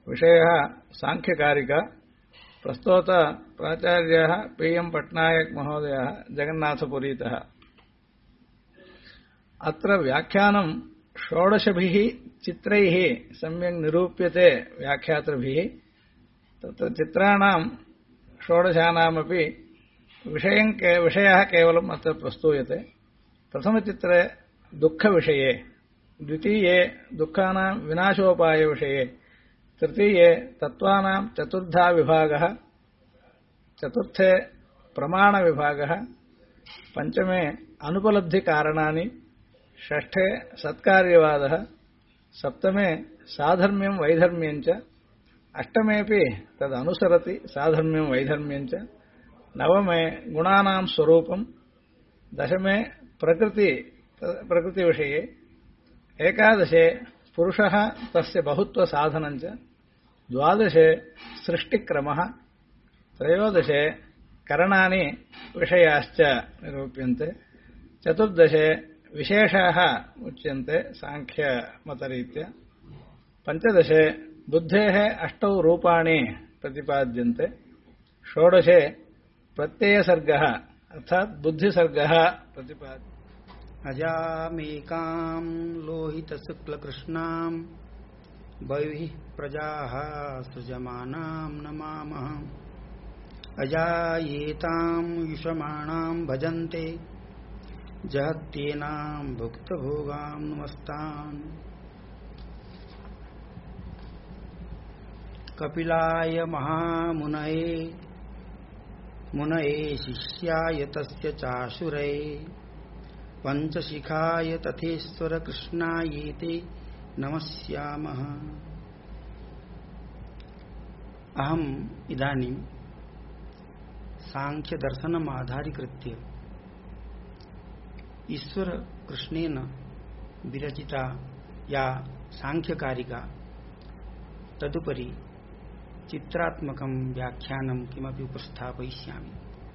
विषयः सांख्यकारिका। प्रस्तोत प्राचार्यः पी.एम. पट्नायक महोदयः जगन्नाथपुरीतः। अत्र व्याख्यानं षोडशभिः चित्रैः सम्यक् निरूप्यते व्याख्यातृभिः। तत्र चित्राणां षोडशानामपि विषयः केवलम् अत्र प्रस्तूयते। प्रथमचित्रे दुःखविषये, द्वितीये दुःखानां विनाशोपायविषये, तृतीये तत्त्वानां चतुर्धा विभागः, चतुर्थे प्रमाणविभागः, पंचमे अनुपलब्धिकारणानि, षष्ठे सत्कार्यवादः, सप्तमे साधर्म्यं वैधर्म्यं च, अष्टमेपि तदनुसरति साधर्म्यं वैधर्म्यं च, नवमे गुणानां स्वरूपं, दशमे प्रकृतिविषये, एकादशे पुरुषः तस्य बहुत्वसाधनं च, द्वादशे सृष्टिक्रमः, त्रयोदशे करणानि विषयाश्च निरूप्यन्ते, चतुर्दशे विशेषाः उच्यन्ते सांख्यमतरीत्या, पंचदशे बुद्धेः अष्टौ रूपाणि प्रतिपाद्यन्ते, षोडशे प्रत्ययसर्गः अर्थात् बुद्धिसर्गः प्रतिपाद्यते। अजामेकां लोहितशुक्लकृष्णां बहिः प्रजाः सृजमानां नमामः। अजायेतां युषमाणां भजन्ते जहत्येनां भुक्तभोगां नमस्तान्। कपिलाय महामुनये मुनये शिष्याय तस्य चाशुरये पंचशिखाय तथेश्वर कृष्णायेते नमस्यामः। अहम् इदानीं सांख्य दर्शनम् आधारीकृत्य ईश्वर कृष्णेन विरचिता या सांख्यकारिका तदुपरि चित्रात्मकं व्याख्यानं किमपि उपस्थापयिष्यामि।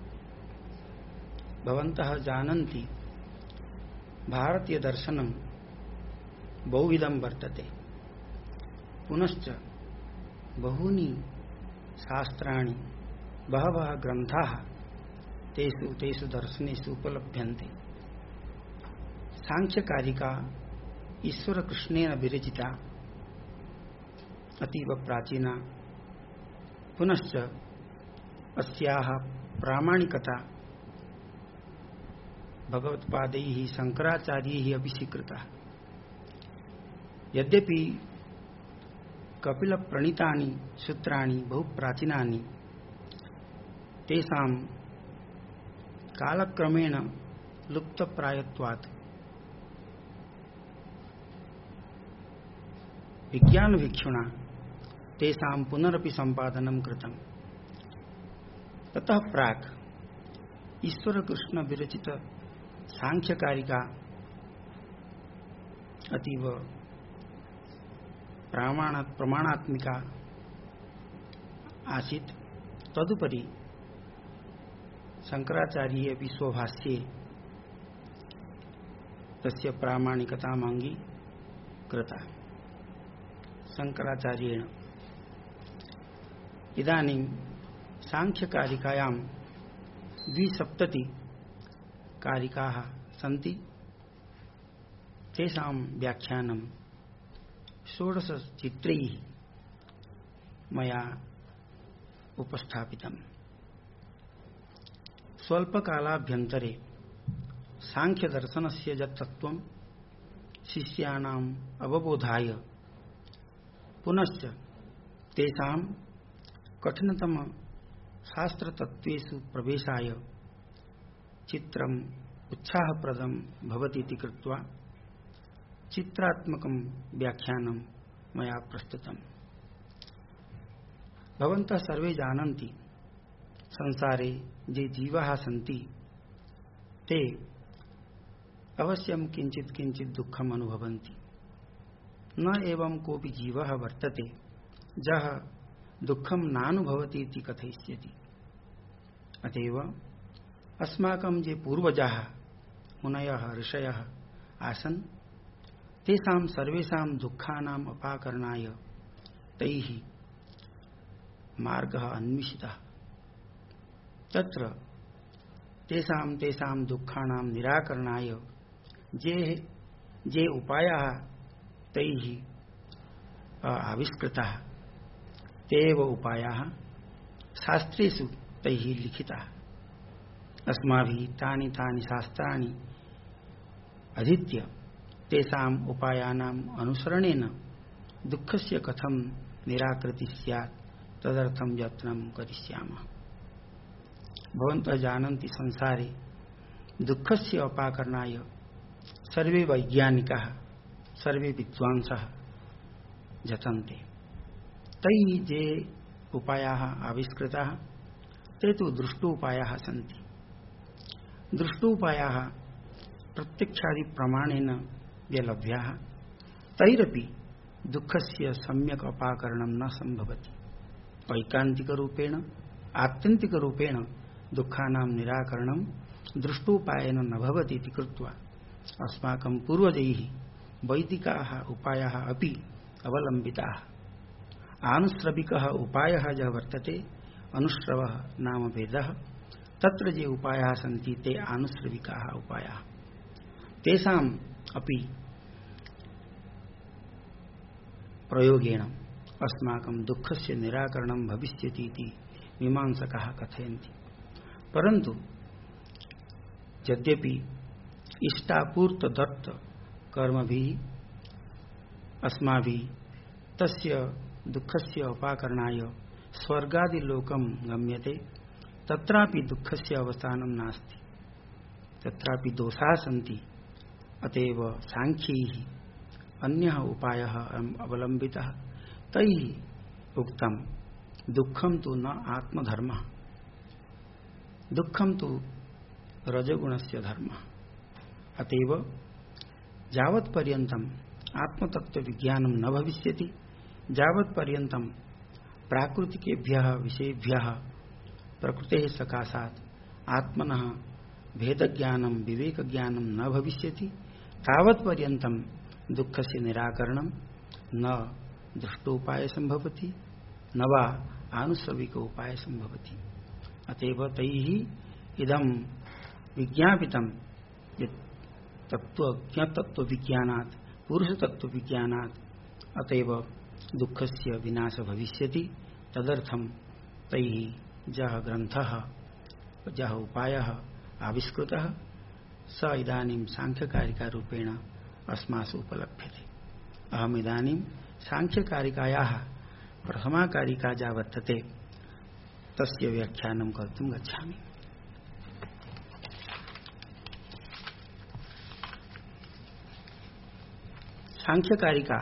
भवन्तः जानन्ति भारतीय दर्शनं बहुविधं वर्तते। पुनश्च बहूनि शास्त्राणि बहवः ग्रन्थाः तेषु दर्शनेषु उपलभ्यन्ते। सांख्यकारिका ईश्वर कृष्णेन विरचिता अतीव प्राचीना। पुनश्च अस्याः प्रामाणिकता भगवत्पादैः शंकराचार्यैः अपि स्वीकृता। यद्यपि कपिलप्रणीतानि सूत्राणि बहु प्राचीनानि, तेषां कालक्रमेण लुप्तप्रायत्वात् विज्ञानभिक्षुणा तेषां पुनरपि सम्पादनं कृतम्। ततः प्राक् ईश्वर कृष्ण विरचित सांख्यकारिका अतीव प्रमाणात्मिका आसीत्। तदुपरि शंकराचार्ये अपि स्वभाष्ये तस्य प्रामाणिकताम् अङ्गीकृता शंकराचार्येण। इदानीं सांख्यकारिकायां 270 कारिकाः सन्ति। तेषां व्याख्यानं 16 चित्रैः मया उपस्थापितम्। स्वल्पकालाभ्यन्तरे सांख्यदर्शनस्य यत् तत्त्वं शिष्याणाम् अवबोधाय पुनश्च तेषां कठिनतम शास्त्रतत्त्वेषु प्रवेशाय चित्रम् उत्साहप्रदं भवति इति कृत्वा चित्रात्मकं व्याख्यानं मया प्रस्तुतम्। भवन्तः सर्वे जानन्ति संसारे ये जीवाः सन्ति ते अवश्यं किञ्चित् किञ्चित् दुःखम् अनुभवन्ति। न एवं कोऽपि जीवः वर्तते यः दुःखं नानुभवति इति कथयिष्यति। अतएव अस्माकं ये पूर्वजाः मुनयः ऋषयः आसन् तेषां सर्वेषां दुःखानाम् अपाकरणाय तैः मार्गः अन्विषितः तत्र तेषां दुःखानां निराकरणाय जे उपायाः तैः आविष्कृताः ते एव उपायाः शास्त्रेषु तैः लिखिताः। अस्माभिः तानि शास्त्राणि अधीत्य तेषाम् उपायानाम् अनुसरणेन दुःखस्य कथं निराकृतिः स्यात् तदर्थं यत्नं करिष्यामः। भवन्तः जानन्ति संसारे दुःखस्य अपाकरणाय सर्वे वैज्ञानिकाः सर्वे विद्वांसः यतन्ते। तैः ये उपायाः आविष्कृताः ते तु दृष्टोपायाः सन्ति। दृष्टोपायाः प्रत्यक्षादि प्रमाणेन ये लभ्याः तैरपि दुःखस्य सम्यक् अपाकरणं न सम्भवति। वैकान्तिकरूपेण आत्यन्तिकरूपेण दुःखानां निराकरणं दृष्टोपायेन न भवति इति कृत्वा अस्माकं पूर्वजैः वैदिकाः उपायाः अपि अवलम्बिताः। आनुश्रविकः उपायः यः वर्तते अनुश्रवः नाम भेदः तत्र ये उपायाः सन्ति ते आनुश्रविकाः उपायाः तेषाम् अपि प्रयोगेण अस्माकं दुःखस्य निराकरणं भविष्यति इति मीमांसकाः कथयन्ति। परन्तु यद्यपि इष्टापूर्त दत्त कर्मभिः अस्माभिः तस्य दुःखस्य अपाकरणाय स्वर्गादिलोकं गम्यते तत्रापि दुःखस्य अवसानं नास्ति, तत्रापि दोषाः सन्ति। अतएव सांख्यैः अन्यः उपायः अवलम्बितः। तैः उक्तं दुःखं तु न आत्मधर्मः, दुःखं तु रजगुणस्य धर्मः। अतएव यावत्पर्यन्तम् आत्मतत्त्वविज्ञानं न भविष्यति यावत्पर्यन्तं प्राकृतिकेभ्यः विषयेभ्यः प्रकृतेः सकाशात् आत्मनः भेदज्ञानं विवेकज्ञानं न भविष्यति तावत्पर्यन्तं दुःखस्य निराकरणं न दृष्टोपाय संभवति न वा आनुश्रविक उपाय संभवति। अतएव तैः इदं विज्ञापितं तत्त्वज्ञतत्त्वविज्ञानात् पुरुषतत्त्वविज्ञानात् अतएव दुःखस्य विनाश भविष्यति। तदर्थं तैः यः ग्रन्थः यः उपायः आविष्कृतः स इदानीं सांख्यकारिकारूपेण अस्मासु उपलभ्यते। अहमिदानीं सांख्यकारिकायाः प्रथमा कारिका या वर्तते तस्य व्याख्यानं कर्तुं गच्छामि। सांख्यकारिका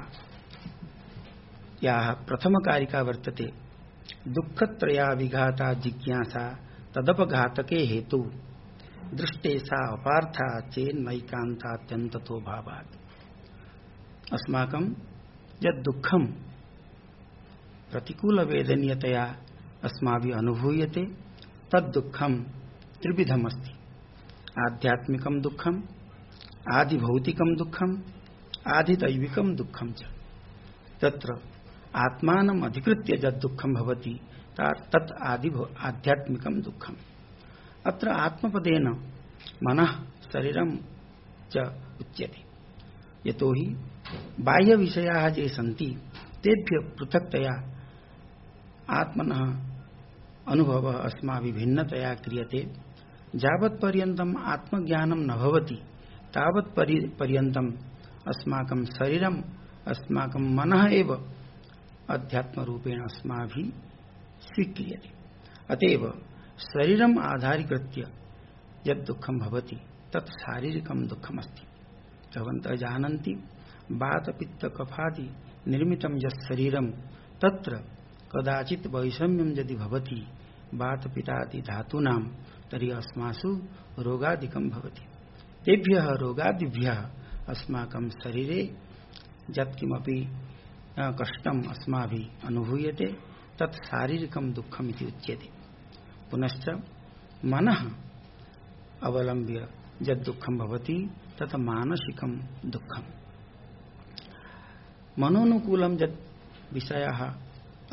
याः प्रथमकारिका वर्तते दुःखत्रया विघाता जिज्ञासा तदपघातके हेतु दृष्टे सा अपार्था चेन्नैकान्तात्यन्ततो भावात्। अस्माकं यद् दुःखं प्रतिकूल वेदनीयतया अस्माभिः अनुभूयते तद् दुःखं त्रिविधमस्ति। आध्यात्मिकं दुःखम्, आदिभौतिकं दुःखम्, आदिदैविकं दुःखं च। तत्र आत्मानम् अधिकृत्य यद् दुःखं भवति तत् आध्यात्मिकं दुःखम्। अत्र आत्मपदेन मनः शरीरं च उच्यते। यतोहि बाह्यविषयाः ये सन्ति तेभ्यः पृथक्तया आत्मनः अनुभवः अस्माभिः भिन्नतया क्रियते। यावत्पर्यन्तम् आत्मज्ञानं न भवति तावत्पर्यन्तम् अस्माकं शरीरम् अस्माकं मनः एव अध्यात्मरूपेण अस्माभिः स्वीक्रियते। अतएव शरीरम् आधारीकृत्य यद् दुःखं भवति तत् शारीरिकं दुःखमस्ति। भवन्तः जानन्ति वातपित्तकफादि निर्मितं यत् शरीरं तत्र कदाचित् वैषम्यं यदि भवति वातपित्तादि धातूनां तर्हि अस्मासु रोगादिकं भवति। तेभ्यः रोगादिभ्यः अस्माकं शरीरे यत्किमपि कष्टम् अस्माभिः अनुभूयते तत् शारीरिकं दुःखम् इति उच्यते। पुनश्च मनः अवलम्ब्य यद् दुःखं भवति तत् मानसिकं दुःखम्। मनोनुकूलं यद् विषयाः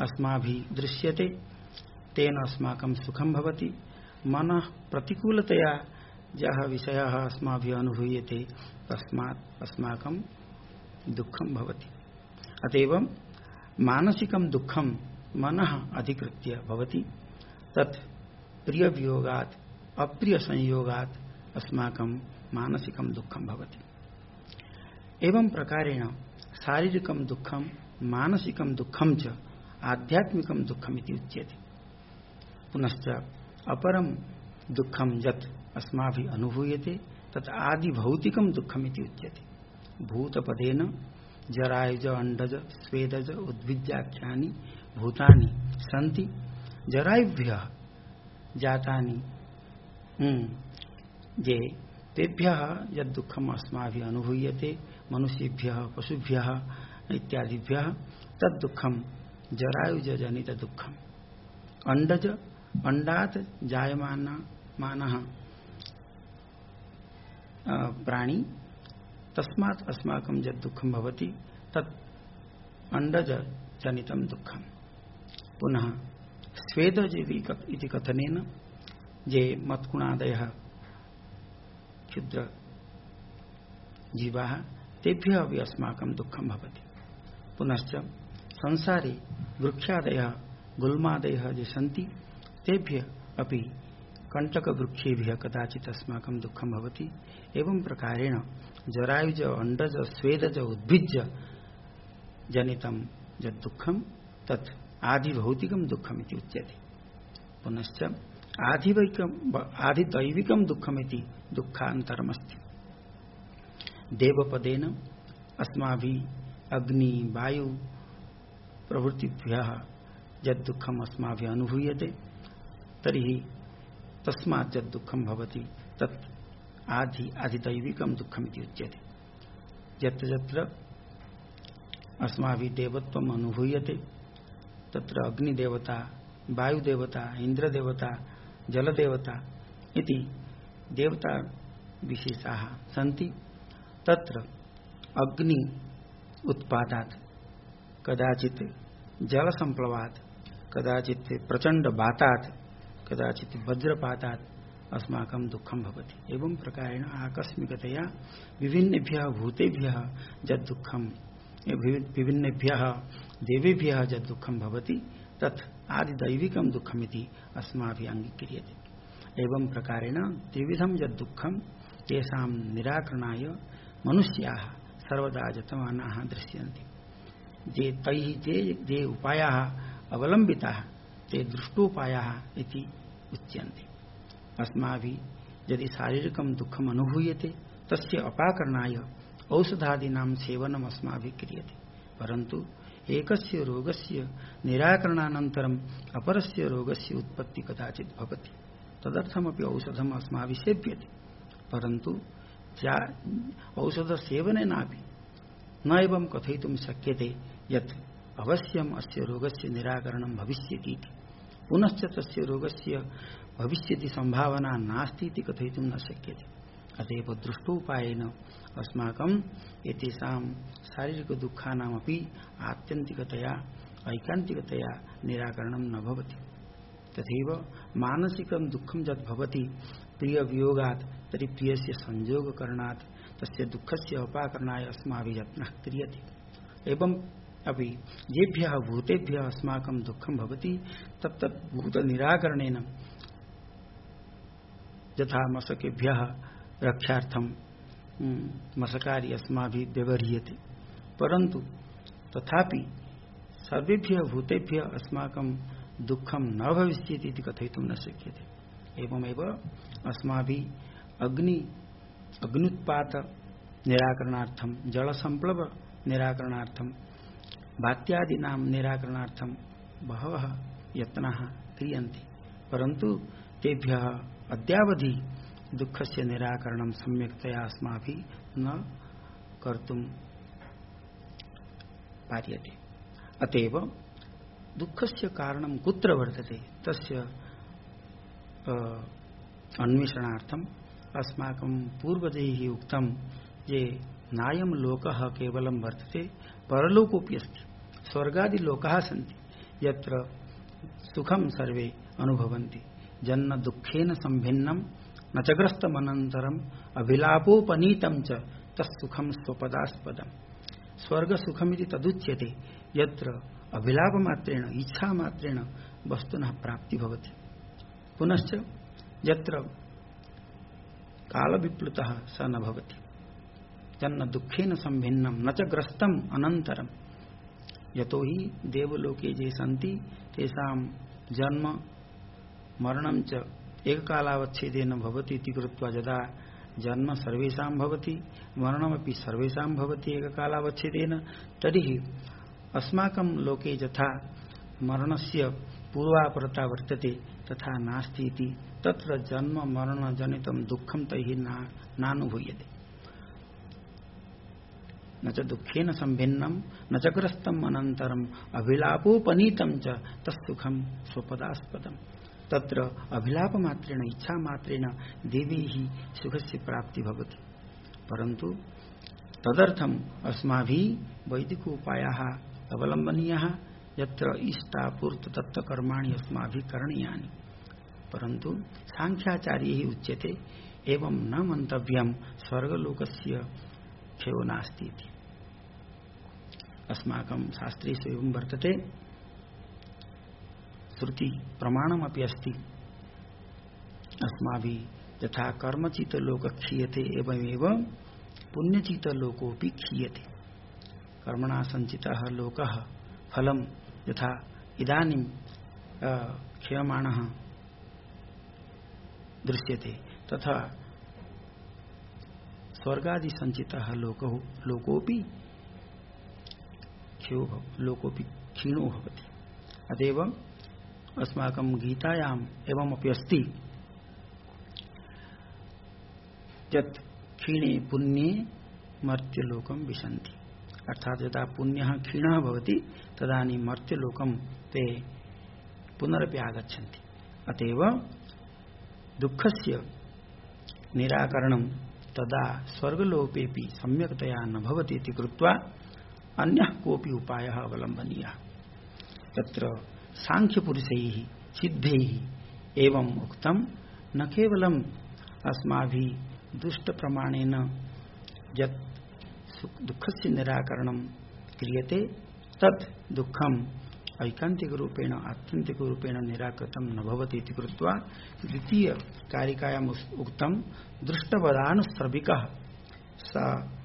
अस्माभिः दृश्यते तेन अस्माकं सुखं भवति। मनः प्रतिकूलतया यः विषयः अस्माभिः अनुभूयते तस्मात् अस्माकं दुःखं भवति। अतएव मानसिकं दुःखं मनः अधिकृत्य भवति। तत् प्रिय वियोगात् अप्रिय संयोगात् अस्माकं मानसिकं दुःखं भवति। एवं प्रकारेण शारीरिकं दुःखं मानसिकं दुःखं च आध्यात्मिकं दुःखम् इति उच्यते। पुनश्च अपरं दुःखं यत् अस्माभिः अनुभूयते तत् आदि भौतिकं दुःखम् इति उच्यते। भूतपदेन जरायुज अंडज स्वेदज उद्भिज्याख्यानि भूतानि सन्ति। जरायुभ्यः जातानि जे तेभ्यः यद् दुःखम् अस्माभिः अनुभूयते मनुष्येभ्यः पशुभ्यः इत्यादिभ्यः तद् दुःखं जरायुज जनित दुःखम्। अंडज अंडात् जायमानः प्राणी तस्मात् अस्माकं यद् दुःखं भवति तत् अंडज जनितं दुःखम्। पुनः स्वेदज इति कथनेन ये मत्कुणादयः क्षुद्र जीवाः तेभ्यः अपि अस्माकं दुःखं भवति। पुनश्च संसारे वृक्षादयः गुल्मादयः ये सन्ति तेभ्यः अपि कंटकवृक्षेभ्यः कदाचित् अस्माकं दुःखं भवति। एवं प्रकारेण जरायुज अंडज स्वेदज उद्भिज्य जनितं यद् दुःखं तत् आदिभौतिकं दुःखम् इति उच्यते। पुनश्च आदिदैविकं दुःखमिति दुःखान्तरमस्ति। देवपदेन अस्माभिः अग्नि वायु प्रभृतिभ्यः यद् दुःखम् अस्माभिः अनुभूयते तर्हि तस्मात् यद् दुःखं भवति तत् आदिदैविकं दुःखम् इति उच्यते। यत्र यत्र अस्माभिः देवत्वम् अनुभूयते तत्र अग्निदेवता वायुदेवता इंद्रदेवता जलदेवता इति देवता विशेषाः सन्ति। तत्र अग्नि उत्पादात् कदाचित् जल संप्लवात् कदाचित् प्रचंड बातात् कदाचित् वज्रपातात् अस्माकं दुःखं भवति। एवं प्रकारेण आकस्मिकतया विभिन्नेभ्यः भूतेभ्यः यद् दुःखं विभिन्नेभ्यः देवेभ्यः यद् दुःखं भवति तत् आदिदैविकं दुःखमिति अस्माभिः अङ्गीक्रियते। एवं प्रकारेण त्रिविधं यद् दुःखं तेषां निराकरणाय मनुष्याः सर्वदा यतमानाः दृश्यन्ते। ये उपायाः अवलम्बिताः ते दृष्टोपायाः इति उच्यन्ते। अस्माभिः यदि शारीरिकं दुःखम् अनुभूयते तस्य अपाकरणाय औषधादीनां सेवनम् अस्माभिः क्रियते। परन्तु एकस्य रोगस्य निराकरणानन्तरम् अपरस्य रोगस्य उत्पत्ति कदाचित् भवति। तदर्थमपि औषधम् अस्माभिः सेव्यते। परन्तु औषधसेवनेनापि न एवं कथयितुं शक्यते यत् अवश्यम् अस्य रोगस्य निराकरणं भविष्यति इति। पुनश्च तस्य रोगस्य भविष्यति संभावना नास्ति इति कथयितुं न शक्यते। अतएव दृष्टोपायेन अस्माकम् एतेषां शारीरिकदुःखानामपि आत्यन्तिकतया ऐकान्तिकतया निराकरणं न भवति। तथैव मानसिकं दुःखं यद् भवति प्रियवियोगात् तर्हि प्रियस्य संयोगकरणात् तस्य दुःखस्य अपाकरणाय अस्माभिः यत्नः क्रियते। एवं अपि येभ्यः भूतेभ्यः अस्माकं दुःखं भवति तत्तत् भूतनिराकरणेन यथा मशकेभ्यः रक्षार्थं मशकारि अस्माभिः व्यवह्रियते। परन्तु तथापि सर्वेभ्यः भूतेभ्यः अस्माकं दुःखं न भविष्यति इति कथयितुं न शक्यते। एवमेव अस्माभिः अग्नुत्पात निराकरणार्थं जलसंप्लव निराकरणार्थं बात्यादीनां निराकरणार्थं बहवः यत्नाः क्रियन्ते। परन्तु तेभ्यः अद्यावधि दुःखस्य निराकरणं सम्यक्तया अस्माभिः न कर्तुं पार्यते। अतएव दुःखस्य कारणं कुत्र वर्तते तस्य अन्वेषणार्थम् अस्माकं पूर्वजैः उक्तं ये नायं लोकः केवलं वर्तते परलोकोऽपि अस्ति। स्वर्गादि लोकाः सन्ति यत्र सुखम सर्वे अनुभवन्ति जन्म दुखेन संभिन्नम न च ग्रस्तमनंतरम अभिलापोपनीतम च तत्सुखम स्वपदास्पदम स्वर्ग सुखमिति तदुच्यते यत्र अभिलाप मात्रेण इच्छा मात्रेण वस्तुनः प्राप्ति भवति पुनश्च यत्र काल विप्लुतः स न भवति जन्म दुखेन संभिन्नम न च ग्रस्तम अनंतरम यतो हि देवलोके ये सन्ति तेषां जन्म मरणं च एककालावच्छेदेन भवति इति कृत्वा यदा जन्म सर्वेषां भवति मरणमपि सर्वेषां भवति एककालावच्छेदेन तर्हि अस्माकं लोके यथा मरणस्य पूर्वापरता वर्तते तथा नास्ति इति तत्र जन्म मरण जनितं दुःखं तैः नानुभूयते न च दुःखेन संभिन्नं न च ग्रस्तम् अनन्तरम् अभिलापोपनीतं च तत्सुखं स्वपदास्पदम् तत्र अभिलाप मात्रेण इच्छा मात्रेण देवैः सुखस्य प्राप्ति भवति परन्तु तदर्थम् अस्माभिः वैदिकोपायाः अवलम्बनीयाः यत्र इष्टापूर्त तत्त्वकर्माणि अस्माभिः करणीयानि परन्तु सांख्याचार्यैः उच्यते एवं न मन्तव्यं स्वर्गलोकस्य क्षयो नास्ति इति अस्माकं शास्त्रेषु एवं वर्तते श्रुति प्रमाणमपि अस्ति अस्माभिः यथा कर्मचितलोक क्षीयते एवमेव पुण्यचितलोकोऽपि क्षीयते कर्मणा संचितः लोकः फलं यथा इदानीं क्षीयमाणः दृश्यते तथा स्वर्गादि संचितः लोकोऽपि क्षीणो भवति अतएव अस्माकं गीतायाम् एवमपि अस्ति यत् क्षीणे पुण्ये मर्त्यलोकं विशन्ति अर्थात यदा पुण्यः क्षीणः भवति तदानीं मर्त्यलोकं ते पुनरपि आगच्छन्ति अतएव दुःखस्य निराकरणं तदा स्वर्गलोकेऽपि सम्यक्तया न भवति इति कृत्वा अन्यः कोऽपि उपायः अवलम्बनीयः तत्र सांख्यपुरुषैः सिद्धैः एवं उक्तं न केवलम् अस्माभिः दुष्टप्रमाणेन यत् दुःखस्य निराकरणं क्रियते तत् दुःखम् ऐकान्तिकरूपेण आत्यन्तिकरूपेण निराकृतं न भवति इति कृत्वा द्वितीय कारिकायाम् उक्तं दृष्टपदानुस्रविकः स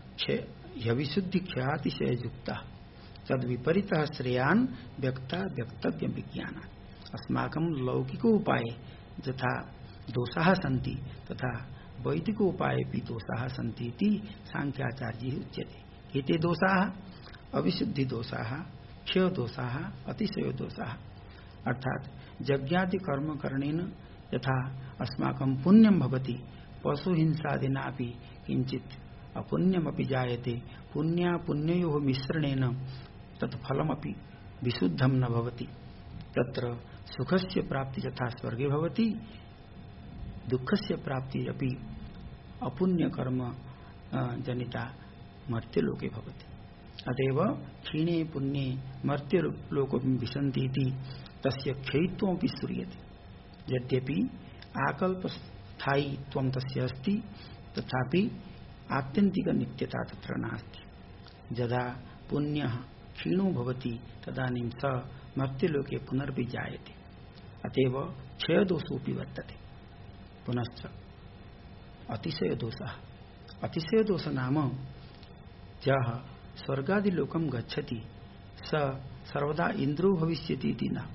ह्यविशुद्धिख्यातिशययुक्तः तद्विपरीतः श्रेयान् व्यक्ता व्यक्तव्यं विज्ञानात् अस्माकं लौकिकोपाये यथा दोषाः सन्ति तथा वैदिकोपायेऽपि दोषाः सन्ति इति सांख्याचार्यैः उच्यते एते दोषाः अविशुद्धिदोषाः क्षयदोषाः अतिशयदोषाः अर्थात यज्ञादि कर्म करणेन यथा अस्माकं पुण्यं भवति पशुहिंसादिनापि किञ्चित् अपुण्यमपि जायते पुण्यापुण्ययोः मिश्रणेन तत् फलमपि विशुद्धं न भवति तत्र सुखस्य प्राप्ति यथा स्वर्गे भवति दुःखस्य प्राप्ति अपि अपुण्यकर्म जनिता मर्त्यलोके भवति अतएव क्षीणे पुण्ये मर्त्यलोकोऽपि विशन्ति इति तस्य क्षयित्वमपि श्रूयते यद्यपि आकल्पस्थायित्वं तस्य अस्ति तथापि आत्यन्तिक नित्यता तत्र नास्ति यदा पुण्यः क्षीणो भवति तदानीं स मर्त्यलोके पुनर्पि जायते अतएव क्षयदोषोऽपि वर्तते पुनश्च अतिशयदोषः अतिशयदोष नाम यः स्वर्गादिलोकं गच्छति स सर्वदा इन्द्रो भविष्यति इति न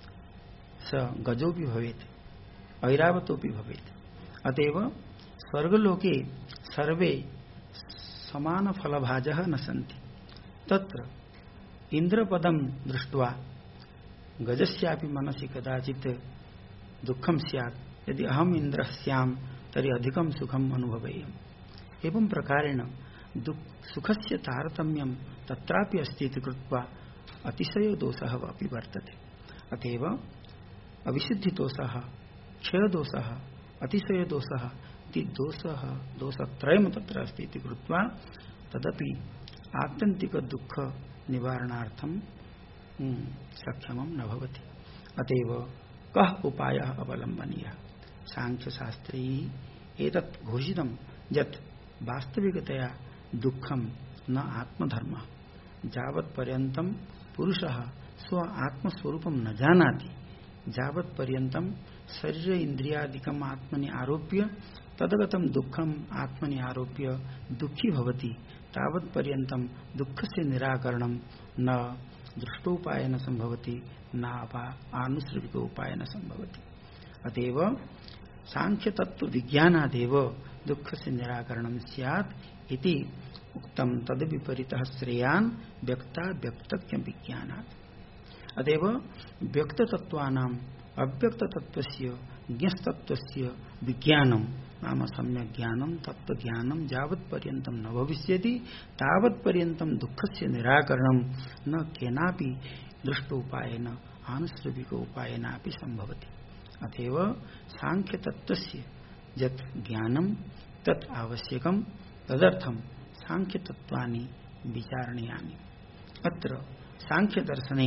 स गजोऽपि भवेत् ऐरावतोऽपि भवेत् अतएव स्वर्गलोके सर्वे समान फलभाजः न सन्ति तत्र इन्द्रपदं दृष्ट्वा गजस्यापि मनसि कदाचित् दुःखं स्यात् यदि अहम् इन्द्रः स्याम् तर्हि अधिकं सुखम् अनुभवेयम् एवं प्रकारेण सुखस्य तारतम्यं तत्रापि अस्ति इति कृत्वा अतिशयदोषः अपि वर्तते अतएव अविशुद्धिदोषः क्षयदोषः अतिशयदोषः इति दोषत्रयं तत्र अस्ति इति कृत्वा तदपि आत्यन्तिक दुःख निवारणार्थं सक्षमं न भवति। अतएव कः उपायः अवलम्बनीयः? सांख्यशास्त्रैः एतत् घोषितं यत् वास्तविकतया दुःखं न आत्मधर्मः। यावत्पर्यन्तं पुरुषः स्व आत्मस्वरूपं न जानाति, यावत्पर्यन्तं शरीर इंद्रियादिकम् आत्मनि आरोप्य तदगतं दुःखम् आत्मनि आरोप्य दुःखी भवति, तावत्पर्यन्तं दुःखस्य निराकरणं न दृष्टोपायेन संभवति न आनुश्रविकोपायेन संभवति। अतएव सांख्य तत्व विज्ञानादेव दुःखस्य निराकरणं स्यात् इति उक्तं। तद विपरीतः श्रेयान् व्यक्ता व्यक्तज्ञ विज्ञानात्। अतएव व्यक्त तत्वानाम् अव्यक्त तत्वस्य ज्ञस्तत्वस्य विज्ञानं नाम सम्यक् ज्ञानं तत्वज्ञानं यावत्पर्यन्तं न भविष्यति तावत्पर्यन्तं दुःखस्य निराकरणं न केनापि दृष्टोपायेन आनुश्रविकोपायेनापि संभवति। अतएव सांख्य तत्वस्य यत् ज्ञानं तत् आवश्यकं, तदर्थं सांख्य तत्वानि विचारणीयानि। अत्र सांख्य दर्शने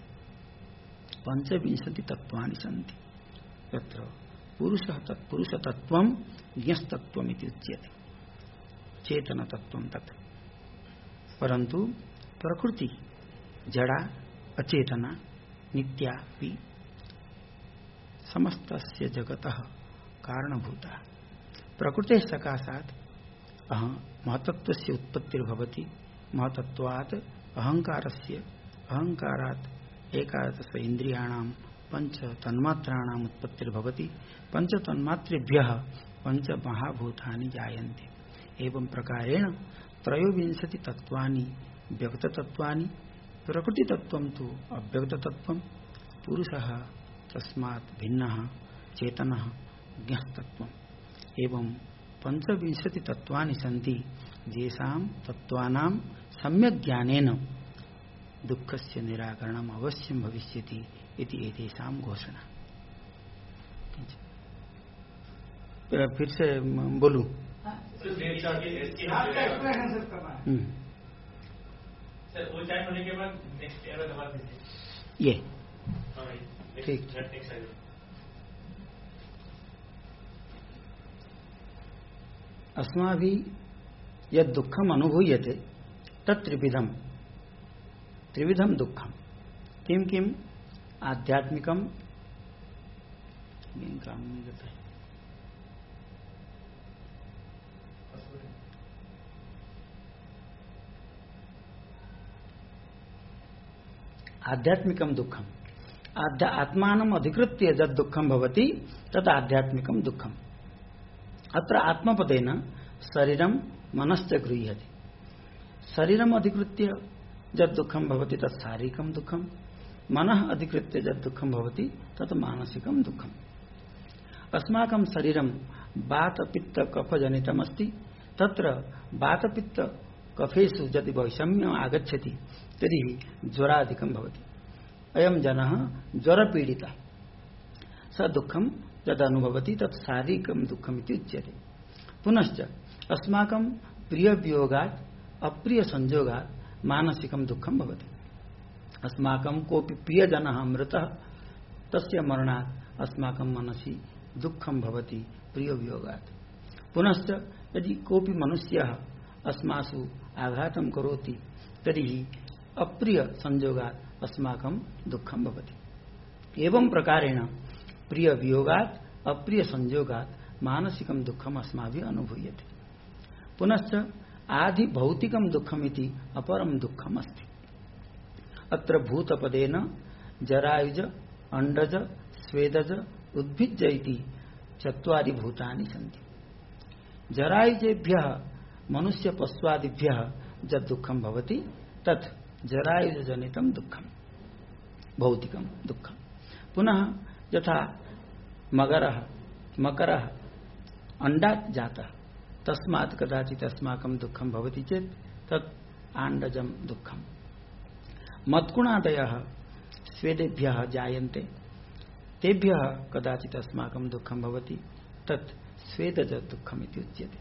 25 तत्वानि सन्ति। तत्र पुरुष तत्वं ज्ञस्तत्वम् इति उच्यते, चेतन तत्वं तत्। परन्तु प्रकृति जड़ा अचेतना नित्यापि समस्तस्य जगतः कारणभूता। प्रकृतेः सकाशात् महतत्वस्य उत्पत्तिर्भवति, महतत्वात् अहंकारात् एकादश इंद्रियाणां पंच तन्मात्राणाम् उत्पत्तिर्भवति, पंच तन्मात्रेभ्यः पंच महाभूतानि जायन्ते। एवं प्रकारेण 23 तत्वानि व्यक्ततत्वानि, प्रकृतितत्वं तु अव्यक्ततत्वं, पुरुषः तस्मात् भिन्नः चेतनः ज्ञस्तत्वम्। एवं 25 तत्वानि सन्ति, येषां तत्वानां सम्यक् ज्ञानेन दुःखस्य निराकरणम् अवश्यं भविष्यति इति एतेषां घोषणा। फिर से बोलूं? ये ठीक। अस्माभिः यद् दुःखम् अनुभूयते तत् त्रिविधं दुःखम्। किं किम्? आध्यात्मिकं, आध्यात्मिकं दुःखम्। आत्मानम् अधिकृत्य यद् दुःखं भवति तत् आध्यात्मिकं दुःखम्। अत्र आत्मपदेन शरीरं मनश्च गृह्यते। शरीरम् अधिकृत्य यद् दुःखं भवति तत् शारीरिकं दुःखम्, मनः अधिकृत्य यद् दुःखं भवति तत् मानसिकं दुःखम्। अस्माकं शरीरं वात पित्त कफ जनितमस्ति। तत्र वात पित्त कफेषु यदि वैषम्यम् आगच्छति तर्हि ज्वरादिकं भवति। अयं जनः ज्वरपीडितः, स दुःखं यद् अनुभवति तत् शारीरिकं दुःखम् इति उच्यते। पुनश्च अस्माकं प्रिय वियोगात् अप्रिय संयोगात् मानसिकं दुःखं भवति। अस्माकं कोऽपि प्रियजनः मृतः, तस्य मरणात् अस्माकं मनसि दुःखं भवति प्रिय वियोगात्। पुनश्च यदि कोऽपि मनुष्यः अस्मासु आघातं करोति तर्हि अप्रिय संयोगात् अस्माकं दुःखं भवति। एवं प्रकारेण प्रिय वियोगात् अप्रिय संयोगात् मानसिकं दुःखम् अस्माभिः अनुभूयते। पुनश्च आदि भौतिकं दुःखमिति अपरं दुःखम् अस्ति। अत्र भूतपदेन जरायुज अंडज स्वेदज उद्भिज्ज इति 4 भूतानि सन्ति। जरायुजेभ्यः मनुष्य पशुआदिभ्यः यद् दुःखं भवति तत् जरायुजजनितं दुःखम्, भौतिकं दुःखम्। पुनः यथा मकरः अंडात् जातः, तस्मात् कदाचित् अस्माकं दुःखं भवति चेत् तत् आण्डजं दुःखम्। मत्कुणादयः स्वेदेभ्यः जायन्ते, तेभ्यः कदाचित् अस्माकं दुःखं भवति तत् स्वेदज दुःखम् इति उच्यते।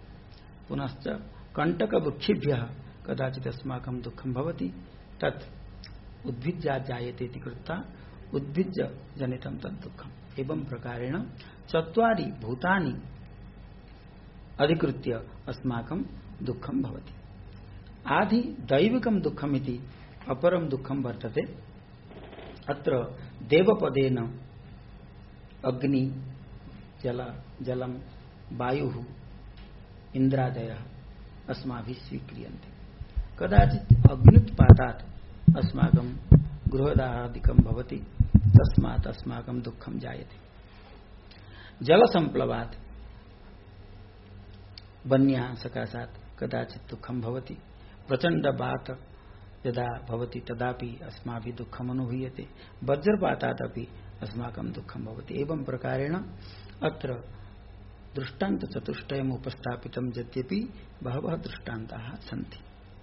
पुनश्च कंटकवृक्षेभ्यः कदाचित् अस्माकं दुःखं भवति तत् उद्भिज्जा जायते इति कृत्वा उद्भिज्य जनितं तद दुःखम। एवं प्रकारेण चत्वारि भूतानि अधिकृत्य अस्माकं दुःखं भवति। आदि दैविकं दुःखम् इति अपरं दुःखं वर्तते। अत्र देवपदेन अग्नि जलम वायुः इंद्रादयः अस्माभिः स्वीक्रियन्ते। कदाचित् अग्न्युत्पातात् अस्माकं गृहदाहादिकं भवति, तस्मात् अस्माकं दुःखं जायते। जलसंप्लवात् बन्या सकाशात् कदाचित् दुःखं भवति। प्रचण्डवात यदा भवति तदापि अस्माभिः दुःखम् अनुभूयते। वज्रपातादपि अस्माकं दुःखं भवति। एवं प्रकारेण अत्र दृष्टान्तचतुष्टयम् उपस्थापितं, यद्यपि बहवः दृष्टान्ताः सन्ति।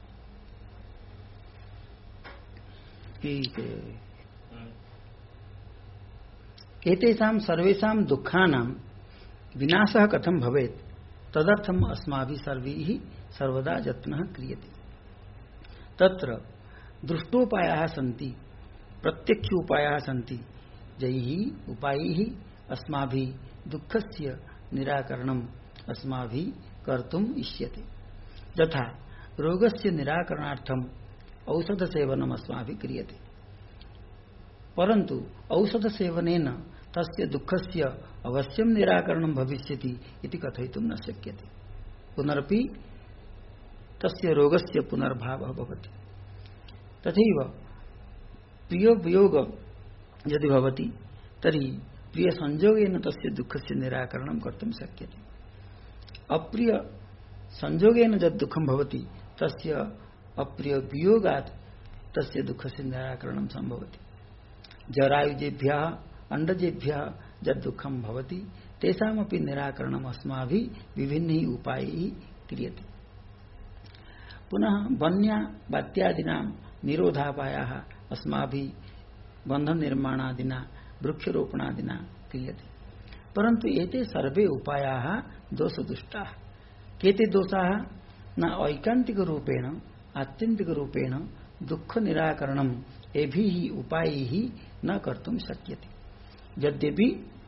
एतेषां सर्वेषां दुःखानां विनाशः कथं भवेत् तदर्थम् अस्माभिः सर्वैः सर्वदा यत्नः क्रियते। तत्र दृष्टोपायाः सन्ति, प्रत्यक्षोपायाः सन्ति। यैः उपायैः अस्माभिः दुःखस्य निराकरणम् अस्माभिः कर्तुम् इष्यते। यथा रोगस्य निराकरणार्थम् औषधसेवनम् अस्माभिः क्रियते, परन्तु औषधसेवनेन तस्य दुःखस्य अवश्यं निराकरणं भविष्यति इति कथयितुं न शक्यते। पुनरपि तस्य रोगस्य पुनर्भावः भवति। तथैव प्रियवियोग यदि भवति तर्हि प्रियसंयोगेन तस्य दुःखस्य निराकरणं कर्तुं शक्यते। अप्रियसंयोगेन यद् दुःखं भवति तस्य अप्रियवियोगात् तस्य दुःखस्य निराकरणं सम्भवति। जरायुजेभ्यः अंडजेभ्यः यद् दुःखं भवति तेषामपि निराकरणम् अस्माभिः विभिन्नैः उपायैः क्रियते। पुनः वन्या वात्यादीनां निरोधापायाः अस्माभिः बन्धनिर्माणादिना वृक्षरोपणादिना क्रियते। परन्तु एते सर्वे उपायाः दोषदुष्टाः। केते दोषाः? न ऐकान्तिकरूपेण आत्यन्तिकरूपेण दुःख निराकरणम् एभिः उपायैः न कर्तुं शक्यते। यद्यपि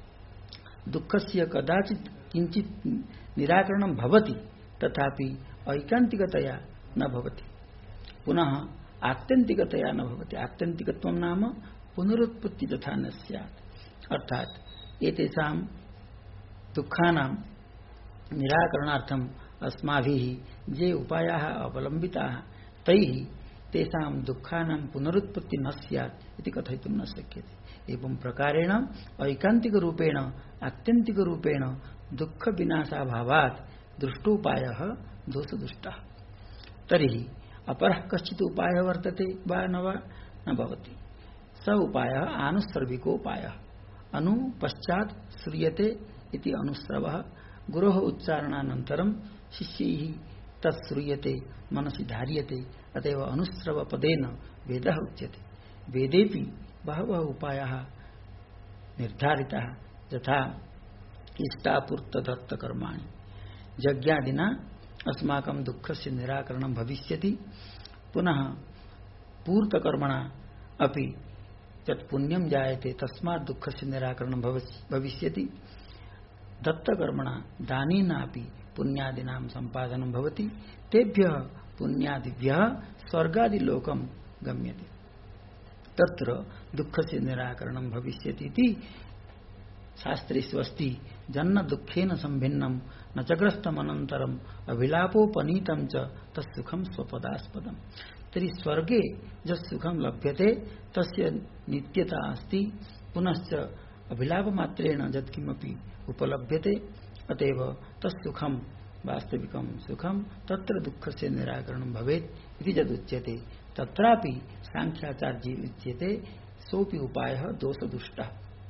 दुःखस्य कदाचित् किञ्चित् निराकरणं भवति, तथापि ऐकान्तिकतया न भवति, पुनः आत्यन्तिकतया न भवति। आत्यन्तिकत्वं नाम पुनरुत्पत्ति तथा न स्यात्। अर्थात् एतेषां दुःखानां निराकरणार्थम् अस्माभिः ये उपायाः अवलम्बिताः तैः तेषां दुःखानां पुनरुत्पत्ति न स्यात् इति कथयितुं न शक्यते। एवं प्रकारेण ऐकान्तिकरूपेण आत्यन्तिकरूपेण दुःखविनाशाभावात् दृष्टोपायः दोषदुष्टः। तर्हि अपरः कश्चित् उपायः वर्तते वा न भवति। स उपायः आनुस्रविकोपायः। अनुपश्चात् श्रूयते इति अनुस्रवः। गुरोः उच्चारणानन्तरं शिष्यैः तत् श्रूयते, मनसि धार्यते। अतएव अनुस्रवपदेन वेदः उच्यते। वेदेपि बहवः उपायाः निर्धारिताः, यथा इष्टापूर्तदत्तकर्माणि। यज्ञादिना अस्माकं दुःखस्य निराकरणं भविष्यति। पुनः पूर्तकर्मणा अपि यत् पुण्यं जायते तस्मात् दुःखस्य निराकरणं भविष्यति। दत्तकर्मणा दानेनापि पुण्यादीनां सम्पादनं भवति। तेभ्यः पुण्यादिभ्यः स्वर्गादिलोकं गम्यते। तत्र दुःखस्य निराकरणं भविष्यति इति शास्त्रेषु अस्ति। जन्म दुःखेन संभिन्नं न च ग्रस्तमनन्तरम् अभिलापोपनीतं च तत्सुखं स्वपदास्पदम्। तर्हि स्वर्गे यत् सुखं लभ्यते तस्य नित्यता अस्ति, पुनश्च अभिलापमात्रेण यत्किमपि उपलभ्यते। अतएव तत्सुखं वास्तविकं सुखं तत्र दुःखस्य निराकरणं भवेत् इति यदुच्यते। तत्रापि सांख्याचार्य उच्यते सोऽपि उपायः दोषदुष्टः।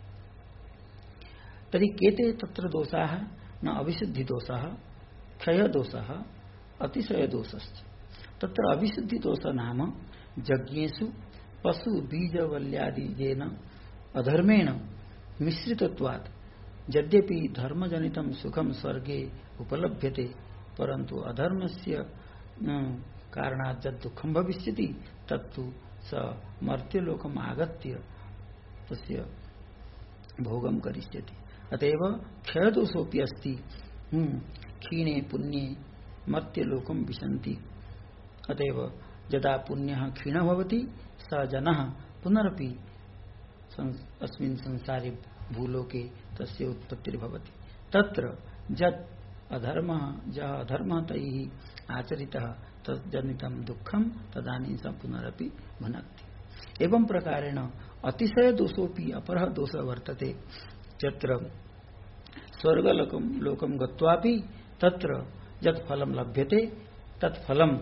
तर्हि केते तत्र दोषाः? न अविशुद्धिदोषः, क्षयदोषः, अतिशयदोषश्च। तत्र अविशुद्धिदोषः नाम यज्ञेषु पशु बीजवल्यादिजेन अधर्मेण मिश्रितत्वात् यद्यपि धर्मजनितं सुखं स्वर्गे उपलभ्यते, परन्तु अधर्मस्य कारणात् यद् दुःखं भविष्यति तत्तु स मर्त्यलोकम आगत्य तस्य भोगम करिष्यति। अतएव क्षयदोषोऽपि अस्ति। क्षीणे पुण्ये मर्त्यलोकम विशन्ति। अतएव यदा पुण्यः क्षीणः भवति स जनः पुनरपि अस्मिन् संसारे भूलोके तस्य उत्पत्तिर्भवति। तत्र यत् अधर्मः तैः आचरितः तज्जनितं दुःखं तदानीं स पुनरपि भुनक्ति। एवं प्रकारेण अतिशय दोषोऽपि अपरः दोषः वर्तते। यत्र स्वर्गलोकं गत्वापि तत्र यत् फलं लभ्यते तत् फलं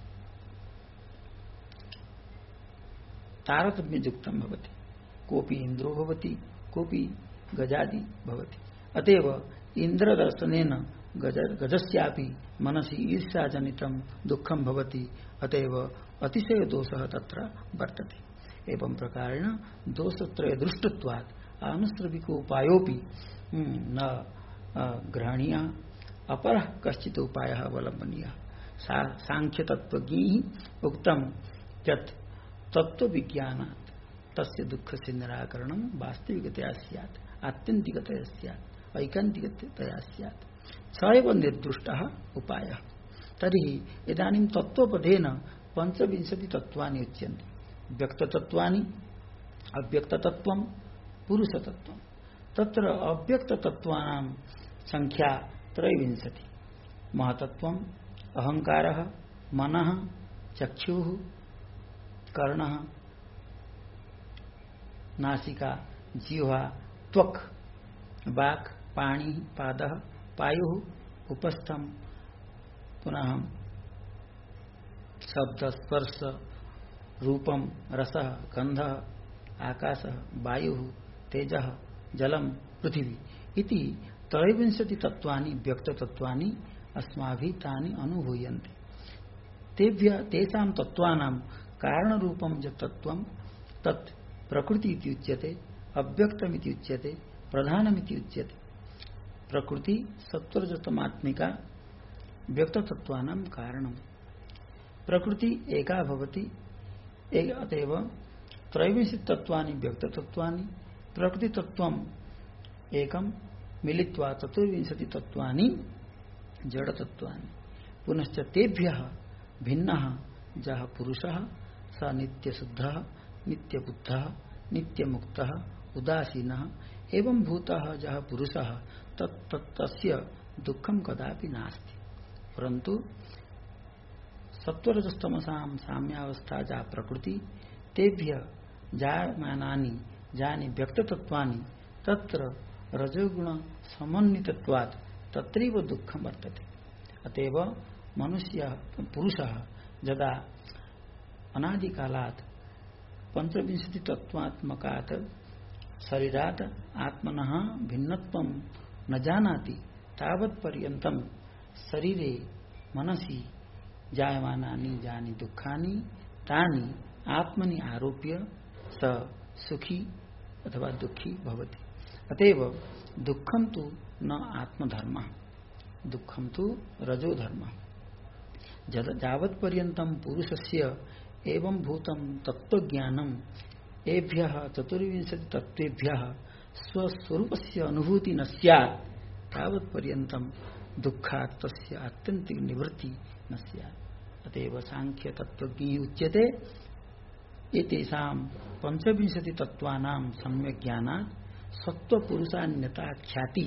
तारतम्ययुक्तं भवति। कोऽपि इन्द्रो भवति, कोऽपि गजादि भवति। अतएव इन्द्रदर्शनेन गजस्यापि मनसि ईर्ष्याजनितं दुःखं भवति। अतएव अतिशय दोषः तत्र वर्तते। एवं प्रकारेण दोषत्रय दृष्टत्वात् आनुश्रविकोपायोऽपि न ग्रहणीयः, अपरः कश्चित् उपायः अवलम्बनीयः। सांख्यतत्त्वज्ञैः उक्तं यत् तत्त्वविज्ञानात् तस्य दुःखस्य निराकरणं वास्तविकतया स्यात्, आत्यन्तिकतया स्यात्, ऐकान्तिकतया स्यात्। स एव निर्दुष्टः उपायः। तर्हि इदानीं तत्त्वपदेन 25 तत्त्वानि उच्यन्ते। व्यक्ततत्त्वानि, अव्यक्ततत्त्वं, पुरुषतत्त्वं। तत्र अव्यक्ततत्त्वानां संख्या 23। महतत्त्वम्, अहङ्कारः, मनः, चक्षुः, कर्णः, नासिका, जिह्वा, त्वक्, वाक्, पाणि, पादः, पायुः, उपस्थं, पुनः शब्द, स्पर्श, रूपं, रसः, गन्धः, आकाशः, वायुः, तेजः, जलं, पृथिवी इति 23 तत्त्वानि व्यक्ततत्त्वानि अस्माभिः तानि अनुभूयन्ते। तेषां तत्त्वानां कारणरूपं यत् तत्त्वं तत् प्रकृति इति उच्यते, अव्यक्तमिति उच्यते, प्रधानमिति उच्यते। प्रकृति सत्वरजतमात्मिका व्यक्ततत्त्वानां कारणम्। प्रकृति एका भवति, अतएव 23 तत्त्वानि व्यक्ततत्त्वानि, प्रकृतितत्त्वम् एकं मिलित्वा 24 तत्त्वानि जडतत्त्वानि। पुनश्च तेभ्यः भिन्नः यः पुरुषः स नित्यशुद्धः, नित्यबुद्धः, नित्यमुक्तः, उदासीनः एवं भूतः यः पुरुषः तस्य दुःखं कदापि नास्ति। परन्तु सत्वरजस्तमसां साम्यावस्था जा प्रकृति तेभ्य जायमानानि यानि व्यक्ततत्त्वानि तत्र रजोगुण समन्वितत्वात् तत्रैव दुःखं वर्तते। अतएव मनुष्य पुरुषः यदा अनादिकालात् 25 तत्त्वात्मकात् शरीरात् आत्मनः भिन्नत्वं न जानाति तावत्पर्यन्तं शरीरे मनसि जायमानानि यानि दुःखानि तानि आत्मनि आरोप्य स सुखी अथवा दुःखी भवति। अतएव दुःखं तु न आत्मधर्मः, दुःखं तु रजोधर्मः। यावत्पर्यन्तं पुरुषस्य एवं भूतं तत्त्वज्ञानम् एभ्यः 24 तत्त्वेभ्यः स्वस्वरूपस्य अनुभूति न स्यात् तावत्पर्यन्तं दुःखात् तस्य आत्यन्तिक निवृत्ति न स्यात्। अतएव सांख्य तत्त्वज्ञैः उच्यते एतेषां 25 तत्त्वानां सम्यक् ज्ञानात् सत्त्वपुरुषान्यता ख्याति,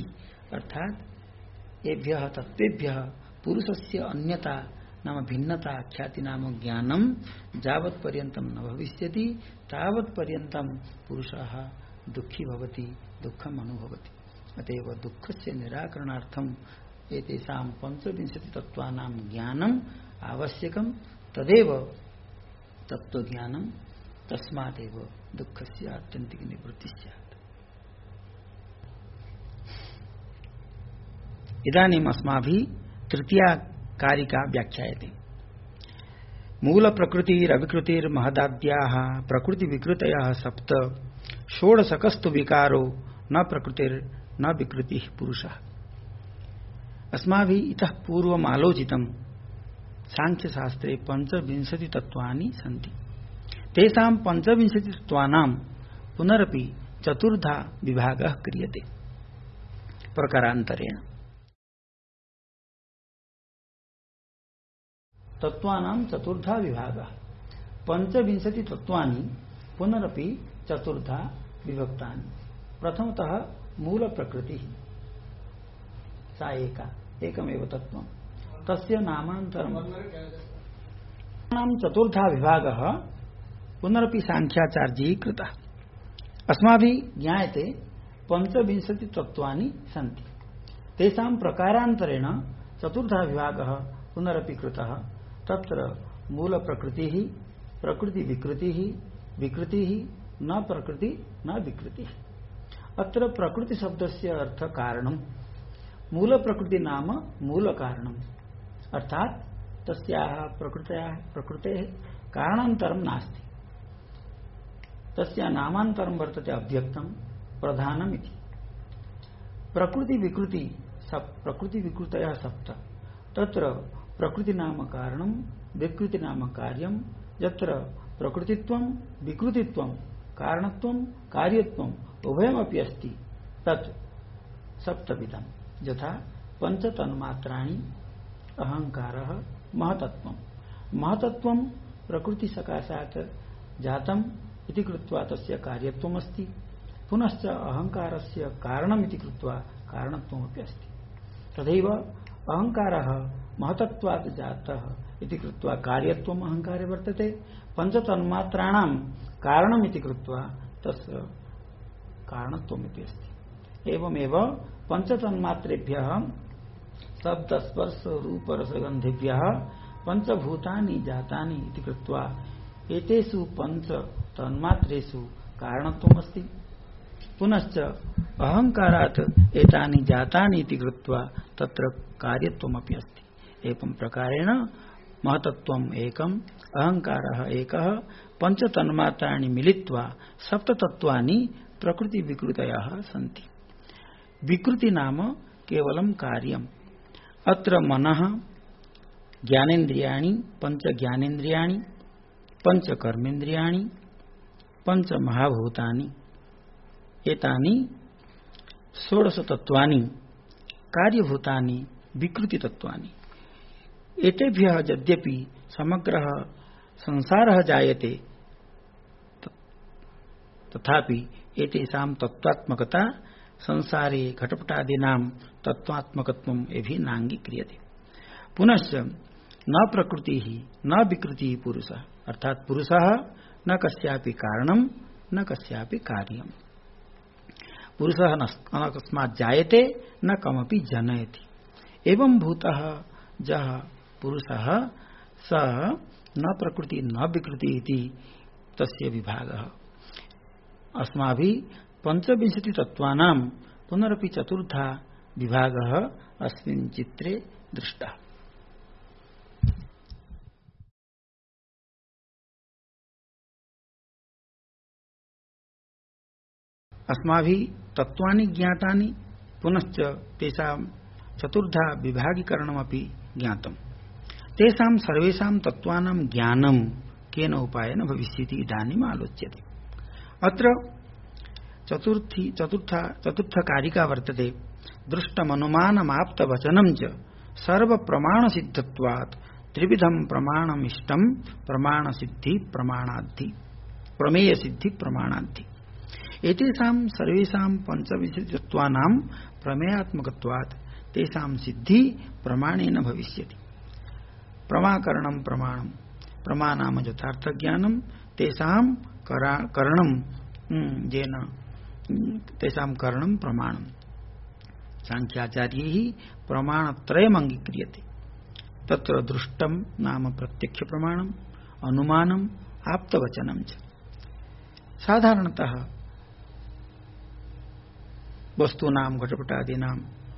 अर्थात एभ्यः तत्त्वेभ्यः पुरुषस्य अन्यता नाम भिन्नता ख्याति नाम ज्ञानं यावत्पर्यन्तं न भविष्यति तावत्पर्यन्तं पुरुषः दुःखी भवति, दुःखम् अनुभवति। अतएव दुःखस्य निराकरणार्थं एतेषां 25 तत्त्वानां ज्ञानम् आवश्यकं। तदेव तत्त्वज्ञानं, तस्मादेव दुःखस्य आत्यन्तिक निवृत्तिः स्यात्। इदानीम् अस्माभिः तृतीया कारिका व्याख्यायते। मूल प्रकृतिरविकृतिर्महदाद्याः प्रकृति विकृतयः 7 षोडशकस्तु विकारो न प्रकृतिर्न विकृतिः पुरुषः। अस्माभिः इतः पूर्वम् आलोचितं सांख्यशास्त्रे 25 तत्त्वानि सन्ति। तेषां पंचविंशतित्वानां पुनरपि चतुर्धा विभागः क्रियते प्रकारांतरेण। तत्वानां चतुर्धा विभागः पंचविंशति तत्वानि पुनरपि चतुर्धा विभक्तानि। प्रथमतः मूल प्रकृति सा एकमेव तत्वं तस्य नामान्तरं चतुर्धा विभागः पुनरपि सांख्याचार्यैः कृतः। अस्माभिः ज्ञायते पंचविंशति तत्वानि सन्ति, तेषां प्रकारान्तरेण चतुर्धा विभागः पुनरपि कृतः। तत्र मूल प्रकृतिः, प्रकृति विकृतिः, विकृतिः न प्रकृति न विकृतिः। अत्र प्रकृति शब्दस्य अर्थ कारणं, मूल प्रकृति नाम मूल कारणम्, अर्थात् तस्याः प्रकृतेः कारणान्तरं नास्ति, तस्य नामान्तरं वर्तते अव्यक्तं प्रधानम् इति। प्रकृति विकृतयः सप्त। तत्र प्रकृति नाम कारणं, विकृति नाम कार्यं। यत्र प्रकृतित्वं विकृतित्वं कारणत्वं कार्यत्वम् उभयमपि अस्ति तत् सप्तविधम्। यथा पंचतन्मात्राणि, अहंकारः, महतत्वं। महतत्वं प्रकृति सकाशात् जातम् इति कृत्वा तस्य कार्यत्वमस्ति, पुनश्च अहंकारस्य कारणमिति कृत्वा कारणत्वमपि अस्ति। तथैव अहंकारः महतत्वात् जातः इति कृत्वा कार्यत्वम् अहंकारे वर्तते, पंचतन्मात्राणां कारणमिति कृत्वा तस्य कारणत्वमिति अस्ति। एवमेव पंचतन्मात्रेभ्यः शब्द स्पर्श रूप रसगन्धेभ्यः पंचभूतानि जातानि इति कृत्वा एतेषु पंच तन्मात्रेषु कारणत्वमस्ति, पुनश्च अहंकारात् एतानि जातानि इति कृत्वा तत्र कार्यत्वमपि अस्ति। एवं प्रकारेण महतत्वम् एकम्, अहंकारः एकः, पंचतन्मात्राणि मिलित्वा सप्ततत्त्वानि प्रकृति विकृतयः सन्ति। विकृति नाम केवलं कार्यम्। अत्र मनः, ज्ञानेन्द्रियाणि, पंच ज्ञानेन्द्रियाणि, पंच कर्मेन्द्रियाणि, पंच महाभूतानि, एतानि षोडश तत्वानि कार्यभूतानि विकृति तत्वानि। एतेभ्यः यद्यपि समग्रः संसारः जायते तथापि एतेषां तत्त्वात्मकता संसारे घटपटादीनां तत्त्वात्मकत्वम् एभिः नाङ्गीक्रियते। पुनश्च न प्रकृतिः न विकृतिः पुरुषः, अर्थात् पुरुषः न कस्यापि कारणं न कस्यापि कार्यम्। पुरुषः न कस्मात् जायते न कमपि जनयति। एवं भूतः यः पुरुषः सः न प्रकृति न विकृति इति तस्य विभागः। अस्माभिः पंचविंशति तत्त्वानां पुनरपि चतुर्था विभागः अस्मिन् चित्रे दृष्टः। अस्माभिः तत्त्वानि ज्ञातानि, पुनश्च तेषां चतुर्धा विभागीकरणमपि ज्ञातम्। तेषां सर्वेषां तत्त्वानां ज्ञानं केन उपायेन भविष्यति इदानीम् आलोच्यते। अत्र चतुर्थ कारिका वर्तते दृष्टमनुमानमाप्तवचनं च सर्वप्रमाणसिद्धत्वात् त्रिविधं प्रमाणमिष्टं प्रमाणसिद्धि प्रमाणाद्धि प्रमेयसिद्धि प्रमाणाद्धि। एतेषां सर्वेषां पंचविंशतित्वानां प्रमेयात्मकत्वात् तेषां सिद्धि प्रमाणेन भविष्यति। प्रमाकरणं प्रमाणं, प्रमा नाम यथार्थ ज्ञानं, तेषां करणं येन तेषां करणं प्रमाणं। सांख्याचार्यैः प्रमाणत्रयम् अंगीक्रियते। तत्र दृष्टं नाम प्रत्यक्ष प्रमाणम्, अनुमानम्, आप्तवचनं च। साधारणतः वस्तूनां घटपटादीनां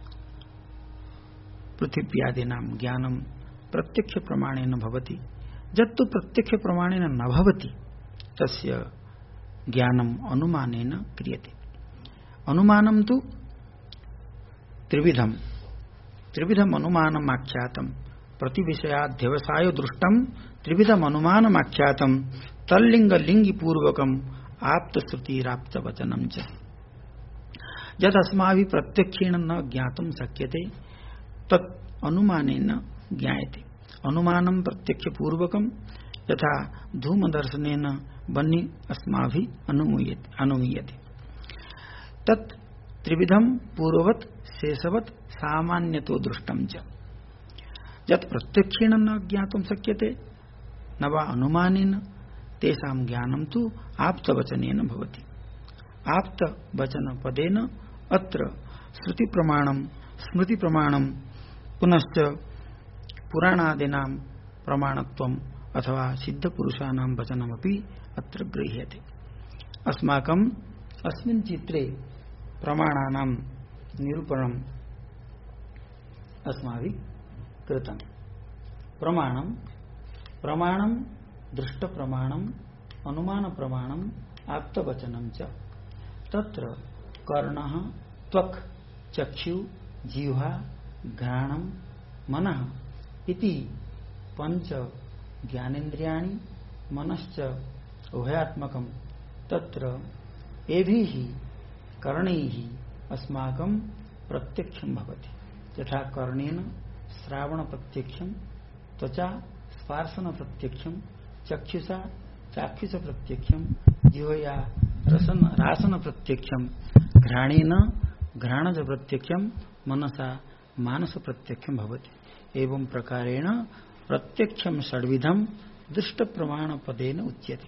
पृथिव्यादीनां ज्ञानं प्रत्यक्ष प्रमाणेन भवति। यत्तु प्रत्यक्ष प्रमाणेन न भवति तस्य ज्ञानम् अनुमानेन क्रियते। अनुमानं तु त्रिविधम् अनुमानम् आख्यातम्। प्रतिविषयाध्यवसायो दृष्टं त्रिविधम् अनुमानम् आख्यातम्। तल्लिंग लिंगी पूर्वकम आप्त श्रुतिराप्त वचनम च यद अस्माभिः प्रत्यक्षेण न ज्ञातुं शक्यते तत् अनुमानेन ज्ञायते। अनुमानं प्रत्यक्ष पूर्वकम यथा धूम दर्शनेन बन्ही अस्माभिः अनुमीयते तत् त्रिविधम पूर्ववत शेषवत सामान्यतो दृष्टम च यत् प्रत्यक्षेण न ज्ञातुं शक्यते न वा अनुमानेन तेषां ज्ञानं तु आप्तवचनेन भवति। आप्तवचनपदेन अत्र श्रुति प्रमाणं स्मृति प्रमाणं पुनश्च पुराणादीनां प्रमाणत्वम् अथवा सिद्ध पुरुषाणां वचनमपि अत्र गृह्यते। अस्माकम् अस्मिन् चित्रे प्रमाणानां निरूपणम् अस्माभिः कृतम्। प्रमाणं दृष्ट प्रमाणम् अनुमान प्रमाणम् आप्तवचनं च तत्र कर्णः त्वक् चक्षु जिह्वा घ्राणं मनः इति पंच ज्ञानेन्द्रियाणि मनश्च उभयात्मकं तत्र एभिः कर्णैः अस्माकं प्रत्यक्षं भवति। यथा कर्णेन श्रावण प्रत्यक्षं त्वचा स्पर्शन प्रत्यक्षं चक्षुषा चाक्षुष प्रत्यक्षं जिह्वया रासन प्रत्यक्षं घ्राणेन घ्राणज प्रत्यक्षं मनसा मानस प्रत्यक्षं भवति। एवं प्रकारेण प्रत्यक्षं षड्विधं दृष्ट प्रमाण पदेन उच्यते।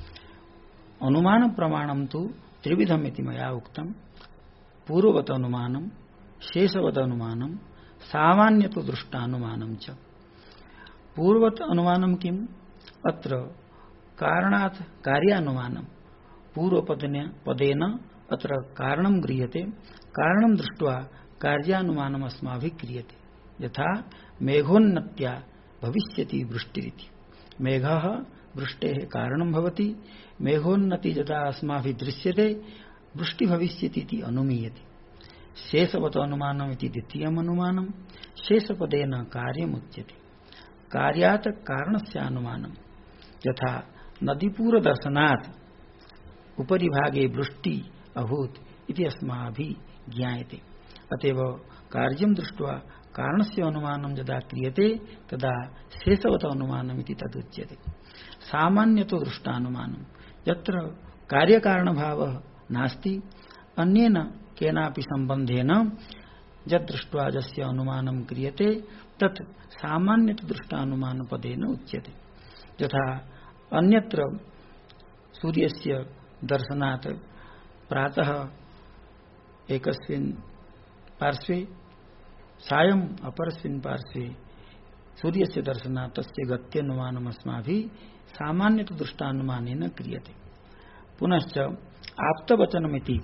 अनुमान प्रमाणं तु त्रिविधम् इति मया उक्तम्। पूर्ववत अनुमानं शेषवत अनुमानं सामान्यतो दृष्टानुमानं च। पूर्ववत अनुमानं किम्? अत्र कारणात् कार्यानुमानं पूर्वपदेन अत्र कारणं गृह्यते। कारणं दृष्ट्वा कार्यानुमानम् अस्माभिः क्रियते। यथा मेघोन्नत्या भविष्यति वृष्टिरिति। मेघः वृष्टेः कारणं भवति। मेघोन्नति यदा अस्माभिः दृश्यते वृष्टि भविष्यति इति अनुमीयते। शेषवत अनुमानम् इति द्वितीयम् अनुमानं। शेषपदेन कार्यमुच्यते। कार्यात् कारणस्य अनुमानं यथा नदीपूर दर्शनात् उपरि भागे वृष्टि अभूत् इति अस्माभिः ज्ञायते। अतएव कार्यं दृष्ट्वा कारणस्य अनुमानं यदा क्रियते तदा शेषवत अनुमानम् इति तदुच्यते। सामान्यतो दृष्टानुमानं यत्र कार्यकारणभावः नास्ति अन्येन केनापि सम्बन्धेन यद्दृष्ट्वा यस्य अनुमानं क्रियते तत् सामान्यतो दृष्टानुमानपदेन उच्यते। यथा अन्यत्र सूर्यस्य दर्शनात् प्रातः एकस्मिन् पार्श्वे सायम् अपरस्मिन् पार्श्वे सूर्यस्य दर्शनात् तस्य गत्यनुमानम् अस्माभिः सामान्यतो दृष्टानुमानेन क्रियते। पुनश्च आप्तवचनमिति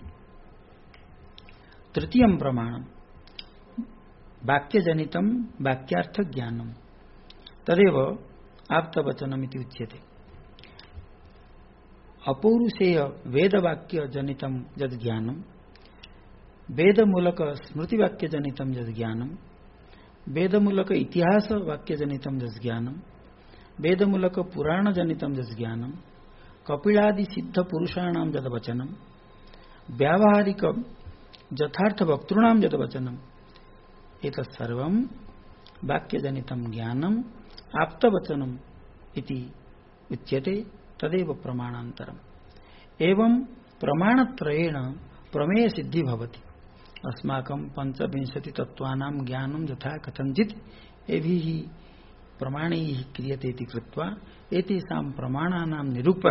तृतीयं प्रमाणं वाक्यजनितं वाक्यार्थज्ञानं तदेव आप्तवचनमिति उच्यते। अपौरुषेय वेदवाक्यजनितं यद्ज्ञानं वेदमूलक स्मृतिवाक्यजनितं यद्ज्ञानं वेदमूलक इतिहासवाक्यजनितं यद्ज्ञानं वेदमूलक पुराणजनितं यद्ज्ञानं कपिलादि सिद्ध पुरुषाणां यद्वचनं व्यावहारिक यथार्थ वक्तॄणां यद्वचनम् एतत् सर्वं वाक्यजनितं ज्ञानम् आप्तवचनम् इति उच्यते। तदेव प्रमाणान्तरम्। एवं प्रमाणत्रयेण प्रमेय सिद्धि भवति। अस्माकं 25 तत्त्वानां ज्ञानं यथा कथञ्चित् एभिः प्रमाणैः क्रियते इति कृत्वा एतेषां प्रमाणानां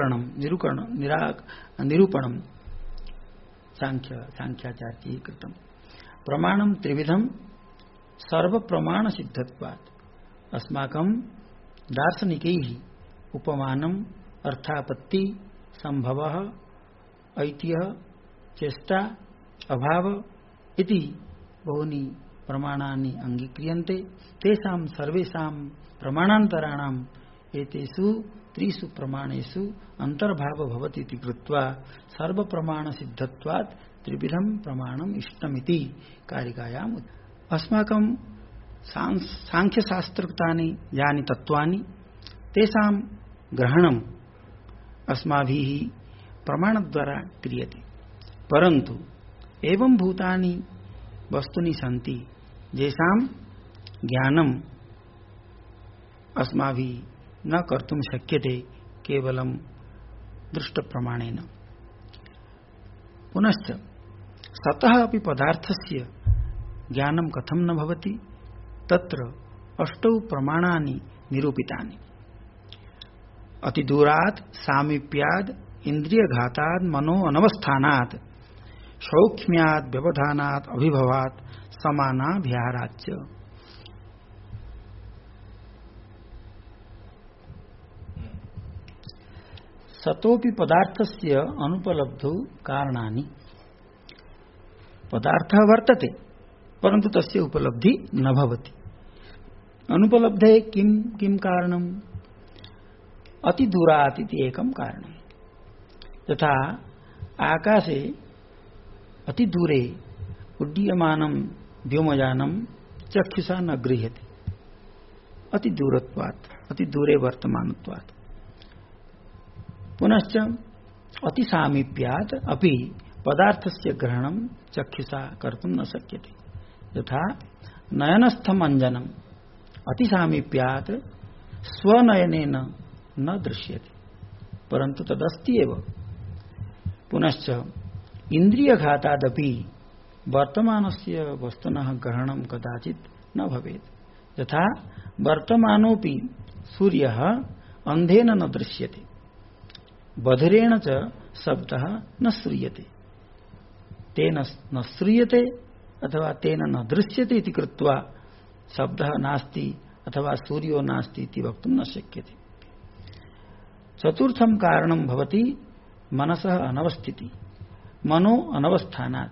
निरूपणं सांख्याचार्यैः कृतम्। प्रमाणं त्रिविधं सर्वप्रमाण सिद्धत्वात्। अस्माकं दार्शनिकैः उपमानम् अर्थापत्ति संभवः ऐतिह्य चेष्टा अभाव इति बहूनि प्रमाणानि अंगीक्रियन्ते। तेषां सर्वेषां प्रमाणान्तराणाम् एतेषु त्रिषु प्रमाणेषु अंतर्भाव भवति इति कृत्वा सर्वप्रमाण सिद्धत्वात् त्रिविधं प्रमाणम् इष्टमिति कारिकायाम्। अस्माकं सांख्यशास्त्रकृतानि यानि तत्त्वानि तेषां ग्रहणं अस्माभिः प्रमाणद्वारा क्रियते, परन्तु एवं भूतानि वस्तूनि सन्ति येषां ज्ञानम् अस्माभिः न कर्तुं शक्यते केवलं दृष्टप्रमाणेन। पुनश्च सतः अपि पदार्थस्य ज्ञानं कथं न भवति? तत्र 8 प्रमाणानि निरूपितानि। अतिदूरात्, सामीप्याद्, इन्द्रियघातात्, मनो अनवस्थानात्, सौक्ष्म्यात्, व्यवधानात्, अभिभवात्, समानाभ्याहाराच्च। सतोपि पदार्थस्य अनुपलब्धौ कारणानि। पदार्थः वर्तते परन्तु तस्य उपलब्धि न भवति। अनुपलब्धे किं किं कारणम्? अतिदूरात् इति एकं कारणं। यथा आकाशे अतिदूरे उड्डीयमानं व्योमयानं चक्षुषा न गृह्यते, अतिदूरत्वात्, अतिदूरे वर्तमानत्वात्। पुनश्च अतिसामीप्यात् अपि पदार्थस्य ग्रहणं चक्षुषा कर्तुं न शक्यते। यथा नयनस्थम् अञ्जनम् अतिसामीप्यात् स्वनयनेन न दृश्यते, परन्तु तदस्ति एव। पुनश्च इन्द्रियघातादपि वर्तमानस्य वस्तुनः ग्रहणं कदाचित् न भवेत्। यथा वर्तमानोऽपि सूर्यः अन्धेन न दृश्यते, बधिरेण च शब्दः न श्रूयते। तेन न श्रूयते अथवा तेन न दृश्यते इति कृत्वा शब्दः नास्ति अथवा सूर्यो नास्ति इति वक्तुं न शक्यते। चतुर्थं कारणं भवति मनसः अनवस्थितिः, मनो अनवस्थानात्।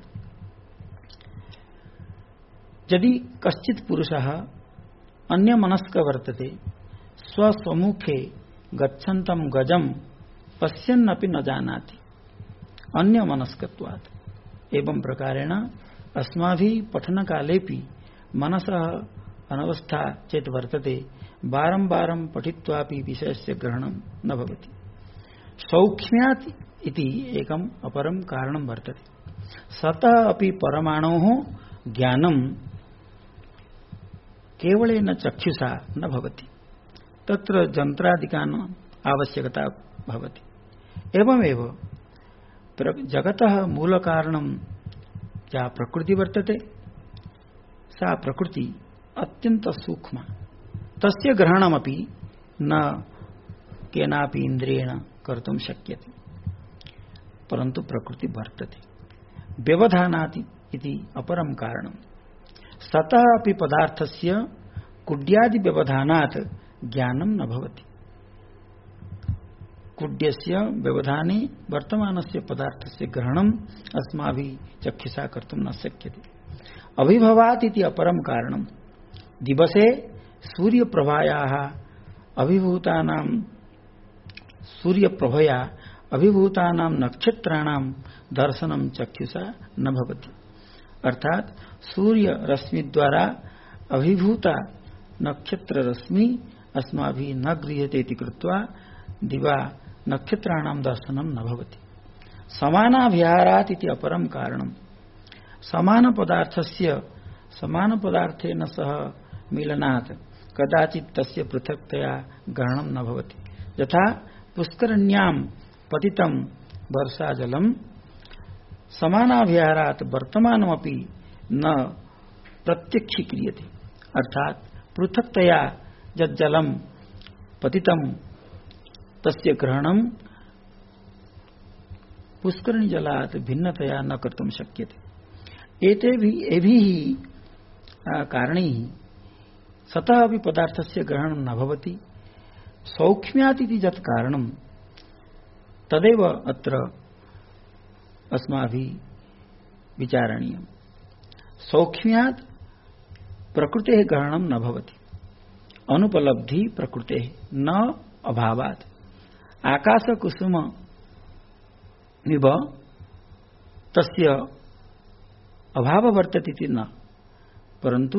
यदि कश्चित् पुरुषः अन्यमनस्क वर्तते, स्वस्वमुखे गच्छन्तं गजं पश्यन्नपि न जानाति अन्यमनस्कत्वात्। एवं प्रकारेण अस्माभिः पठनकालेपि मनसः अनवस्था चेत् वर्तते, बारं पठित्वापि विषयस्य ग्रहणं न भवति। सौक्ष्म्यात् इति एकम् अपरं कारणं वर्तते। सतः अपि परमाणोः ज्ञानं केवलेन चक्षुषा न भवति, तत्र यन्त्रादिकानाम् आवश्यकता भवति। एवमेव जगतः मूलकारणं या प्रकृति वर्तते, सा प्रकृति अत्यंत सूक्ष्मा, तस्य ग्रहणमपि न केनापि इन्द्रियेण कर्तुं शक्यते, परन्तु प्रकृति वर्तते। व्यवधानात् इति अपरं कारणं। सतः अपि पदार्थस्य कुड्यादि व्यवधानात् ज्ञानं न भवति। कुड्यस्य व्यवधाने वर्तमानस्य पदार्थस्य ग्रहणम् अस्माभिः चक्षुषा कर्तुं न शक्यते। अभिभवात् इति अपरं कारणं। दिवसे सूर्यप्रभायाः अभिभूतानां नक्षत्राणां दर्शनं चक्षुषा न भवति। अर्थात सूर्य रश्मि द्वारा अभिभूता नक्षत्र रश्मि अस्माभिः न गृह्यते इति कृत्वा दिवा नक्षत्राणां दर्शनं न भवति। समानाभ्याहारात् इति अपरं कारणं। समान पदार्थेन सह मिलनात् कदाचित् तस्य पृथक्तया ग्रहणं न भवति। यथा पुष्करण्यां पतितं वर्षाजलं समानाभ्याहारात् वर्तमानमपि न प्रत्यक्षीक्रियते। अर्थात पृथक्तया यज्जलं पतितं तस्य ग्रहणं पुष्करणी जलात् भिन्नतया न कर्तुं शक्यते। एभिः कारणैः सतः अपि पदार्थस्य ग्रहणं न भवति। सौक्ष्म्यात् इति यत् कारणं तदेव अत्र अस्माभिः विचारणीयम्। सौक्ष्म्यात् प्रकृतेः ग्रहणं न भवति। अनुपलब्धि प्रकृतेः न अभावात्। आकाशकुसुममिव तस्य अभाव वर्तते इति न, परन्तु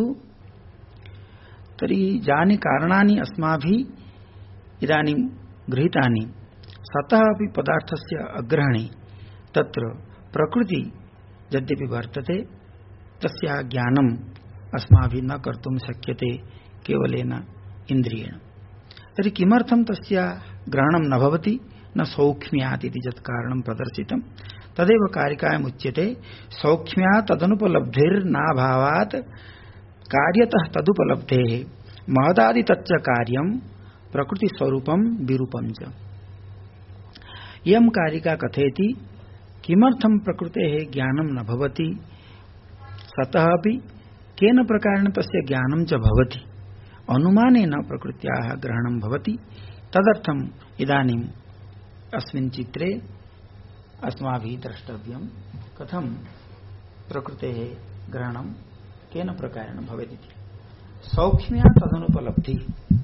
तर्हि यानि कारणानि अस्माभिः इदानीं गृहीतानि सतः अपि पदार्थस्य अग्रहणे तत्र प्रकृति यद्यपि वर्तते तस्याः ज्ञानम् अस्माभिः न कर्तुं शक्यते केवलेन इन्द्रियेण। तर्हि किमर्थं तस्य ग्रहणं न भवति न सौक्ष्म्यात् इति यत् कारणं प्रदर्शितं तदेव कारिकायाम् उच्यते। सौक्ष्म्यात् तदनुपलब्धिर्नाभावात् कार्यतः तदुपलब्धेः महदादि तच्च कार्यं प्रकृतिस्वरूपं विरूपं च। इयं कारिका कथयति किमर्थं प्रकृतेः ज्ञानं न भवति सतः अपि केन प्रकारेण तस्य ज्ञानं च भवति अनुमानेन प्रकृत्याः ग्रहणं भवति। तदर्थम् इदानीम् अस्मिन् चित्रे अस्माभिः द्रष्टव्यं कथं प्रकृतेः ग्रहणं केन प्रकारेण भवेदिति। सौक्ष्म्यात् तदनुपलब्धि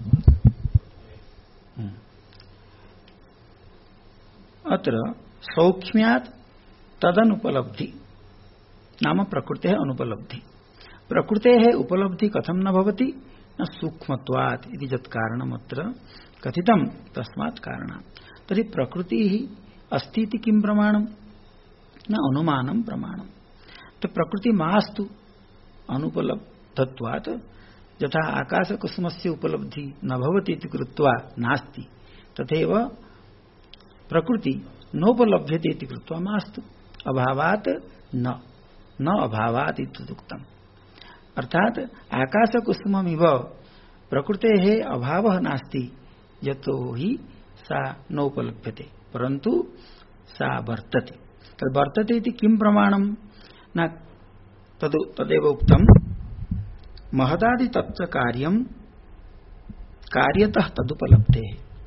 अत्र सौक्ष्म्यात् तदनुपलब्धि नाम प्रकृतेः अनुपलब्धि। प्रकृतेः उपलब्धि कथं न भवति न सूक्ष्मत्वात् इति यत् कारणम् अत्र कथितं तस्मात् कारणात्। तर्हि प्रकृतिः अस्ति इति किं प्रमाणं न अनुमानं प्रमाणं। तो प्रकृति मास्तु अनुपलब्धत्वात् यथा आकाशकुसुमस्य उपलब्धि न भवति इति कृत्वा नास्ति तथैव प्रकृति नोपलभ्यते इति कृत्वा मास्तु अभावात् न अभावात् इत्युक्तम्। अर्थात आकाशकुसुममिव प्रकृतेः अभावः नास्ति यतो हि सा नोपलभ्यते परन्तु सा वर्तते। तद् वर्तते इति किं प्रमाणं न तदेव उक्तं महदादि तच्च कार्यं कार्यतः तदुपलब्धेः।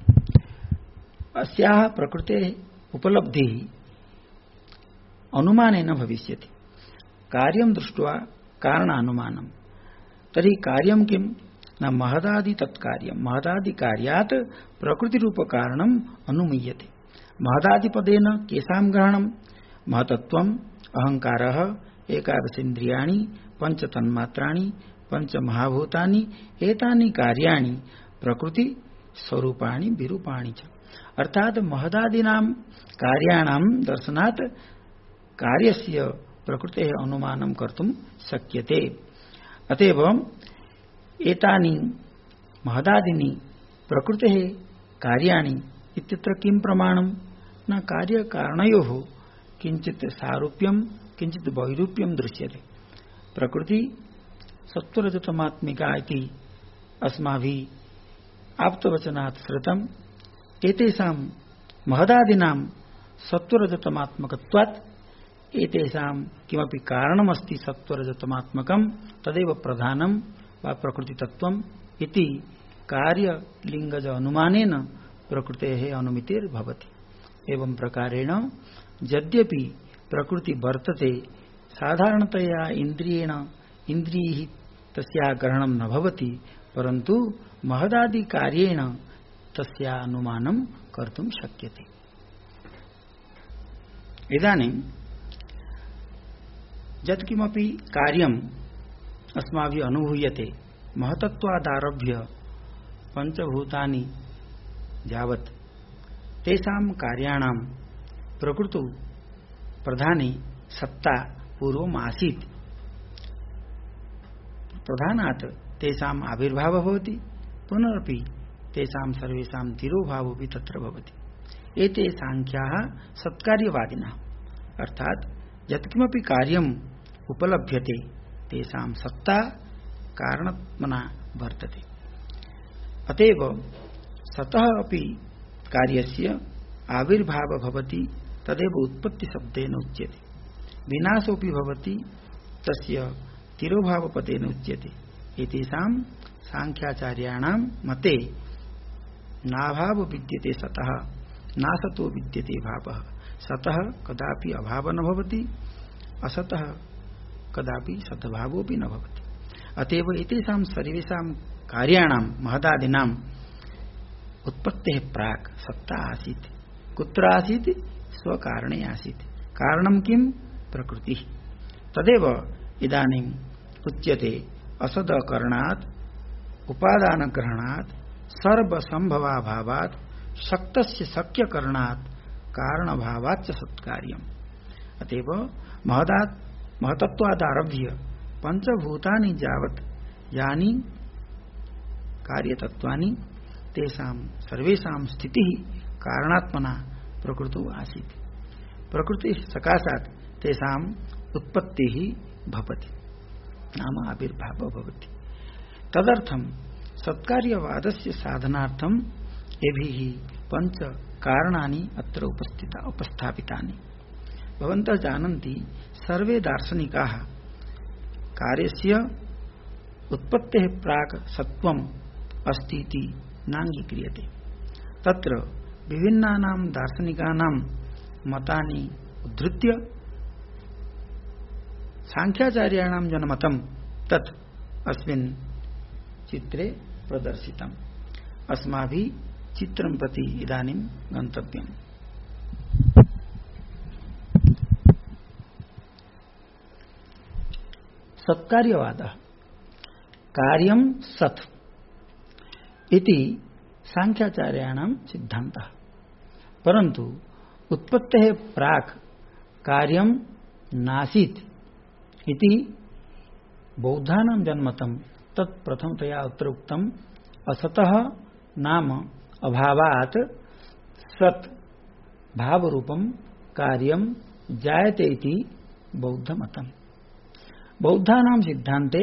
अस्याः प्रकृतेः उपलब्धिः अनुमानेन भविष्यति। कार्यं दृष्ट्वा कारणानुमानं। तर्हि कार्यं किं न महदादि तत्कार्यं महदादि कार्यात् प्रकृतिरूपकारणम् अनुमीयते। महदादिपदेन केषां ग्रहणं महतत्वम् अहंकारः एकादशेन्द्रियाणि पंचतन्मात्राणि पंचमहाभूतानि एतानि कार्याणि प्रकृति स्वरूपाणि विरूपाणि च। अर्थात महदादीनां कार्याणां दर्शनात् कार्यस्य प्रकृतेः अनुमानं कर्तुं शक्यते। अतएव एतानि महदादीनि प्रकृतेः कार्याणि इत्यत्र किं प्रमाणं न कार्यकारणयोः किंचित् सारूप्यं किंचित् वैरूप्यं दृश्यते। प्रकृति सत्वरजतमात्मिका इति अस्माभिः आप्तवचनात् श्रुतम्। एतेषां महदादीनां सत्वरजतमात्मकत्वात् एतेषां किमपि कारणमस्ति सत्वरजतमात्मकं तदेव प्रधानं वा प्रकृतितत्त्वम् इति कार्यलिङ्गज अनुमानेन प्रकृतेः अनुमितिर्भवति। एवं प्रकारेण यद्यपि प्रकृति वर्तते साधारणतया इन्द्रियेण इन्द्रियैः तस्याः ग्रहणं न भवति परन्तु महदादि कार्येण तस्याः अनुमानं कर्तुं शक्यते। इदानीं यत्किमपि कार्यम् अस्माभिः अनुभूयते महतत्वादारभ्य पंचभूतानि यावत् तेषां कार्याणां प्रकृतौ प्रधाने सत्ता पूर्वम् आसीत्। प्रधानात् तेषाम् आविर्भावः भवति पुनरपि तेषां सर्वेषां तिरोभावोऽपि तत्र भवति। एते सांख्याः सत्कार्यवादिनः अर्थात् यत्किमपि कार्यम् उपलभ्यते तेषां सत्ता कारणत्मना वर्तते। अतएव सतः अपि कार्यस्य आविर्भावः भवति तदेव उत्पत्ति शब्देन उच्यते। विनाशोऽपि भवति तस्य तिरोभावपदेन उच्यते। एतेषां सांख्याचार्याणां मते नाभाव विद्यते सतः नासतो विद्यते भावः। सतः कदापि अभावः न भवति असतः कदापि सद्भावोऽपि न भवति। अतएव एतेषां सर्वेषां कार्याणां महदादीनां उत्पत्तेः प्राक् सत्ता आसीत्। कुत्र आसीत्? स्वकारणे आसीत्। कारणं किं? प्रकृतिः। तदेव इदानीम् उच्यते असदकरणात् उपादानग्रहणात् सर्वसंभवाभावात् शक्तस्य शक्य करणात् कारण भावाच्च सत्कार्यम्। अतएव महतत्वादारभ्य पंचभूतानि जावत् यानि कार्यतत्वानि तेषां सर्वेषां स्थितिः कारणात्मना प्रकृतौ आसीत्। प्रकृति सकाशात् तेषाम् उत्पत्तिः भवति, नाम आविर्भावः भवति। तदर्थं सत्कार्यवादस्य साधनार्थं एभिः पंच कारणानि अत्र उपस्थापितानि। भवन्तः जानन्ति सर्वे दार्शनिकाः कार्यस्य उत्पत्तेः प्राक् सत्त्वम् अस्ति इति नाङ्गीक्रियते। तत्र विभिन्नानां दार्शनिकानां मतानि उद्धृत्य सांख्याचार्याणां जनमतं तत् अस्मिन् चित्रे प्रदर्शितम्। अस्माभिः चित्रं प्रति इदानीं गन्तव्यम्। सत्कार्यवादः कार्यं सत् इति सांख्याचार्याणां सिद्धान्तः। परन्तु उत्पत्तेः प्राक् कार्यं नासीत् इति बौद्धानां जनमतं। तत् प्रथमतया अत्र उक्तम् असतः नाम अभावात् सत् भावरूपं कार्यं जायते इति बौद्धमतम्। बौद्धानां सिद्धान्ते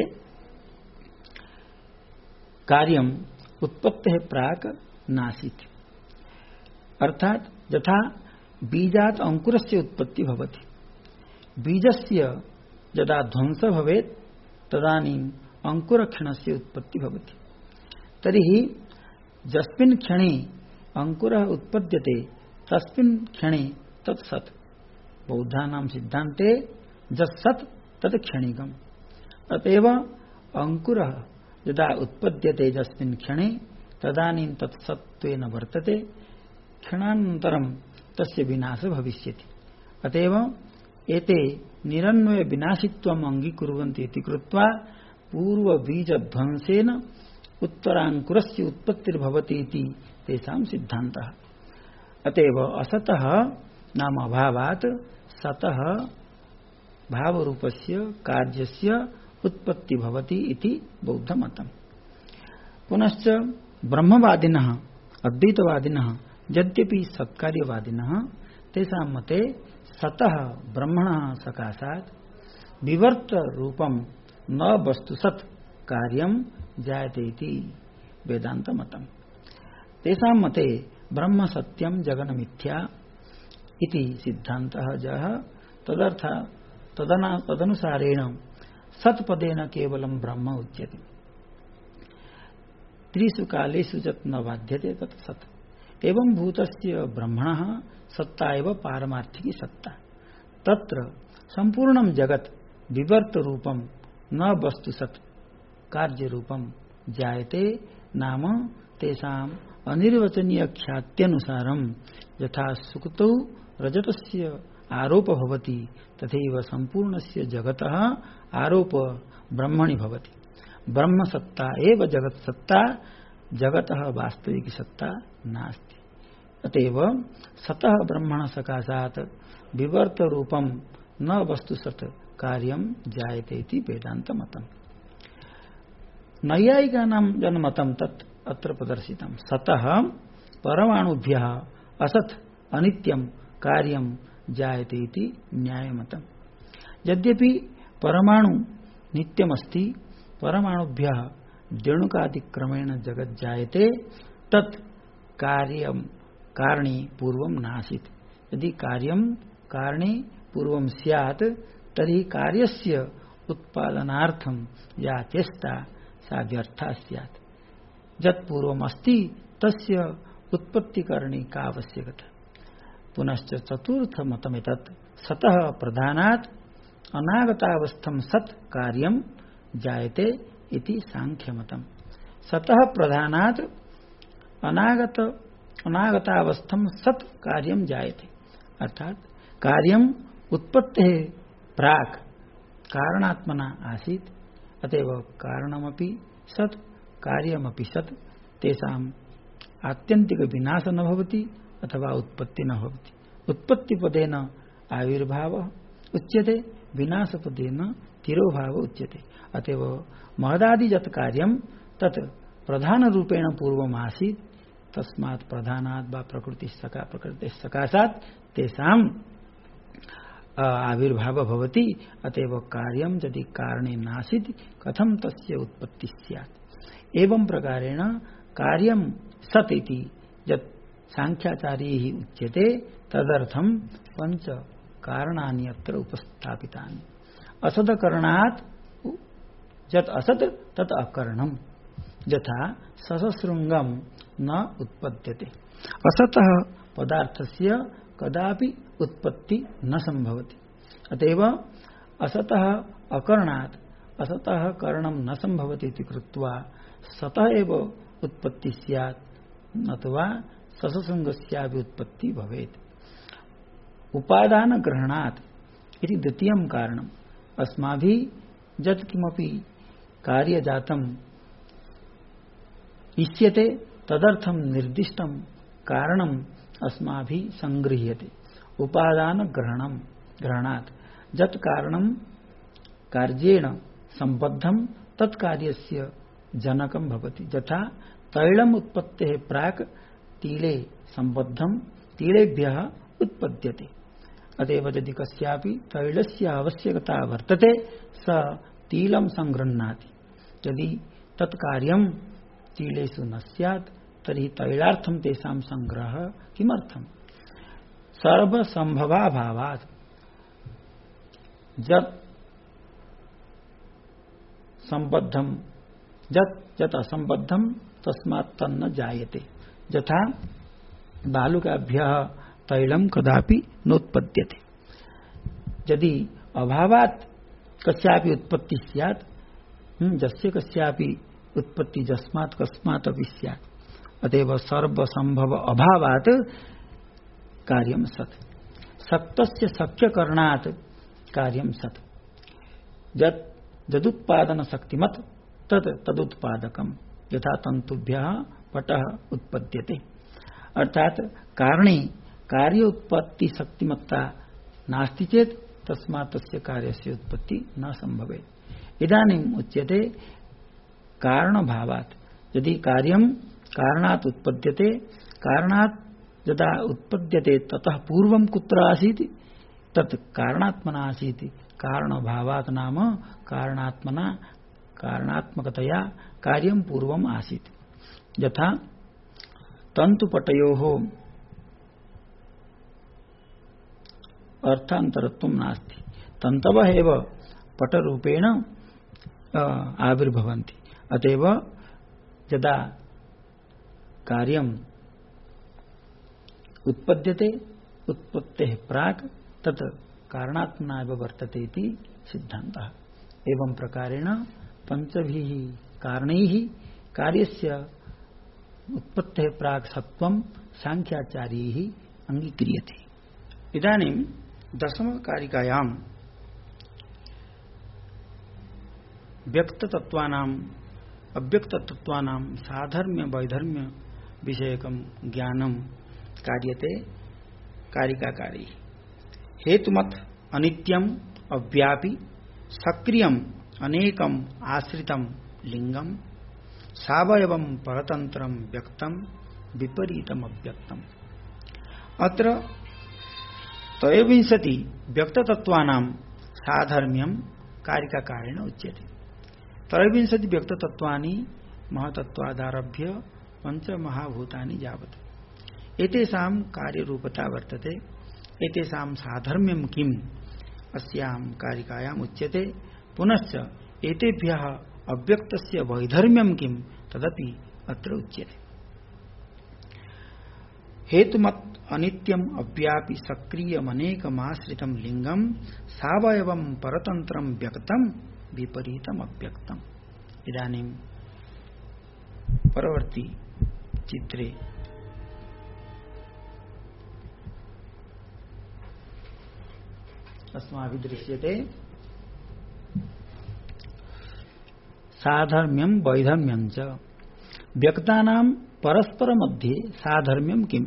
कार्यं उत्पत्तेः प्राक् नासीत्, अर्थात् यथा बीजात् अंकुरस्य उत्पत्ति भवति, बीजस्य यदा ध्वंसः भवेत् तदानीम् अंकुरक्षणस्य उत्पत्ति भवति। तर्हि यस्मिन् क्षणे अंकुरः उत्पद्यते तस्मिन् क्षणे तत् सत्। बौद्धानां सिद्धान्ते यत् सत् तत् क्षणिकम्। अतएव अंकुरः यदा उत्पद्यते यस्मिन् क्षणे तदानीं तत् सत्त्वेन वर्तते, क्षणानन्तरं तस्य विनाशः भविष्यति। अतएव एते निरन्वय विनाशित्वम् अंगीकुर्वन्ति इति कृत्वा पूर्वबीजध्वंसेन उत्तरांकुरस्य उत्पत्तिर्भवति इति तेषां सिद्धान्तः। अतएव असतः नाम अभावात् सतः भावरूपस्य कार्यस्य उत्पत्ति भवति इति बौद्धमतम्। पुनश्च ब्रह्मवादिनः अद्वैतवादिनः यद्यपि सत्कार्यवादिनः तेषां मते सतः ब्रह्मणः सकाशात् विवर्त रूपं न वस्तु सत् कार्यं जायते इति वेदान्तमतम्। तेषां मते ब्रह्म सत्यं जगन् मिथ्या इति सिद्धान्तः जः तदनुसारेण सत्पदेन केवलं ब्रह्म उच्यते। त्रिषु कालेषु यत् न बाध्यते तत् सत्। एवं भूतस्य ब्रह्मणः सत्ता एव पारमार्थिकी सत्ता। तत्र संपूर्णं जगत् विवर्त रूपं न वस्तु सत् कार्य रूपं जायते, नाम तेषाम् अनिर्वचनीय ख्यात्यनुसारं यथा सुक्तौ रजतस्य आरोप भवति तथैव संपूर्णस्य जगतः आरोप ब्रह्मणि भवति। ब्रह्म सत्ता एव जगत् सत्ता, जगतः वास्तविकी सत्ता नास्ति। अतएव सतः ब्रह्मण सकाशात् विवर्त रूपं न वस्तु सत् कार्यं जायते इति वेदान्तमतम्। नैयायिकानां जनमतं तत् अत्र प्रदर्शितं। सतः परमाणुभ्यः असत् अनित्यं कार्यं जायते इति न्यायमतम्। यद्यपि परमाणु नित्यमस्ति, परमाणुभ्यः द्यणुकादिक्रमेण जगत् जायते, तत् कार्यं कारणे पूर्वं नासीत्। यदि कार्यं कारणे पूर्वं स्यात् तर्हि कार्यस्य उत्पादनार्थं या चेष्टा सा व्यर्था स्यात्। यत् पूर्वम् अस्ति तस्य उत्पत्तिकरणे का आवश्यकता। पुनश्च चतुर्थमतमेतत् सतः प्रधानात् अनागतावस्थं सत् कार्यं जायते इति सांख्यमतम्। सतः प्रधानात् अनागतावस्थं सत् कार्यं जायते, अर्थात कार्यम् उत्पत्तेः प्राक् कारणात्मना आसीत्। अतएव कारणमपि सत् कार्यमपि सत्, तेषाम् आत्यंतिक विनाश न भवति अथवा उत्पत्ति न भवति। उत्पत्ति पदेन आविर्भाव उच्यते, विनाश पदेन तिरोभाव उच्यते। अतएव महदादि यत् कार्यम तत् प्रधान रूपेण पूर्वमासीत्, तस्मात् प्रधानात् वा प्रकृति सकाशात् तेषां आविर्भाव भवति। अतएव कार्यम यदि कारणे नासीत् कथं तस्य उत्पत्ति स्यात्। एवं प्रकारेण कार्यम सत् इति यत् सांख्याचार्यैः उच्यते तदर्थं पंच कारणानि अत्र उपस्थापितानि। असदकरणात् यत् असत् तत् अकरणम्, यथा ससशृंगम न उत्पद्यते। असतः पदार्थस्य कदापि उत्पत्ति न संभवति। अतएव असतः अकरणात् असतः करणं न संभवति इति कृत्वा सतः एव उत्पत्ति स्यात्, अथवा ससशृंगस्यापि उत्पत्ति भवेत्। उपादान ग्रहणात् इति द्वितीयं कारणम्। अस्माभिः यत् किमपि कार्य जातम् इष्यते तदर्थं निर्दिष्टं कारणम् अस्माभिः संगृह्यते। उपादान ग्रहणात् यत् कारणं कार्येण संबद्धं तत् कार्यस्य जनकं भवति। यथा तैलम् उत्पत्तेः प्राक् तीले संबद्धं तीलेभ्यः उत्पद्यते। अतएव यदि कस्यापि तैलस्य आवश्यकता वर्तते स तीलं संगृह्णाति। यदि तत्कार्यं तीलेषु न स्यात् तर्हि तैलार्थं तेषां संग्रहः किमर्थम्? सर्वसंभवाभावात् यत् संबद्धं यत् असंबद्धं तस्मात् तन्न जायते। यथा बालुकाभ्यः तैलं कदापि नोत्पद्यते। यदि अभावात् कस्यापि उत्पत्ति स्यात्, यस्य कस्यापि उत्पत्ति यस्मात् कस्मात् अपि स्यात्। अतएव सर्वसंभव अभावात् कार्यं सत्। सक्तस्य शक्यकरणात् कार्यं सत्। यदुत्पादन शक्तिमत् तदुत्पादकम्। यथा तंतुभ्यः पटः उत्पद्यते। अर्थात कारणे कार्य उत्पत्ति शक्तिमत्ता नास्ति चेत् तस्मात् तस्य कार्यस्य उत्पत्ति न संभवेत्। इदानीम् उच्यते कारणभावात्। यदि कार्यं कारणात् उत्पद्यते, कारणात् यदा उत्पद्यते ततः पूर्वं कुत्र आसीत्? तत् कारणात्मना आसीत्। कारणभावात् नाम कारणात्मना कारणात्मकतया कार्यं पूर्वम् आसीत्। यथा तंतुपटयोः अर्थान्तरत्वं नास्ति। तन्तवः एव पटरूपेण आविर्भवन्ति। अतएव यदा कार्यम् उत्पद्यते उत्पत्तेः प्राक् तत् कारणात्मना एव वर्तते इति सिद्धान्तः। एवं प्रकारेण पंचभिः कारणैः कार्यस्य उत्पत्तेः प्राक् सत्वं सांख्याचार्यैः अंगीक्रियते। इदानीं दशमकारिकायां व्यक्ततत्त्वानाम् अव्यक्ततत्त्वानां साधर्म्य वैधर्म्य विषयकं ज्ञानं कार्यते कारिकाकारैः। हेतुमत् अनित्यम् अव्यापि सक्रियम् अनेकम् आश्रितं लिंगम सावयवं परतंत्रं व्यक्तं विपरीतम् अव्यक्तम्। अत्र त्रयोविंशति व्यक्ततत्त्वानां साधर्म्यं कारिकाकारेण उच्यते। त्रयोविंशति व्यक्ततत्त्वानि महतत्त्वादारभ्य पंचमहाभूतानि यावत्। एतेषां कार्यरूपता वर्तते। एतेषां साधर्म्यं किम्? अस्यां कारिकायाम् उच्यते। पुनश्च एतेभ्यः अव्यक्तस्य वैधर्म्यं किम्? तदपि अत्र उच्यते। हेतुमत् अनित्यम् अव्यापि सक्रियमनेकमाश्रितं लिंगं सावयवं परतंत्रं व्यक्तं विपरीतम् अव्यक्तम्। इदानीं परवर्ती चित्रे अस्माभिः दृश्यते साधर्म्यं वैधर्म्यं च। व्यक्तानां परस्पर मध्ये साधर्म्यं किम?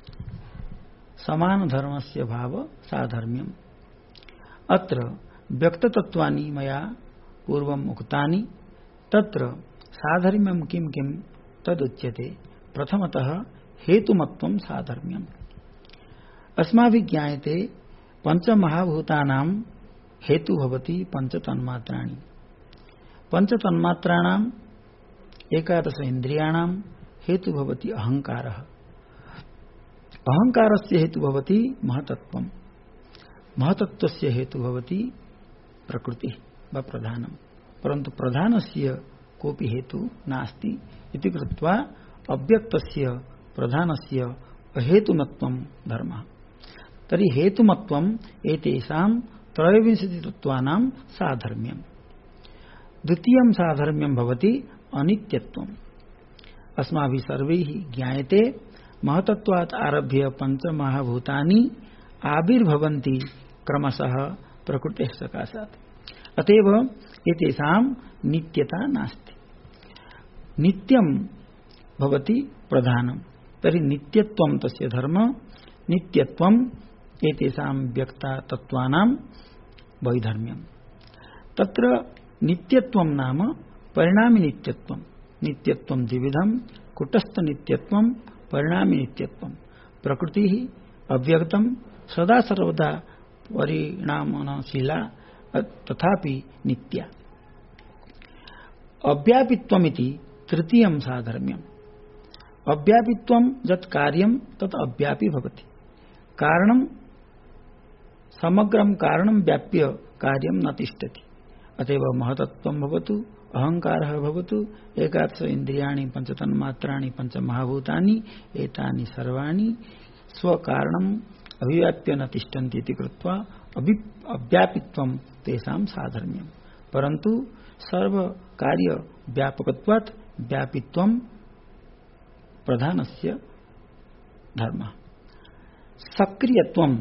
समान धर्मस्य भाव साधर्म्यम्। अत्र व्यक्ततत्वानि मया पूर्वम् उक्तानि, तत्र साधर्म्यं किम किम तदुच्यते। प्रथमतः हेतुमत्वं साधर्म्यम्। अस्माभिः ज्ञायते पंचमहाभूतानां हेतु भवति पंचतन्मात्राणि। पंचतन्मात्राणां एकादश इन्द्रियाणां हेतु भवति अहंकारः। अहंकारस्य हेतु भवति महतत्वम्। महतत्वस्य हेतु भवति प्रकृति वा प्रधानम्। परन्तु प्रधानस्य कोऽपि हेतु नास्ति इति कृत्वा अव्यक्तस्य प्रधानस्य अहेतुमत्वं धर्मः। तर्हि हेतुमत्वम् एतेषां त्रयोविंशतितत्त्वानां साधर्म्यम्। द्वितीयं साधर्म्यं भवति अनित्यत्वम्। अस्माभिः सर्वैः ज्ञायते महतत्वात् आरभ्य पंचमहाभूतानि आविर्भवन्ति क्रमशः प्रकृतेः सकाशात्। अतएव एतेषां नित्यता नास्ति। नित्यं भवति प्रधानम्। तर्हि नित्यत्वं तस्य धर्म, नित्यत्वम् एतेषां व्यक्ता तत्त्वानां वैधर्म्यम्। तत्र नित्यत्वं नाम परिणामि नित्यत्वम्। नित्यत्वं द्विविधम्, कुटस्थ नित्यत्वम्, परिणामि नित्यत्वम्। प्रकृतिः अव्यक्तं सदा सर्वदा परिणामशीला तथापि नित्या। अव्यापित्वमिति तृतीयं साधर्म्यम्। अव्यापित्वं यत् कार्यं तत् अव्यापी भवति। कारणं समग्रं कारणं व्याप्य कार्यं न तिष्ठति। अतएव महतत्वं भवतु, अहंकारः भवतु, एकादश इन्द्रियाणि, पंचतन्मात्राणि, पंचमहाभूतानि, एतानि सर्वाणि स्वकारणम् अभिव्याप्य न तिष्ठन्ति इति कृत्वा अव्यापित्वं तेषां साधर्म्यम्। परन्तु सर्वकार्य व्यापकत्वात् व्यापित्वं प्रधानस्य धर्मः। सक्रियत्वम्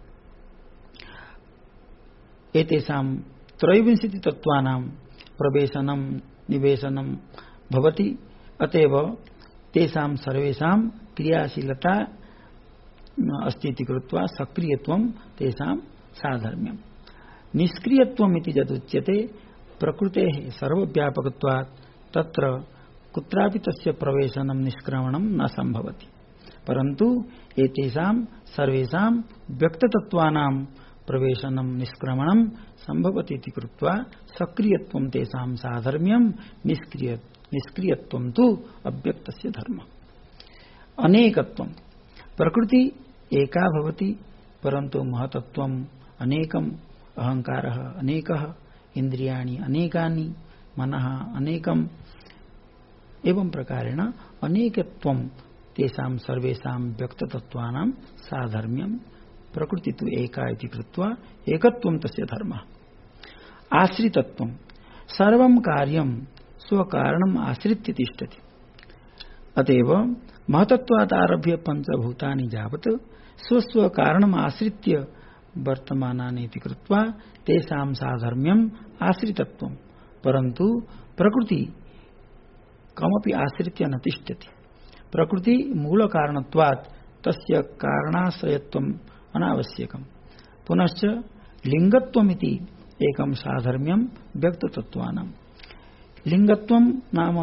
एतेषां त्रयोविंशति तत्त्वानां प्रवेशनं निवेशनं भवति। अतएव तेषां सर्वेषां क्रियाशीलता अस्ति इति कृत्वा सक्रियत्वं तेषां साधर्म्यम्। निष्क्रियत्वम् इति यदुच्यते प्रकृतेः सर्वव्यापकत्वात् तत्र कुत्रापि तस्य प्रवेशनं निष्क्रमणं न संभवति। परन्तु एतेषां सर्वेषां व्यक्ततत्त्वानां प्रवेशनं निष्क्रमणं संभवति इति कृत्वा सक्रियत्वं तेषां साधर्म्यम्, निष्क्रियत्वं तु अव्यक्तस्य धर्मः। अनेकत्वं प्रकृति एका भवति, परन्तु महतत्वम् अनेकम्, अहंकारः अनेकः, इन्द्रियाणि अनेकानि, मनः अनेकम्। एवं प्रकारेण अनेकत्वं तेषां सर्वेषां व्यक्ततत्त्वानां साधर्म्यम्। प्रकृति तु एका इति कृत्वा एकत्वं तस्य धर्मः। आश्रितत्वं सर्वं कार्यं स्वकारणम् आश्रित्य तिष्ठति। अतएव महतत्वात् आरभ्य पंचभूतानि यावत् स्वस्वकारणम् आश्रित्य वर्तमानानि इति कृत्वा तेषां साधर्म्यम् आश्रितत्वम्। परन्तु प्रकृति कमपि आश्रित्य न तिष्ठति। प्रकृति मूलकारणत्वात् तस्य कारणाश्रयत्वम् अनावश्यकम्। पुनश्च लिंगत्वमिति एकं साधर्म्यं व्यक्ततत्त्वानां। लिंगत्वं नाम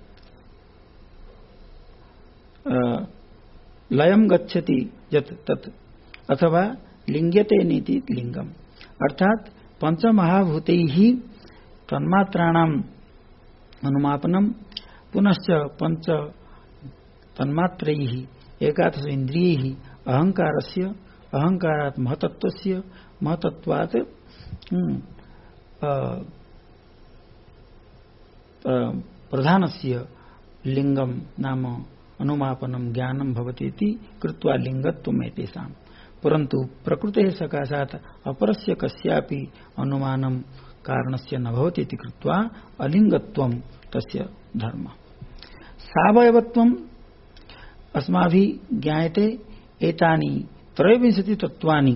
लयं गच्छति यत् तत्, अथवा लिंग्यते नीति लिंगम्। अर्थात पंचमहाभूतैः तन्मात्राणाम् अनुमापनं, पुनश्च पंच तन्मात्रैः एकादश इन्द्रियैः अहंकारस्य, अहंकारात् महतत्वस्य, महतत्वात् प्रधानस्य लिंगम नाम अनुमापनं ज्ञानं भवति इति कृत्वा लिंगत्वम् एतेषां। परन्तु प्रकृतेः सकाशात् अपरस्य कस्यापि अनुमानं कारणस्य न भवति इति कृत्वा अलिंगत्वं तस्य धर्मः। सावयवत्वम् अस्माभिः ज्ञायते। एतानि त्रयोविंशति तत्त्वानि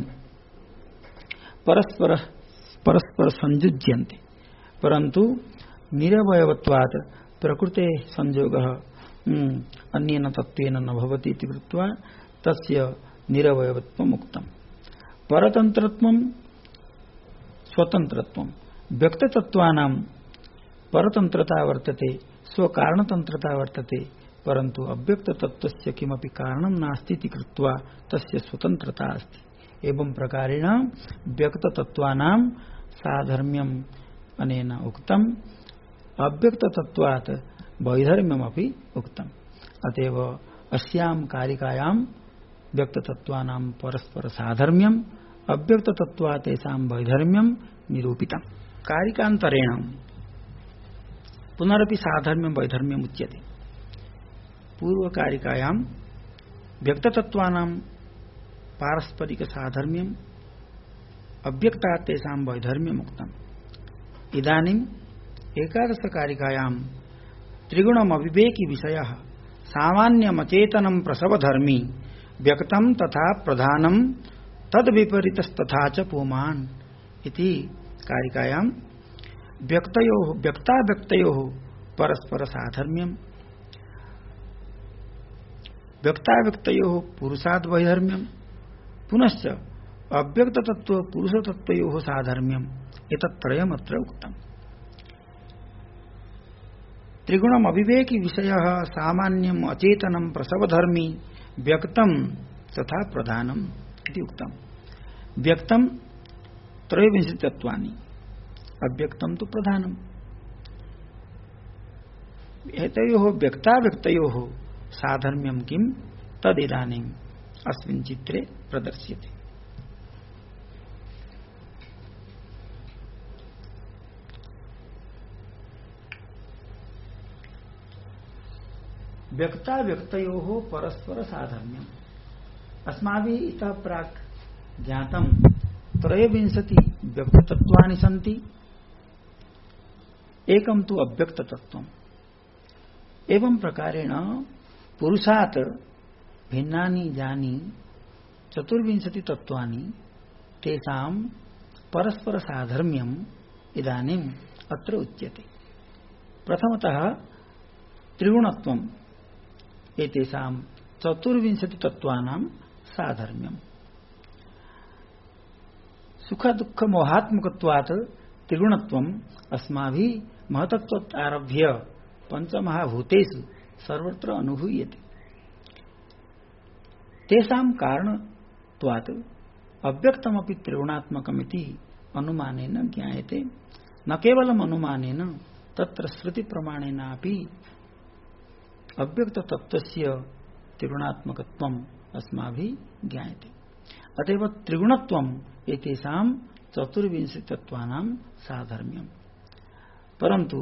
परस्पर संयुज्यन्ते, परन्तु निरवयवत्वात् प्रकृतेः संयोगः अन्येन तत्त्वेन न भवति इति कृत्वा तस्य निरवयवत्वम् उक्तम्। परतन्त्रत्वं स्वतन्त्रत्वं व्यक्ततत्त्वानां परतन्त्रता वर्तते, स्वकारणतन्त्रता वर्तते, परन्तु अव्यक्ततत्त्वस्य किमपि कारणं नास्ति इति कृत्वा तस्य स्वतन्त्रता अस्ति। एवं प्रकारेण व्यक्ततत्त्वानां साधर्म्यम् अनेन उक्तम्, अव्यक्ततत्त्वात् वैधर्म्यमपि उक्तम्। अतएव अस्यां कारिकायां व्यक्ततत्त्वानां परस्पर साधर्म्यम् अव्यक्ततत्त्वात् तेषां वैधर्म्यं निरूपितम्। कारिकान्तरेण पुनरपि साधर्म्यं वैधर्म्यम् उच्यते। पूर्वकारिकायां व्यक्ततत्त्वानां पारस्परिक साधर्म्यम् अव्यक्तात् तेषां वैधर्म्यम् उक्तम्। इदानीम् एकादशकारिकायां त्रिगुणमविवेकी विषयः सामान्यमचेतनं प्रसवधर्मी व्यक्तं तथा प्रधानं तद्विपरीतस्तथा च पुमान् इति कारिकायां व्यक्ताव्यक्तयोः परस्पर साधर्म्यम् व्यक्ताव्यक्तयोः पुरुषाद् वैधर्म्यम् पुनश्च अव्यक्ततत्त्व पुरुषतत्त्वयोः साधर्म्यम् एतत्त्रयमत्र उक्तम्। त्रिगुणम् अविवेकी विषयः सामान्यम् अचेतनं प्रसवधर्मी व्यक्तं तथा प्रधानम् इति उक्तम्। व्यक्तं त्रयोविंशति तत्त्वानि, अव्यक्तं तु प्रधानम्। एतयोः व्यक्ताव्यक्तयोः साधर्म्यं किं तदिदानीम् अस्मिन् चित्रे प्रदर्श्यते। व्यक्ताव्यक्तयोः परस्पर साधर्म्यम् अस्माभिः इतः प्राक् ज्ञातं 23 व्यक्ततत्त्वानि सन्ति, एकं तु अव्यक्ततत्त्वम्। एवं प्रकारेण पुरुषात् भिन्नानि यानि 24 तत्त्वानि तेषां परस्पर साधर्म्यम् इदानीम् अत्र उच्यते। प्रथमतः त्रिगुणत्वम् एतेषां 24 तत्त्वानां साधर्म्यम्। सुख दुःख मोहात्मकत्वात् त्रिगुणत्वम् अस्माभिः महतत्वात् आरभ्य पंचमहाभूतेषु सर्वत्र अनुभूयते। तेषां कारणत्वात् अव्यक्तमपि त्रिगुणात्मकमिति अनुमानेन ज्ञायते। न केवलम् अनुमानेन, तत्र श्रुति प्रमाणेनापि अव्यक्ततत्त्वस्य त्रिगुणात्मकत्वम् अस्माभिः ज्ञायते। अतएव त्रिगुणत्वम् एतेषां 24 तत्त्वानां साधर्म्यम्। परन्तु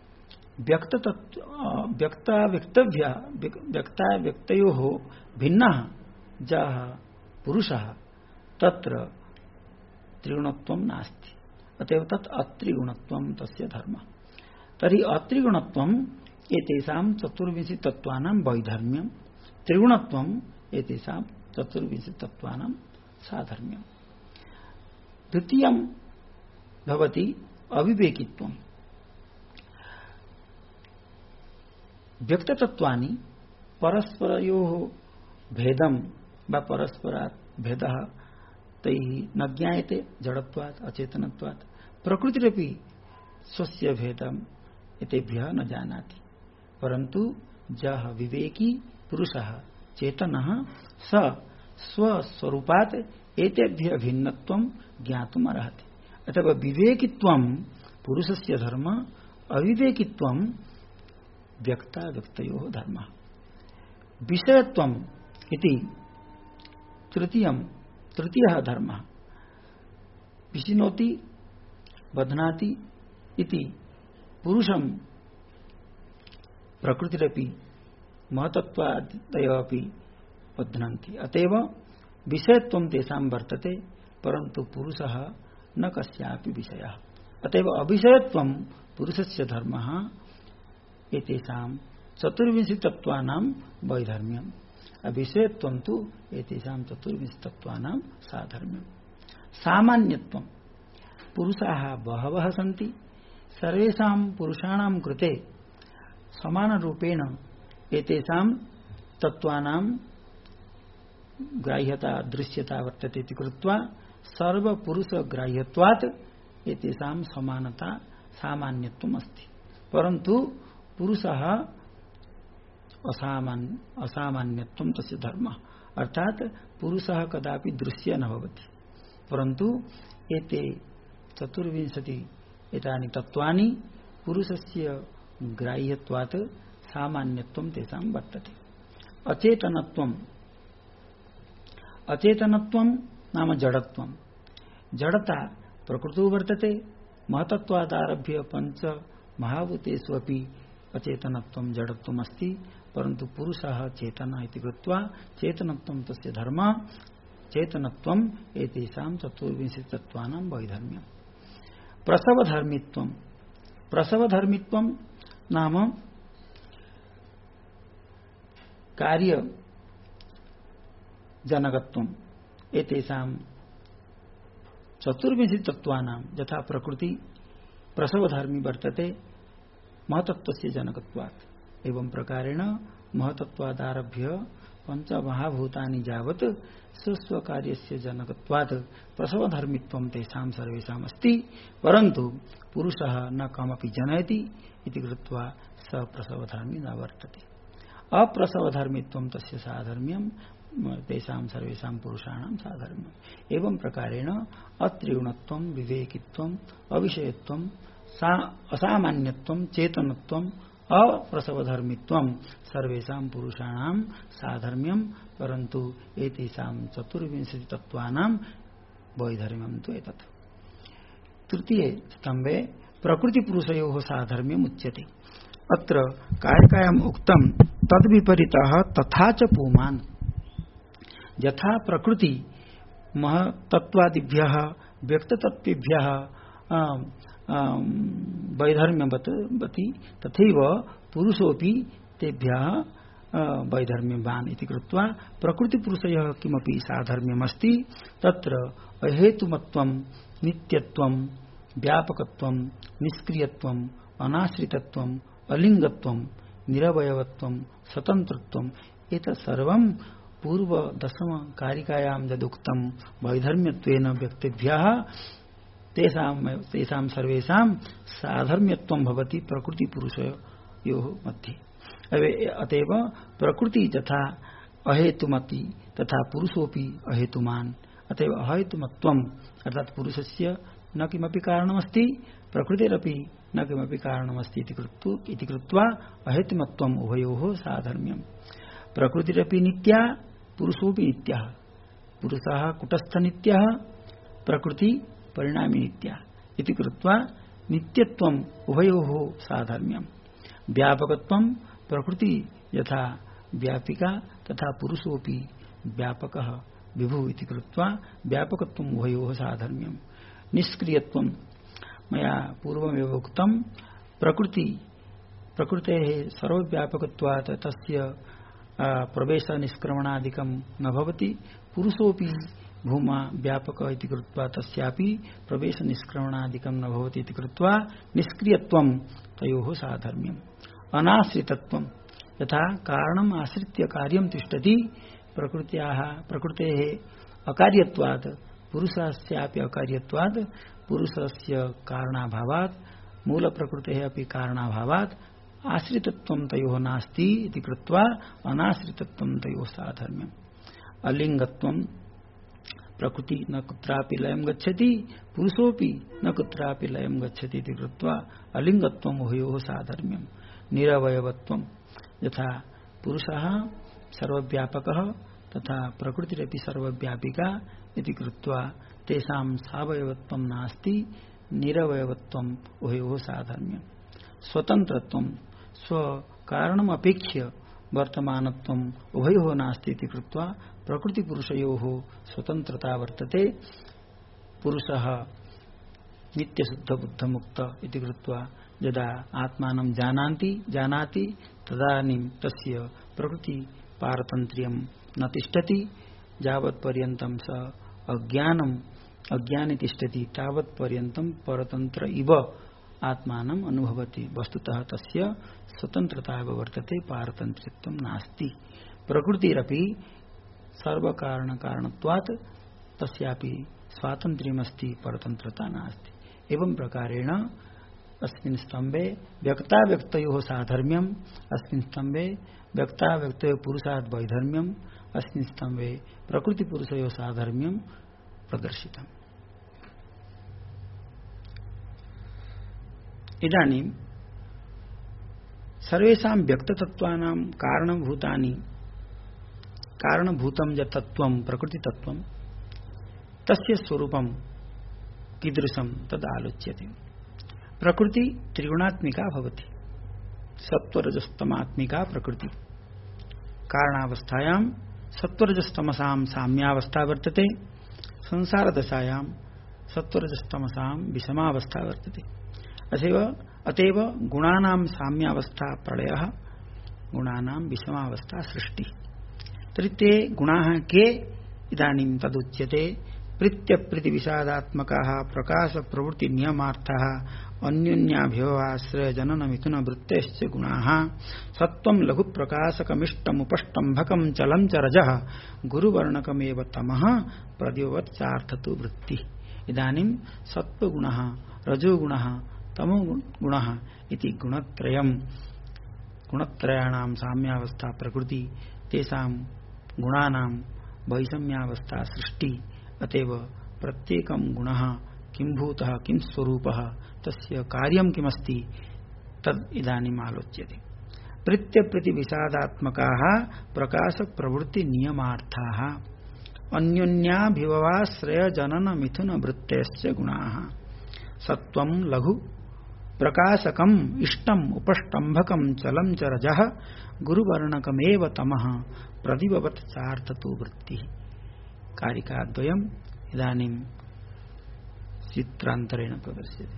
व्यक्ताव्यक्तयोः भिन्नः यः पुरुषः तत्र त्रिगुणत्वं नास्ति। अतएव तत् अत्रिगुणत्वं तस्य धर्मः। तर्हि अत्रिगुणत्वम् एतेषां 24 तत्त्वानां वैधर्म्यम्, त्रिगुणत्वम् एतेषां 24 तत्त्वानां साधर्म्यम्। द्वितीयं भवति अविवेकित्वम्। व्यक्ततत्त्वानि परस्परयोः भेदं वा परस्परात् भेदः तैः न ज्ञायते जडत्वात् अचेतनत्वात्। प्रकृतिरपि स्वस्य भेदम् एतेभ्यः न जानाति। परन्तु यः विवेकी पुरुषः चेतनः स स्वस्वरूपात् एतेभ्यः भिन्नत्वं ज्ञातुम् अर्हति। अतः विवेकित्वं पुरुषस्य धर्म, अविवेकित्वं व्यक्ताव्यक्तयोः धर्मः। विषयत्वम् इति तृतीयः धर्मः। विशिनोति बध्नाति इति पुरुषं प्रकृतिरपि महतत्वादयः अपि बध्नन्ति। अतएव विषयत्वं तेषां वर्तते, परन्तु पुरुषः न कस्यापि विषयः। अतएव अविषयत्वं पुरुषस्य धर्मः एतेषां 24 तत्त्वानां वैधर्म्यम्। अविषयत्वं तु एतेषां 24 तत्त्वानां साधर्म्यम्। सामान्यत्वं पुरुषाः बहवः सन्ति, सर्वेषां पुरुषाणां कृते समानरूपेण एतेषां तत्त्वानां ग्राह्यता दृश्यता वर्तते इति कृत्वा सर्वपुरुष ग्राह्यत्वात् एतेषां समानता सामान्यत्वम् अस्ति। परन्तु पुरुषः असामान्यत्वं तस्य धर्मः, अर्थात पुरुषः कदापि दृश्य न भवति। परन्तु एते 24 एतानि तत्त्वानि पुरुषस्य ग्राह्यत्वात् सामान्यत्वं तेषां वर्तते। अचेतनत्वं नाम जडत्वं। जडता प्रकृतौ वर्तते। महतत्वादारभ्य पंच महाभूतेषु अपि अचेतनत्वं जडत्वम् अस्ति। परन्तु पुरुषः चेतनः इति कृत्वा चेतनत्वं तस्य धर्मः। चेतनत्वम् एतेषां 24 तत्त्वानां वैधर्म्यम्। प्रसवधर्मित्वं। प्रसवधर्मित्वं नाम कार्य जनकत्वम्। एतेषां 24 तत्त्वानां यथा प्रकृति प्रसवधर्मी वर्तते महतत्वस्य जनकत्वात्, एवं प्रकारेण महतत्वादारभ्य पंचमहाभूतानि यावत् स्वस्वकार्यस्य जनकत्वात् प्रसवधर्मित्वं तेषां सर्वेषाम् अस्ति। परन्तु पुरुषः न कमपि जनयति इति कृत्वा स प्रसवधर्मी न वर्तते। अप्रसवधर्मित्वं तस्य साधर्म्यं तेषां सर्वेषां पुरुषाणां साधर्म्यम्। एवं प्रकारेण अत्रिगुणत्वं, विवेकित्वं, अविषयत्वं, असामान्यत्वं, चेतनत्वं, अप्रसवधर्मित्वं सर्वेषां पुरुषाणां साधर्म्यम्। परन्तु एतेषां 24 तत्त्वानां वैधर्म्यं तु एतत्। तृतीये स्तम्भे प्रकृतिपुरुषयोः साधर्म्यम् उच्यते। अत्र कारिकायाम् उक्तं तद्विपरीतः तथा च पुमान्। यथा प्रकृति महतत्वादिभ्यः व्यक्ततत्त्वेभ्यः वैधर्म्यवती तथैव पुरुषोऽपि तेभ्यः वैधर्म्यवान् इति कृत्वा प्रकृतिपुरुषयोः किमपि साधर्म्यमस्ति तत्र अहेतुमत्वं, नित्यत्वं, व्यापकत्वं, निष्क्रियत्वं, अनाश्रितत्वं, अलिङ्गत्वं, निरवयवत्वं, स्वतन्त्रत्वम् एतत् सर्वं पूर्व दशम कारिकायां यदुक्तं वैधर्म्यत्वेन व्यक्तिभ्यः तेषां सर्वेषां साधर्म्यत्वं भवति प्रकृतिपुरुषयोः मध्ये। अतएव प्रकृति तथा अहेतुमति तथा पुरुषोऽपि अहेतुमान्। अतएव अहेतुमत्वम् अर्थात् पुरुषस्य न किमपि कारणमस्ति, प्रकृतिरपि न किमपि कारणमस्ति इति कृत्वा अहेतुमत्वम् उभयोः साधर्म्यम्। प्रकृतिरपि नित्या, पुरुषोऽपि नित्यः। पुरुषः कुटस्थनित्यः, प्रकृति परिणामी नित्या इति कृत्वा नित्यत्वम् उभयोः साधर्म्यम्। व्यापकत्वं प्रकृति यथा व्यापिका तथा पुरुषोऽपि व्यापकः विभुः इति कृत्वा व्यापकत्वम् उभयोः साधर्म्यम्। निष्क्रियत्वं मया पूर्वमेव उक्तं प्रकृतेः सर्वव्यापकत्वात् तस्य प्रवेश निष्क्रमणादिकं न भवति। पुरुषोऽपि भूमा व्यापक इति कृत्वा तस्यापि प्रवेश निष्क्रमणादिकं न भवति इति कृत्वा निष्क्रियत्वं तयोः साधर्म्यम्। अनाश्रितत्वं यथा कारणम् आश्रित्य कार्यं तिष्ठति प्रकृतेः अकार्यत्वात् पुरुषस्यापि अकार्यत्वात् पुरुषस्य कारणाभावात् मूलप्रकृतेः अपि कारणाभावात् आश्रितत्वं तयोः नास्ति इति कृत्वा अनाश्रितत्वं तयोः साधर्म्यम्। अलिङ्गत्वं प्रकृति न कुत्रापि लयं गच्छति, पुरुषोऽपि न कुत्रापि लयं गच्छति इति कृत्वा अलिङ्गत्वम् उभयोः साधर्म्यम्। निरवयवत्वं यथा पुरुषः सर्वव्यापकः तथा प्रकृतिरपि सर्वव्यापिका इति कृत्वा तेषां सावयवत्वं नास्ति, निरवयवत्वम् उभयोः साधर्म्यम्। स्वतन्त्रत्वं स्वकारणम् अपेक्ष्य वर्तमानत्वम् उभयोः नास्ति इति कृत्वा प्रकृतिपुरुषयोः स्वतन्त्रता वर्तते। पुरुषः नित्यशुद्धबुद्धमुक्त इति कृत्वा यदा आत्मानं जानाति तदानीं तस्य प्रकृति पारतन्त्र्यं न तिष्ठति। यावत्पर्यन्तं स अज्ञानी तिष्ठति तावत्पर्यन्तं परतन्त्र इव आत्मानम् अनुभवति वस्तुतः तस्य स्वतन्त्रता एव वर्तते पारतन्त्रित्वं नास्ति प्रकृतिरपि सर्वकारणकारणत्वात् तस्यापि स्वातन्त्र्यमस्ति परतन्त्रता नास्ति एवं प्रकारेण अस्मिन् स्तम्भे व्यक्ताव्यक्तयोः साधर्म्यम् अस्मिन् स्तम्भे व्यक्ताव्यक्तयोः पुरुषात् वैधर्म्यम् अस्मिन् स्तम्भे प्रकृतिपुरुषयोः साधर्म्यम् प्रदर्शितम्। इदानीं सर्वेषां व्यक्ततत्त्वानां कारणभूतं यत् तत्त्वं प्रकृतितत्त्वं तस्य स्वरूपं कीदृशं तद् आलोच्यते। प्रकृति त्रिगुणात्मिका भवति सत्त्वरजस्तमात्मिका प्रकृति कारणावस्थायां सत्त्वरजस्तमसां साम्यावस्था वर्तते संसारदशायां सत्त्वरजस्तमसां विषमावस्था वर्तते अतएव गुणानां साम्यावस्था प्रलयः गुणानां विषमावस्था सृष्टि तर्हि ते गुणाः के इदानीं तदुच्यते प्रीत्यप्रीतिविषादात्मकाः प्रकाशप्रवृत्तिनियमार्थाः अन्योन्याभ्यवाश्रय जननमिथुन वृत्तेश्च गुणाः सत्त्वं लघुप्रकाशकमिष्टमुपष्टम्भकं चलं च रजः गुरुवर्णकमेव तमः प्रद्योवच्चार्थतो वृत्तिः। इदानीं सत्त्वगुणः रजोगुणः तमोगुणः इति गुणत्रयाणां साम्यावस्था प्रकृति तेषां गुणानां वैषम्यावस्था सृष्टि अतएव प्रत्येकं गुणः किं भूतः किं स्वरूपः तस्य कार्यं किमस्ति तद् इदानीम् आलोच्यते। प्रीत्यप्रीतिविषादात्मकाः प्रकाशप्रवृत्तिनियमार्थाः अन्योन्याभिभवाश्रय जनन मिथुन वृत्तेश्च गुणाः सत्त्वं लघु प्रकाशकम् इष्टम् उपष्टम्भकं चलं च रजः गुरुवर्णकमेव तमः प्रतिभवत्सार्थतो वृत्तिः। कारिकाद्वयम् इदानीं चित्रान्तरेण प्रदर्श्यते।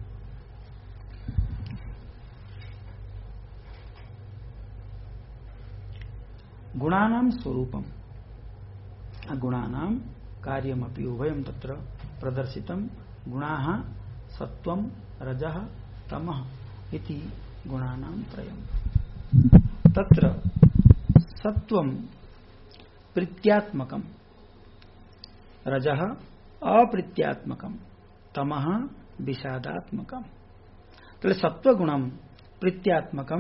गुणानां स्वरूपम् गुणानां कार्यमपि उभयं तत्र प्रदर्शितं। गुणाः सत्त्वं रजः तमः इति गुणानां त्रयम्। तत्र सत्त्वं प्रीत्यात्मकं रजः अप्रीत्यात्मकं तमः विषादात्मकं। तर्हि सत्त्वगुणं प्रीत्यात्मकं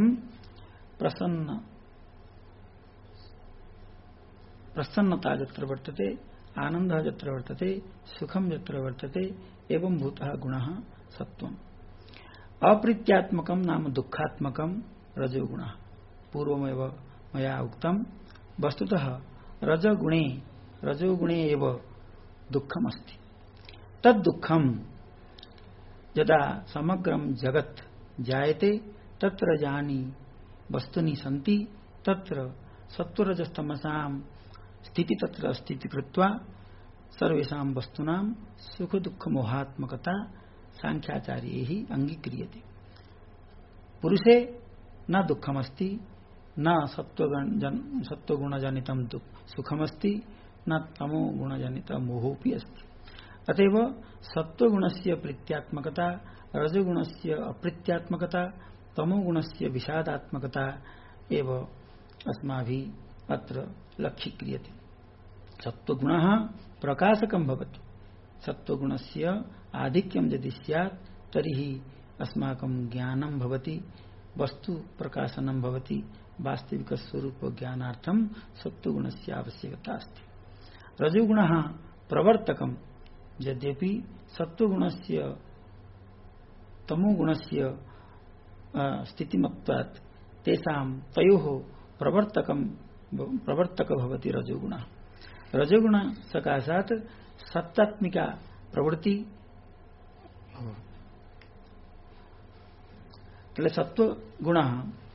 प्रसन्नता यत्र वर्तते आनन्दः यत्र वर्तते सुखं यत्र वर्तते एवं भूतः गुणः सत्त्वम्। अप्रीत्यात्मकं नाम दुःखात्मकं रजोगुणः। पूर्वमेव मया उक्तं वस्तुतः रजोगुणे एव दुःखमस्ति। तद्दुःखं यदा समग्रं जगत् जायते तत्र यानि वस्तूनि सन्ति तत्र सत्त्वरजस्तमसां स्थिति तत्र अस्ति कृत्वा सर्वेषां वस्तूनां सुख दुःख मोहात्मकता सांख्याचार्यैः अंगीक्रियते। पुरुषे न दुःखमस्ति न सत्त्वगुणजनितं सुखमस्ति न तमोगुणजनितं मोहोऽपि अस्ति। अतएव सत्त्वगुणस्य प्रीत्यात्मकता रजोगुणस्य अप्रीत्यात्मकता तमोगुणस्य विषादात्मकता एव अस्माभिः अत्र लक्ष्यीक्रियते। सत्त्वगुणः प्रकाशकं भवति। सत्त्वगुणस्य आधिक्यं यदि स्यात् तर्हि अस्माकं ज्ञानं भवति वस्तु प्रकाशनं भवति। वास्तविक स्वरूप ज्ञानार्थं सत्त्वगुणस्य आवश्यकता अस्ति। रजोगुणः प्रवर्तकं यद्यपि सत्त्वगुणस्य तमोगुणस्य स्थितिमत्वात् तेषां तयोः प्रवर्तक भवति रजोगुणः। रजोगुण सकाशात् सत्तात्मिका प्रवृत्ति तले सत्त्वगुणः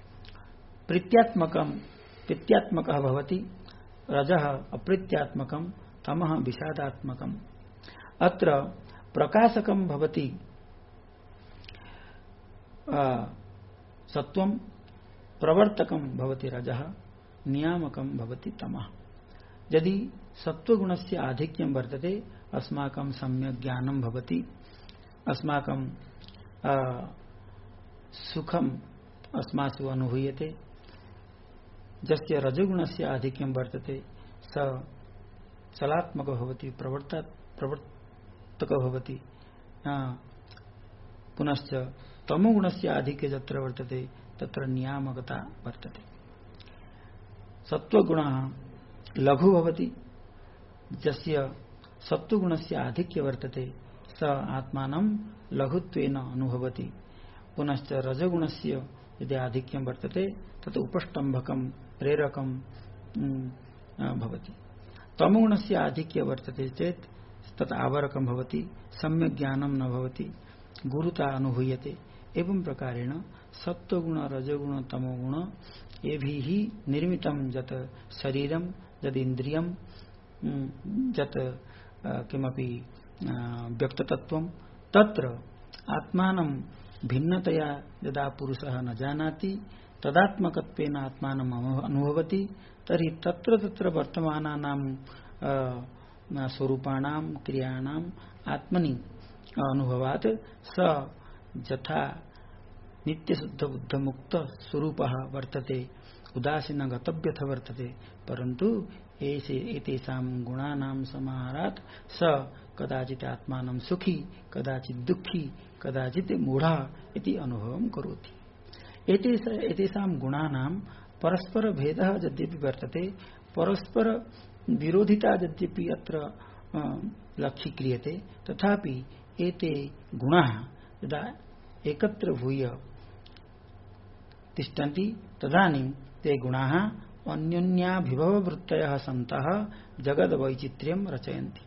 प्रीत्यात्मकः भवति रजः अप्रीत्यात्मकं तमः विषादात्मकम्। अत्र प्रकाशकं भवति सत्त्वं प्रवर्तकं भवति रजः नियामकं भवति तमः। यदि सत्त्वगुणस्य आधिक्यं वर्तते अस्माकं सम्यक् ज्ञानं भवति अस्माकं सुखम अस्मासु अनुभूयते जस्य रजोगुणस्य आधिक्यं वर्तते स चलात्मको भवति प्रवर्तको भवति पुनश्च तमोगुणस्य आधिक्य यत्र वर्तते तत्र नियामकता वर्तते सत्वगुणः लघु भवति यस्य सत्वगुणस्य आधिक्य वर्तते स आत्मानं लघुत्वेन अनुभवति पुनश्च रजोगुणस्य यदि आधिक्यं वर्तते तत् उपष्टम्भकं प्रेरकं भवति तमोगुणस्य आधिक्य वर्तते चेत् तत् आवरकं भवति सम्यक् ज्ञानं न भवति गुरुता अनुभूयते एवं प्रकारेण सत्वगुण रजोगुण तमोगुण एभिः निर्मितं यत् शरीरं यद् इन्द्रियं यत् किमपि व्यक्ततत्त्वं तत्र आत्मानं भिन्नतया यदा पुरुषः न जानाति तदात्मकत्वेन आत्मानम् अनुभवति तर्हि तत्र तत्र वर्तमानानां स्वरूपाणां क्रियाणाम् आत्मनि अनुभवात् स यथा नित्यशुद्ध बुद्ध मुक्त स्वरूपः वर्तते उदासीन गतव्यथ वर्तते परन्तु एतेषां गुणानां समाहारात् स कदाचित् आत्मानं सुखी कदाचित् दुःखी कदाचित् मूढः इति अनुभवं करोति एतेषां गुणानां परस्पर भेदः यद्यपि वर्तते परस्पर विरोधिता यद्यपि अत्र लक्ष्यीक्रियते तथापि एते गुणाः यदा एकत्र भूय तिष्ठन्ति तदानीं ते गुणाः अन्योन्याभिभववृत्तयः सन्तः जगद्वैचित्र्यं रचयन्ति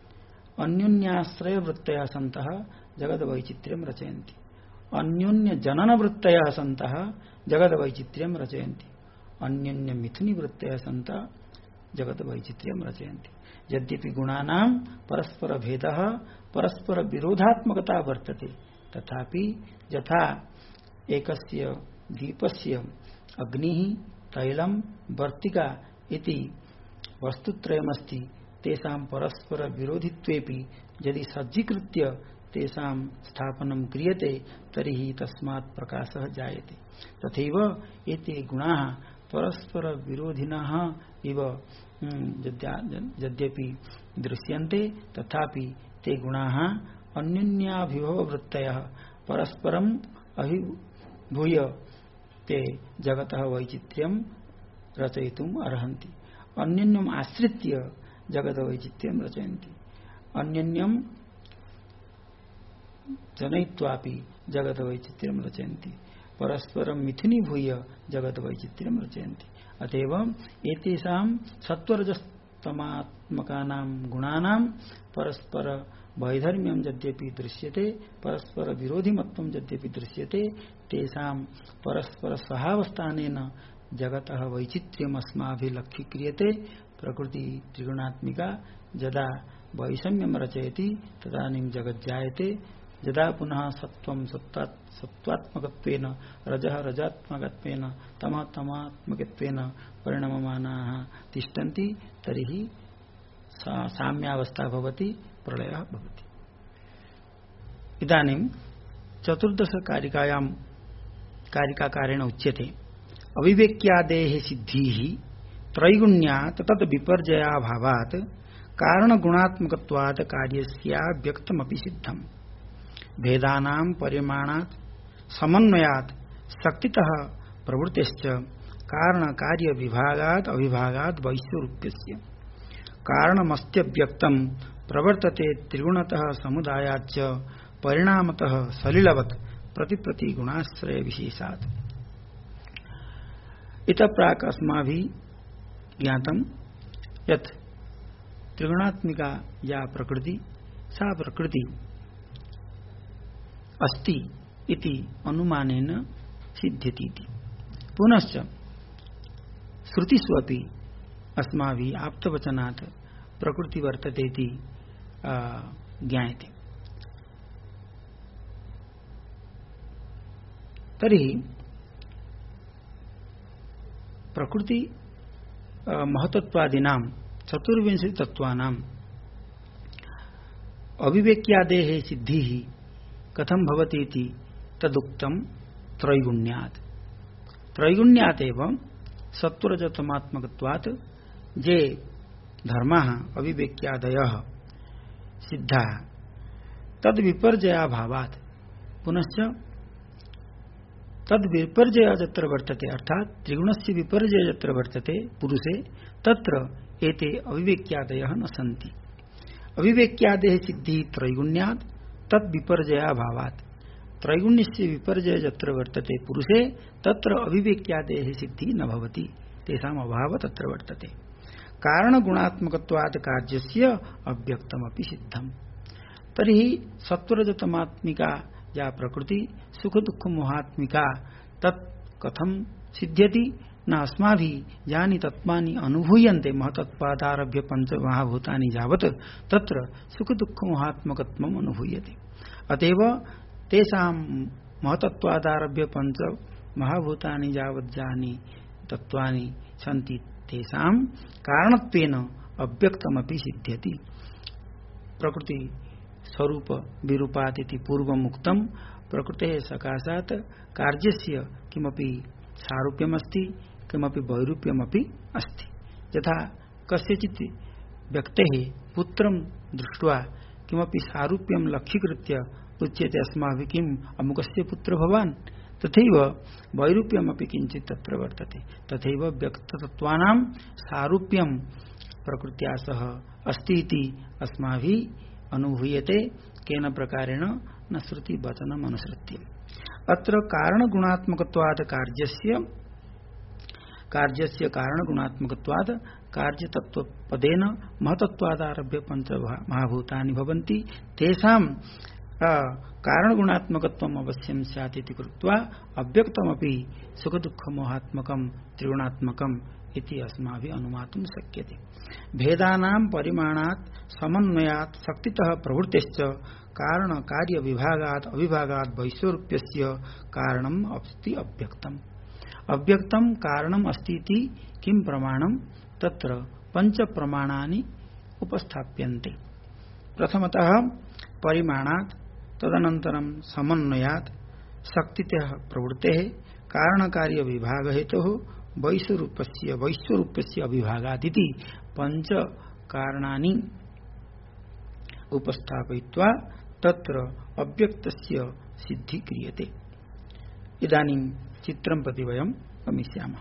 अन्योन्याश्रयवृत्तयः सन्तः जगद्वैचित्र्यं रचयन्ति अन्योन्यजननवृत्तयः सन्तः जगद्वैचित्र्यं रचयन्ति अन्योन्यमिथुनिवृत्तयः सन्तः जगद्वैचित्र्यं रचयन्ति यद्यपि गुणानां परस्पर भेदः परस्पर विरोधात्मकता वर्तते तथापि यथा एकस्य दीपस्य अग्निः तैलं वर्तिका इति वस्तुत्रयमस्ति तेषां परस्पर विरोधित्वेपि यदि सज्जीकृत्य तेषां स्थापनं क्रियते तर्हि तस्मात् प्रकाशः जायते तथैव एते गुणाः परस्पर विरोधिनः इव यद्यपि दृश्यन्ते तथापि ते गुणाः अन्योन्याभिभववृत्तयः परस्परम् अभिभूय ते जगतः वैचित्र्यं रचयितुम् अर्हन्ति अन्योन्यम् आश्रित्य जगद्वैचित्र्यं रचयन्ति अन्योन्यं जनयित्वापि जगद्वैचित्र्यं रचयन्ति परस्परं मिथुनीभूय जगद्वैचित्र्यं रचयन्ति अतएव एतेषां सत्वरजस्तमात्मकानां गुणानां परस्पर वैधर्म्यं यद्यपि दृश्यते परस्पर विरोधिमत्वं यद्यपि दृश्यते तेषां परस्पर सहावस्थानेन जगतः वैचित्र्यम् अस्माभिः लक्ष्यीक्रियते प्रकृति त्रिगुणात्मिका यदा वैषम्यं रचयति तदानीं जगज्जायते यदा पुनः सत्वं सत्वात्मकत्वेन रजः रजात्मकत्वेन तमः तमात्मकत्वेन परिणममानाः तिष्ठन्ति तर्हि साम्यावस्था भवति प्रलयः भवति इदानीं चतुर्दश कारिकाकारेण उच्यते अविवेक्यादेः सिद्धिः त्रैगुण्यात् तत् विपर्जयाभावात् कारणगुणात्मकत्वात् कार्यस्य व्यक्तमपि सिद्धम् भेदानां परिमाणात् समन्वयात् शक्तितः प्रवृत्तिश्च कारणकार्य विभागात् अविभागात् वैश्वरूप्यस्य कारणमस्त्यव्यक्तं प्रवर्तते त्रिगुणतः समुदायाच्च परिणामतः सलिलवत् प्रतिप्रति गुणाश्रय विशेषात् इतः प्राक् अस्माभिः ज्ञातं यत् त्रिगुणात्मिका या प्रकृति सा प्रकृति अस्ति इति अनुमानेन सिद्ध्यति पुनश्च श्रुतिषु अपि अस्माभिः आप्तवचनात् प्रकृति वर्तते इति ज्ञायते तर्हि प्रकृति महतत्वादीनां चतुर्विंशति तत्वानां अविवेक्यादेः सिद्धिः कथं भवति इति तदुक्तं त्रैगुण्यात् त्रैगुण्यात् एवं सत्वरजतमात्मकत्वात् जे धर्माः अविवेक्यादयः सिद्धाः तद विपर्जयाभावात् पुनश्च तद विपर्जय यत्र वर्तते अर्थात त्रिगुणस्य विपर्जय यत्र वर्तते पुरुषे तत्र एते अविवेक्यादयः न सन्ति। अविवेक्यादेः सिद्धि त्रैगुण्यात् तद विपर्जयाभावात् त्रैगुण्यस्य विपर्जय यत्र वर्तते पुरुषे तत्र अविवेक्यादेः सिद्धि न भवति तेषाम् अभावः तत्र वर्तते। कारण गुणात्मकत्वात् कार्यस्य अव्यक्तमपि सिद्धम्। तर्हि सत्वरजतमात्मिका या प्रकृति सुख दुख मोहात्मिका तत् कथं सिद्ध्यति न अस्माभिः यानि तत्त्वानि अनुभूयन्ते महतत्वादारभ्य पंच महाभूतानि यावत् तत्र सुख दुख मोहात्मकत्वम् अनुभूयते। अतएव तेषां महतत्वादारभ्य पंच महाभूतानि यावत् यानि तत्त्वानि सन्ति तेषां कारणत्वेन अव्यक्तमपि सिद्ध्यति। प्रकृति स्वरूप विरूपादिति पूर्वम् उक्तम् प्रकृतेः सकाशात् कार्यस्य किमपि सारूप्यमस्ति किमपि वैरूप्यमपि अस्ति। यथा कस्यचित् व्यक्तेः पुत्रं दृष्ट्वा किमपि सारूप्यं लक्ष्यीकृत्य उच्यते अस्माभिः किम् अमुकस्य पुत्र भवान् तथैव वैरूप्यमपि किञ्चित् तत्र वर्तते। तथैव व्यक्ततत्त्वानां सारूप्यं प्रकृत्या सह अस्ति इति अस्माभिः अनुभूयते केन प्रकारेण न श्रुति वचनम् अनुसृत्य। अत्र कारण गुणात्मकत्वात् कार्यस्य कारण गुणात्मकत्वात् कार्यतत्त्वपदेन महतत्वादारभ्य पंच महाभूतानि भवन्ति तेषां कारण गुणात्मकत्वम् अवश्यं स्यात् इति कृत्वा अव्यक्तमपि सुख दुःख मोहात्मकं त्रिगुणात्मकम् इति अस्माभिः अनुमातुं शक्यते। भेदानां परिमाणात् समन्वयात् शक्तितः प्रवृत्तिश्च कारण कार्य विभागात् अविभागात् वैश्वरूप्यस्य कारणम् अस्ति अव्यक्तम्। अव्यक्तं कारणम् अस्ति इति किं प्रमाणं तत्र पंच प्रमाणानि उपस्थाप्यन्ते। प्रथमतः परिमाणात् तदनन्तरं समन्वयात् शक्तितः प्रवृत्तेः कारण कार्य विभाग हेतुः वैश्वरूप्यस्य अविभागात् इति पंच कारणानि उपस्थापयित्वा तत्र अव्यक्तस्य सिद्धि क्रियते। इदानीं चित्रं प्रति वयं गमिष्यामः।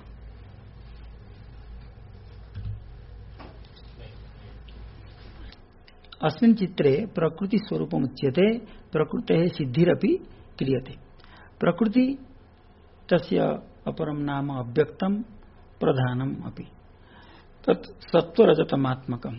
अस्मिन् चित्रे प्रकृति स्वरूपमुच्यते प्रकृतेः सिद्धिरपि क्रियते। प्रकृति तस्य अपरं नाम अव्यक्तं प्रधानम् अपि तत् सत्वरजतमात्मकम्।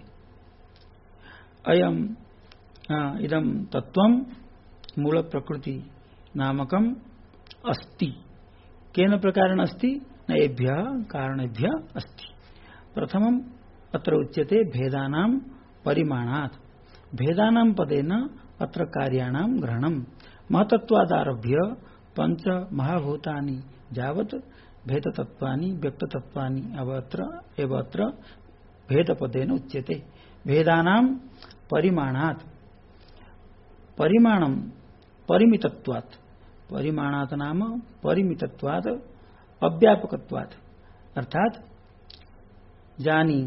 इदं तत्त्वं मूल प्रकृति नामकम् अस्ति। केन प्रकारेण अस्ति न एभ्यः कारणेभ्यः अस्ति। प्रथमम् अत्र उच्यते भेदानां परिमाणात्। भेदानां पदेन अत्र कार्याणां ग्रहणम्। महतत्वादारभ्य पंच महाभूतानि यावत् भेदतत्त्वानि व्यक्ततत्त्वानि एव अत्र भेदपदेन उच्यते। भेदानां परिमाणात् परिमाणं परिमितत्वात् परिमाणात् नाम परिमितत्वात् अव्यापकत्वात् अर्थात यानि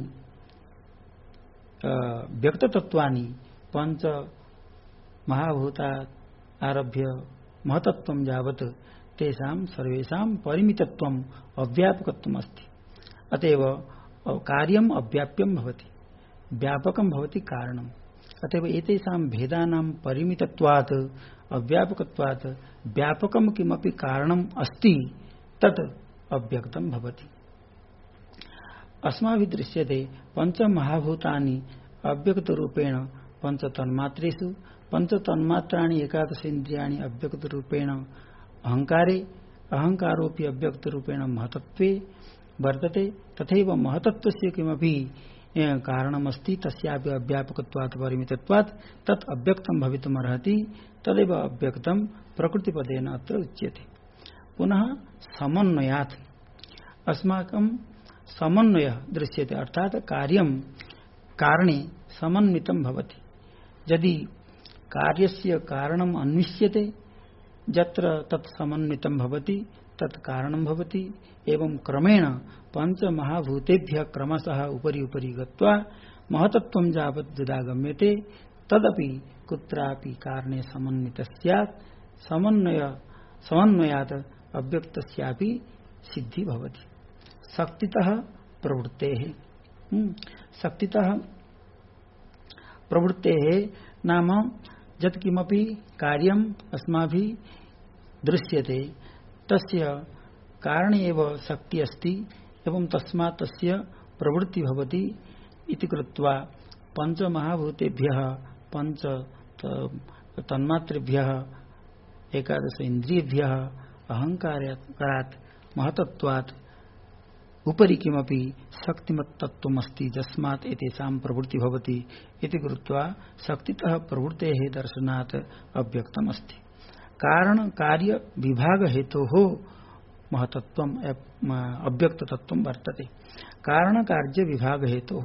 व्यक्ततत्त्वानि पंच महाभूता आरभ्य महतत्वं यावत् तेषां सर्वेषां परिमितत्वम् अव्यापकत्वम् अस्ति। अतएव कार्यम् अव्याप्यं भवति व्यापकं भवति कारणम्। अतएव एतेषां भेदानां परिमितत्वात् अव्यापकत्वात् व्यापकं किमपि कारणम् अस्ति तत् अव्यक्तं भवति। अस्माभिः दृश्यते पंच महाभूतानि अव्यक्तरूपेण पंच तन्मात्रेषु पंच तन्मात्राणि एकादश इन्द्रियाणि अव्यक्तरूपेण अहंकारे अहंकारोपि अव्यक्तरूपेण महतत्वे वर्तते। तथैव महतत्वस्य किमपि कारणमस्ति तस्यापि अव्यापकत्वात् परिमितत्वात् तत् अव्यक्तं भवितुमर्हति। तदेव अव्यक्तं प्रकृतिपदेन अत्र उच्यते। पुनः समन्वयात् अस्माकं समन्वयः दृश्यते अर्थात कार्यं कारणे समन्वितं भवति। यदि कार्यस्य कारणम् अन्विष्यते जत्र तत्समन्वितं भवति तत् कारणं भवति एवं क्रमेण पंच महाभूतेभ्यः क्रमशः उपरि उपरि गत्वा महतत्वं यावत् यदा गम्यते तदपि कुत्रापि कारणे समन्वित स्यात् समन्वयात् अव्यक्तस्यापि सिद्धि भवति। शक्तितः प्रवृत्तेः शक्तितः प्रवृत्तेः नाम यत्किमपि कार्यम् अस्माभिः दृश्यते तस्य कारणे एव शक्ति अस्ति एवं तस्मात् तस्य प्रवृत्ति भवति इति कृत्वा पंच महाभूतेभ्यः पंच तन्मात्रेभ्यः एकादश इन्द्रियेभ्यः अहंकारात् महतत्वात् उपरि किमपि शक्तिमत्तत्वमस्ति यस्मात् एतेषां प्रवृत्ति भवति इति कृत्वा शक्तितः प्रवृत्तेः दर्शनात् अव्यक्तम् अस्ति। कारण कार्य विभाग हेतोः महतत्वम् अव्यक्ततत्वं वर्तते। कारण कार्य विभाग हेतोः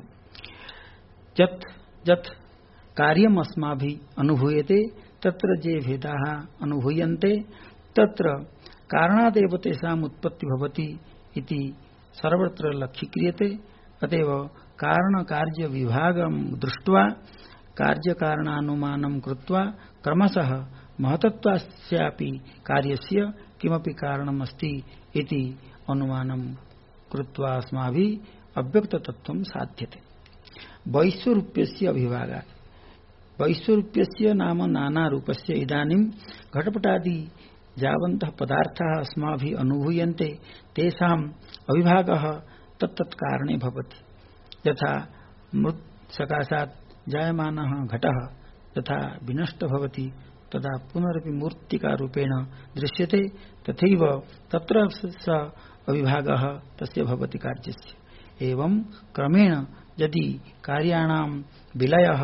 यत् यत् कार्यम् अस्माभिः अनुभूयते तत्र ये भेदाः अनुभूयन्ते तत्र कारणादेव तेषाम् उत्पत्ति भवति इति सर्वत्र लक्ष्यीक्रियते। अतएव कारण कार्य विभागं दृष्ट्वा कार्य कारणानुमानं कृत्वा क्रमशः महतत्वस्यापि कार्यस्य किमपि कारणम् अस्ति इति अनुमानं कृत्वा अस्माभिः अव्यक्ततत्वं साध्यते। वैश्वरूप्यस्य अभिभागात् वैश्वरूप्यस्य नाम नानारूपस्य इदानीं घटपटादि यावन्तः पदार्थाः अस्माभिः अनुभूयन्ते तेषाम् अविभागः तत्तत् कारणे भवति। यथा मृत् सकाशात् जायमानः घटः यथा विनष्ट भवति तदा पुनरपि मूर्तिकारूपेण दृश्यते तथैव तत्र स अविभागः तस्य भवति कार्यस्य। एवं क्रमेण यदि कार्याणां विलयः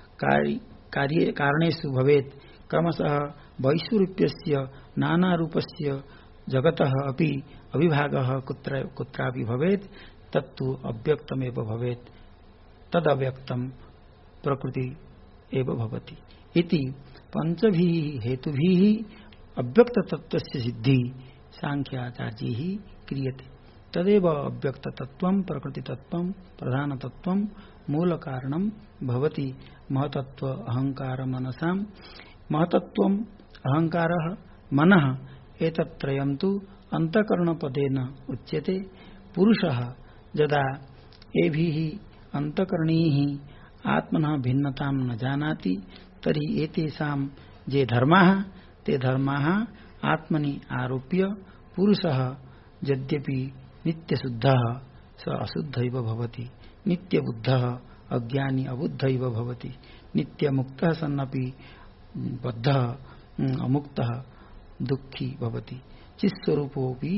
कारणेषु भवेत् क्रमशः वैश्वरूप्यस्य नानारूपस्य जगतः अपि अविभागः कुत्रापि भवेत् तत्तु अव्यक्तमेव भवेत्। तदव्यक्तं प्रकृति एव भवति इति पंचभिः हेतुभिः अव्यक्ततत्त्वस्य सिद्धि सांख्याचार्यैः क्रियते। तदेव अव्यक्ततत्त्वं प्रकृतितत्त्वं प्रधानतत्त्वं मूलकारणं भवति महतत्व अहंकार मनसां। महतत्वम् अहंकारः मनः एतत्त्रयं तु अंतःकरणपदेन उच्यते। पुरुषः यदा एभिः अंतःकरणैः आत्मनः भिन्नतां न जानाति तर्हि एतेषां ये धर्माः ते धर्माः आत्मनि आरोप्य पुरुषः यद्यपि नित्यशुद्धः स अशुद्धैव भवति, नित्यबुद्धः अज्ञानी अबुद्धैव भवति, नित्यमुक्तः सन्नपि बद्धः अमुक्तः दुःखी भवति, चित्स्वरूपोऽपि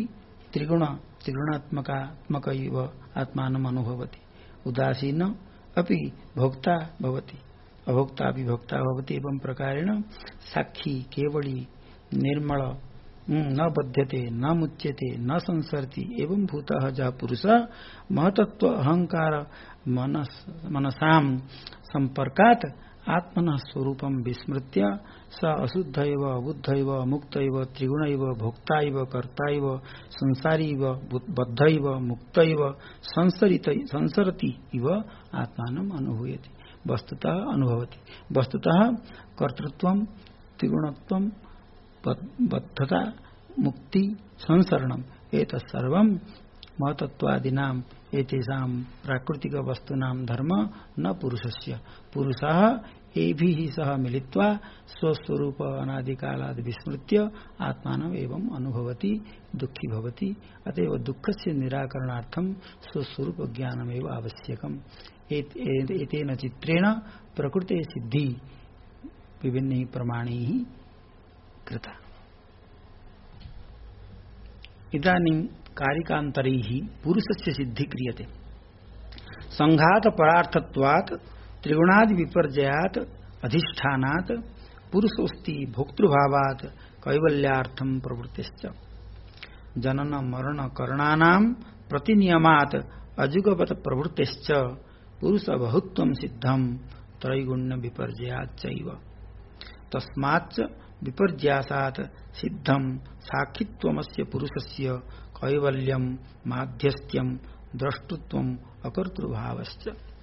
त्रिगुणात्मक इव आत्मानम् अनुभवति, उदासीन अपि भोक्ता भवति, अभोक्ता अपि भोक्ता भवति। एवं प्रकारेण साक्षी केवली निर्मल न बध्यते न मुच्यते न संसरति एवं भूतः जः पुरुषः महतत्व अहंकार मनसां संपर्कात् आत्मनः स्वरूपं विस्मृत्य स अशुद्ध एव अबुद्ध एव अमुक्त एव त्रिगुण एव भोक्ता एव कर्ता एव संसारी एव बद्ध एव मुक्त एव संसरति इव आत्मानम् अनुभूयते, वस्तुतः अनुभवति। वस्तुतः कर्तृत्वं त्रिगुणत्वं बद्धता मुक्ति संसरणम् एतत्सर्वं महतत्वादीनाम् एतेषां प्राकृतिक वस्तूनां धर्म न पुरुषस्य। पुरुषः एभिः सह मिलित्वा स्वस्वरूप अनादिकालाद् विस्मृत्य आत्मानम् एवं अनुभवति, दुःखी भवति। अतएव दुःखस्य निराकरणार्थं स्वस्वरूप ज्ञानमेव आवश्यकम्। एतेन चित्रेण प्रकृते सिद्धि विभिन्नैः प्रमाणैः कृता। इदानीं कारिकान्तरैः पुरुषस्य सिद्धि क्रियते। संघात परार्थत्वात् त्रिगुणादि विपर्जयात् अधिष्ठानात् पुरुषोस्ति भोक्तृभावात् कैवल्यार्थं प्रवृत्तिश्च जनन मरण करणानां प्रतिनियमात् अजुगपत प्रवृत्तिश्च पुरुष बहुत्वं सिद्धं त्रैगुण्य विपर्जयाच्चैव। तस्माच्च विपर्यासात् सिद्धं साक्षित्वमस्य पुरुषस्य कैवल्यं माध्यस्थ्यं द्रष्टुत्वम् अकर्तृभावश्च।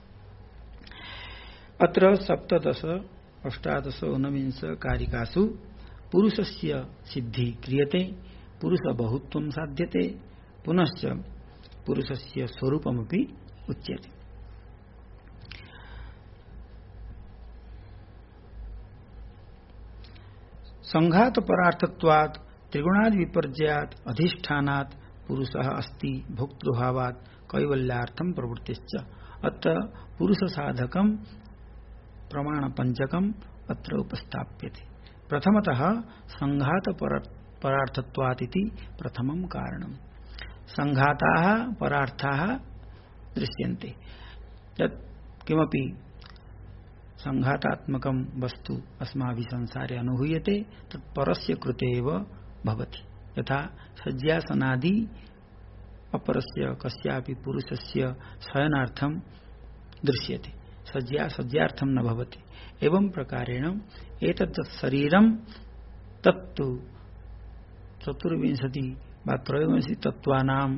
अत्र 17, 18, 19 कारिकासु पुरुषस्य सिद्धि क्रियते, पुरुष बहुत्वं साध्यते, पुनश्च पुरुषस्य स्वरूपमपि उच्यते। संघात परार्थत्वात् त्रिगुणादि विपर्जयात् अधिष्ठानात् पुरुषः अस्ति भोक्तृभावात् कैवल्यार्थं प्रवृत्तिश्च। अत्र पुरुष साधकं प्रमाण पंचकम अत्र उपस्थाप्यते। प्रथमतः संघात परार्थत्वात् इति प्रथमं कारणम्। संघाताः परार्थाः दृश्यन्ते। यत् किमपि संघातात्मकं वस्तु अस्माभिः संसारे अनुभूयते तत् परस्य कृते एव भवति। यथा शय्यासनादि अपरस्य कस्यापि पुरुषस्य शयनार्थं दृश्यते, शय्यार्थं न भवति। एवं प्रकारेण एतत् शरीरं तत्तु 24 वा 23 तत्त्वानाम्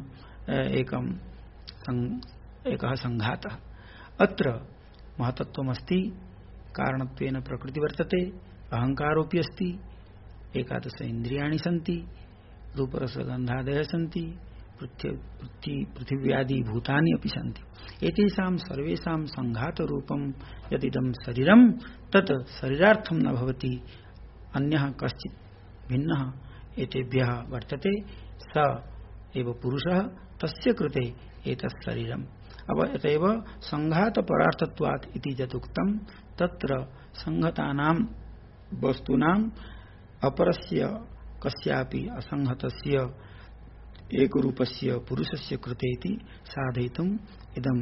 एकः संघातः। अत्र महतत्वमस्ति, कारणत्वेन प्रकृति वर्तते, अहंकारोऽपि अस्ति, 11 इन्द्रियाणि सन्ति, रूपरसगन्धादयः सन्ति, पृथिव्यादि भूतानि अपि सन्ति। एतेषां सर्वेषां संघात रूपं यदिदं शरीरं तत् शरीरार्थं न भवति, अन्यः कश्चित् भिन्नः एतेभ्यः वर्तते, स एव पुरुषः, तस्य कृते एतत् शरीरम्। अतएव संघात परार्थत्वात् इति यदुक्तं तत्र संघतानां वस्तूनां अपरस्य कस्यापि असंहतस्य एकरूपस्य पुरुषस्य कृते इति साधयितुम् इदं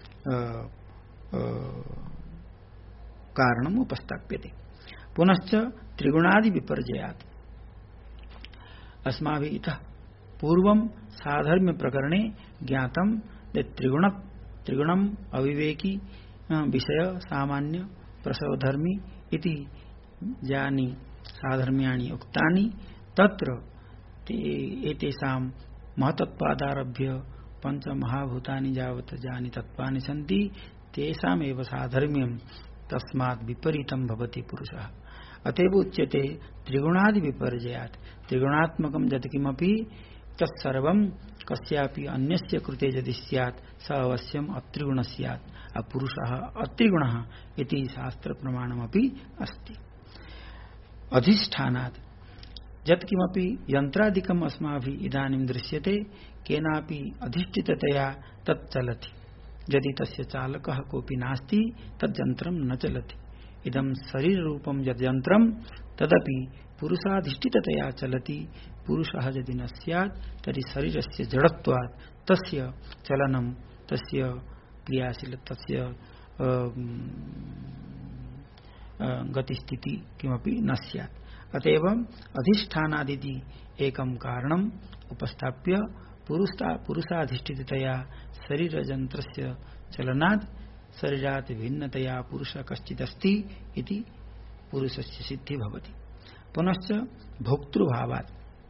कारणम् उपस्थाप्यते। पुनश्च त्रिगुणादि विपर्जयात् अस्माभिः इतः पूर्वं साधर्म्य प्रकरणे ज्ञातं त्रिगुणम् अविवेकी विषय सामान्य प्रसवधर्मी इति यानि साधर्म्याणि उक्तानि तत्र एतेषां महतत्वादारभ्य पंचमहाभूतानि यावत् यानि तत्त्वानि सन्ति तेषामेव साधर्म्यं, तस्मात् विपरीतं भवति पुरुषः। अतएव उच्यते त्रिगुणादि विपर्जयात्। त्रिगुणात्मकं यत्किमपि तत्सर्वं कस्यापि अन्यस्य कृते यदि स्यात् स अवश्यम् अत्रिगुण स्यात्। पुरुषः अत्रिगुणः इति शास्त्र प्रमाणमपि अस्ति। अधिष्ठानात् यत्किमपि यन्त्रादिकम् अस्माभिः इदानीं दृश्यते, केनापि अधिष्ठिततया तत् चलति। यदि तस्य चालकः कोऽपि नास्ति तद्यन्त्रं न चलति। इदं शरीररूपं यद्यन्त्रं तदपि पुरुषाधिष्ठिततया चलति। पुरुषः यदि न स्यात् तर्हि शरीरस्य जडत्वात् तस्य चलनं, तस्य क्रियाशील, तस्य गतिस्थिति किमपि न स्यात्। अतएव अधिष्ठानादिति एकं कारणम् उपस्थाप्य पुरुषाधिष्ठिततया शरीरजन्त्रस्य चलनात् शरीरात् भिन्नतया पुरुषः कश्चिदस्ति इति पुरुषस्य सिद्धि भवति। पुनश्च भोक्तृभावात्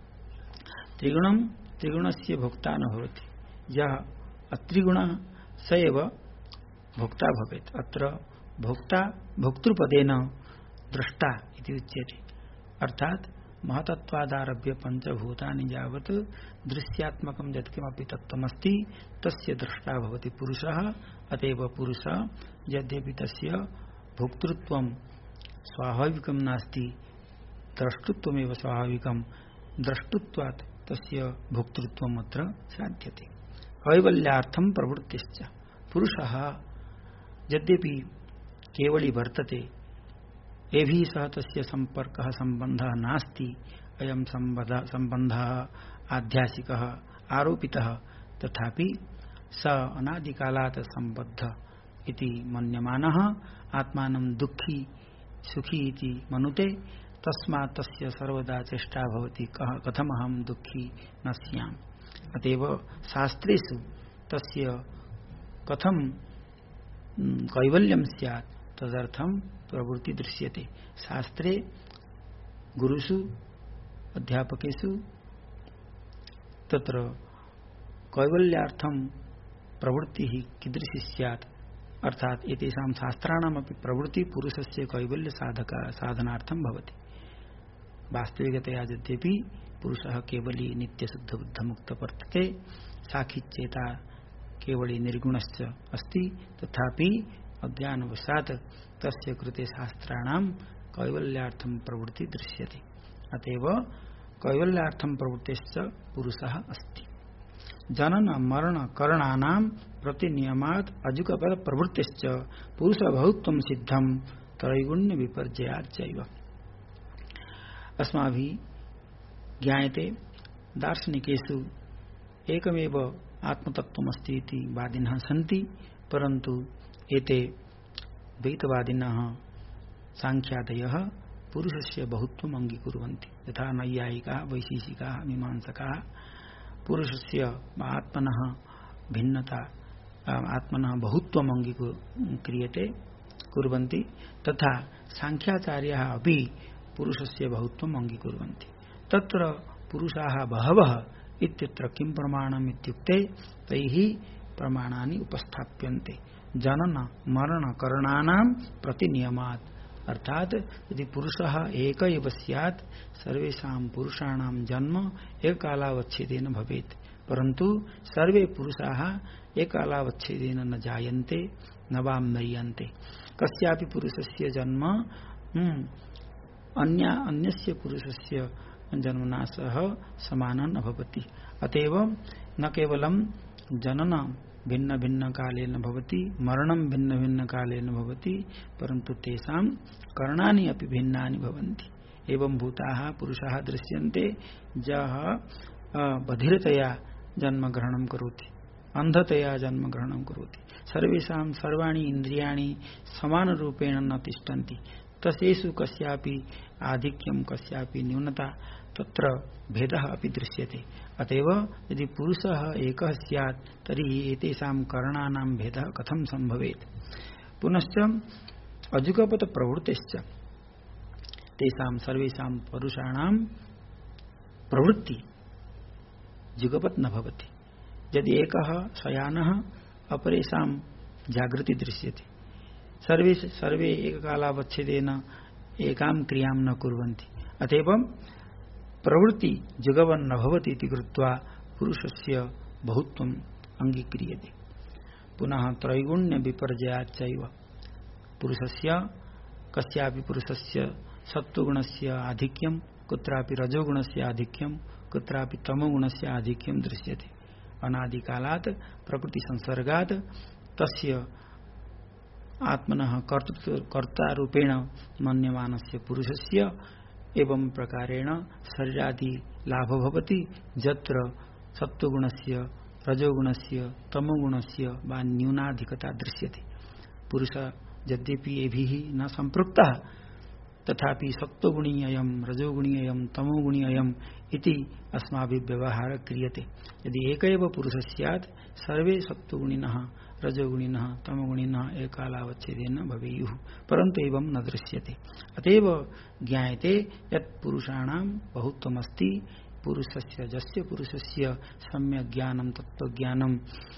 त्रिगुणस्य भोक्ता न भवति। यः अत्रिगुणः स एव भोक्ता भवेत्। अत्र भोक्ता भोक्तृपदेन द्रष्टा इति उच्यते। अर्थात महतत्वादारभ्य पंचभूतानि यावत् दृश्यात्मकं यत्किमपि तत्त्वमस्ति तस्य द्रष्टा भवति पुरुषः। अतएव पुरुषः यद्यपि तस्य भोक्तृत्वं स्वाभाविकं नास्ति, द्रष्टृत्वमेव स्वाभाविकं, द्रष्टृत्वात् तस्य भोक्तृत्वम् अत्र साध्यते। कैवल्यार्थं प्रवृत्तिश्च। पुरुषः यद्यपि केवली वर्तते, एभिः सह तस्य सम्पर्कः सम्बन्धः नास्ति, अयं सम्बन्धः आध्यासिकः आरोपितः, तथापि स अनादिकालात् सम्बद्ध इति मन्यमानः आत्मानं दुःखी सुखी इति मनुते। तस्मात् तस्य सर्वदा चेष्टा भवति कथमहं दुःखी न स्याम्। अतएव शास्त्रेषु तस्य कथं कैवल्यं स्यात् तदर्थं प्रवृत्ति दृश्यते। शास्त्रे गुरुषु अध्यापकेषु तत्र कैवल्यार्थम प्रवृत्ति कीदृशी स्यात् अर्थात एतेषां शास्त्राणामपि प्रवृत्ति पुरुषस्य कैवल्य साधनार्थं भवति। वास्तविकतया यद्यपि पुरुषः केवली नित्यशुद्ध बुद्ध मुक्त वर्तते, साक्षिचेता केवली निर्गुणश्च अस्ति, तथापि अज्ञानवशात् तस्य कृते शास्त्राणां कैवल्यार्थं प्रवृत्ति दृश्यते। अतएव कैवल्यार्थं प्रवृत्तिश्च पुरुषः अस्ति। जनन मरण करणानां प्रतिनियमात् अजुकपद प्रवृत्तिश्च पुरुष बहुत्वं सिद्धं त्रैगुण्य विपर्जयाच्चैव। अस्माभिः ज्ञायते दार्शनिकेषु एकमेव आत्मतत्त्वमस्ति इति वादिनः सन्ति, परन्तु एते द्वैतवादिनः सांख्यादयः पुरुषस्य बहुत्वम् अङ्गीकुर्वन्ति। यथा नैयायिकाः, वैशेषिकाः, मीमांसकाः पुरुषस्य आत्मनः भिन्नता आत्मनः बहुत्वम् अङ्गीक्रियते कुर्वन्ति, तथा सांख्याचार्याः अपि पुरुषस्य बहुत्वम् अङ्गीकुर्वन्ति। तत्र पुरुषाः बहवः इत्यत्र किं प्रमाणम् इत्युक्ते तैः प्रमाणानि उपस्थाप्यन्ते। जनन मरण करणानां प्रतिनियमात्, अर्थात यदि पुरुषः एक एव स्यात् सर्वेषां पुरुषाणां जन्म एककालावच्छेदेन भवेत्, परन्तु सर्वे पुरुषाः एककालावच्छेदेन न जायन्ते न वा म्रियन्ते। कस्यापि पुरुषस्य जन्म अन्यस्य पुरुषस्य जन्मना सह समानं न भवति। अतएव न केवलं जनन भिन्न भिन्न कालेन भवति, मरणं भिन्न भिन्न कालेन भवति, परन्तु तेषां करणानि अपि भिन्नानि भवन्ति। एवं भूताः पुरुषाः दृश्यन्ते यः बधिरतया जन्म ग्रहणं करोति, अंधतया जन्म ग्रहणं करोति। सर्वेषां सर्वाणि इन्द्रियाणि समानरूपेण न तिष्ठन्ति, तस्येषु कस्यापि आधिक्यं कस्यापि न्यूनता तत्र भेदः अपि दृश्यते। अतएव यदि पुरुषः एकः स्यात् तर्हि एतेषां करणानां भेदः कथं सम्भवेत्। पुनश्च अजुगपत प्रवृत्तिश्च तेषां सर्वेषां पुरुषाणां प्रवृत्ति जुगपत न भवति। यदि एकः शयानः अपरेषां जागृति दृश्यते, सर्वे एककालावच्छेदेन एकां क्रियां न कुर्वन्ति, अतएव प्रवृत्ति जुगवन् न भवति इति कृत्वा पुरुषस्य बहुत्वम् अङ्गीक्रियते। पुनः त्रैगुण्य विपर्जयाच्चैव, पुरुषस्य कस्यापि पुरुषस्य सत्त्वगुणस्य आधिक्यं, कुत्रापि रजोगुणस्य आधिक्यं, कुत्रापि तमोगुणस्य आधिक्यं दृश्यते। अनादिकालात् प्रकृति संसर्गात् तस्य आत्मनः कर्तारूपेण मन्यमानस्य पुरुषस्य एवं प्रकारेण शरीरादि लाभ भवति, यत्र सत्त्वगुणस्य रजोगुणस्य तमोगुणस्य वा न्यूनाधिकता दृश्यते। पुरुष यद्यपि एभिः न सम्पृक्तः, तथापि सत्त्वगुणीयं रजोगुणीयं तमोगुणीयम् इति अस्माभिः व्यवहारः क्रियते। यदि एक एव पुरुषः स्यात् सर्वे सत्त्वगुणिनः रजोगुणिनः तमोगुणिनः एककालावच्छेदेन भवेयुः, परन्तु एवं न दृश्यते। अतएव ज्ञायते यत् पुरुषाणां बहुत्वमस्ति। पुरुषस्य यस्य पुरुषस्य सम्यक् ज्ञानं तत्त्वज्ञानं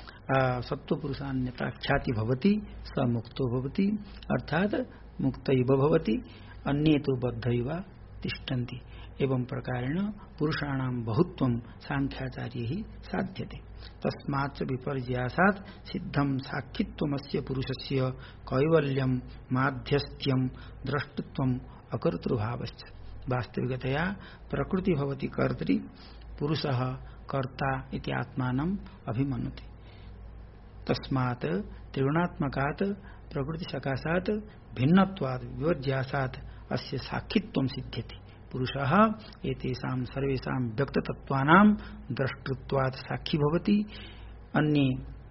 सत्त्वपुरुषान्यताख्याति भवति स मुक्तो भवति, अर्थात मुक्त इव भवति, अन्ये तु बद्ध इव तिष्ठन्ति। एवं प्रकारेण पुरुषाणां बहुत्वं सांख्याचार्यैः साध्यते। तस्माच्च विपर्यासात् सिद्धं साक्षित्वमस्य पुरुषस्य कैवल्यं माध्यस्थ्यं द्रष्टृत्वम् अकर्तृभावश्च। वास्तविकतया प्रकृति भवति कर्त्री, पुरुषः कर्ता इति आत्मानम् अभिमन्यते। तस्मात् त्रिगुणात्मकात् प्रकृति सकाशात् भिन्नत्वात् विवर्ज्यासात् अस्य साक्षित्वं सिद्ध्यति। पुरुषः एतेषां सर्वेषां व्यक्ततत्त्वानां द्रष्टृत्वात् साक्षी भवति, अन्ये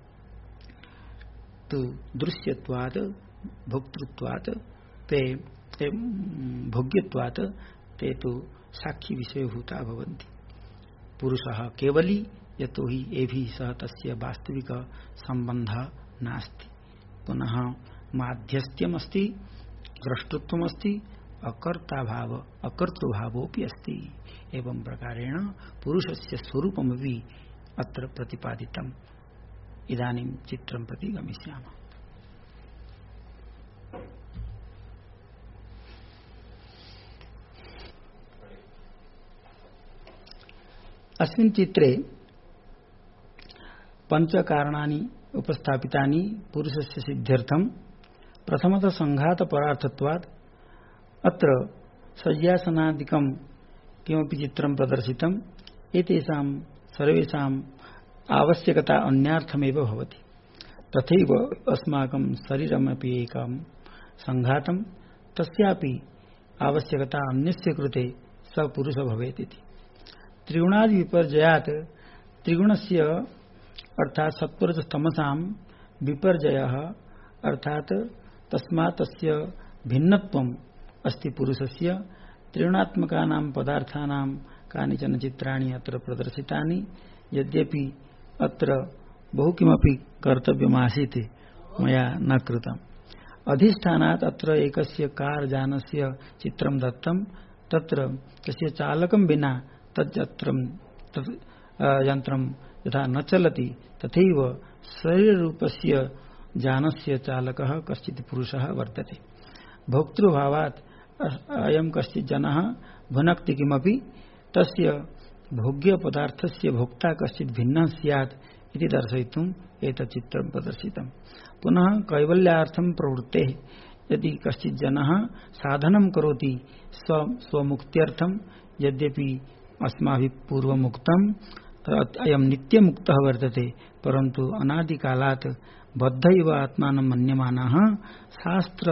तु दृश्यत्वात् भोक्तृत्वात् ते भोग्यत्वात् ते तु साक्षी विषयभूता भवन्ति। पुरुषः केवली, यतोहि एभिः सह तस्य वास्तविक सम्बन्धः नास्ति। पुनः माध्यस्थ्यमस्ति, द्रष्टृत्वमस्ति, अकर्ता भाव अकर्तृभावोपि अस्ति। एवं प्रकारेण पुरुषस्य स्वरूपमपि अत्र प्रतिपादितम्। इदानीं चित्रं प्रति गमिष्यामः। अस्मिन् चित्रे पंचकारणानि उपस्थापितानि पुरुषस्य सिद्ध्यर्थं। प्रथमतः संघात परार्थत्वात् अत्र शय्यासनादिकं किमपि चित्रं प्रदर्शितम्। एतेषां सर्वेषाम् आवश्यकता अन्यार्थमेव भवति। तथैव अस्माकं शरीरमपि एकं संघातं, तस्यापि आवश्यकता अन्यस्य कृते स पुरुष भवेत् इति। त्रिगुणादि विपर्जयात् त्रिगुणस्य अर्थात सत्वरजस्तमसां विपर्जयः अर्थात तस्मात् तस्य भिन्नत्वम् अस्ति पुरुषस्य। त्रिगुणात्मकानां पदार्थानां कानिचन चित्राणि अत्र प्रदर्शितानि। यद्यपि अत्र बहु किमपि कर्तव्यमासीत् मया न कृतम्। अधिष्ठानात् अत्र एकस्य कारयानस्य चित्रं दत्तं। तत्र तस्य चालकं विना यन्त्रं यथा न चलति तथैव शरीररूपस्य जानस्य चालकः कश्चित् पुरुषः वर्तते। भोक्तृभावात् अयं कश्चित् जनः भुनक्ति किमपि तस्य भोग्यपदार्थस्य भोक्ता कश्चित् भिन्नः स्यात् इति दर्शयितुम् एतत् चित्रं प्रदर्शितम्। पुनः कैवल्यार्थं प्रवृत्तेः यदि कश्चित् जनः साधनं करोति स्वमुक्त्यर्थं, यद्यपि अस्माभिः पूर्वमुक्तम् अयं नित्यमुक्तः वर्तते, परन्तु अनादिकालात् बद्ध इव आत्मानं मन्यमानः शास्त्र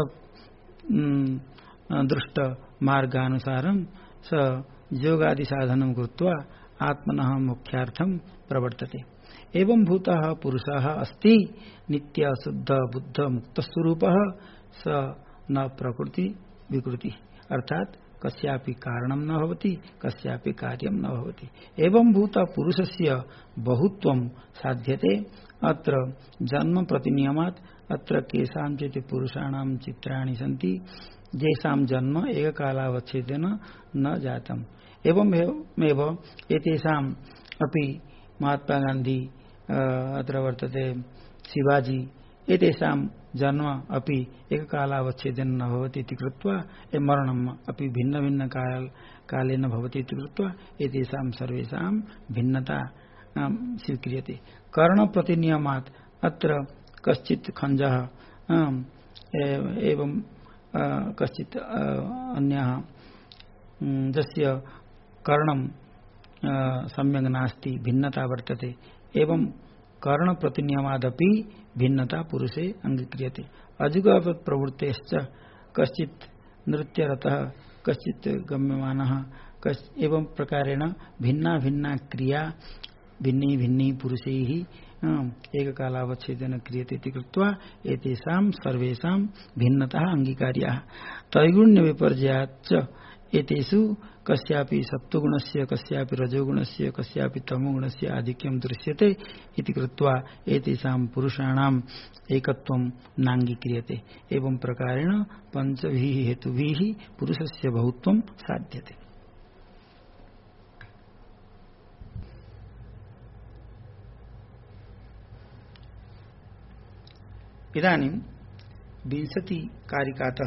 दृष्ट मार्गानुसारं स योगादि साधनं कृत्वा आत्मनः मोक्षार्थं प्रवर्तते। एवं भूतः पुरुषः अस्ति नित्य शुद्ध बुद्ध मुक्तस्वरूपः, स न प्रकृति विकृति अर्थात कस्यापि कारणं न भवति, कस्यापि कार्यं न भवति। एवं भूत पुरुषस्य बहुत्वं साध्यते। अत्र जन्म प्रतिनियमात् अत्र केषांचित् पुरुषाणां चित्राणि सन्ति येषां जन्म एककालावच्छेदेन न जातम्। एवमेव एतेषाम् अपि महात्मा गान्धी अत्र वर्तते, शिवाजी, एतेषां जन्म अपि एककालावच्छेदेन न भवति इति कृत्वा मरणम् अपि भिन्न भिन्न कालेन भवति इति कृत्वा एतेषां सर्वेषां भिन्नता स्वीक्रियते। कर्णप्रतिनियमात् अत्र कश्चित् खञ्जः एवं कश्चित् अन्यः जस्य कर्णं सम्यक् नास्ति, भिन्नता वर्तते। एवं कर्णप्रतिनियमादपि भिन्नता पुरुषे अंगीक्रियते। अजुगपत् प्रवृत्तेश्च कश्चित् नृत्यरतः, कश्चित् गम्यमानः, एवं प्रकारेण भिन्ना भिन्ना क्रिया भिन्नी भिन्नी पुरुषैः एककालावच्छेदेन क्रियते इति कृत्वा एतेषां सर्वेषां भिन्नतः अंगीकार्याः। त्रैगुण्य विपर्जयाच्च एतेषु कस्यापि सत्त्वगुणस्य, कस्यापि रजोगुणस्य, कस्यापि तमोगुणस्य आधिक्यं दृश्यते इति कृत्वा एतेषां पुरुषाणाम् एकत्वं नाङ्गीक्रियते। एवं प्रकारेण पंचभिः हेतुभिः पुरुषस्य बहुत्वं साध्यते। इदानीं 20 कारिकातः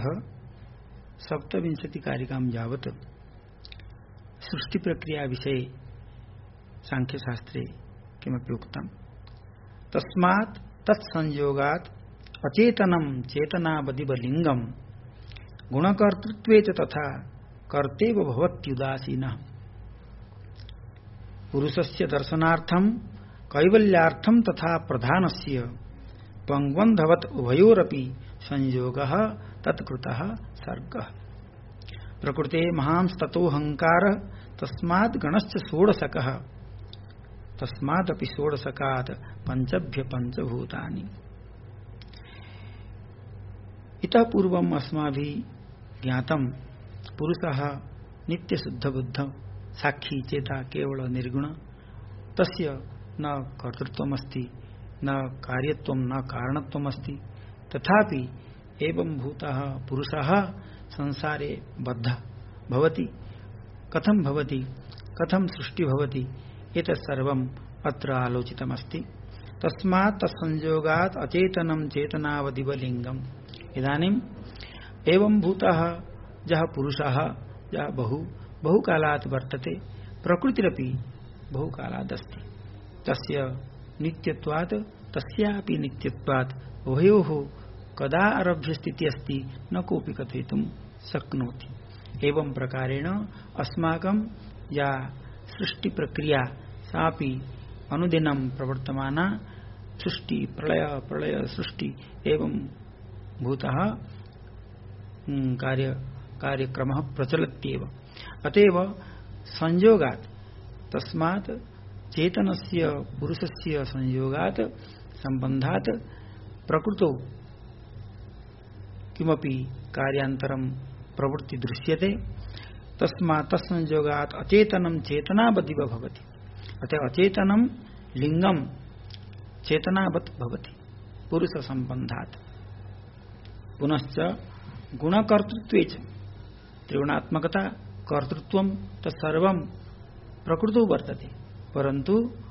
27 कारिकां यावत् सृष्टि प्रक्रिया विषये सांख्यशास्त्रे किमपि उक्तम्। तस्मात् तत्संयोगात् अचेतनं चेतनावदिवलिंगं गुणकर्तृत्वे च तथा कर्तेव भवत्युदासीनः। पुरुषस्य दर्शनार्थं कैवल्यार्थं तथा प्रधानस्य पंगवन्धवत् उभयोरपि संयोगः तत्कृतः सर्गः। प्रकृते महांस्ततोऽहंकारः तस्मात् गणश्च षोडशकः, तस्मादपि षोडशकात् पंचभ्य पंचभूतानि। इतः पूर्वम् अस्माभिः ज्ञातं पुरुषः नित्य शुद्ध बुद्ध साक्षी चेता केवल निर्गुण, तस्य न कर्तृत्वमस्ति न कार्यत्वं न कारणत्वमस्ति। तथापि एवं भूतः पुरुषः संसारे बद्ध भवति, कथं भवति, कथं सृष्टि भवति, एतत् सर्वम् अत्र आलोचितमस्ति। तस्मात् तत्संयोगात् अचेतनं चेतनावदिव लिंगम्। इदानीम् एवं भूतः यः पुरुषः यः बहुकालात् वर्तते, प्रकृतिरपि बहुकालादस्ति। तस्य नित्यत्वात् तस्यापि नित्यत्वात् उभयोः कदा आरभ्य स्थितिः अस्ति न कोऽपि कथयितुं शक्नोति। एवं प्रकारेण अस्माकं या सृष्टि प्रक्रिया सापि अनुदिनं प्रवर्तमाना सृष्टि प्रलय सृष्टि एवं भूतः कार्यक्रमः प्रचलत्येव। अतएव संयोगात्, तस्मात् चेतनस्य पुरुषस्य संयोगात् संबंधात् प्रकृतौ किमपि कार्यान्तरं प्रवृत्ति दृश्यते। तस्मात् तत्संयोगात् अचेतनं चेतनावदिव भवति। अतः अचेतनं लिंगम चेतनावत् भवति पुरुष संबंधात्। पुनश्च गुणकर्तृत्वे च त्रिगुणात्मकता कर्तृत्वं तत्सर्वं प्रकृतौ वर्तते, परन्तु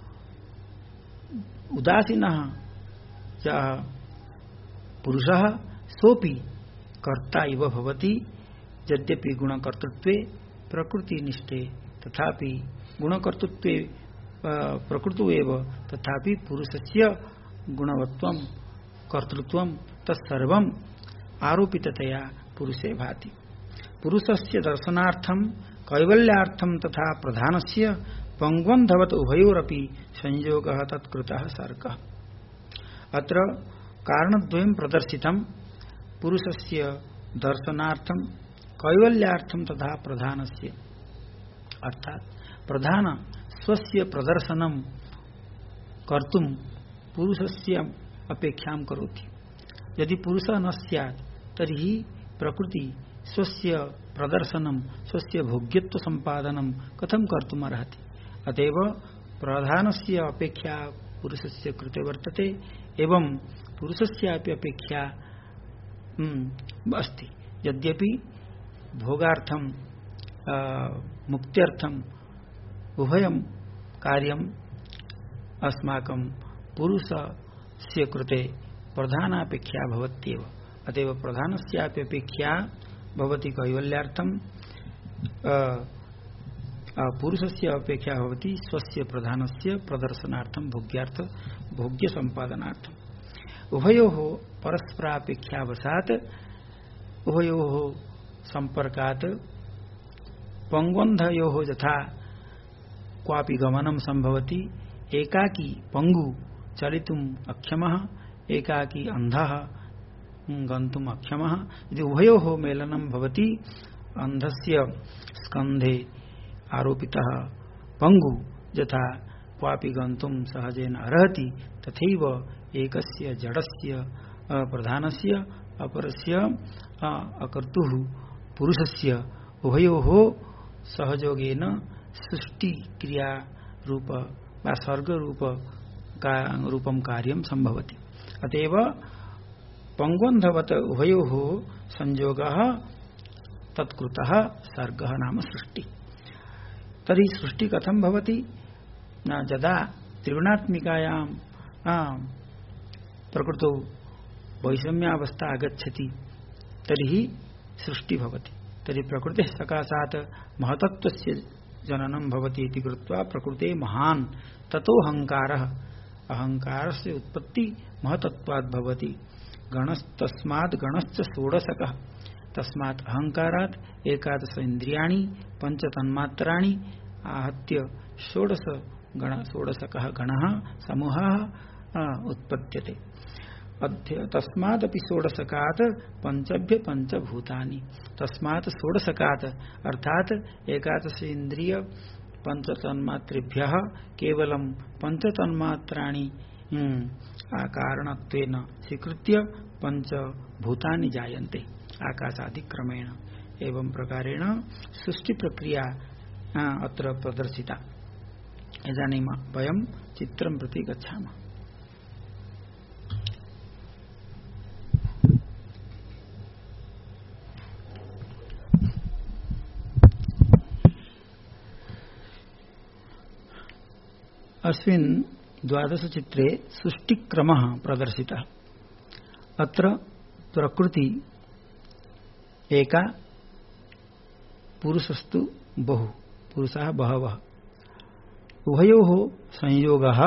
उदासीनः यः पुरुषः सोऽपि कर्ता इव भवति। यद्यपि गुणकर्तृत्वे प्रकृतिनिष्ठे तथापि गुणकर्तृत्वे प्रकृतौ एव तथापि पुरुषस्य गुणवत्वं कर्तृत्वं तत्सर्वम् आरोपिततया पुरुषे भाति। पुरुषस्य दर्शनार्थं कैवल्यार्थं तथा प्रधानस्य पंगवन्धवत् उभयोरपि संयोगः तत्कृतः सर्गः। अत्र कारणद्वयं प्रदर्शितं पुरुषस्य दर्शनार्थं कैवल्यार्थं तथा प्रधानस्य, अर्थात प्रधान स्वस्य प्रदर्शनं कर्तुं पुरुषस्य अपेक्षां करोति। यदि पुरुषः न स्यात् तर्हि प्रकृति स्वस्य प्रदर्शनं स्वस्य भोग्यत्व संपादनं कथं कर्तुम् अर्हति। अतएव प्रधानस्य अपेक्षा पुरुषस्य कृते वर्तते एवं पुरुषस्यापि अपेक्षा अस्ति। यद्यपि भोगार्थं मुक्त्यर्थं उभयं कार्यम् अस्माकं पुरुषस्य कृते प्रधानापेक्षा भवत्येव। अतएव प्रधानस्यापि अपेक्षा भवति कैवल्यार्थं, पुरुषस्य अपेक्षा भवति स्वस्य प्रधानस्य प्रदर्शनार्थं भोग्य संपादनार्थम्। उभयोः परस्परापेक्षावशात् उभयोः संपर्कात् पंगवन्धयोः यथा क्वापि गमनं संभवति। एकाकी पंगु चलितुम् अक्षमः, एकाकी अंधः गन्तुम् अक्षमः। यदि उभयोः मेलनं भवति, अंधस्य स्कन्धे आरोपितः पंगु यथा क्वापि गन्तुं सहजेन अर्हति, तथैव एकस्य जडस्य प्रधानस्य अपरस्य अकर्तुः पुरुषस्य उभयोः सहयोगेन सृष्टि क्रिया रूप वा सर्ग रूपं कार्यं संभवति। अतएव पंगवन्धवत् उभयोः संयोगः तत्कृतः सर्गः नाम सृष्टि। तर्हि सृष्टि कथं भवति? यदा त्रिगुणात्मिकायां प्रकृतौ वैषम्यावस्था आगच्छति तर्हि सृष्टि भवति। तर्हि प्रकृतेः सकाशात् महतत्वस्य जननं भवति इति कृत्वा प्रकृते महान् ततो अहङ्कारः, अहङ्कारस्य उत्पत्ति महतत्वात् भवति। गणस्तस्मात् गणश्च षोडशकः, तस्मात् अहङ्कारात् एकादश इन्द्रियाणि पंच तन्मात्राणि आहत्य षोडशकः गणः समूहः उत्पद्यते। तस्मादपि षोडशकात् पंचभ्य पंचभूतानि, तस्मात् षोडशकात् अर्थात एकादश इंद्रिय पंच तन्मात्रेभ्यः केवलं पंच तन्मात्राणि कारणत्वेन स्वीकृत्य पंचभूतानि जायन्ते आकाशादिक्रमेण। एवं प्रकारेण सृष्टि प्रक्रिया अत्र प्रदर्शिता। इदानीं वयं चित्रं प्रति गच्छामः। अस्मिन् द्वादश चित्रे सृष्टिक्रमः प्रदर्शितः। अत्र प्रकृति एका, पुरुषस्तु बहु, पुरुषाः बहवः, उभयोः संयोगः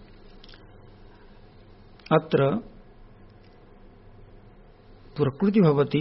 अत्र प्रकृति भवति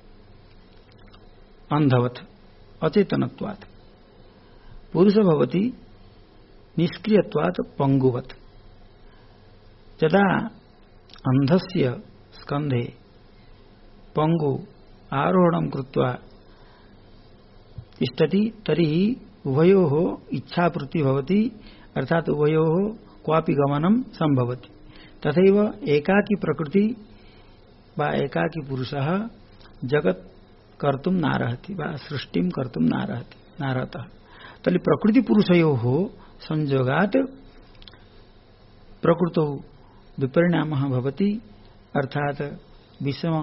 अंधवत् अचेतनत्वात्, पुरुष भवति निष्क्रियत्वात् पंगुवत्। यदा अंधस्य स्कंधे पंगु आरोहणं कृत्वा तिष्ठति तर्हि उभयोः इच्छापूर्ति भवति, अर्थात उभयोः क्वापि गमनं संभवति। तथैव एकाकी प्रकृति वा एकाकी पुरुषः जगत् कर्तुं नार्हति वा सृष्टिं कर्तुं नार्हतः। तर्हि प्रकृति पुरुषयोः संयोगात् प्रकृतौ विपरिणामः भवति, अर्थात विषम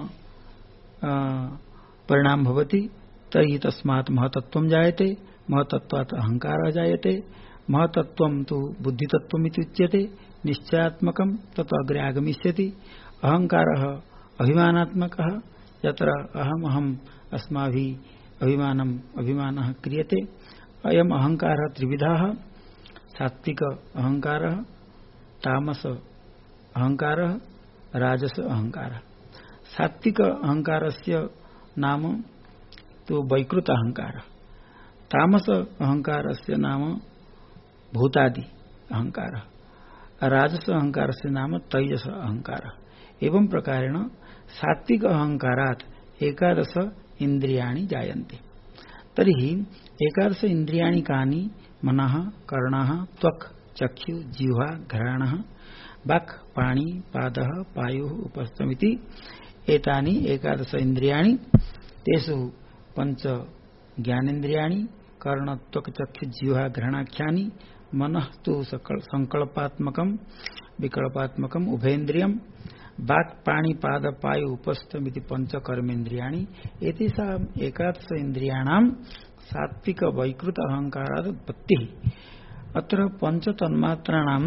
परिणाम भवति। तर्हि तस्मात् महतत्वं जायते, महतत्वात् अहंकारः जायते, महतत्वं तु बुद्धितत्वम् इति उच्यते, निश्चयात्मकं तत् अग्रे आगमिष्यति। अहंकारः अभिमानात्मकः, यत्र अहम् अस्माभिः अभिमानः क्रियते। अयम् अहंकारः त्रिविधः, सात्विक अहंकारः, तामस अहंकारः, राजस अहंकारः। सात्विक अहंकारस्य नाम तो वैकृत अहंकारः, तामस अहंकारस्य नाम भूतादि अहंकारः, राजस अहंकारस्य नाम तैजस अहंकारः। एवं प्रकारेण सात्विक अहंकारात् एकादश इंद्रियाणि जायन्ते। तर्हि एकादश इंद्रियाणि कानि? मनः, कर्णः, त्वक्, चक्षु, जिह्वा, घ्राणः, वाक्, पाणि, पादः, पायुः, उपस्थमिति एतानि एकादश इंद्रियाणि। तेषु पंच ज्ञानेन्द्रियाणि, कर्ण, त्वक्, चक्षु, जिह्वा, घ्राणाख्यानि। मनः तु संकल्पात्मकं विकल्पात्मकं उभयेन्द्रियं। वाक्, पाणि, पाद, पायु, उपस्थमिति पंच कर्मेन्द्रियाणि। एतेषाम् एकादश इंद्रियाणां सात्विक वैकृत अहंकारात् उत्पत्तिः। अत्र पंच तन्मात्राणाम्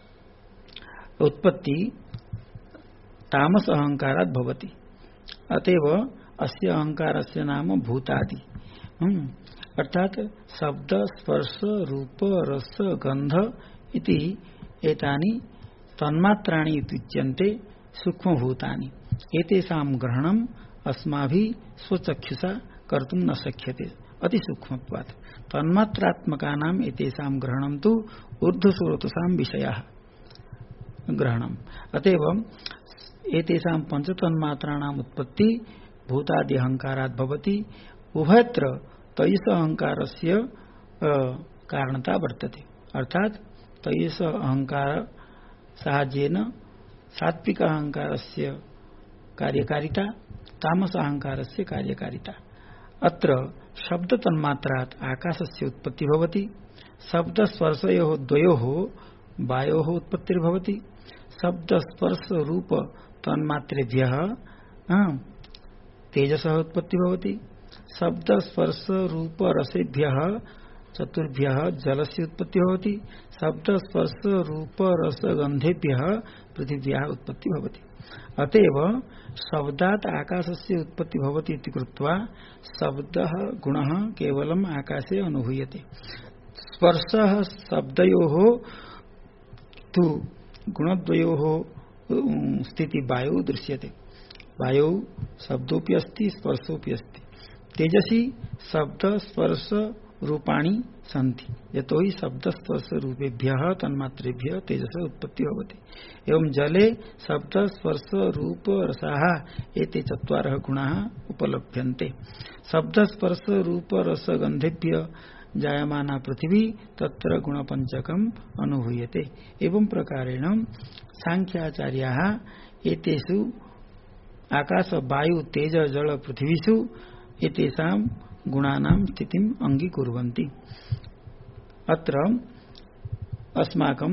उत्पत्ति तामस अहंकारात् भवति। अतएव अस्य अहंकारस्य नाम भूतादि, अर्थात शब्द, स्पर्श, रूप, रस, गंध इति एतानि तन्मात्राणि इत्युच्यन्ते सूक्ष्मभूतानि। एतेषां ग्रहणम् अस्माभिः स्वचक्षुषा कर्तुं न शक्यते अतिसूक्ष्मत्वात्। तन्मात्रात्मकानाम् एतेषां ग्रहणं तु ऊर्ध्वश्रोतसां विषयाः ग्रहणम्। अतएव एतेषां पंचतन्मात्राणाम् उत्पत्ति भूतादि अहंकारात् भवति। उभयत्र तैष अहंकारस्य कारणता वर्तते, अर्थात तैष अहंकार साहाय्येन सात्विक अहंकारस्य कार्यकारिता, तामस अहंकारस्य कार्यकारिता। अत्र शब्द तन्मात्रात् आकाशस्य उत्पत्ति भवति। शब्द स्पर्शयोः द्वयोः वायोः उत्पत्तिर्भवति। शब्द स्पर्श रूप तन्मात्रेभ्यः तेजसः उत्पत्ति भवति। शब्द स्पर्श रूप रसेभ्यः चतुर्भ्यः जलस्य उत्पत्ति भवति। शब्द स्पर्श रूप रस गंधेभ्यः पृथिव्याः उत्पत्ति भवति। अतएव शब्दात् आकाशस्य उत्पत्ति भवति इति कृत्वा शब्दः गुणः केवलम् आकाशे अनुभूयते। स्पर्शः शब्दयोः तु गुणद्वयोः स्थिति वायौ दृश्यते। वायौ शब्दोऽपि अस्ति, स्पर्शोऽपि अस्ति। तेजसी शब्द स्पर्श रूपाणि सन्ति, यतोहि शब्द स्पर्श रूपेभ्यः तन्मात्रेभ्यः तेजसः उत्पत्ति भवति। एवं जले शब्द स्पर्श रूप रसाः एते चत्वारः गुणाः उपलभ्यन्ते। शब्द स्पर्श रूप रस गंधेभ्यः जायमाना पृथिवी तत्र गुणपंचकम् अनुभूयते। एवं प्रकारेण सांख्याचार्याः एतेषु आकाश वायु तेज जल पृथिवीषु एतेषां गुणानां स्थितिम् अंगीकुर्वन्ति। अत्र अस्माकं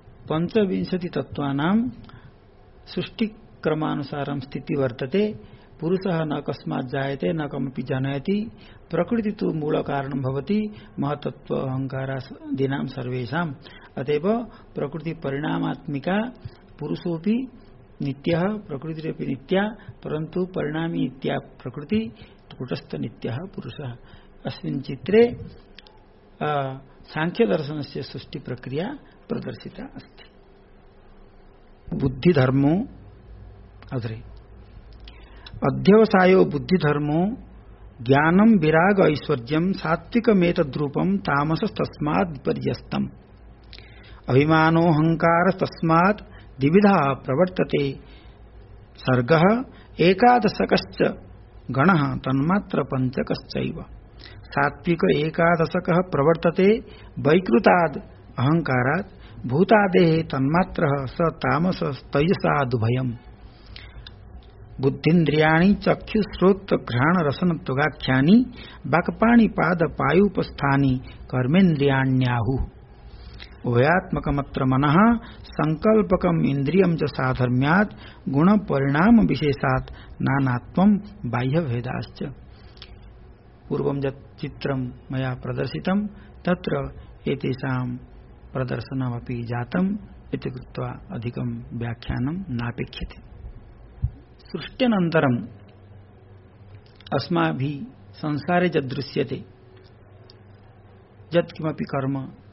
पंचविंशति तत्वानां सृष्टिक्रमानुसारं स्थिति वर्तते। पुरुषः न कस्मात् जायते न कमपि जनयति प्रकृति तो मूल कारणं भवति महतत्व अहंकारादीनां सर्वेषाम् अतएव प्रकृति परिणामात्मिका पुरुषोऽपि नित्यः प्रकृतिरपि नित्या परन्तु परिणामी नित्या प्रकृति कूटस्थ नित्यः पुरुषः अस्मिन् चित्रे सांख्य दर्शनस्य सृष्टि प्रक्रिया प्रदर्शिता अस्ति। बुद्धिधर्मो अग्रे अध्यवसायो बुद्धिधर्मो ज्ञानम विराग ऐश्वर्यम सात्विकमेतद्रूपम तामसस्तस्माद् विपर्यस्तम् अभिमानोऽहंकार तस्मात् द्विविधा प्रवर्तते सर्गः एकादशकश्च गणः तन्मात्र पंचकश्चैव सात्विक एकादशकः प्रवर्तते वैकृताद् अहंकारात् भूतादेः तन्मात्रः स तामस तैजसादुभयम् बुद्धिन्द्रियाणि चक्षु श्रोत्र घ्राण रसन त्वगाख्यानि बाक्पाणि पाद पायुपस्थानि कर्मेन्द्रियाण्याहुः उभयात्मकमत्र मनः संकल्पकम् इंद्रियं च साधर्म्यात् गुण परिणाम विशेषात् नानात्वं बाह्य भेदाश्च। पूर्वं यत् चित्रं मया प्रदर्शितं तत्र एतेषां प्रदर्शनमपि जातम् इति कृत्वा अधिकं व्याख्यानं नापेक्ष्यते। सृष्ट्यनन्तरम् अस्माभिः संसारे यद् दृश्यते यत्किमपि कर्म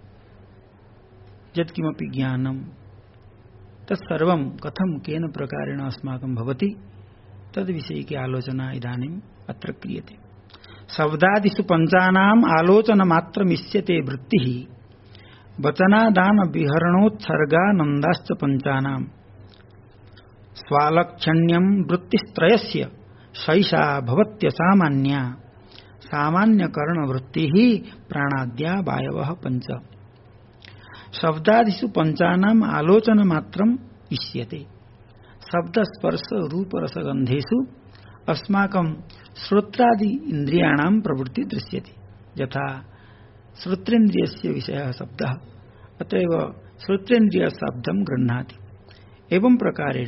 यत्किमपि ज्ञानं तत्सर्वं कथं केन प्रकारेण अस्माकं भवति तद्विषये की आलोचना इदानीम् अत्र क्रियते। शब्दादिषु पञ्चानाम् आलोचनमात्रमिष्यते वृत्तिः वचनादान विहरणोत्सर्गानन्दाश्च पञ्चानाम् स्वालक्षण्यं वृत्तिस्त्रयस्य शैषा भवत्यसामान्या सामान्यकरणवृत्तिः प्राणाद्या वायवः पञ्च शब्दादिषु पञ्चानाम् आलोचनमात्रम् इष्यते। शब्द स्पर्श रूप रसगन्धेषु अस्माकं श्रोत्रादि इन्द्रियाणां प्रवृत्ति दृश्यते। यथा श्रोत्रेन्द्रियस्य विषयः शब्दः अतएव श्रोत्रेन्द्रिय शब्दं गृह्णाति। एवं प्रकारेण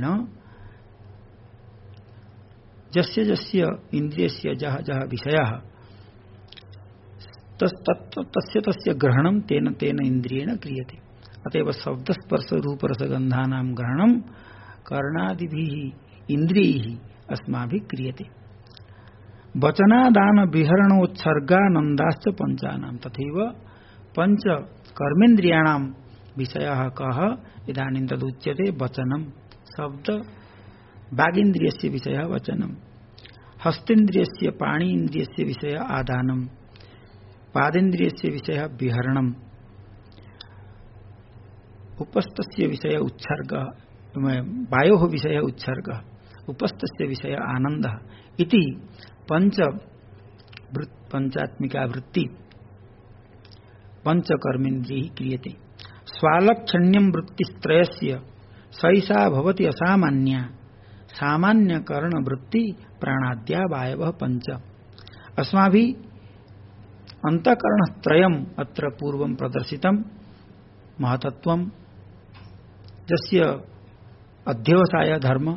यस्य यस्य इन्द्रियस्य जः जः विषयः तस्य तस्य ग्रहणं तेन तेन इन्द्रियेण क्रियते। अतएव शब्द स्पर्श रूप रसगन्धानां ग्रहणं कर्णादिभिः इन्द्रियैः अस्माभिः क्रियते। वचनादान विहरणोत्सर्गानन्दाश्च पञ्चानां तथैव पंच कर्मेन्द्रियाणां विषयः कः इदानीं तदुच्यते वचनं। शब्द वागिन्द्रियस्य विषयः वचनं, हस्तेन्द्रियस्य पाणीन्द्रियस्य विषयः आदानं, पादेन्द्रियस्य विषयः विहरणम्, उपस्थस्य विषयः उत्सर्गः, वायोः विषयः उत्सर्गः, उपस्थस्य विषयः आनन्दः इति पंचात्मिका वृत्ति पंचकर्मेन्द्रियैः क्रियते। स्वालक्षण्यं वृत्तिस्त्रयस्य सैषा भवति असामान्या सामान्यकरण वृत्ति प्राणाद्या वायवः पञ्च। अस्माभिः अंतःकरणत्रयम् अत्र पूर्वं प्रदर्शितं महतत्वं यस्य अध्यवसाय धर्म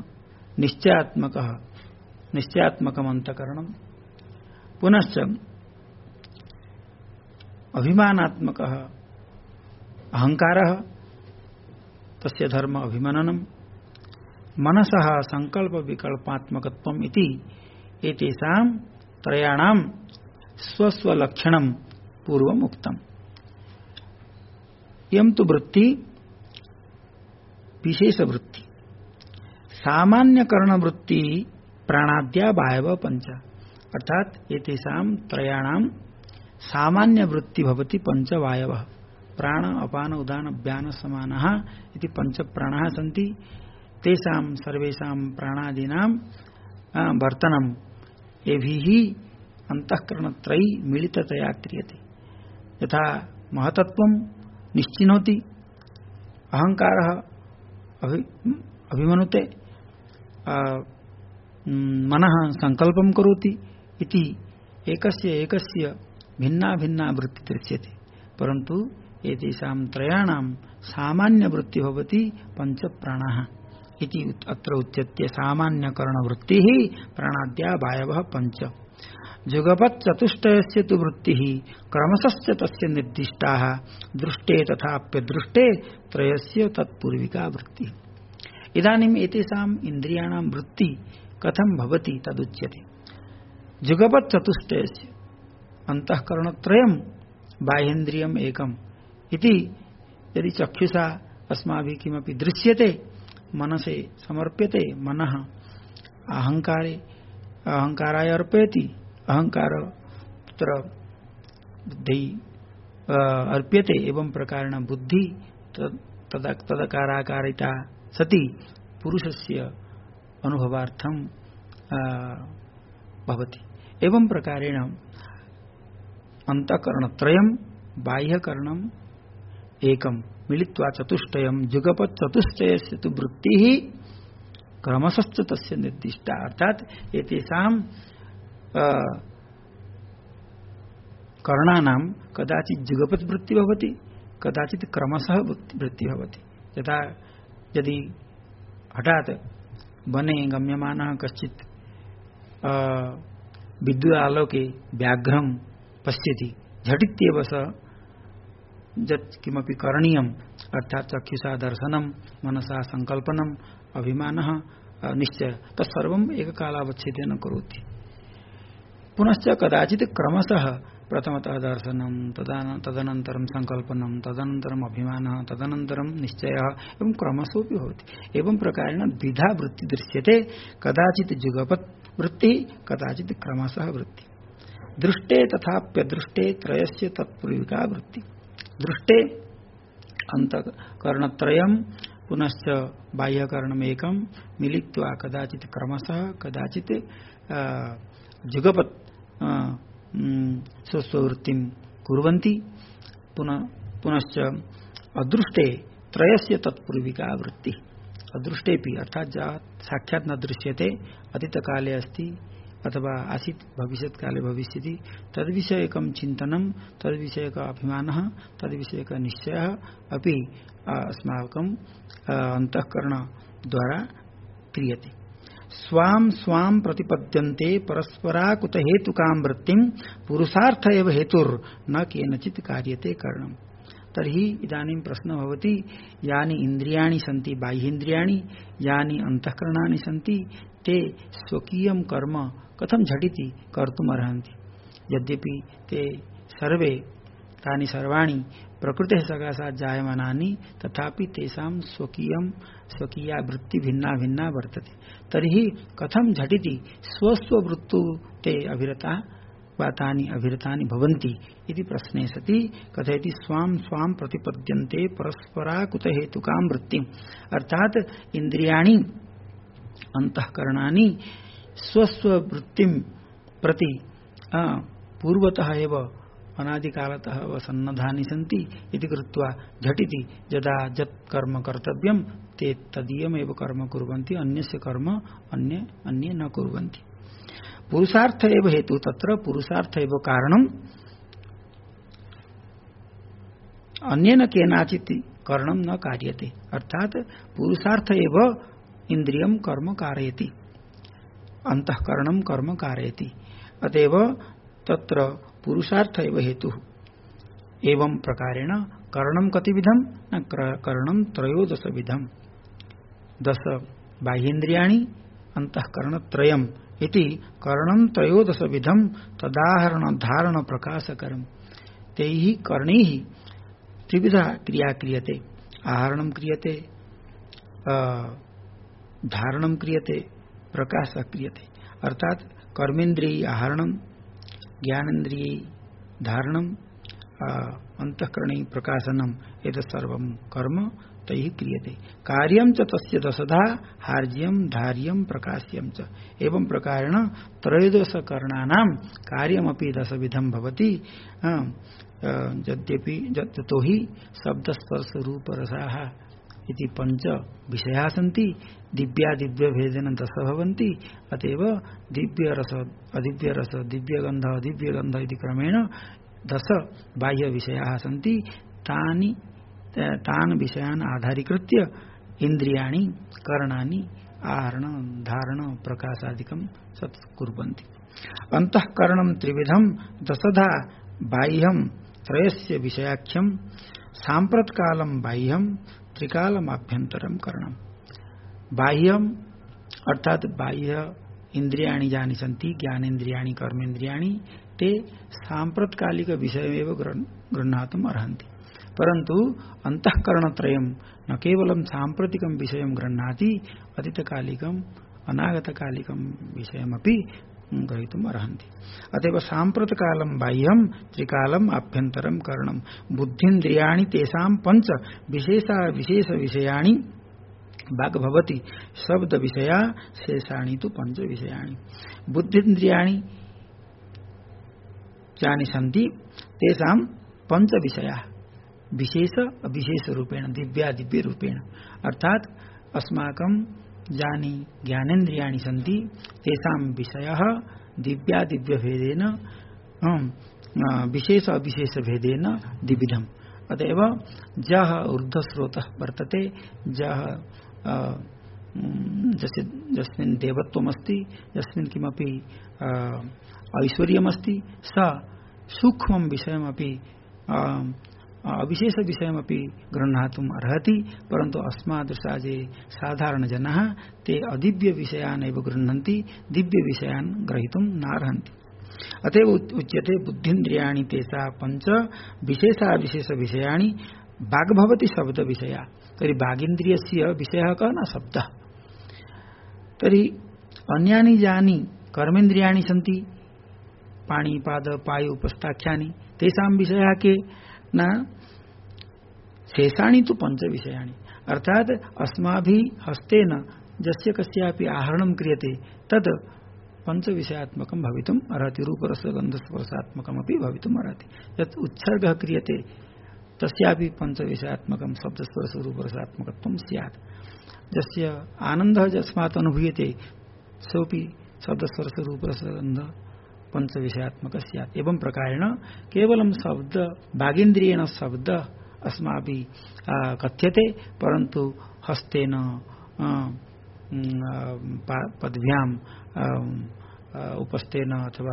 निश्चयात्मकम् अंतःकरणं पुनश्च अभिमानात्मकः अहंकारः तस्य धर्म अभिमननम् मनसः संकल्प विकल्पात्मकत्वम् इति एतेषां त्रयाणां स्वस्वलक्षणं पूर्वम् उक्तम्। इयं तु वृत्ति विशेषवृत्ति सामान्यकरणवृत्ति प्राणाद्या वायव पंच अर्थात एतेषां त्रयाणां सामान्य वृत्ति भवति पंच वायवः प्राण अपान उदान व्यान समानः इति पंच प्राणाः सन्ति। तेषां सर्वेषां प्राणादीनां वर्तनं एभिः अंतःकरणत्रयी मिलिततया क्रियते। यथा महतत्वं निश्चिनोति, अहंकारः अभिमनुते, मनः संकल्पं करोति इति एकस्य भिन्ना भिन्ना वृत्ति दृश्यते। परन्तु एतेषां त्रयाणां सामान्य वृत्ति भवति पंच प्राणाः। इति अत्र उच्यते। सामान्यकरणवृत्तिः प्राणाद्या वायवः पंच। जुगपत् चतुष्टयस्य तु वृत्तिः क्रमशश्च तस्य निर्दिष्टाः दृष्टे तथाप्यदृष्टे त्रयस्य तत्पूर्विका वृत्तिः। इदानीम् एतेषाम् इन्द्रियाणां वृत्ति कथं भवति तदुच्यते। जुगपत् चतुष्टयस्य अंतःकरणत्रयं बाह्येन्द्रियम् एकम् इति यदि चक्षुषा अस्माभिः किमपि दृश्यते मनसे समर्प्यते, मनः अहंकाराय अर्पयति, अहंकार तत्र बुद्धि अर्प्यते, एवं प्रकारेण बुद्धि तदकाराकारिता सति पुरुषस्य अनुभवार्थं भवति। एवं प्रकारेण अंतःकरणत्रयं बाह्यकरणम् एकं मिलित्वा चतुष्टयं जुगपत् चतुष्टयस्य तु वृत्तिः क्रमशश्च तस्य निर्दिष्टा। अर्थात एतेषां करणानां कदाचित् जुगपत् वृत्ति भवति, कदाचित् क्रमशः वृत्ति भवति। यथा यदि हठात् वने गम्यमानः कश्चित् विद्युदालोके व्याघ्रं पश्यति, झटित्येव सः यत् किमपि करणीयम् अर्थात् चक्षुषा दर्शनं, मनसा संकल्पनम्, अभिमानः, निश्चय तत्सर्वम् एककालावच्छेदेन करोति। पुनश्च कदाचित् क्रमशः प्रथमतः दर्शनं, तदनन्तरं संकल्पनं, तदनन्तरम् अभिमानः, तदनन्तरं निश्चयः, एवं क्रमशोऽपि भवति। एवं प्रकारेण द्विधा वृत्ति दृश्यते, कदाचित् जुगपत् वृत्तिः, कदाचित् क्रमशः वृत्तिः। दृष्टे तथाप्यदृष्टे त्रयस्य तत्पूर्विका वृत्तिः। दृष्टे अंतःकरणत्रयं पुनश्च बाह्यकरणमेकं मिलित्वा कदाचित् क्रमशः कदाचित् जुगपत् स्वस्ववृत्तिं कुर्वन्ति। पुनश्च अदृष्टे त्रयस्य तत्पूर्विका वृत्तिः। अदृष्टेपि अर्थात् साक्षात् न दृश्यते, अतीतकाले अस्ति अथवा आसीत्, भविष्यत्काले भविष्यति, तद्विषयकं चिन्तनं, तद्विषयक अभिमानः, तद्विषयक निश्चयः अपि अस्माकम् अंतःकरणद्वारा क्रियते। स्वां स्वां प्रतिपद्यन्ते परस्पराकुत हेतुकां वृत्तिं पुरुषार्थ एव हेतुर्न केनचित् कार्यते करणम्। तर्हि इदानीं प्रश्नः भवति, यानि इन्द्रियाणि सन्ति बाह्येन्द्रियाणि, यानि अंतःकरणानि सन्ति, ते स्वकीयं कर्म कथं झटिति कर्तुम् अर्हन्ति। यद्यपि ते सर्वे तानि सर्वाणि प्रकृतेः सकाशात् जायमानानि, तथापि तेषां स्वकीया वृत्ति भिन्ना भिन्ना वर्तते। तर्हि कथं झटिति स्वस्ववृत्तौ ते अभिरताः वा तानि अभिरतानि भवन्ति इति प्रश्ने सति कथयति स्वां स्वां प्रतिपद्यन्ते परस्पराकुत हेतुकां वृत्तिम्। अर्थात इन्द्रियाणि अंतःकरणानि स्वस्ववृत्तिं प्रति पूर्वतः एव अनादिकालतः सन्नद्धानि सन्ति इति कृत्वा झटिति यदा यत् कर्म कर्तव्यं ते तदीयमेव कर्म कुर्वन्ति, अन्यस्य कर्म अन्ये न कुर्वन्ति। पुरुषार्थ एव हेतु, तत्र पुरुषार्थ एव कारणम्, अन्येन केनाचित् करणं न कार्यते। अर्थात पुरुषार्थ एव इन्द्रियं कर्म कारयति, अंतःकरणं कर्म कारयति। अतएव तत्र पुरुषार्थ एव हेतु। एवं प्रकारेण करणं कतिविधं न करणं त्रयोदशविधं। 10 बाह्येन्द्रियाणि अंतःकरणत्रयम् इति करणं त्रयोदशविधं तदाहरण धारण प्रकाशकरम्। तैः कर्णैः त्रिविधा क्रिया क्रियते। आहरणं क्रियते, धारणं क्रियते, प्रकाशः क्रियते। अर्थात कर्मेन्द्रिय आहरणं, ज्ञानेन्द्रिय धारणं, अंतःकरणे प्रकाशनम्, एतत् सर्वं कर्म तैः क्रियते। कार्यं च तस्य दशधा हार्ज्यं धार्यं प्रकाश्यं च। एवं प्रकारेण त्रयोदश करणानां कार्यमपि 10 विधं भवति। यद्यपि ततोहि शब्द स्पर्श रूप रसाः इति 5 विषयाः सन्ति, दिव्यादिव्य भेदेन 10 भवन्ति। अतएव दिव्य रस अदिव्य रस दिव्य गंध अदिव्य गंध इति क्रमेण 10 बाह्य विषयाः सन्ति। तान् विषयान् आधारीकृत्य इंद्रियाणि कर्णानि आहरण धारण प्रकाशादिकं सत्कुर्वन्ति। अंतःकरणं त्रिविधं दशधा बाह्यं त्रयस्य विषयाख्यं सांप्रतकालं बाह्यं त्रिकालमाभ्यंतरं करणम्। बाह्यम अर्थात बाह्य इंद्रियाणि यानि सन्ति ज्ञानेन्द्रियाणि कर्मेन्द्रियाणि ते सांप्रतकालिक विषयमेव गृह्णातुम् अर्हन्ति, परन्तु अंतःकरणत्रयं न केवलं सांप्रतिकं विषयं गृह्णाति अतीतकालिकम् अनागतकालिकं विषयमपि ग्रहीतुम् अर्हन्ति। अतएव सांप्रतकालं बाह्यं त्रिकालम् आभ्यन्तरं करणं। बुद्धिन्द्रियाणि तेषां पंच विशेष विषयाणि बाग भवति शब्द विषया शेषाणि तु पंच विषयाणि। बुद्धिन्द्रियाणि यानि सन्ति तेषां पंच विषया विशेष अविशेष रूपेण दिव्यादिव्य रूपेण, अर्थात अस्माकं यानि ज्ञानेन्द्रियाणि सन्ति तेषां विषयः दिव्यादिव्य भेदेन विशेष अविशेष भेदेन द्विविधम्। अतएव जह ऊर्ध्वस्रोतः वर्तते, जह जस्मिन् देवत्वमस्ति, यस्मिन् किमपि ऐश्वर्यमस्ति, स सूक्ष्मं विषयमपि अविशेष विषयमपि गृह्णातुम् अर्हति, परन्तु अस्मादृशा ये साधारणजनाः ते अदिव्य विषयान् एव गृह्णन्ति, दिव्य विषयान् ग्रहीतुं नार्हन्ति। अतएव उच्यते बुद्धिन्द्रियाणि तेषा पंच विशेषाविशेष विषयाणि बाग् भवति शब्द विषया। तर्हि बागिन्द्रियस्य विषयः कः न शब्दः। तर्हि अन्यानि यानि कर्मेन्द्रियाणि सन्ति पाणि पाद पायु उपस्थाख्यानि तेषां विषयः के न शेषाणि तु पंच विषयाणि, अर्थात अस्माभिः हस्तेन यस्य कस्यापि आहरणं क्रियते तद् पंच विषयात्मकं भवितुम् अर्हति, रूपरस गन्धस्पर्शात्मकमपि भवितुम् अर्हति। यत् उत्सर्गः क्रियते तस्यापि पंच विषयात्मकं शब्दस्पर्श रूपरसात्मकत्वं स्यात्। यस्य आनन्दः यस्मात् अनुभूयते सोऽपि शब्दस्पर्श रूपरस गन्ध पंच विषयात्मक स्यात्। एवं प्रकारेण केवलं शब्द बागेन्द्रियेण शब्द अस्माभिः कथ्यते, परन्तु हस्तेन पद्भ्यां उपस्थेन अथवा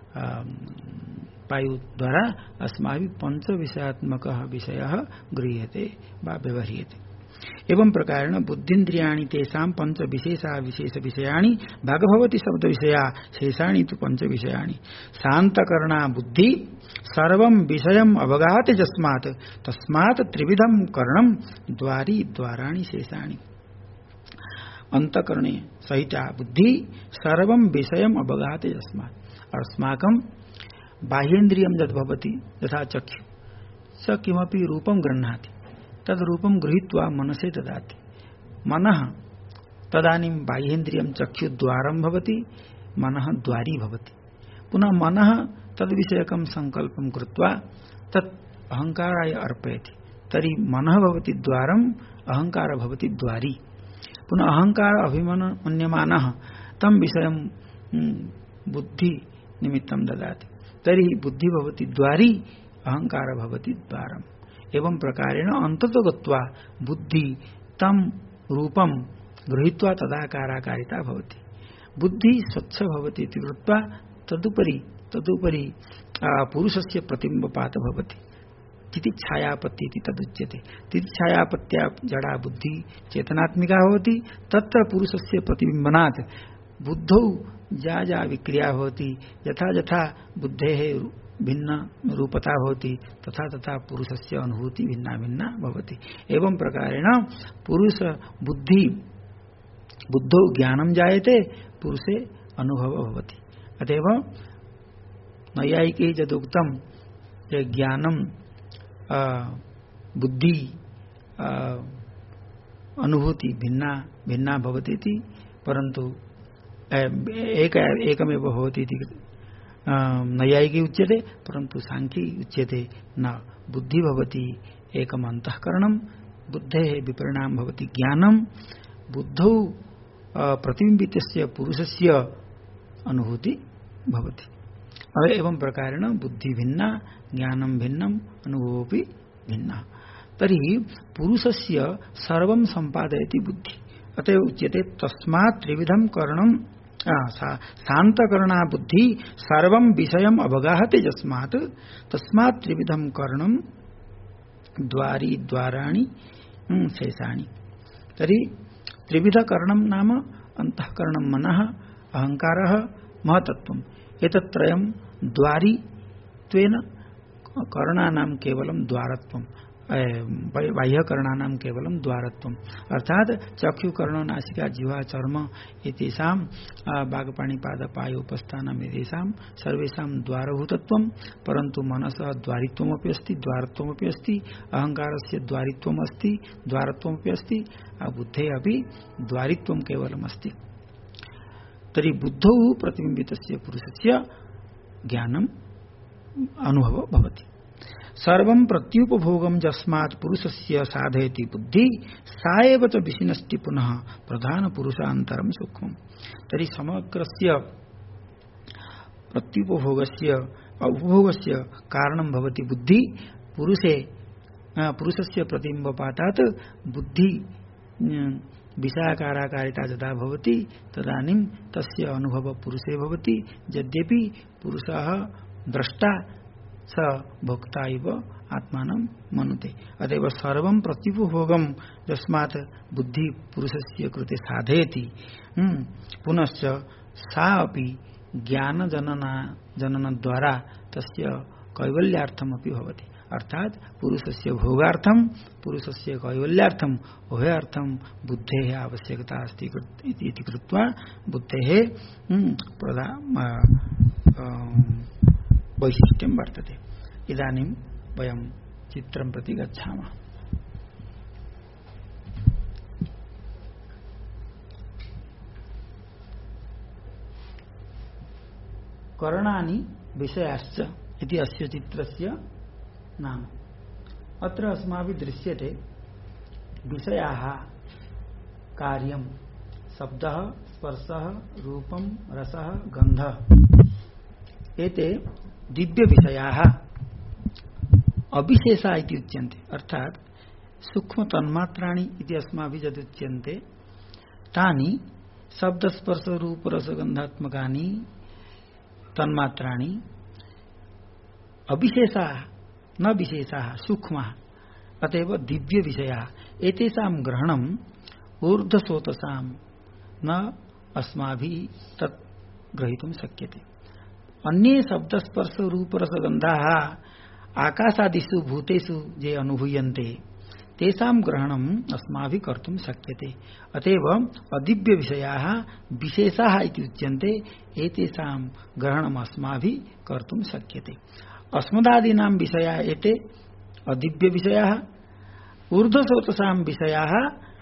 पायु द्वारा अस्माभिः पंच विषयात्मकः विषयः गृह्यते वा व्यवह्रियते। एवं प्रकारेण बुद्धिन्द्रियाणि तेषां पंच विशेष विषयाणि भागभवति शब्द विषया शेषाणि तु पंच विषयाणि। शान्तकर्णा बुद्धि सर्वं विषयम् अवगाहति यस्मात् तस्मात् त्रिविधं कर्णं द्वारी द्वाराणि शेषाणि। अंतकरणे सहिता बुद्धि सर्वं विषयम् अवगाहति यस्मात्, अस्माकं बाह्येन्द्रियं यद् भवति यथा चक्षु स किमपि रूपं गृह्णाति, तद् रूपं गृहीत्वा मनसे ददाति। मनः तदानीं बाह्येन्द्रियं चक्षुद्वारं भवति, मनः द्वारी भवति। पुनः मनः तद्विषयकं संकल्पं कृत्वा तत् अहंकाराय अर्पयति, तर्हि मनः भवति द्वारम्, अहंकार भवति द्वारी। पुनः अहंकार अभिमन्यमानः तं विषयं बुद्धि निमित्तं ददाति, तर्हि बुद्धि भवति द्वारी, अहंकार भवति द्वारम्। एवं प्रकारेण अन्ततो गत्वा बुद्धि तं रूपं गृहीत्वा तदाकाराकारिता भवति। बुद्धि स्वच्छ भवति इति कृत्वा तदुपरि पुरुषस्य प्रतिबिम्बपात भवति। तितिच्छायापत्ति इति तदुच्यते। तितिच्छायापत्या जड़ा बुद्धि चेतनात्मिका भवति, तत्र पुरुषस्य प्रतिबिम्बनात् बुद्धौ या विक्रिया भवति, यथा यथा बुद्धेः भिन्न रूपता भवति तथा तथा पुरुषस्य अनुभूति भिन्ना भिन्ना भवति। एवं प्रकारेण पुरुष बुद्धौ ज्ञानं जायते, पुरुषे अनुभव भवति। अतएव नैयायिकैः यदुक्तं ज्ञानं बुद्धि अनुभूति भिन्ना भिन्ना भवति इति, परन्तु एकमेव भवति इति नैयायिकी उच्यते, परन्तु सांख्ये उच्यते न। बुद्धि भवति एकम् अन्तःकरणं, बुद्धेः विपरिणामं भवति ज्ञानं, बुद्धौ प्रतिबिम्बितस्य पुरुषस्य अनुभूति भवति। एवं प्रकारेण बुद्धि भिन्ना, ज्ञानं भिन्नम्, अनुभवोऽपि भिन्नः। तर्हि पुरुषस्य सर्वं सम्पादयति बुद्धि। अतः उच्यते तस्मात् त्रिविधं करणं शान्तकरणा बुद्धि सर्वं विषयम् अवगाहते यस्मात् तस्मात् त्रिविधं करणं द्वारी द्वाराणि शेषाणि। तर्हि त्रिविधकरणं नाम अंतःकरणं मनः अहंकारः महतत्वम् एतत्त्रयं द्वारित्वेन करणानां केवलं द्वारत्वम् बाह्यकरणानां केवलं द्वारत्वम् अर्थात चक्षुकर्ण नासिका जिह्वा चर्म एतेषां वागपाणिपादपायोपस्थानम् एतेषां सर्वेषां द्वारभूतत्वं परन्तु मनसः द्वारित्वमपि अस्ति द्वारत्वमपि अस्ति अहंकारस्य द्वारित्वम् अस्ति द्वारत्वमपि अस्ति बुद्धेः अपि द्वारित्वं केवलम् अस्ति। तर्हि बुद्धौ प्रतिबिम्बितस्य पुरुषस्य ज्ञानम् अनुभवो भवति। सर्वं प्रत्युपभोगं यस्मात् पुरुषस्य साधयति बुद्धि सा एव च विशिनष्टि पुनः प्रधान पुरुषान्तरं सूक्ष्मम्। तर्हि समग्रस्य प्रत्युपभोगस्य उपभोगस्य कारणं भवति बुद्धि। पुरुषस्य प्रतिबिम्बपातात् बुद्धि विषयाकाराकारिता यदा भवति तदानीं तस्य अनुभव पुरुषे भवति। यद्यपि पुरुषः द्रष्टा स भोक्ता इव आत्मानं मनुते। अतएव सर्वं प्रत्युपभोगं यस्मात् बुद्धि पुरुषस्य कृते साधयति पुनश्च सा अपि ज्ञान जनन द्वारा तस्य कैवल्यार्थमपि भवति। अर्थात पुरुषस्य भोगार्थं पुरुषस्य कैवल्यार्थं उभयार्थं बुद्धेः आवश्यकता अस्ति इति कृत्वा बुद्धेः वैशिष्ट्यं वर्तते। इदानीं वयं चित्रं प्रति गच्छामः। करणानि विषयाश्च इति अस्य चित्रस्य नाम। अत्र अस्माभिः दृश्यते विषयाः कार्यं शब्दः स्पर्शः रूपं रसः गन्धः एते दिव्य विषयाः अविशेषा इति उच्यन्ते। अर्थात सूक्ष्म तन्मात्राणि इति अस्माभिः यदुच्यन्ते तानि शब्द स्पर्श रूप रस गन्धात्मकानि तन्मात्राणि अविशेषा न विशेषा सूक्ष्म अतएव दिव्य विषया एतेषां ग्रहणम् ऊर्ध्वस्रोतसां न अस्माभिः तत् ग्रहीतुं शक्यते। अन्ये शब्द स्पर्श रूप रस गन्धाः आकाशादिषु भूतेषु ये अनुभूयन्ते तेषां ग्रहणम् अस्माभिः कर्तुं शक्यते। अतएव अदिव्य विषयाः विशेषाः इति उच्यन्ते एतेषां ग्रहणम् अस्माभिः कर्तुं शक्यते। अस्मदादीनां विषयाः एते अदिव्य विषयाः ऊर्ध्वस्रोतसां विषयाः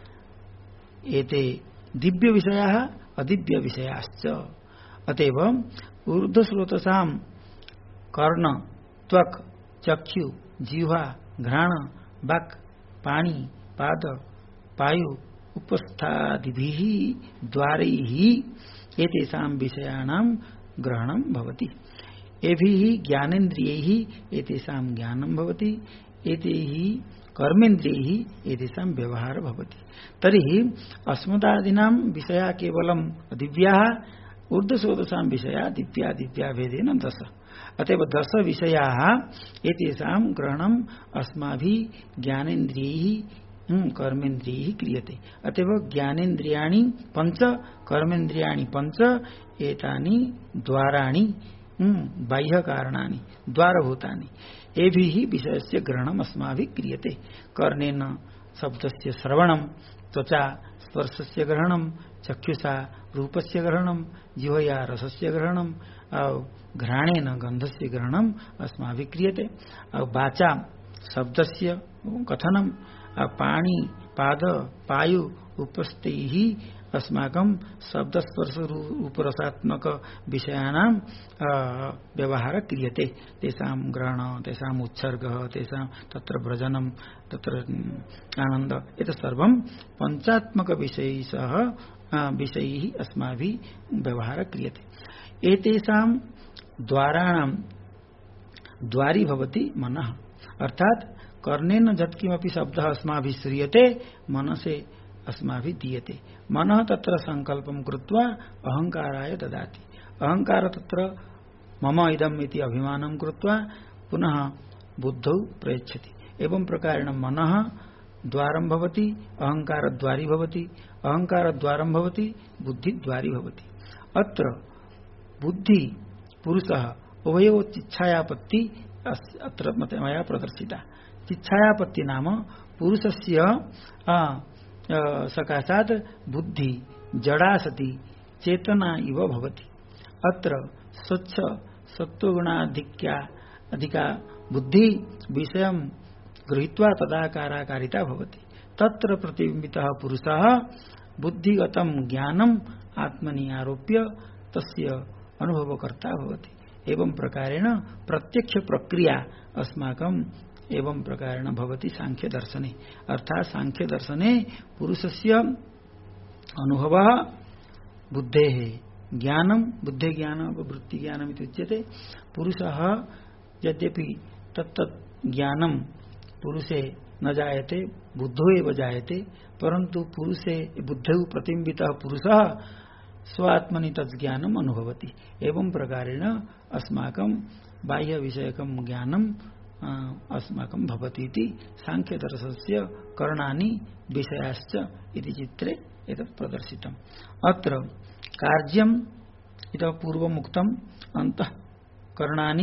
एते दिव्य विषयाः अदिव्य विषयाश्च। अतएव ऊर्ध्वस्रोतसां कर्ण त्वक् चक्षु जिह्वा घ्राण वाक् पाणि पाद पायु उपस्थादिभिः द्वारैः एतेषां विषयाणां ग्रहणं भवति। एभिः ज्ञानेन्द्रियैः एतेषां ज्ञानं भवति एतैः कर्मेन्द्रियैः एतेषां व्यवहारः भवति। तर्हि अस्मदादीनां विषया केवलं दिव्याः ऊर्ध्वस्रोतसां विषया दिव्या दिव्या भेदेन दश। अतएव दश विषयाः एतेषां ग्रहणम् अस्माभिः ज्ञानेन्द्रियैः कर्मेन्द्रियैः क्रियते। अतएव ज्ञानेन्द्रियाणि पञ्च कर्मेन्द्रियाणि पञ्च एतानि द्वाराणि बाह्यकारणानि द्वारभूतानि एभिः विषयस्य ग्रहणम् अस्माभिः क्रियते। कर्णेन शब्दस्य श्रवणं त्वचा स्पर्शस्य ग्रहणं चक्षुषा रूपस्य ग्रहणं जिह्वया रसस्य ग्रहणं घ्राणेन गन्धस्य ग्रहणम् अस्माभिः क्रियते। वाचा शब्दस्य कथनं पाणि पाद पायु उपस्थैः अस्माकं शब्दस्पर्श रूपरसात्मक विषयाणां व्यवहारः क्रियते। तेषां ग्रहणं तेषाम् उत्सर्गः तेषां तत्र भ्रजनं तत्र आनन्द एतत् सर्वं पञ्चात्मक विषयैः अस्माभिः व्यवहारः क्रियते। एतेषां द्वाराणां द्वारी भवति मनः। अर्थात कर्णेन झत्किमपि शब्दः अस्माभिः श्रूयते मनसे अस्माभिः दीयते मनः तत्र संकल्पं कृत्वा अहंकाराय ददाति अहंकार तत्र मम इदम् इति अभिमानं कृत्वा पुनः बुद्धौ प्रयच्छति एवं प्रकारेण मनः द्वारं भवति अहंकारद्वारी भवति अहंकारद्वारं भवति बुद्धिद्वारी भवति अत्र बुद्धि पुरुषः उभयोः चिच्छायापत्ति अत्र मया प्रदर्शिता चिच्छायापत्ति नाम पुरुषस्य सकाशात् बुद्धि जड़ा सति चेतना इव भवति अत्र स्वच्छ सत्वगुणाधिका बुद्धि विषयं गृहीत्वा तदाकाराकारिता भवति तत्र प्रतिबिंबितः पुरुषः बुद्धिगतं ज्ञानम् आत्मनि आरोप्य तस्य अनुभवकर्ता भवति एवं प्रकारेण प्रत्यक्ष प्रक्रिया अस्माकम् एवं प्रकारेण भवति सांख्य दर्शने अर्थात सांख्य दर्शने पुरुषस्य अनुभवः बुद्धेः ज्ञानं बुद्धे ज्ञान वृत्ति ज्ञानम् इति उच्यते पुरुषः यद्यपि तत्त ज्ञानं पुरुषे न जायते बुद्धो एव जायते परंतु पुरुषे बुद्धौ प्रतिबिंबितः पुरुषः स्वात्मनि तज्ज्ञानम् अनुभवति एवं प्रकारेण अस्माकं बाह्य विषयकं ज्ञानम् अस्माकं भवति इति सांख्यदर्शनस्य करणानि विषयाश्च इति चित्रे एतत् प्रदर्शितम् अत्र कार्यम् इतः पूर्वमुक्तम् अन्तः करणानि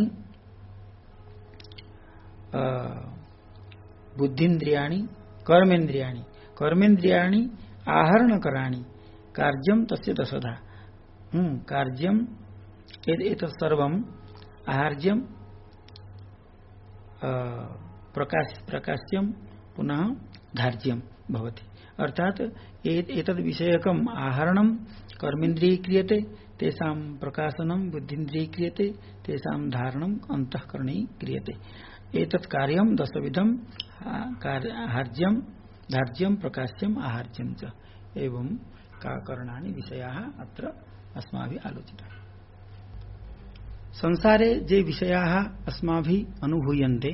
बुद्धिन्द्रियाणि कर्मेन्द्रियाणि आहरणकराणि कार्यं तस्य दशधा कार्यम् एतत् सर्वम् आहार्यं प्रकाश्यं पुनः धार्ज्यं भवति अर्थात एतद् विषयकम् आहरणं कर्मेन्द्रिये क्रियते तेषां प्रकाशनं बुद्धिन्द्रिये क्रियते तेषां धारणम् अन्तःकरणे क्रियते एतत् कार्यं दशविधं हार्ज्यं धार्ज्यं प्रकाश्यम् आहार्यं च एवं करणानि विषयाः अत्र अस्माभिः आलोचिताः संसारे जे विषयाः अस्माभिः अनुभूयन्ते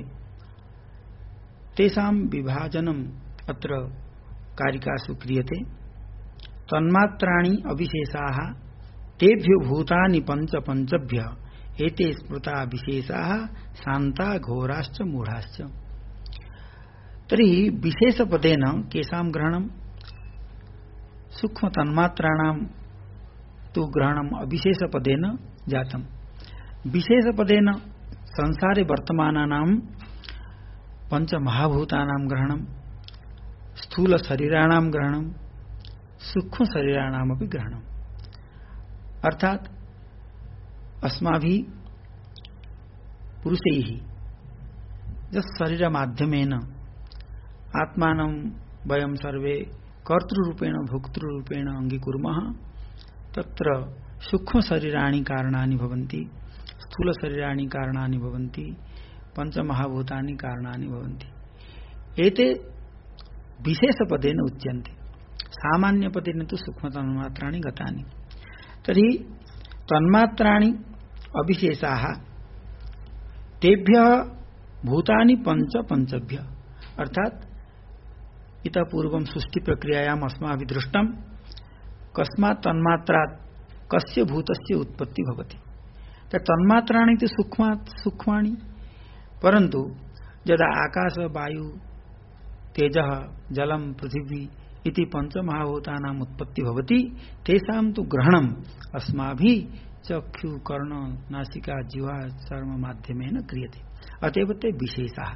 तेषां विभाजनम् अत्र कारिकासु क्रियते तन्मात्राणि अविशेषाः तेभ्यो भूतानि पंचभ्यः एते स्मृता विशेषाः शान्ता घोराश्च मूढाश्च तर्हि विशेषपदेन केषां ग्रहणं सूक्ष्म तन्मात्राणां तु ग्रहणम् अविशेषपदेन जातम् विशेषपदेन संसारे वर्तमानानां पंचमहाभूतानां ग्रहणं स्थूल शरीराणां ग्रहणं सूक्ष्म शरीराणामपि ग्रहणम् अर्थात अस्माभिः पुरुषैः यत् शरीर माध्यमेन आत्मानं वयं सर्वे कर्तृरूपेण भोक्तृरूपेण अंगीकुर्मः तत्र सूक्ष्म शरीराणि कारणानि भवन्ति स्थूल शरीराणि कारणानि भवन्ति पंचमहाभूतानि कारणानि भवन्ति एते विशेषपदेन उच्यन्ते सामान्यपदेन तु सूक्ष्म तन्मात्राणि गतानि तर्हि तन्मात्राणि अविशेषाः तेभ्यः भूतानि पंचभ्यः अर्थात इतः पूर्वं सृष्टि प्रक्रियायाम् अस्माभिः दृष्टं कस्मात् तन्मात्रात् कस्य भूतस्य उत्पत्ति भवति तन्मात्राणि तु सूक्ष्माणि परन्तु यदा आकाश वायु तेजः जलं पृथिवी इति पंचमहाभूतानाम् उत्पत्ति भवति तेषां तु ग्रहणम् अस्माभिः चक्षु कर्ण नासिका जिह्वा चर्म माध्यमेन क्रियते अतएव ते विशेषाः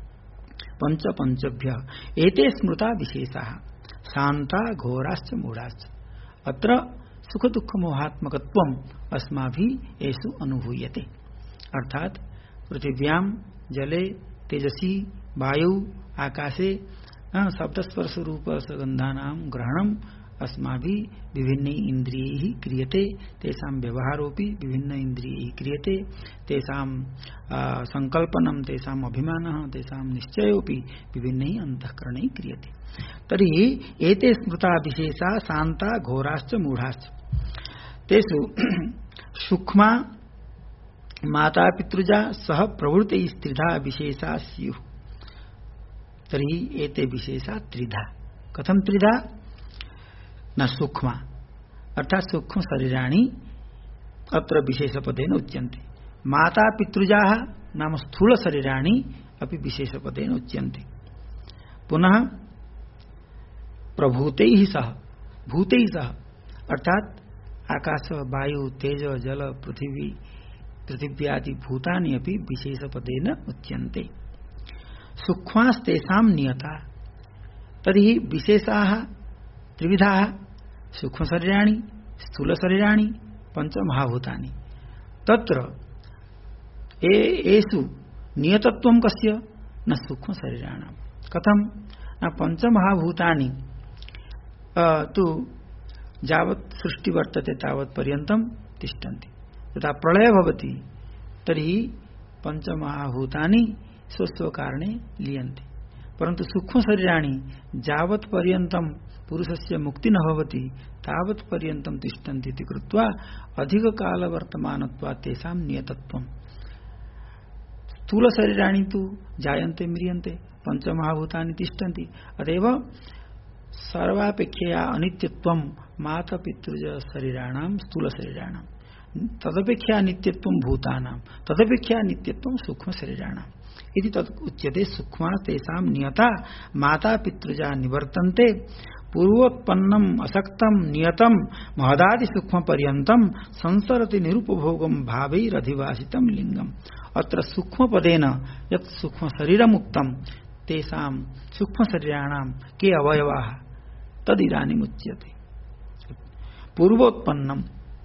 पंचभ्यः एते स्मृता विशेषाः शान्ता घोराश्च मूढाश्च अत्र सुख दुःख मोहात्मकत्वम् अस्माभिः एषु अनुभूयते अर्थात पृथिव्यां जले तेजसी वायु आकाशे शब्दस्पर्श रूप सुगंधानां ग्रहणम् अस्माभिः विभिन्नैः इंद्रियैः क्रियते तेषां व्यवहारोऽपि विभिन्न इंद्रियैः क्रियते तेषां संकल्पनं तेषाम् अभिमानः तेषां निश्चयोऽपि विभिन्नैः अन्तःकरणैः क्रियते तर्हि एते स्मृता विशेषा शान्ता घोराश्च मूढाश्च तेषु सूक्ष्मा माता पितृजा सह प्रवृत्तैः स्त्रिधा विशेषा स्युः तर्हि एते विशेषा त्रिधा। कथम त्रिधा? न सूक्ष्मा अर्थात सूक्ष्म शरीराणि अत्र विशेषपदेन उच्यन्ते। माता पितृजाः नाम स्थूल शरीराणि अपि विशेषपदेन उच्यन्ते। पुनः प्रभूतैः सह, भूतैः सह अर्थात आकाश वायु तेज जल पृथिव्यादि भूतानि अपि विशेषपदेन उच्यन्ते। सूक्ष्मास्तेषां नियता। तर्हि विशेषाः त्रिविधाः सूक्ष्म शरीराणि स्थूल शरीराणि पंचमहाभूतानि। तत्र एषु नियतत्वं कस्य? न सूक्ष्म शरीराणां। कथम? न पंचमहाभूतानि तु यावत् सृष्टि वर्तते तावत् पर्यन्तं तिष्ठन्ति। यदा प्रलय भवति तर्हि पंचमहाभूतानि स्वस्वकारणे लीयन्ते। परन्तु सूक्ष्म शरीराणि यावत् पर्यन्तं पुरुषस्य मुक्ति न भवति तावत् पर्यन्तं तिष्ठन्ति इति कृत्वा अधिक काल वर्तमानत्वात् तेषां नियतत्वम्। स्थूल शरीराणि तु जायन्ते म्रियन्ते, पंचमहाभूतानि तिष्ठन्ति। अतएव सर्वापेक्षया अनित्यत्वं मातापितृज शरीराणां स्थूल शरीराणां, तदपेक्षया नित्यत्वं भूतानां, तदपेक्षया नित्यत्वं सूक्ष्म शरीराणां इति तत् उच्यते। सूक्ष्मा तेषां नियता माता पितृजा निवर्तन्ते। पूर्वोत्पन्नम असक्तम नियतम महदादि सूक्ष्म पर्यंतम संसरति निरुपभोगम भावैरधिवासितम लिंगम। अत्र सूक्ष्म पदेन यत् सूक्ष्म शरीरम उक्तम तेषां सूक्ष्म शरीराणां के अवयवाः तदिदानीम् उच्यते। पूर्वोत्पन्नम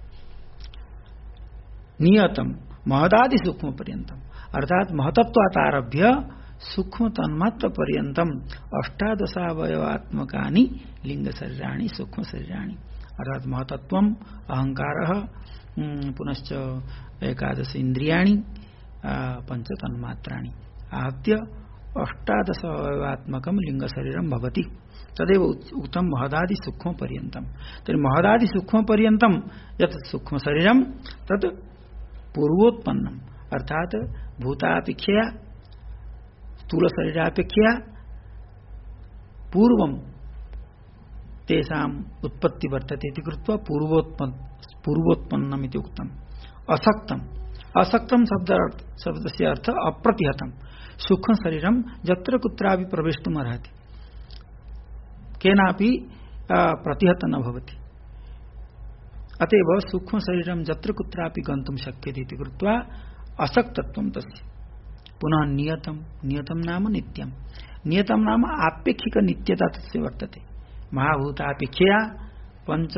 नियतम महदादि सूक्ष्म पर्यंतम अर्थात महतत्वात् आरभ्य सूक्ष्म तन्मात्र पर्यंतम अष्टादशावयवात्मकानि लिंग शरीराणि सूक्ष्म शरीराणि अर्थात महतत्वम अहंकारः पुनश्च एकादश इंद्रियाणि पंच तन्मात्राणि आहत्य अष्टादशावयवात्मकं लिंग शरीरं भवति। तदेव उक्तं महदादि सूक्ष्म पर्यंतम। तर्हि महदादि सूक्ष्म पर्यंतम यत् सूक्ष्म शरीरं तत् पूर्वोत्पन्नम अर्थात भूतापेक्षया स्थूल शरीरापेक्षया पूर्वं तेषाम् उत्पत्ति वर्तते इति कृत्वा पूर्वोत्पन्नम् इति उक्तम्। असक्तम्, असक्तम् शब्दस्य अर्थ अप्रतिहतम्। सूक्ष्म शरीरं यत्र कुत्रापि प्रवेष्टुम् अर्हति, केनापि प्रतिहत न भवति। अतएव सूक्ष्म शरीरं यत्र कुत्रापि गन्तुं शक्यते इति कृत्वा असक्तत्वं तस्य। पुनः नियतम, नियतम नाम नित्यम, नियतम नाम आपेक्षिक नित्यता तस्य वर्तते। महाभूतापेक्षया पंच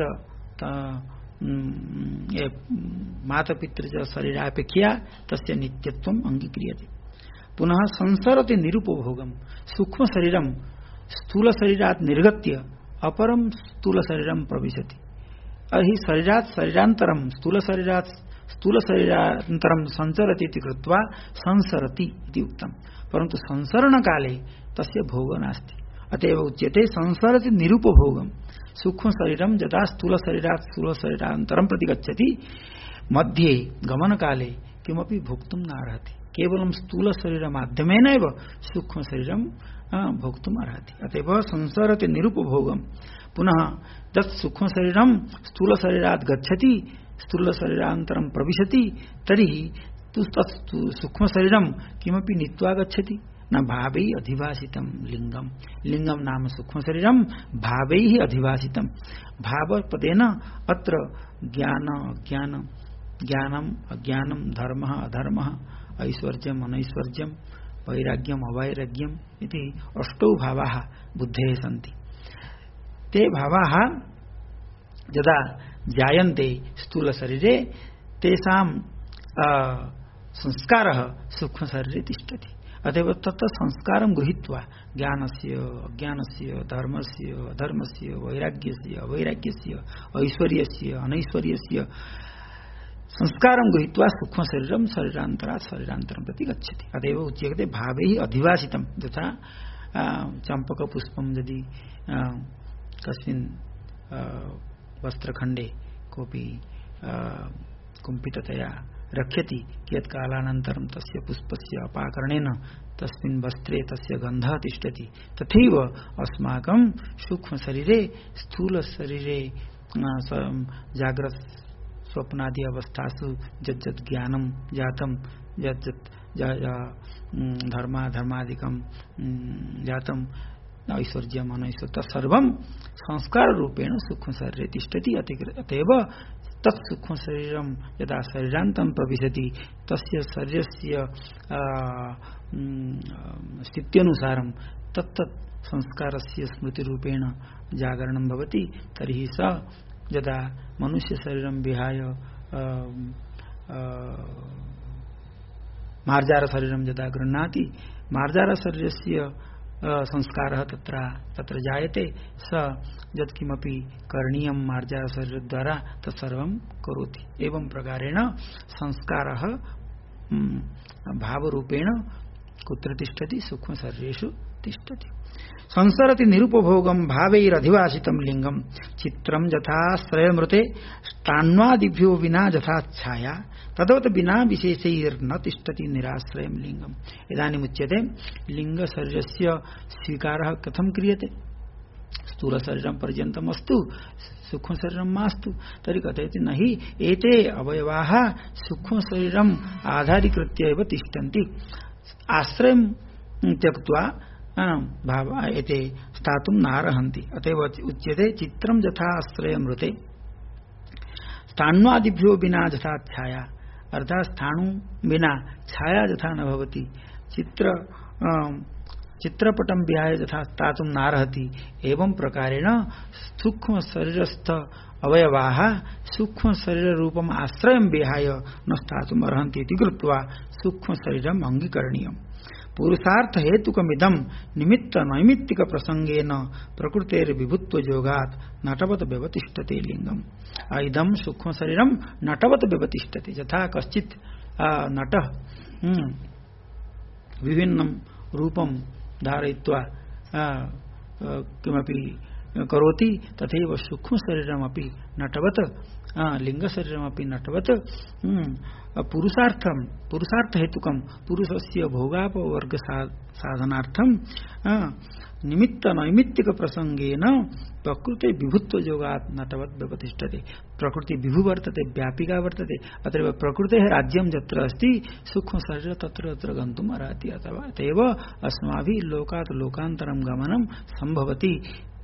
मातापितृज शरीरापेक्षया तस्य नित्यत्वम् अंगीक्रियते। पुनः संसरति निरुपभोगम। सूक्ष्म शरीरं स्थूल शरीरात् निर्गत्य अपरं स्थूल शरीरं प्रविशति। अहि शरीरात् शरीरान्तरं स्थूल शरीरान्तरं संचरति इति कृत्वा संसरति इति उक्तम्। परन्तु संसरण काले तस्य भोगो नास्ति। अतएव उच्यते संसरति निरुपभोगम। सूक्ष्म शरीरं यदा स्थूल शरीरात् स्थूल शरीरान्तरं प्रति गच्छति मध्ये गमन काले किमपि भोक्तुं नार्हति। केवलं स्थूल शरीर माध्यमेन एव सूक्ष्म शरीरं भोक्तुम् अर्हति। अतएव संसरति निरुपभोगम। पुनः यत् सूक्ष्म शरीरं स्थूल शरीरात् गच्छति स्थूल शरीरान्तरं प्रविशति तर्हि सूक्ष्म शरीरं किमपि नीत्वा गच्छति न भावै अधिभासितं लिंगम। लिंगम नाम सूक्ष्म शरीरं भावैः अधिभासितं। भावपदेन अत्र ज्ञान अज्ञान, ज्ञानम अज्ञानम, धर्मः अधर्मः, ऐश्वर्यम् अनैश्वर्यम्, वैराग्यम् अवैराग्यम् इति अष्टौ भावाः बुद्धेः सन्ति। ते भावाः यदा जायन्ते स्थूल शरीरे तेषां संस्कारः सूक्ष्म शरीरे तिष्ठति। अतएव तत्र संस्कारं गृहीत्वा ज्ञानस्य अज्ञानस्य, धर्मस्य अधर्मस्य, वैराग्यस्य अवैराग्यस्य, ऐश्वर्यस्य अनैश्वर्यस्य संस्कारं गृहीत्वा सूक्ष्म शरीरं शरीरान्तरात् शरीरान्तरं प्रति गच्छति। अतएव उच्यते भावैः अधिभासितं। तथा चंपक पुष्पं यदि कस्मिन् वस्त्रखण्डे कोऽपि कुम्पिततया रक्ष्यति कियत् कालानन्तरं तस्य पुष्पस्य अपाकरणेन तस्मिन् वस्त्रे तस्य गन्धः तिष्ठति तथैव अस्माकं सूक्ष्म शरीरे स्थूल शरीरे जाग्रत स्वप्नादि अवस्थासु यत् ज्ञानं जातं यत् धर्मादिकं जातं ऐश्वर्यम् अनैश्वर्यं तत्सर्वं संस्कार रूपेण सूक्ष्म शरीरे तिष्ठति अतएव तत् सूक्ष्म शरीरं यदा शरीरान्तं प्रविशति तस्य शरीरस्य स्थित्यनुसारं तत्तत् संस्कारस्य स्मृतिरूपेण जागरणं भवति तर्हि स यदा मनुष्य शरीरं विहाय मार्जार शरीरं यदा गृह्णाति मार्जार शरीरस्य संस्कारः तत्र जायते स यत्किमपि करणीयं मार्जार शरीर द्वारा तत्सर्वं करोति एवं प्रकारेण संस्कारः भावरूपेण कुत्र तिष्ठति सूक्ष्म शरीरेषु तिष्ठति संसरति निरुपभोगं भावैरधिवासितं लिंगं चित्रं यथाश्रयमृते स्थान्वादिभ्यो विना यथा छाया तदवत बिना विशेषैर्न तिष्ठति निराश्रयं लिंगम् इदानीम् उच्यते लिंग शरीरस्य स्वीकारः कथं क्रियते स्थूल शरीरं पर्यन्तम् अस्तु सूक्ष्म शरीरं मास्तु तर्हि कथयति नहि एते अवयवाः सूक्ष्म शरीरम् आधारीकृत्य एव तिष्ठन्ति आश्रयं त्यक्त्वा भाव एते स्थातुं नार्हन्ति अतएव उच्यते चित्रं यथा आश्रयमृते स्थाण्वादिभ्यो बिना यथा छाया अर्थात स्थाणु बिना छाया यथा न भवति चित्रपटं विहाय यथा स्थातुं नार्हति एवं प्रकारेण सूक्ष्म शरीरस्थ अवयवाः सूक्ष्म शरीर रूपम् आश्रयं विहाय न स्थातुम् अर्हन्ति इति कृत्वा सूक्ष्म शरीरम् अंगीकरणीयम् पुरुषार्थ हेतुकमिदं निमित्त नैमित्तिक प्रसंगेन प्रकृतेर्विभुत्व योगात् नटवत व्यवतिष्ठते लिंगम् इदं सूक्ष्म शरीरं नटवत व्यवतिष्ठते यथा कश्चित् नटः विभिन्नं रूपं धारयित्वा किमपि करोति तथैव सूक्ष्म शरीरमपि नटवत लिंग शरीरमपि नटवत पुरुषार्थ हेतुकं पुरुषस्य भोगापवर्ग साधनार्थं निमित्त नैमित्तिक प्रसंगेन प्रकृति विभुत्व योगात् नटवत् व्यवतिष्ठते प्रकृति विभु वर्तते व्यापिका वर्तते अतएव प्रकृतेः राज्यं यत्र अस्ति सूक्ष्म शरीर तत्र तत्र गन्तुम् अर्हति अतएव अस्माभिः लोकात् लोकान्तरं गमनं सम्भवति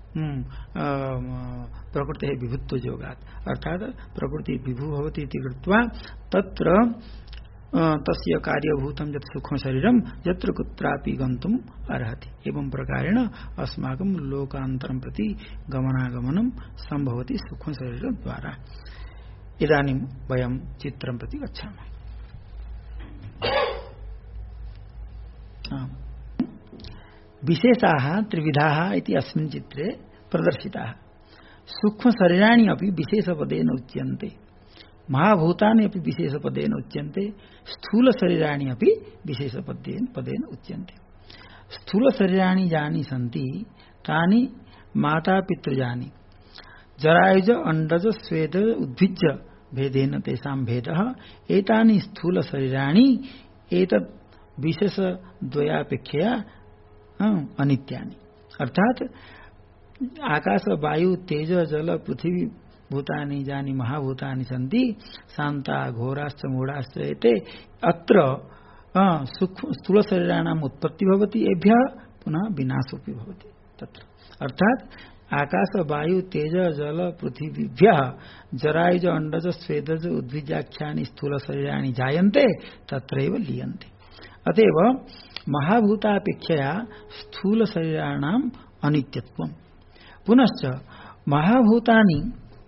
प्रकृतेः विभुत्व योगात् अर्थात प्रकृति विभु भवति इति कृत्वा तत्र तस्य कार्यभूतं यत् सूक्ष्म शरीरं यत्र कुत्रापि गन्तुम् अर्हति एवं प्रकारेण अस्माकं लोकान्तरं प्रति गमनागमनं सम्भवति सूक्ष्म शरीरद्वारा इदानीं वयं चित्रं प्रति गच्छामः विशेषाः त्रिविधाः इति अस्मिन् चित्रे प्रदर्शिताः सूक्ष्म शरीराणि अपि विशेषपदेन उच्यन्ते महाभूतानि अपि विशेषपदेन उच्यन्ते स्थूल शरीराणि अपि विशेषपदेन उच्यन्ते स्थूल शरीराणि यानि सन्ति तानि माता पितृजानि जरायुज अंडज स्वेद उद्भिज्य भेदेन तेषां भेदः एतानि स्थूल शरीराणि एतद् विशेष द्वयापेक्षया अनित्यानि अर्थात आकाश वायु तेज जल पृथ्वी भूतानि जानि महाभूतानि सन्ति शान्ता घोराश्च मूढाश्च एते अत्र स्थूल शरीराणाम् उत्पत्ति भवति एभ्यः पुनः विनाशोऽपि भवति तत्र अर्थात आकाश वायु तेज जल पृथिवीभ्यः जरायुज अंडज स्वेदज उद्भिजाख्यानि स्थूल शरीराणि जायन्ते तत्रैव लीयन्ते अतएव महाभूतापेक्षया स्थूल शरीराणाम् अनित्यत्वम् पुनश्च महाभूतानि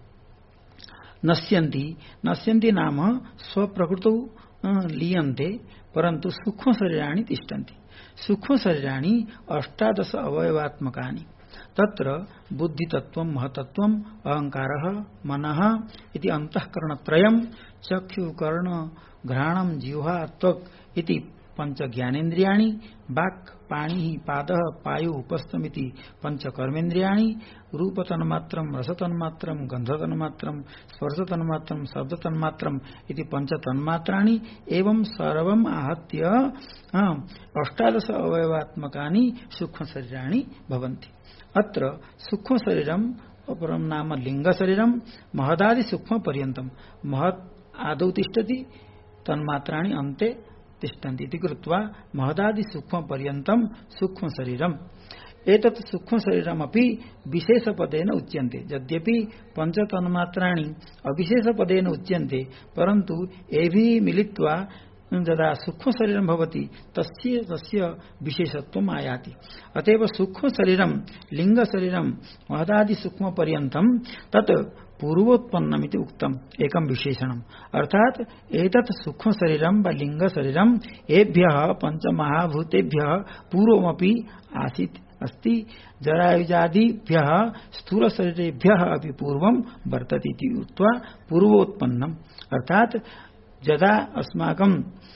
नश्यन्ति नाम स्वप्रकृतौ लीयन्ते परन्तु सूक्ष्म शरीराणि तिष्ठन्ति सूक्ष्म शरीराणि 18 अवयवात्मकानि तत्र बुद्धितत्वं महतत्वं अहंकारः मनः इति अंतःकरणत्रयं चक्षु कर्ण घ्राणं जिह्वा त्वक् इति पंच ज्ञानेन्द्रियाणि वाक् पाणि पादः पायु उपस्थमिति पंच कर्मेन्द्रियाणि रूप तन्मात्रं रस तन्मात्रं गंध तन्मात्रं स्पर्श तन्मात्रं शब्द तन्मात्रं इति पंच तन्मात्राणि एवं सर्वम् आहत्य अष्टादश अवयवात्मकानि सूक्ष्म शरीराणि भवन्ति। अत्र सूक्ष्म शरीरम् अपरं नाम लिंग शरीरं महदादि सूक्ष्म पर्यन्तं महत् आदौ तिष्ठति तन्मात्राणि अन्ते तिष्ठन्ति इति कृत्वा महदादि सूक्ष्म पर्यन्तं सूक्ष्म शरीरम् एतत् सूक्ष्म शरीरमपि विशेष पदेन उच्यन्ते। यद्यपि पंच तन्मात्राणि अविशेष पदेन उच्यन्ते परन्तु एभिः मिलित्वा यदा सूक्ष्म शरीरं भवति तस्य विशेषत्वम् आयाति। अतएव सूक्ष्म शरीरं लिंग शरीरं महदादि सूक्ष्म पर्यन्तं तत् पूर्वोत्पन्नमिति उक्तम् एकं विशेषणम्। अर्थात एतत् सूक्ष्म शरीरं वा लिंग शरीरं एभ्यः पंचमहाभूतेभ्यः पूर्वमपि आसीत् अस्ति। जरायुजादिभ्यः स्थूल शरीरेभ्यः अपि पूर्वं वर्तते इति उक्त्वा पूर्वोत्पन्नम्। अर्थात यदा अस्माकं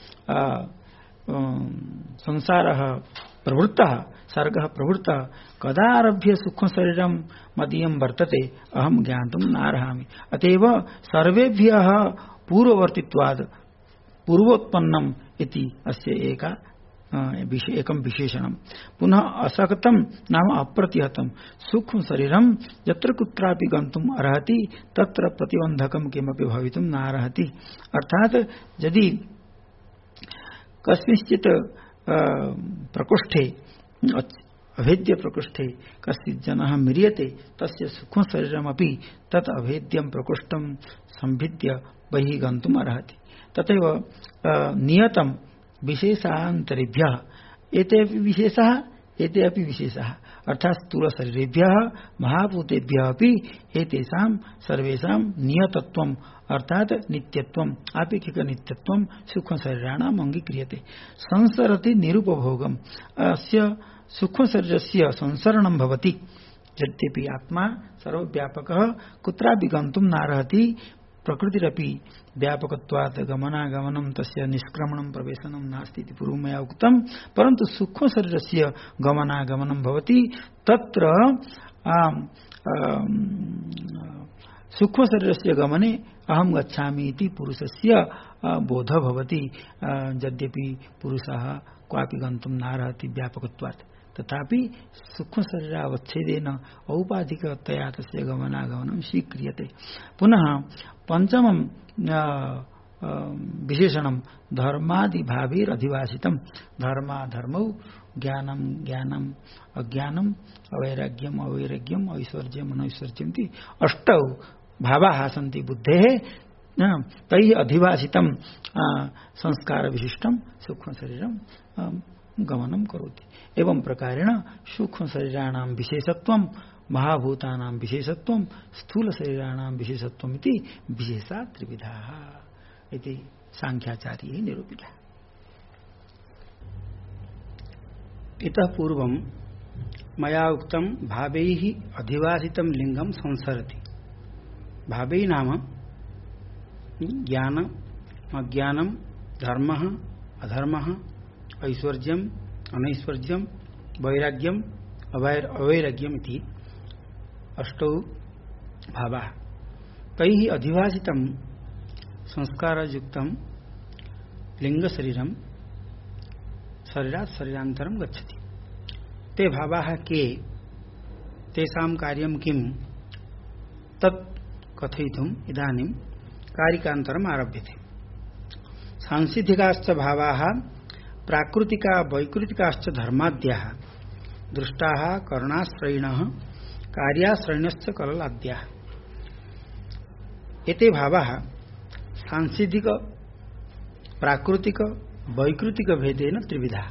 संसारः प्रवृत्तः सर्गः प्रवृत्तः कदा आरभ्य सूक्ष्म शरीरं मदीयं वर्तते अहं ज्ञातुं नार्हामि। अतएव सर्वेभ्यः पूर्ववर्तित्वात् पूर्वोत्पन्नम् इति अस्य एकं विशेषणम्। पुनः असक्तं नाम अप्रतिहतं सूक्ष्म शरीरं यत्र कुत्रापि गन्तुम् अर्हति तत्र प्रतिबन्धकं किमपि भवितुं नार्हति। अर्थात यदि कस्मिंश्चित् प्रकोष्ठे अभेद्य प्रकोष्ठे कश्चित् जनः म्रियते तस्य सूक्ष्म शरीरमपि तत् अभेद्यं प्रकोष्ठं संभिद्य बहिः गन्तुम् अर्हति। तथैव नियतं विशेषान्तरेभ्यः एते अपि विशेषाः अर्थात् स्थूल शरीरेभ्यः महाभूतेभ्यः अपि एतेषां सर्वेषां नियतत्वम् अर्थात नित्यत्वम् आपेक्षिक नित्यत्वं सूक्ष्म शरीराणाम् अंगीक्रियते। संसरति निरुपभोगम् अस्य सूक्ष्म शरीरस्य संसरणं भवति। यद्यपि आत्मा सर्वव्यापकः कुत्रापि गन्तुं नार्हति प्रकृतिरपि व्यापकत्वात् गमनागमनं तस्य निष्क्रमणं प्रवेशनं नास्ति इति पूर्वं मया उक्तं परन्तु सूक्ष्म शरीरस्य गमनागमनं भवति। तत्र सूक्ष्म शरीरस्य गमने अहं गच्छामि इति पुरुषस्य बोध भवति। यद्यपि पुरुषः क्वापि गन्तुं नार्हति व्यापकत्वात् तथापि सूक्ष्म शरीरावच्छेदेन औपाधिकतया तस्य गमनागमनं स्वीक्रियते। पुनः पंचमं विशेषणं धर्मादिभावैरधिवासितं धर्माधर्मौ ज्ञानं ज्ञानम् अज्ञानम् अवैराग्यम् अवैराग्यम् ऐश्वर्यम् अनैश्वर्यम् इति अष्टौ भावाः सन्ति बुद्धेः। तैः अधिवासितं संस्कार विशिष्टं सूक्ष्म शरीरं गमनं करोति। एवं प्रकारेण सूक्ष्म शरीराणां विशेषत्वं महाभूतानां विशेषत्वं स्थूल शरीराणां विशेषत्वम् इति विशेषा त्रिविधाः इति सांख्याचार्यैः निरूपितः। इतः पूर्वं मया उक्तं भावैः अधिवासितं लिंगं संसरति। भावैः नाम ज्ञान अज्ञानं धर्मः अधर्मः ऐश्वर्यम् अनैश्वर्यम् वैराग्यम् अवैराग्यम् इति अष्टौ भावाः। तैः अधिवासितं संस्कारयुक्तं लिंग शरीरं शरीरात् शरीरान्तरं गच्छति। ते भावाः के तेषां कार्यं किं तत् कथयितुम् इदानीं कारिकान्तरम् आरभ्यते। सांसिद्धिकाश्च भावाः प्राकृतिका वैकृतिकाश्च धर्माद्याः दृष्टाः करणाश्रयिणः कार्याश्रयिणश्च कललाद्याः। एते भावाः सांसिद्धिक प्राकृतिक वैकृतिक भेदेन त्रिविधाः।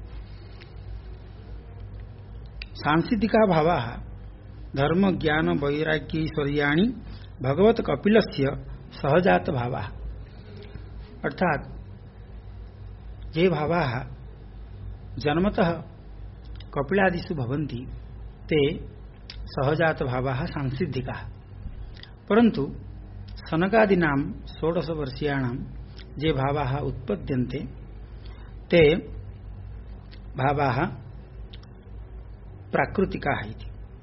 सांसिद्धिका भावाः धर्म ज्ञान वैराग्यैश्वर्याणि भगवत कपिलस्य सहजात भावाः। अर्थात ये भावाः जन्मतः कपिलादिषु भवन्ति ते सहजात भावाः सांसिद्धिकाः। परन्तु सनकादीनां 16 वर्षीयाणां ये भावाः उत्पद्यन्ते ते भावाः प्राकृतिकाः इति।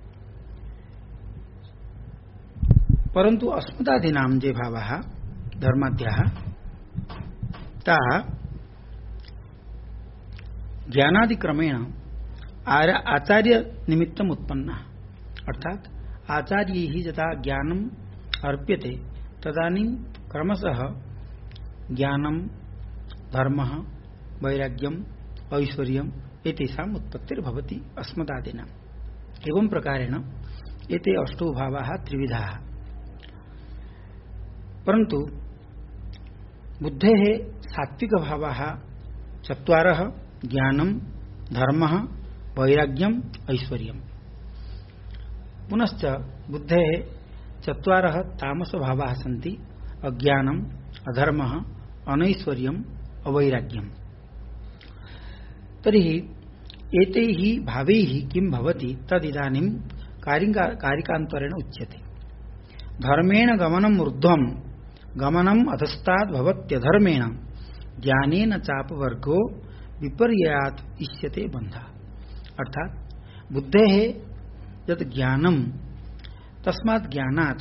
परन्तु अस्मदादीनां ये भावाः धर्माद्याः ताः ज्ञानादिक्रमेण आचार्य निमित्तम उत्पन्ना, अर्थात आचार्यैः यदा ज्ञानम अर्प्यते तदानीं क्रमशः ज्ञानम धर्मः वैराग्यम ऐश्वर्यम एतेषाम् उत्पत्तिर्भवति अस्मदादीनाम्। एवं प्रकारेण एते अष्टौ भावाः त्रिविधाः। परन्तु बुद्धेः सात्विक भावाः चत्वारः ज्ञानम धर्मः वैराग्यम ऐश्वर्यम। पुनश्च बुद्धेः चत्वारः तामस भावाः सन्ति अज्ञानम अधर्मः अनैश्वर्यम अवैराग्यम। तर्हि एतैः भावैः किं भवति तदिदानीं कारिकान्तरेण उच्यते। धर्मेण गमनम् ऊर्ध्वं गमनम् अधस्ताद् भवत्यधर्मेण ज्ञानेन चापवर्गो विपर्ययात् इष्यते बन्धः। अर्थात बुद्धेः यत् ज्ञानं तस्मात् ज्ञानात्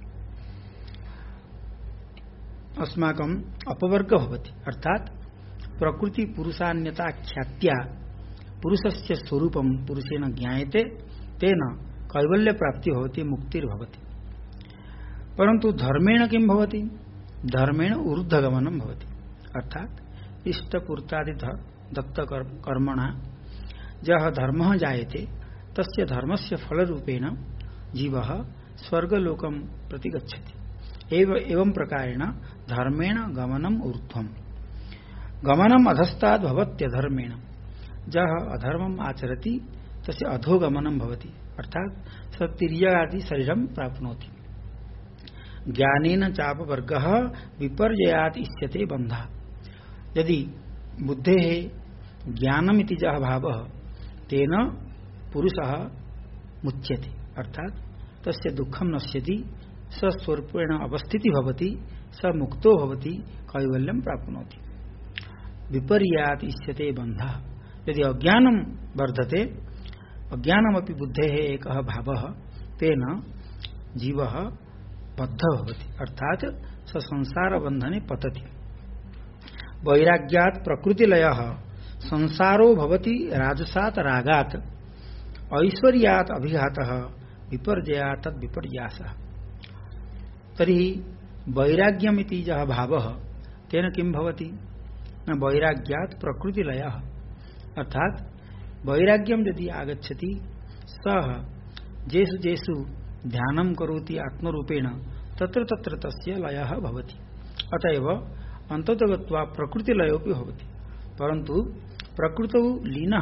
अस्माकम् अपवर्ग भवति। अर्थात प्रकृति पुरुषान्यता ख्यात्या पुरुषस्य स्वरूपं पुरुषेण ज्ञायते, तेन कैवल्य प्राप्ति भवति, मुक्तिर्भवति। परन्तु धर्मेण किं भवति? धर्मेण ऊर्ध्वगमनं भवति। अर्थात इष्टपूर्तादि दत्त कर्मणा यः धर्मः जायते तस्य धर्मस्य फलरूपेण जीवः स्वर्गलोकं प्रति गच्छति। एवं प्रकारेण धर्मेण गमनम् ऊर्ध्वं गमनम् अधस्ताद् भवत्यधर्मेण, यः अधर्मम् आचरति तस्य अधोगमनं भवति। अर्थात स तिर्यगादि शरीरं प्राप्नोति। ज्ञानेन चापवर्गः विपर्ययात् इष्यते बन्धः। यदि बुद्धेः ज्ञानमिति यः भावः तेन पुरुषः मुच्यते, अर्थात तस्य दुःखं नश्यति, स स्वरूपेण अवस्थिति भवति, स मुक्तो भवति, कैवल्यं प्राप्नोति। विपर्यात् इष्यते बन्धः। यदि अज्ञानं वर्धते, अज्ञानमपि बुद्धेः एकः भावः, तेन जीवः बद्धः भवति, अर्थात स संसारबन्धने पतति। वैराग्यात् प्रकृतिलयः संसारो भवति राजसात् रागात् ऐश्वर्यात् अभिघातः विपर्जयात् तद्विपर्यासः। तर्हि वैराग्यमिति यः भावः तेन किं भवति? न वैराग्यात् प्रकृतिलयः, अर्थात वैराग्यं यदि आगच्छति सः जेषु जेषु ध्यानं करोति आत्मरूपेण तत्र तत्र तस्य लयः भवति। अतएव अन्ततो गत्वा प्रकृतिलयोऽपि भवति। परन्तु प्रकृतौ लीनः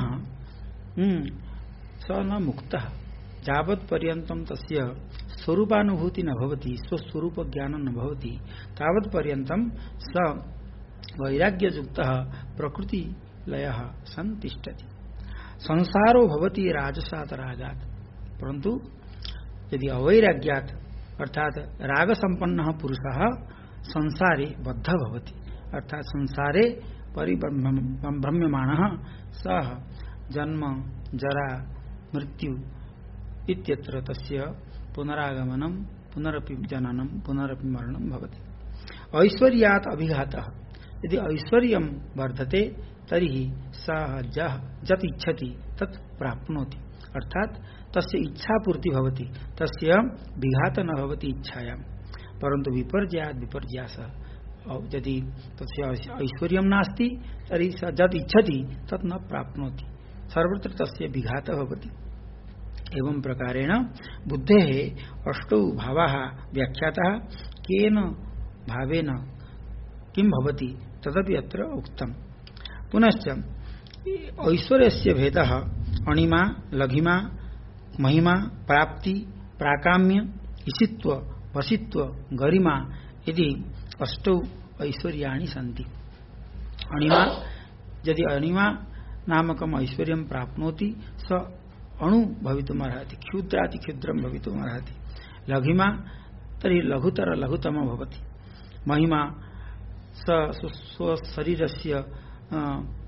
स न मुक्तः। यावत्पर्यन्तं तस्य स्वरूपानुभूति न भवति, स्वस्वरूप ज्ञानं न भवति, तावत्पर्यन्तं स वैराग्ययुक्तः प्रकृतिलयः सन् तिष्ठति। संसारो भवति राजसात् रागात्। परन्तु यदि अवैराग्यात् अर्थात रागसम्पन्नः पुरुषः संसारे बद्धः भवति, अर्थात संसारे परिभ्रम्यमाणः सः जन्म जरा मृत्यु इत्यत्र तस्य पुनरागमनं पुनरपि जननं पुनरपि मरणं भवति। ऐश्वर्यात् अभिघातः। यदि ऐश्वर्यं वर्धते तर्हि सः यत् इच्छति तत् प्राप्नोति, अर्थात तस्य इच्छापूर्ति भवति, तस्य विघात न भवति इच्छायां। परन्तु विपर्जयात् विपर्यासः। यदि तस्य ऐश्वर्यं नास्ति तर्हि स यत् इच्छति तत् न प्राप्नोति, सर्वत्र तस्य विघातः भवति। एवं प्रकारेण बुद्धेः अष्टौ भावाः व्याख्याताः। केन भावेन किं भवति तदपि अत्र उक्तम्। पुनश्च ऐश्वर्यस्य भेदः अणिमा लघिमा महिमा प्राप्ति प्राकाम्य इषित्व वशित्व गरिमा इति अष्टौ ऐश्वर्याणि सन्ति। अणिमा यदि अणिमा नामकम् ऐश्वर्यं प्राप्नोति स अणु भवितुमर्हति, क्षुद्रातिक्षुद्रं भवितुमर्हति। लघिमा तर्हि लघुतर लघुतम भवति। महिमा स स्वशरीरस्य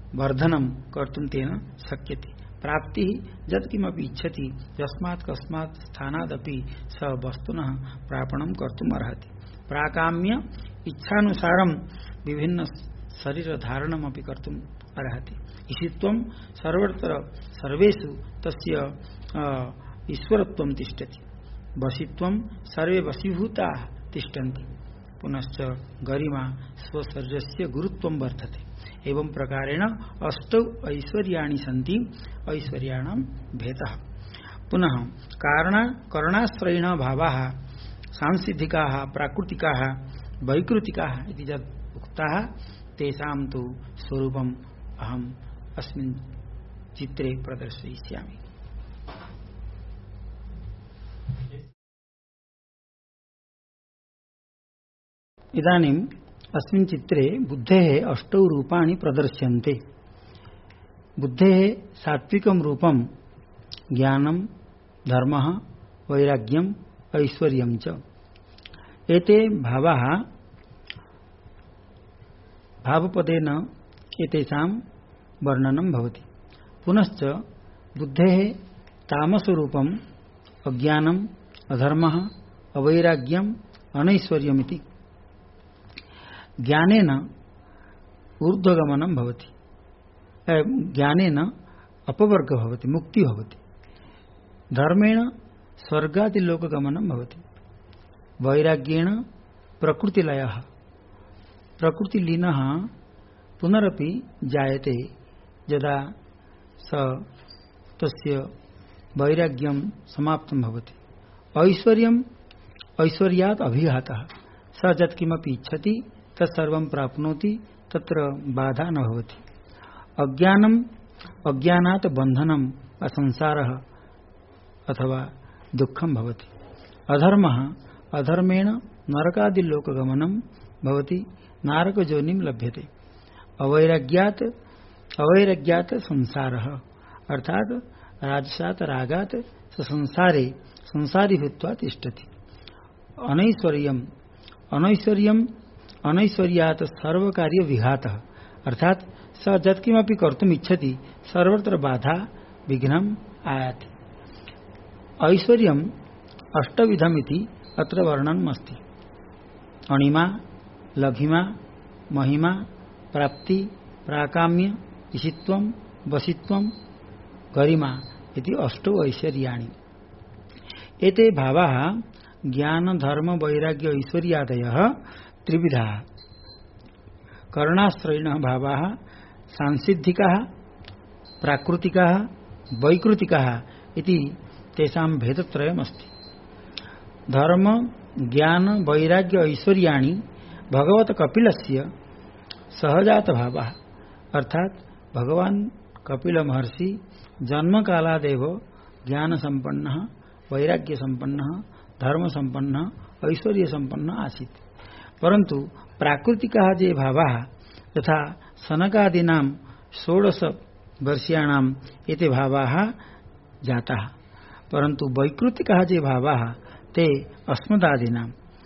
वर्धनम कर्तुम तेन शक्यते। प्राप्ति यत्किमपि इच्छति यस्मात् कस्मात् स्थानादपि स वस्तुनः प्रापणं कर्तुम अर्हति। प्राकाम्य इच्छानुसारं विभिन्न शरीर धारणमपि कर्तुम अर्हति। इशित्वं सर्वत्र सर्वेषु तस्य ईश्वरत्वं तिष्ठति। वशित्वं सर्वे वशीभूताः तिष्ठन्ति। पुनश्च गरिमा स्वशरीरस्य गुरुत्वं वर्धते। एवं प्रकारेण अष्टौ ऐश्वर्याणि सन्ति। ऐश्वर्याणां भेदः। पुनः करणाश्रयेण भावाः सांसिद्धिकाः प्राकृतिकाः वैकृतिकाः इति यद् उक्ताः तेषां तु स्वरूपम् अहम् अस्मिन् चित्रे प्रदर्शयिष्यामि। इदानीम् अस्मिन् चित्रे बुद्धेः अष्टौ रूपाणि प्रदर्श्यन्ते। बुद्धेः सात्विकं रूपं ज्ञानं धर्मः वैराग्यम् ऐश्वर्यं च। एते भावाः भावपदेन एतेषां वर्णनं भवति। पुनश्च बुद्धेः तामसरूपम् अज्ञानम् अधर्मः अवैराग्यम् अनैश्वर्यमिति। ज्ञानेन ऊर्ध्वगमनं भवति। ज्ञानेन अपवर्ग भवति, मुक्ति भवति। धर्मेण स्वर्गादिलोकगमनं भवति। वैराग्येण प्रकृतिलयः। प्रकृतिलीनः पुनरपि जायते यदा स तस्य वैराग्यं समाप्तं भवति। ऐश्वर्यम् ऐश्वर्यात् अभिघातः। स यत्किमपि इच्छति तत्सर्वं प्राप्नोति, तत्र बाधा न भवति। अज्ञानम् अज्ञानात् बन्धनम् असंसारः अथवा दुःखं भवति। अधर्मः अधर्मेण नरकादिलोकगमनं भवति, नारकयोनिं लभ्यते। अवैराग्यात् संसारः अर्थात राजसात् रागात् संसारे संसारी भूत्वा तिष्ठति। अनैश्वर्यम् अनैश्वर्यात् सर्वकार्य विघातः अर्थात स यत्किमपि कर्तुम् इच्छति सर्वत्र बाधा विघ्नम् आयाति। ऐश्वर्यम् अष्टविधमिति अत्र वर्णनम् अस्ति। अणिमा लघिमा महिमा प्राप्ति प्राकाम्य इशित्वं वशित्वं गरिमा इति अष्टौ ऐश्वर्याणि। एते भावाः ज्ञान धर्म वैराग्य ऐश्वर्यादयः त्रिविधाः। करणाश्रयेण भावाः सांसिद्धिकाः प्राकृतिकाः वैकृतिकाः इति तेषां भेदत्रयमस्ति। धर्म ज्ञान वैराग्य ऐश्वर्याणि भगवत कपिलस्य सहजात भावाः अर्थात भगवान कपिल महर्षि जन्म कालादेव ज्ञान संपन्नः वैराग्य संपन्नः धर्म संपन्नः ऐश्वर्य संपन्नः आसीत्। परंतु प्राकृतिकाः ये भावाः तथा सनकादीनां 16 वर्षीयाणां एते भावाः जाताः। परंतु वैकृतिकाः ये भावाः ते अस्मदादीनां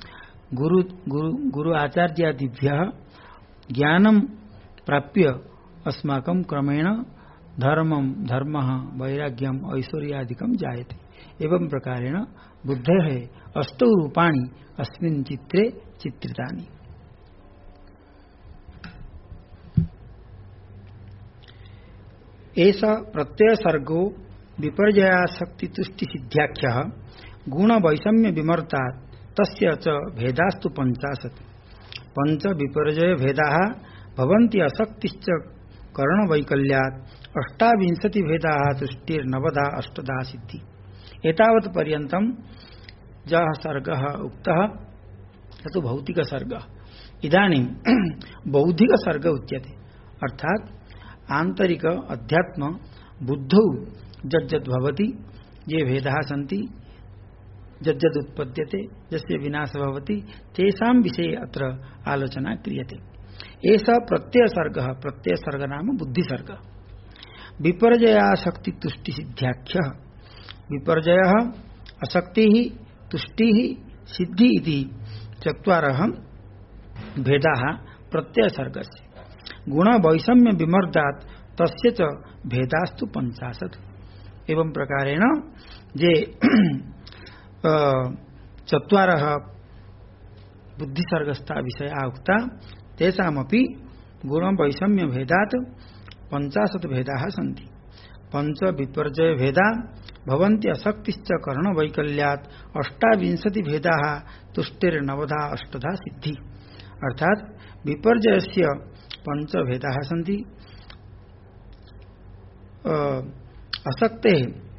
गुरु आचार्यादिभ्यः ज्ञानं प्राप्य अस्माकं क्रमेण धर्मः वैराग्यम् ऐश्वर्यादिकं जायते। एवं प्रकारेण बुद्धेः अष्टौ रूपाणि अस्मिन् चित्रे चित्रितानि। एष प्रत्ययसर्गो विपर्ययासक्तितुष्टिसिद्ध्याख्यः गुणवैषम्य विमर्तात् तस्य च भेदास्तु 50। 5 विपर्यय भेदाः भवन्ति असक्तिश्च करणवैकल्यात् 28 भेदाः तुष्टिर्नवधा अष्टधा सिद्धि। एतावत् पर्यन्तं यः सर्गः उक्तः तत् भौतिक सर्गः। इदानीं बौद्धिक सर्ग उच्यते। अर्थात् आंतरिक अध्यात्म बुद्धौ यद्यद् भवति ये भेदाः सन्ति यद्यद् उत्पद्यते यस्य विनाशः भवति तेषां विषये अत्र आलोचना क्रियते। एषः प्रत्ययसर्गः। प्रत्ययसर्ग नाम बुद्धिसर्गः। विपर्ययासक्ति तुष्टि सिद्ध्याख्यः। विपर्ययः असक्तिः तुष्टिः सिद्धि इति 4 भेदाः प्रत्ययसर्गस्य। गुण वैषम्य विमर्दात तस्य च भेदास्तु 50। एवं प्रकारेण जे चत्वारः बुद्धिसर्गस्था विषया उक्ता तेषामपि गुण वैषम्य भेदात् 50 भेदाः सन्ति। 5 विपर्जय भेदा भवन्ति असक्तिश्च कर्ण वैकल्यात् 28 भेदाः तुष्टिर्नवधा अष्टधा सिद्धि। अर्थात विपर्जयस्य 5 भेदाः सन्ति। असक्ते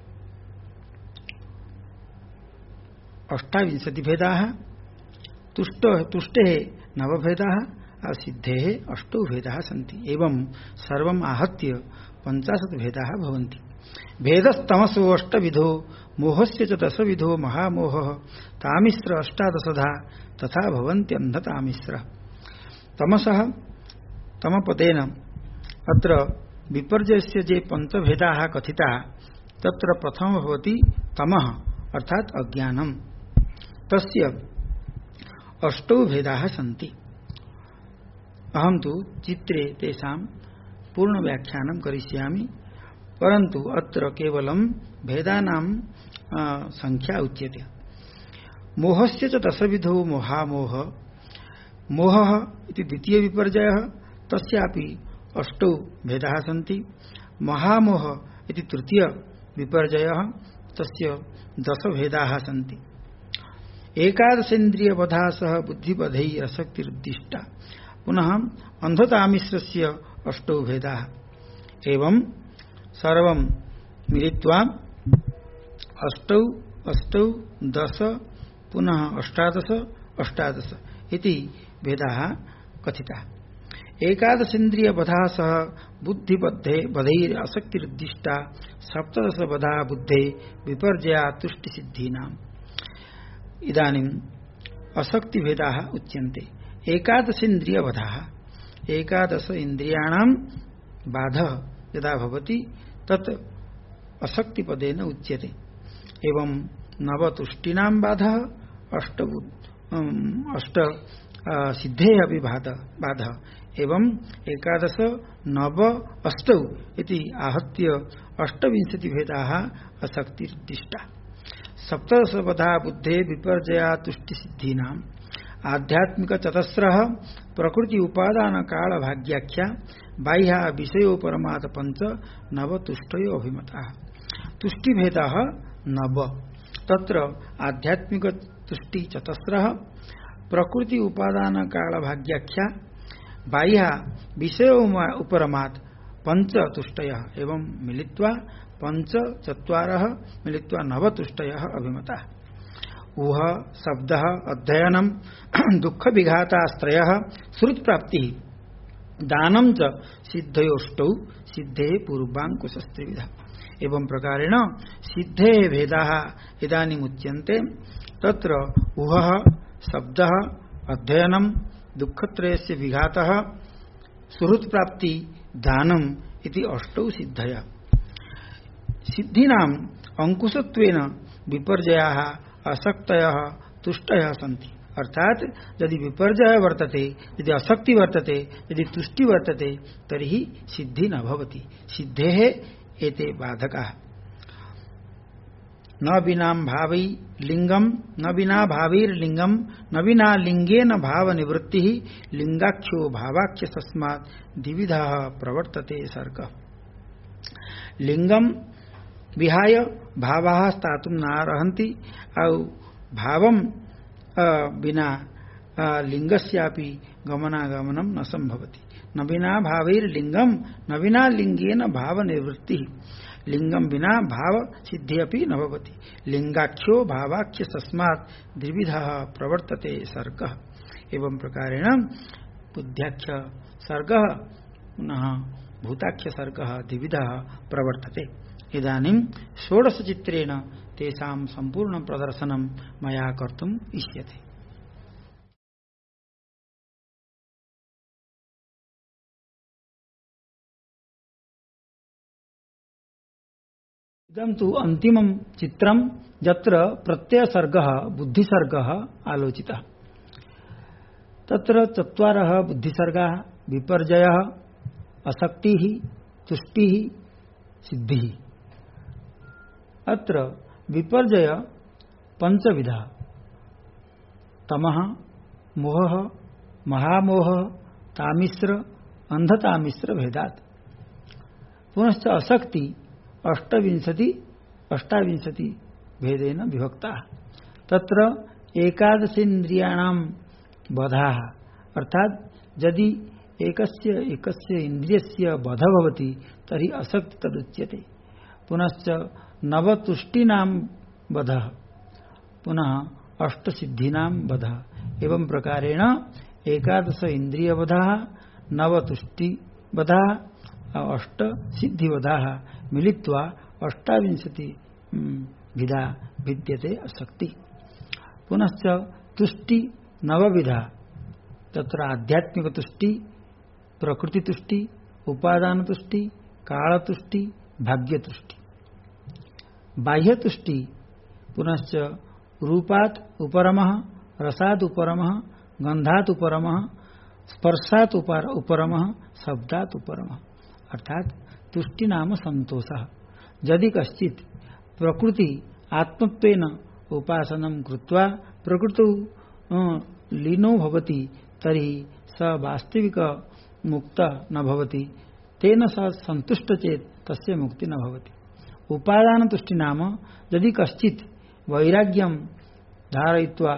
28 भेदाः, तुष्टे 9 भेदाः, सिद्धे 8 भेदाः सन्ति। एवं सर्वम् आहत्य 50 भेदाः भवन्ति। भेदस्तमसो 8 विधो मोहस्य च 10 विधो महामोहः तामिश्र 18 तथा भवन्ति अन्धतामिश्र। तमसः तमपदेन अत्र विपर्जयस्य जे 5 भेदाः कथिताः तत्र प्रथमः भवति तमः अर्थात अज्ञानम्। तस्य 8 भेदाः सन्ति। अहं तु चित्रे तेषां पूर्ण व्याख्यानं करिष्यामि, परन्तु अत्र केवलं भेदानां संख्या उच्यते। मोहस्य च 10 विधो महामोह, मोहः इति द्वितीय विपर्जयः, तस्यापि 8 भेदाः सन्ति। महामोह इति तृतीय विपर्जयः, तस्य 10 भेदाः सन्ति। एकादशेन्द्रियवधा सह बुद्धिबधैरसक्तिरुद्दिष्टा। पुनः अन्धतामिश्रस्य 8 भेदाः। एवं सर्वं मिलित्वा 8 8 10 पुनः 18 18 इति भेदाः कथिताः। एकादशेन्द्रियवधा सह बुद्धिबधैरसक्तिरुद्दिष्टा 17 बधा बुद्धे विपर्जया तुष्टिसिद्धीनाम्। इदानीम् असक्ति भेदाः उच्यन्ते। एकादशेन्द्रियवधाः, 11 इन्द्रियाणां बाधः यदा भवति तत् असक्तिपदेन उच्यते। एवं 9 तुष्टीनां बाधः, 8 सिद्धेः अपि बाधः। एवं 11 9 8 इति आहत्य 28 भेदाः असक्तिरुद्दिष्टा। 17 बधा बुद्धे विपर्जया तुष्टिसिद्धीनाम्। आध्यात्मिक 4 प्रकृति उपादान काल भाग्याख्या बाह्या विषयो परमात् 5 9 तुष्टयो अभिमताः। तुष्टि भेदः 9। तत्र आध्यात्मिक तुष्टि 4 प्रकृति उपादान काल भाग्याख्या बाह्या विषयो उपरमात् 5 तुष्टयः। एवं मिलित्वा 5 4 मिलित्वा 9 तुष्टयः अभिमताः। ऊह शब्दः अध्ययनं दुःख विघाताश्रयः श्रुत्प्राप्तिः दानं च सिद्धयोष्टौ सिद्धे पूर्वाङ्कुशस्त्रिविधः। एवं प्रकारेण सिद्धे भेदाः इदानीम् उच्यन्ते। तत्र ऊहः शब्दः अध्ययनं दुःखत्रयस्य विघातः सुहृत्प्राप्ति दानम् इति 8 सिद्धयः। सिद्धीनाम् अंकुशत्वेन विपर्जयाः असक्तयः तुष्टयः सन्ति। अर्थात यदि विपर्जय वर्तते, यदि असक्ति वर्तते, यदि तुष्टि वर्तते तर्हि सिद्धि न भवति। सिद्धेः एते बाधकाः। न विना भावै लिंगम न विना भावैर्लिंगम न विना लिंगेन भाव निवृत्तिः लिंगाख्यो भावाख्य तस्मात् द्विविधः प्रवर्तते सर्गः। लिंगम विहाय भावाः स्थातुं नार्हन्ति औ भावं विना लिंगस्यापि गमनागमनं न संभवति। न विना भावैर्लिंगम न विना लिंगेन भाव निवृत्तिः लिंगम बिना भाव सिद्धि अपि न भवति। लिंगाख्यो भावाख्य तस्मात् द्विविधः प्रवर्तते सर्गः। एवं प्रकारेण बुद्ध्याख्य सर्गः पुनः भूताख्य सर्गः द्विविधः प्रवर्तते। इदानीं 16 चित्रेण तेषां सम्पूर्ण प्रदर्शनं मया कर्तुम् इष्यते। इदं तु अन्तिमं चित्रं यत्र प्रत्ययसर्गः बुद्धिसर्गः आलोचितः। तत्र 4 बुद्धिसर्गाः विपर्जयः असक्ति ही तुष्टि ही सिद्धि। अत्र विपर्जय पंचविधा तमः मोह महामोह तामिश्र अंधतामिश्र भेदात्। पुनश्च असक्ति अष्टाविंशति भेदेन विभक्ता। तत्र एकादशेन्द्रियाणां बधाः अर्थात यदि एकस्य इंद्रियस्य बध भवति तर्हि असक्ति तदुच्यते। पुनश्च नवतुष्टीनां बधः पुनः अष्टसिद्धीनां बधः। एवं प्रकारेण एकादश इंद्रियबधाः नवतुष्टिबधाः अष्टसिद्धिबधाः मिलित्वा अष्टाविंशति विधा विद्यते असक्ति। पुनश्च तुष्टि नवविधा तत्र आध्यात्मिक तुष्टि प्रकृति तुष्टि उपादान तुष्टि काल तुष्टि भाग्य तुष्टि। बाह्य तुष्टि पुनश्च रूपात् उपरमः रसात् उपरमः गंधात् उपरमः स्पर्शात् उपरमः शब्दात् उपरमः। अर्थात तुष्टि नाम संतोषः। यदि कश्चित् प्रकृति आत्मत्वेन उपासनं कृत्वा प्रकृतौ लीनो भवति तर्हि स वास्तविक मुक्त न भवति। तेन स संतुष्ट चेत तस्य मुक्ति न भवति। उपादान तुष्टि नाम यदि कश्चित् वैराग्यं धारयित्वा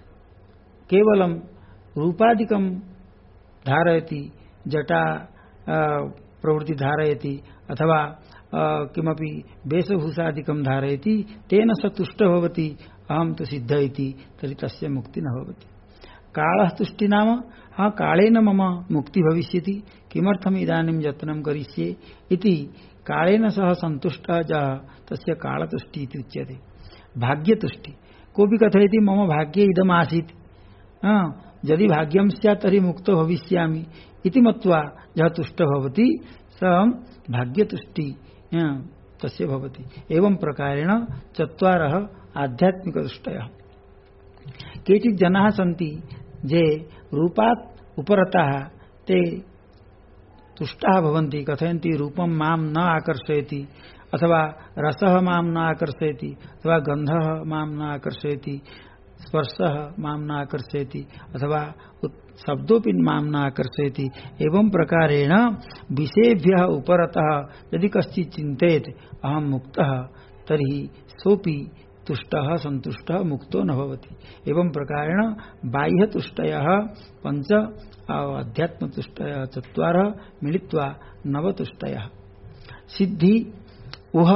केवलं रूपादिकं धारयति जटा प्रवृत्ति धारयति अथवा किमपि वेशभूषादिकं धारयति तेन स तुष्ट भवति अहं तु सिद्ध इति तर्हि तस्य मुक्ति न भवति। कालः तुष्टि नाम हाँ कालेन मम मुक्ति भविष्यति किमर्थम् इदानीं यत्नं करिष्ये इति कालेन सह सन्तुष्टः जः तस्य कालतुष्टि इति उच्यते। भाग्यतुष्टि कोऽपि कथयति मम भाग्ये इदम् आसीत् यदि भाग्यं स्यात् तर्हि मुक्तो भविष्यामि इति मत्वा यः तुष्टः भवति स भाग्यतुष्टि तस्य भवति। एवं प्रकारेण चत्वारः आध्यात्मिक तुष्टयः। केचित् जनाः सन्ति जे रूपात् उपरताः ते तुष्टाः भवन्ति कथयन्ति रूपं मां न आकर्षयति अथवा रसः मां न आकर्षयति अथवा गन्धः मां न आकर्षयति स्पर्शः मां न आकर्षयति अथवा शब्दोपि मां न आकर्षयति। एवं प्रकारेण विषयेभ्यः उपरतः यदि कश्चित् चिन्तयेत् अहं मुक्तः तर्हि सोऽपि तुष्टः सन्तुष्टः मुक्तो न भवति। एवं प्रकारेण बाह्यतुष्टयः पंच अध्यात्मतुष्टयः चत्वारः मिलित्वा नवतुष्टयः। सिद्धि उह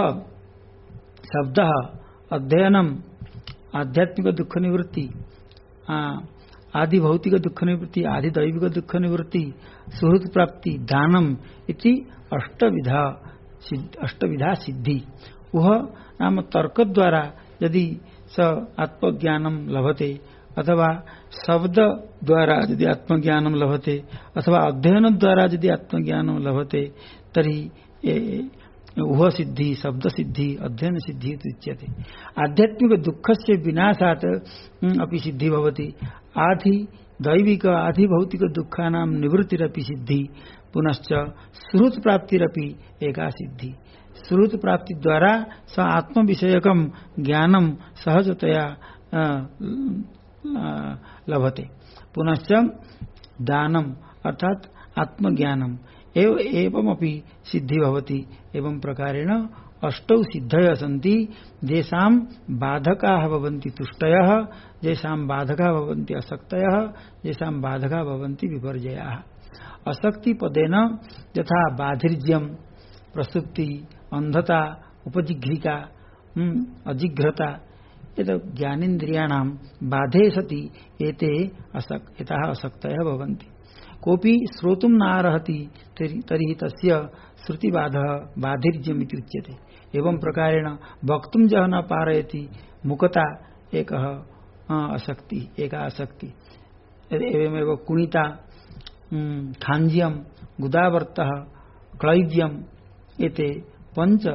शब्दः अध्ययनम् आध्यात्मिक दुख निवृत्ति आदि भौतिक दुख निवृत्ति आदि दैविक दुख निवृत्ति सुहृद प्राप्ति दानम इति अष्टविधा सिद्धि। वह नाम तर्क द्वारा यदि स आत्मज्ञानम लभते अथवा शब्द द्वारा यदि आत्मज्ञानम लभते अथवा अध्ययन द्वारा यदि आत्मज्ञानम लभते तर्हि वह सिद्धि शब्द सिद्धि अध्ययन सिद्धि उच्यते। आध्यात्मिक दुःखस्य विनाशात् अपि सिद्धि भवति। आदि दैविक आदि भौतिक दुःखानां निवृत्तिरपि सिद्धि। पुनश्च सुहृत् प्राप्तिरपि एका सिद्धि। सुहृत् प्राप्ति द्वारा स आत्म विषयकं ज्ञानं सहजतया लभते। पुनश्च दानम अर्थात आत्मज्ञानम एवमपि सिद्धि भवति। एवं प्रकारेण अष्टौ सिद्धयः सन्ति येषां बाधकाः भवन्ति तुष्टयः येषां बाधकाः भवन्ति असक्तयः येषां बाधकाः भवन्ति विपर्जयाः। असक्ति पदेन यथा बाधिर्ज्यं प्रसुप्ति अंधता उपजिघ्रिका अजिघ्रता एतत् ज्ञानेन्द्रियाणां बाधे सति एताः असक्तयः भवन्ति। कोऽपि श्रोतुं नार्हति तर्हि तस्य श्रुतिबाधः बाधिर्ज्यम् इति उच्यते। एवं प्रकारेण वक्तुं यः न पारयति मुकता एका आसक्ति। एवमेव कुणिता खाञ्ज्यं गुदावर्तः क्लैव्यम् एते पंच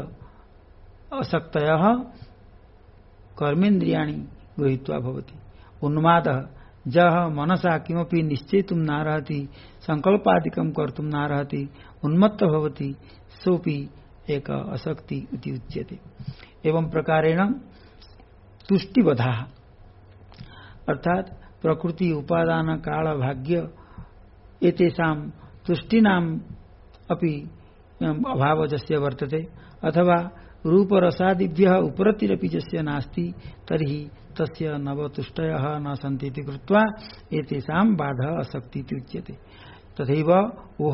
असक्तयः कर्मेन्द्रियाणि गृहीत्वा भवति। उन्मादः जह मनसा किमपि निश्चेतुं नार्हति संकल्पादिकं कर्तुं नार्हति उन्मत्त भवति सोपि एक असक्ति इति उच्यते। एवं प्रकारेण तुष्टिवधा अर्थात प्रकृति उपादान काल भाग्य एतेषां तुष्टिनाम अपि अभाव जस्य वर्तते अथवा रूप रसादिभ्यः उपरतिरपि जस्य नास्ति तर्हि तस्य नवतुष्टयः न सन्ति इति कृत्वा एतेषां बाधः असक्ति इति उच्यते। तथैव ऊह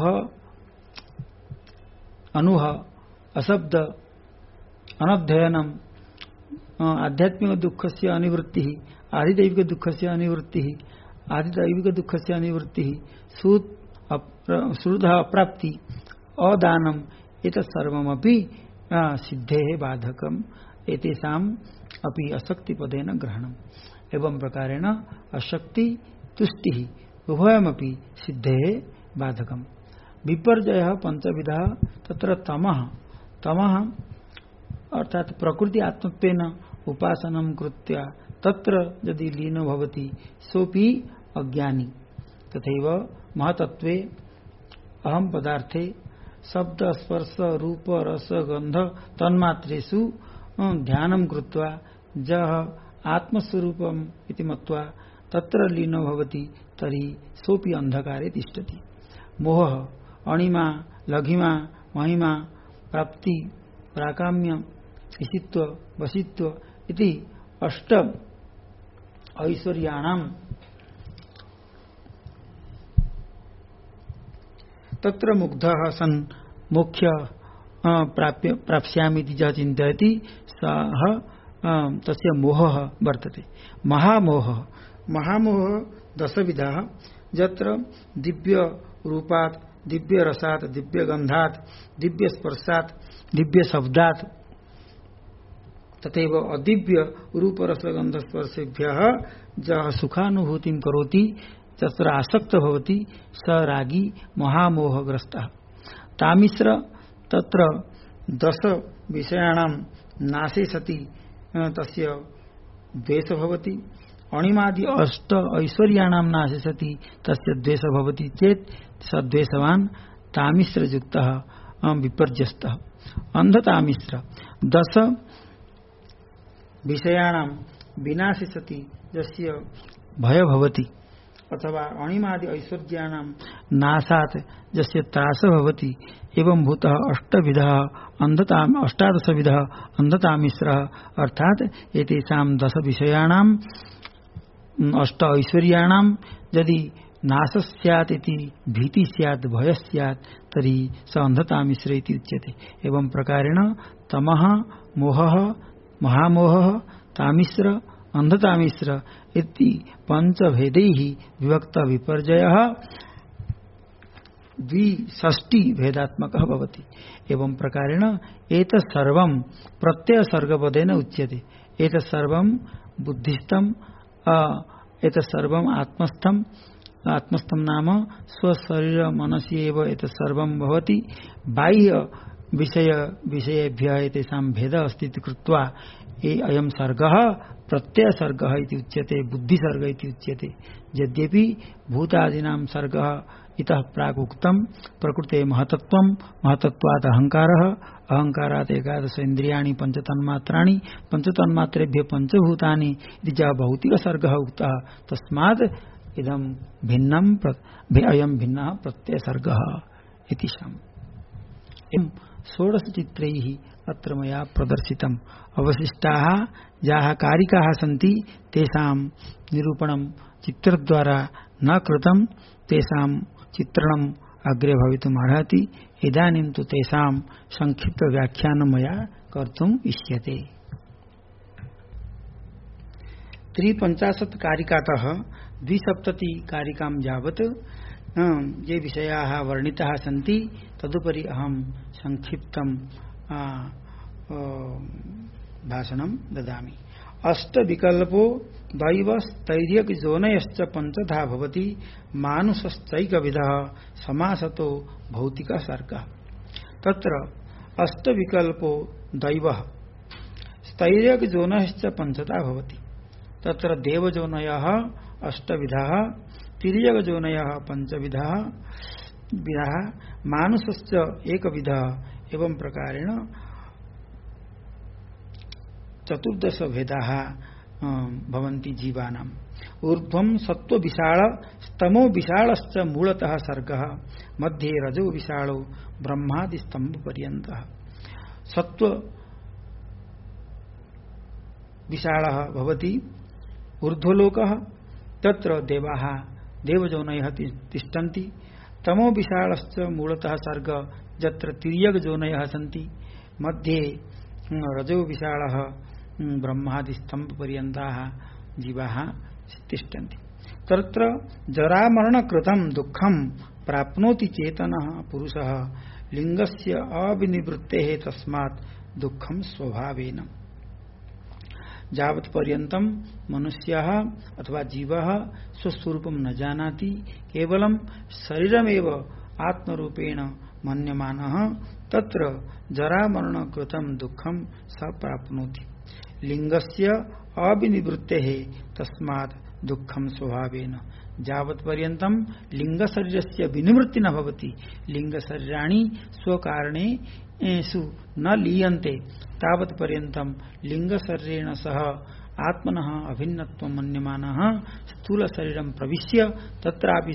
अनुह अशब्द अनध्ययनम आध्यात्मिक दुःखस्य अनिवृत्तिः आदिदैविक दुःखस्य अनिवृत्तिः आदिदैविक दुःखस्य अनिवृत्तिः श्रुतः अप्राप्ति अदानम एतत् सर्वमपि सिद्धेः बाधकम् एतेषाम् अपि अशक्तिपदेन ग्रहणम्। एवं प्रकारेण अशक्ति तुष्टिः उभयमपि सिद्धेः बाधकम्। विपर्जयः पंचविधः तत्र तमः अर्थात प्रकृति आत्मत्वेन उपासनं कृत्वा तत्र यदि लीनो भवति सोपि अज्ञानी। तथैव महतत्वे अहम पदार्थे शब्द स्पर्श रूप रस गंध तन्मात्रेषु ध्यानं कृत्वा जह आत्मस्वरूपम् इति मत्वा तत्र लीनो भवति तर्हि सोपि अंधकारे तिष्ठति। मोह अणिमा लघिमा महिमा प्राप्ति प्राकाम्य ईशित्व वशित्व इति अष्ट ऐश्वर्याणां तत्र मुग्धः सन् मोक्ष प्राप्स्यामि इति यः चिन्तयति सः तस्य मोहः वर्तते। महामोह दशविधः यत्र दिव्य रूपात् दिव्य रसात् दिव्य गंधात् दिव्य स्पर्शात् दिव्य शब्दात् तथैव अदिव्य रूप रस गंध स्पर्शेभ्यः यः सुखानुभूतिं करोति तत्र आसक्त भवति स रागी महामोहग्रस्तः। तामिश्र तत्र दश विषयाणां नाशे सति तस्य द्वेष भवति। अणिमादि अष्ट ऐश्वर्याणां नाशे सति तस्य द्वेष भवति चेत् स द्वेषवान् तामिश्रयुक्तः विपर्यस्तः। अंधतामिश्र दश विषयाणां विनाशे सति यस्य भय भवति अथवा अणिमादि ऐश्वर्याणां नाशात् यस्य त्रास भवति एवं भूतः अष्टादशविधः अंधतामिश्रः अर्थात एतेषां दश विषयाणां अष्ट ऐश्वर्याणां यदि नाश स्यात् इति भीति स्यात् भय स्यात् तर्हि स अंधतामिश्र इति उच्यते। एवं प्रकारेण तमः मोहः महामोहः तामिश्र अंधतामिश्र इति पंचभेदैः विभक्त विपर्जयः द्विषष्टि भेदात्मकः भवति। एवं प्रकारेण एतत् सर्वं प्रत्ययसर्गपदेन उच्यते। एतत् सर्वं बुद्धिस्थं एतत् सर्वं आत्मस्थं नाम स्वशरीर मनसि एव एतत् सर्वं भवति। बाह्य विषयेभ्यः एतेषां भेदः अस्ति इति कृत्वा अयं सर्गः प्रत्यय सर्गः इति उच्यते बुद्धि सर्ग इति उच्यते। यद्यपि भूतादीनां सर्गः इतः प्राक् उक्तं प्रकृते महतत्वं महतत्वात् अहंकारः अहंकारात् एकादश इन्द्रियाणि पंचतन्मात्राणि पंचतन्मात्रेभ्यः पंचभूतानि इति यः भौतिक सर्गः उक्तः तस्मात् इदं भिन्नं अयं भिन्नः प्रत्यय सर्गः इति शाम्। 16 चित्रैः अत्र मया प्रदर्शितम्। अवशिष्टाः याः कारिकाः सन्ति तेषां निरूपणं चित्रद्वारा न कृतं तेषां चित्रणम् अग्रे भवितुम् अर्हति। इदानीं तु तेषां संक्षिप्त व्याख्यानं मया कर्तुम् इष्यते। 53 कारिकातः 270 कारिकां यावत् ये विषयाः वर्णिताः सन्ति तदुपरि अहं संक्षिप्तं भाषणं ददामि। अष्टविकल्पो दैवस्तैर्यकजोनयश्च पंचधा भवति मानुषश्चैकविधः समासतो भौतिक सर्गः। तत्र अष्टविकल्पो दैवः स्थैर्यकजोनयश्च पंचधा भवति। तत्र देवजोनयः अष्टविधः तिर्यगजोनयः पंचविधः विधः मानुषश्च एकविधः एवं प्रकारेण चतुर्दश भेदाः भवन्ति जीवानाम्। ऊर्ध्वं सत्व विशाल स्तमो विशालश्च मूलतः सर्गः मध्ये रजो विशालो ब्रह्मादि स्तंभ पर्यन्तः। सत्व विशालः भवति ऊर्ध्वलोकः, तत्र देवाः देवजोनयः तिष्ठन्ति। तमो विशालश्च मूलतः सर्ग यत्र तिर्यगजोनयः सन्ति। मध्ये रजो विशालः ब्रह्मादि स्तंभ पर्यन्ताः जीवाः तिष्ठन्ति। तत्र जरामरणकृतं दुःखं प्राप्नोति चेतनः पुरुषः लिंगस्य अविनिवृत्तेः तस्मात् दुःखं स्वभावेन। यावत् पर्यन्तं मनुष्यः अथवा जीवः स्वस्वरूपं न जानाति, केवलं शरीरमेव आत्मरूपेण मन्यमानः, तत्र जरामरणकृतं दुःखं स प्राप्नोति। लिंगस्य अविनिवृत्तेः तस्मात् दुःखं स्वभावेन। यावत् पर्यन्तं लिंगशरीरस्य विनिवृत्ति न भवति, लिंगशरीराणि स्वकारणेषु न लीयन्ते, तावत् पर्यन्तं लिंगशरीरेण सह आत्मनः अभिन्नत्वं मन्यमानः स्थूल शरीरं प्रविश्य तत्रापि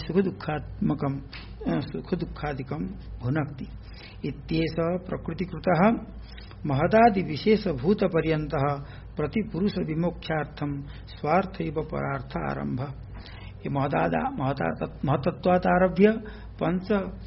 सुखदुःखादिकं भुनक्ति। इत्येष प्रकृतिकृतः महदादि विशेषभूत पर्यन्तः प्रतिपुरुष विमोक्षार्थं स्वार्थैव परार्थ आरंभ। ये महतत्वात् आरभ्य पंच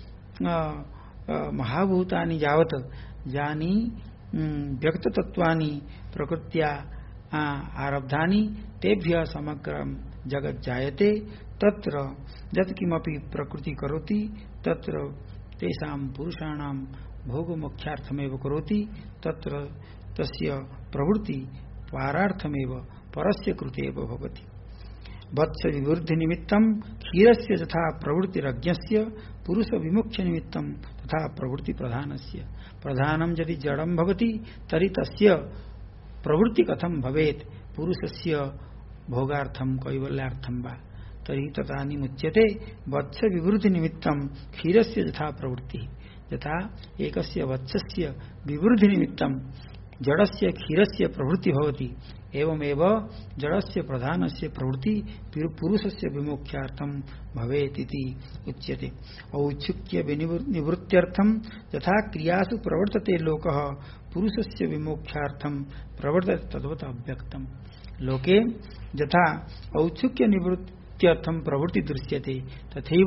महाभूतानि यावत् यानि व्यक्त तत्वानि प्रकृत्या आरब्धानि तेभ्यः समग्रं जगत् जायते। तत्र यत्किमपि प्रकृति करोति तत्र तेषां पुरुषाणां भोगमोक्षार्थमेव करोति, तत्र तस्य प्रवृत्ति पारार्थमेव परस्य कृतेव भवति। वत्स विवृद्धि निमित्तं क्षीरस्य तथा प्रवृत्तिरज्ञस्य पुरुष विमुख्य निमित्तं तथा प्रवृत्ति प्रधानस्य। प्रधानं यदि जडं भवति तर्हि तस्य प्रवृत्ति कथं भवेत्? पुरुषस्य भोगार्थं कैवल्यार्थं वा? तर्हि तदानीमुच्यते वत्स विवृद्धि निमित्तं क्षीरस्य तथा प्रवृत्तिः। यथा एकस्य वत्सस्य विवृद्धि निमित्तं जडस्य क्षीरस्य प्रवृत्ति भवति, एवमेव जडस्य प्रधानस्य प्रवृत्ति पुरुषस्य विमोक्षार्थं भवेत् इति उच्यते। औत्सुक्य निवृत्त्यर्थं यथा क्रियासु प्रवर्तते लोकः पुरुषस्य विमोक्षार्थं प्रवर्तते तद्वत् अव्यक्तम्। लोके यथा औत्सुक्य निवृत्त्यर्थं प्रवृत्ति दृश्यते तथैव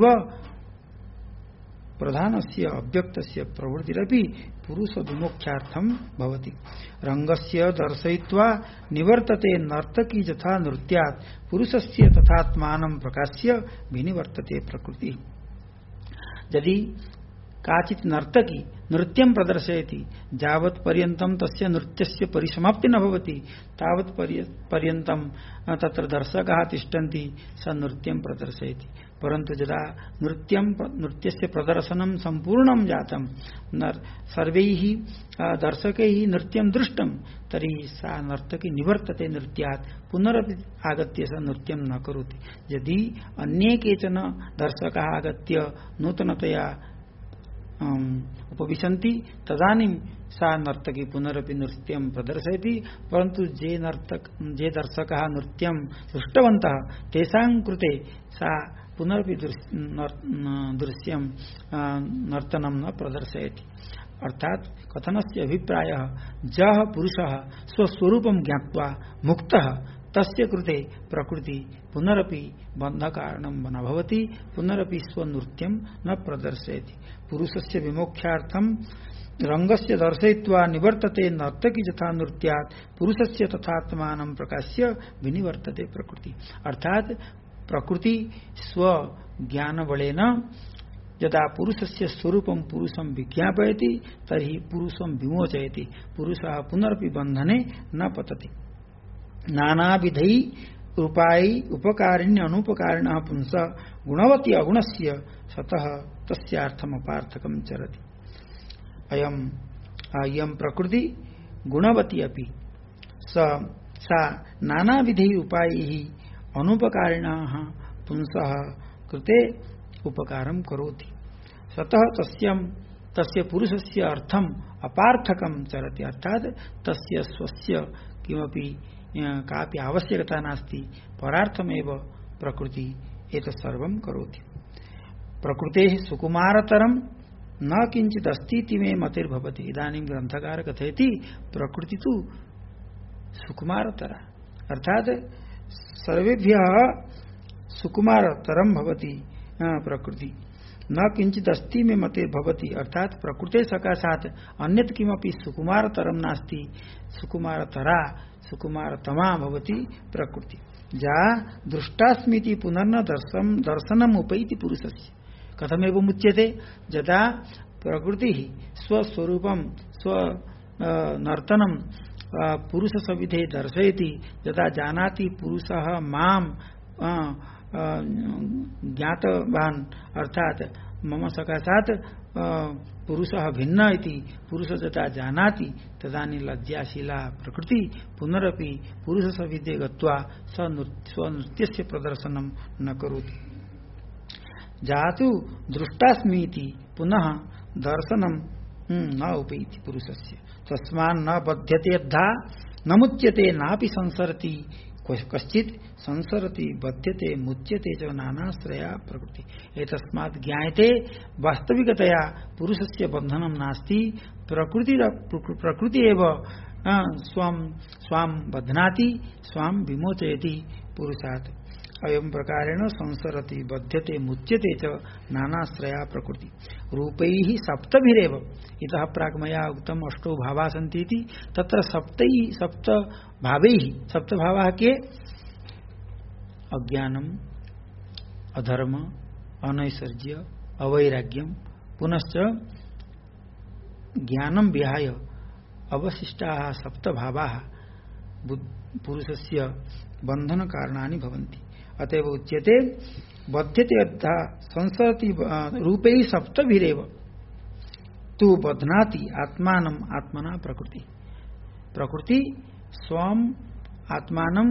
प्रधानस्य अव्यक्तस्य प्रवृत्तिरपि पुरुष विमोक्षार्थं भवति। रंगस्य दर्शयित्वा निवर्तते नर्तकी यथा नृत्यात् पुरुषस्य तथात्मानं प्रकाश्य विनिवर्तते प्रकृति। यदि काचित् नर्तकी नृत्यं प्रदर्शयति यावत् पर्यन्तं तस्य नृत्यस्य परिसमाप्ति न भवति तावत् पर्यन्तं तत्र दर्शकाः तिष्ठन्ति, स नृत्यं प्रदर्शयति। परन्तु यदा नृत्यस्य प्रदर्शनं सम्पूर्णं जातं, सर्वैः दर्शकैः नृत्यं दृष्टं, तर्हि सा नर्तकी निवर्तते नृत्यात्, पुनरपि आगत्य सा नृत्यं न करोति। यदि अन्ये केचन दर्शकाः आगत्य नूतनतया उपविशन्ति तदानीं सा नर्तकी पुनरपि नृत्यं प्रदर्शयति। परन्तु ये दर्शकाः नृत्यं दृष्टवन्तः तेषां कृते सा पुनरपि दृश्यं नर्तनं न प्रदर्शयति। अर्थात कथनस्य अभिप्रायः यः पुरुषः स्वस्वरूपं ज्ञात्वा मुक्तः तस्य कृते प्रकृति पुनरपि बन्धकारणं न भवति, पुनरपि स्वनृत्यं न प्रदर्शयति। पुरुषस्य विमोक्षार्थं रंगस्य दर्शयित्वा निवर्तते नर्तकी यथा नृत्यात् पुरुषस्य तथात्मानं प्रकाश्य विनिवर्तते प्रकृति। अर्थात प्रकृति स्व ज्ञान बलेन यदा पुरुषस्य स्वरूपं पुरुषं विज्ञापयति तर्हि पुरुषं विमोचयति, पुरुषः पुनरपि बन्धने न पतति। नानाविधै रूपायै उपकारिण्य अनुपकारिणः पुंसः गुणवती अगुणस्य सतः तस्यार्थमपार्थकं चरति। अयं प्रकृति गुणवती अपि सा नानाविधै उपायैः अनुपकारिणः पुंसः कृते उपकारं करोति। सतः तस्य पुरुषस्य अर्थम अपार्थकं चरति, अर्थात तस्य स्वस्य किमपि कापि आवश्यकता नास्ति, परार्थमेव प्रकृति एतत् सर्वं करोति। प्रकृतेः सुकुमारतरं न किंचित् अस्ति इति मे मतिर्भवति। इदानीं ग्रंथकार कथयति प्रकृति तु सुकुमारतरा, अर्थात सर्वेभ्यः सुकुमारतरं भवति प्रकृति। न किंचित् अस्ति मे मतिर्भवति, अर्थात प्रकृते सकाशात् अन्यत् किमपि सुकुमारतरं नास्ति, सुकुमारतरा सुकुमारतमा भवति प्रकृति। जा दृष्टास्मीति पुनर्न दर्शनम् उपैति पुरुषस्य। कथमेवं उच्यते? यदा प्रकृति स्वस्वरूपं स्व नर्तनं पुरुष सविधे दर्शयति, यदा जानाति पुरुषः मां ज्ञातवान्, अर्थात मम सकाशात् पुरुषः भिन्न इति पुरुष यदा जानाति तदानीं लज्जाशीला प्रकृति पुनरपि पुरुष सविधे गत्वा स्वनृत्यस्य प्रदर्शनं न करोति। जातु दृष्टास्मीति पुनः दर्शनं न उपैति पुरुषस्य। तस्मान् न बध्यते यद्धा न मुच्यते नापि संसरति कश्चित् संसरति बध्यते मुच्यते च नानाश्रया प्रकृति। एतस्मात् ज्ञायते वास्तविकतया पुरुषस्य बन्धनं नास्ति, प्रकृति एव स्वां बध्नाति स्वां विमोचयति पुरुषात्। अयं प्रकारेण संसरति बध्यते मुच्यते च नानाश्रया प्रकृति। रूपैः सप्तभिरेव, इतः प्राक् मया उक्तम् अष्टौ भावाः सन्ति इति, तत्र सप्त भावैः, सप्त भावाः के? अज्ञानम्, अधर्म, अनैश्वर्य, अवैराग्यम, पुनश्च ज्ञानं विहाय अवशिष्टाः सप्त भावाः पुरुषस्य बंधन कारणानि भवन्ति। अतएव उच्यते बध्यते अद्धा संसरति रूपैः सप्तभिरेव तु बध्नाति आत्मानम् आत्मना प्रकृति। प्रकृति स्वम् आत्मानं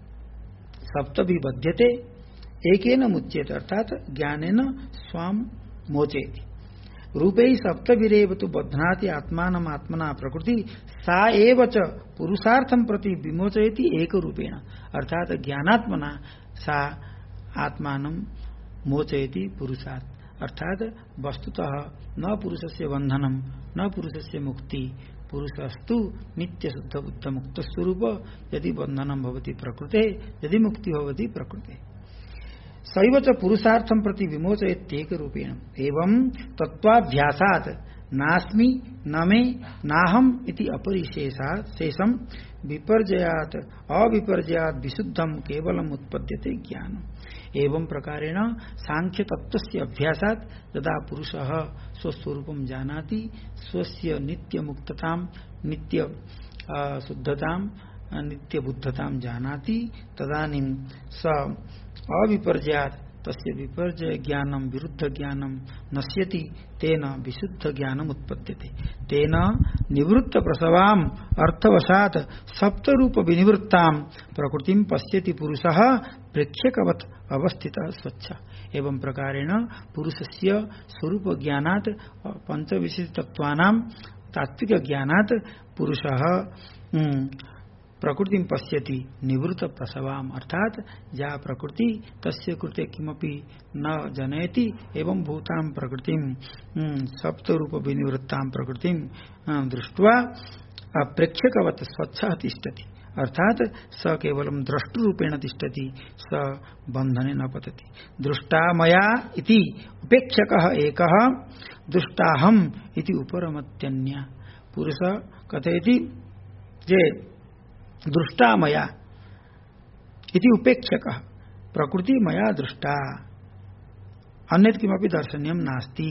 सप्तभि बध्यते एकेन मुच्यते, अर्थात ज्ञानेन स्वाम मोचयति। रूपैः सप्तभिरेव तु बध्नाति आत्मानम् आत्मना प्रकृति सा एव च पुरुषार्थं प्रति विमोचयति एक रूपेण, अर्थात ज्ञानात्मना सा आत्मानं मोचयति पुरुषात्। अर्थात वस्तुतः न पुरुषस्य बंधनं न पुरुषस्य मुक्ति, पुरुषस्तु नित्य शुद्ध बुद्ध मुक्त स्वरूप। यदि बंधनं भवति प्रकृते, यदि मुक्ति भवति प्रकृते, सैव च पुरुषार्थं प्रति विमोचयत्येक रूपेण। एवं तत्वाभ्यासात् नास्मि न मे नाहम इति अपरिशेषात् शेषं विपर्जयात् अविपर्जयात् विशुद्धं केवलम् उत्पद्यते ज्ञानम्। एवं प्रकारेण सांख्य तत्वस्य अभ्यासात् यदा पुरुषः स्वस्वरूपं जानाति, स्वस्य नित्य मुक्ततां, नित्य शुद्धतां, नित्य बुद्धतां जानाति, तदानीं स अविपर्जयात् तस्य विपर्जय ज्ञानं विरुद्ध ज्ञानं नश्यति, तेन विशुद्ध ज्ञानम् उत्पद्यते। तेन निवृत्त प्रसवाम् अर्थवशात् सप्तरूप विनिवृत्तां प्रकृतिं पश्यति पुरुषः प्रेक्षकवत् अवस्थितः स्वच्छ। एवं प्रकारेण पुरुषस्य स्वरूप ज्ञानात् पंचविंशति तत्त्वानां तात्विक ज्ञानात् पुरुषः प्रकृतिं पश्यति निवृत्त प्रसवाम, अर्थात या प्रकृति तस्य कृते किमपि न जनयति एवं भूतां प्रकृतिं सप्तरूप विनिवृत्तां प्रकृतिं दृष्ट्वा प्रेक्षकवत् स्वच्छः तिष्ठति, अर्थात स केवलं द्रष्टुरूपेण तिष्ठति, स बंधने न पतति। दृष्टा मया इति उपेक्षकः एकः, दृष्टाहम् इति उपरमत्यन्य। पुरुष कथयति जे दृष्टा मया इति उपेक्षकः, प्रकृति मया दृष्टा, अन्यत् किमपि दर्शनीयं नास्ति।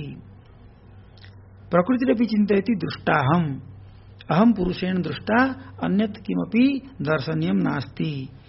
प्रकृतिरपि चिन्तयति दृष्टाहम्, अहं पुरुषेण दृष्टा, अन्यत् किमपि दर्शनीयं नास्ति।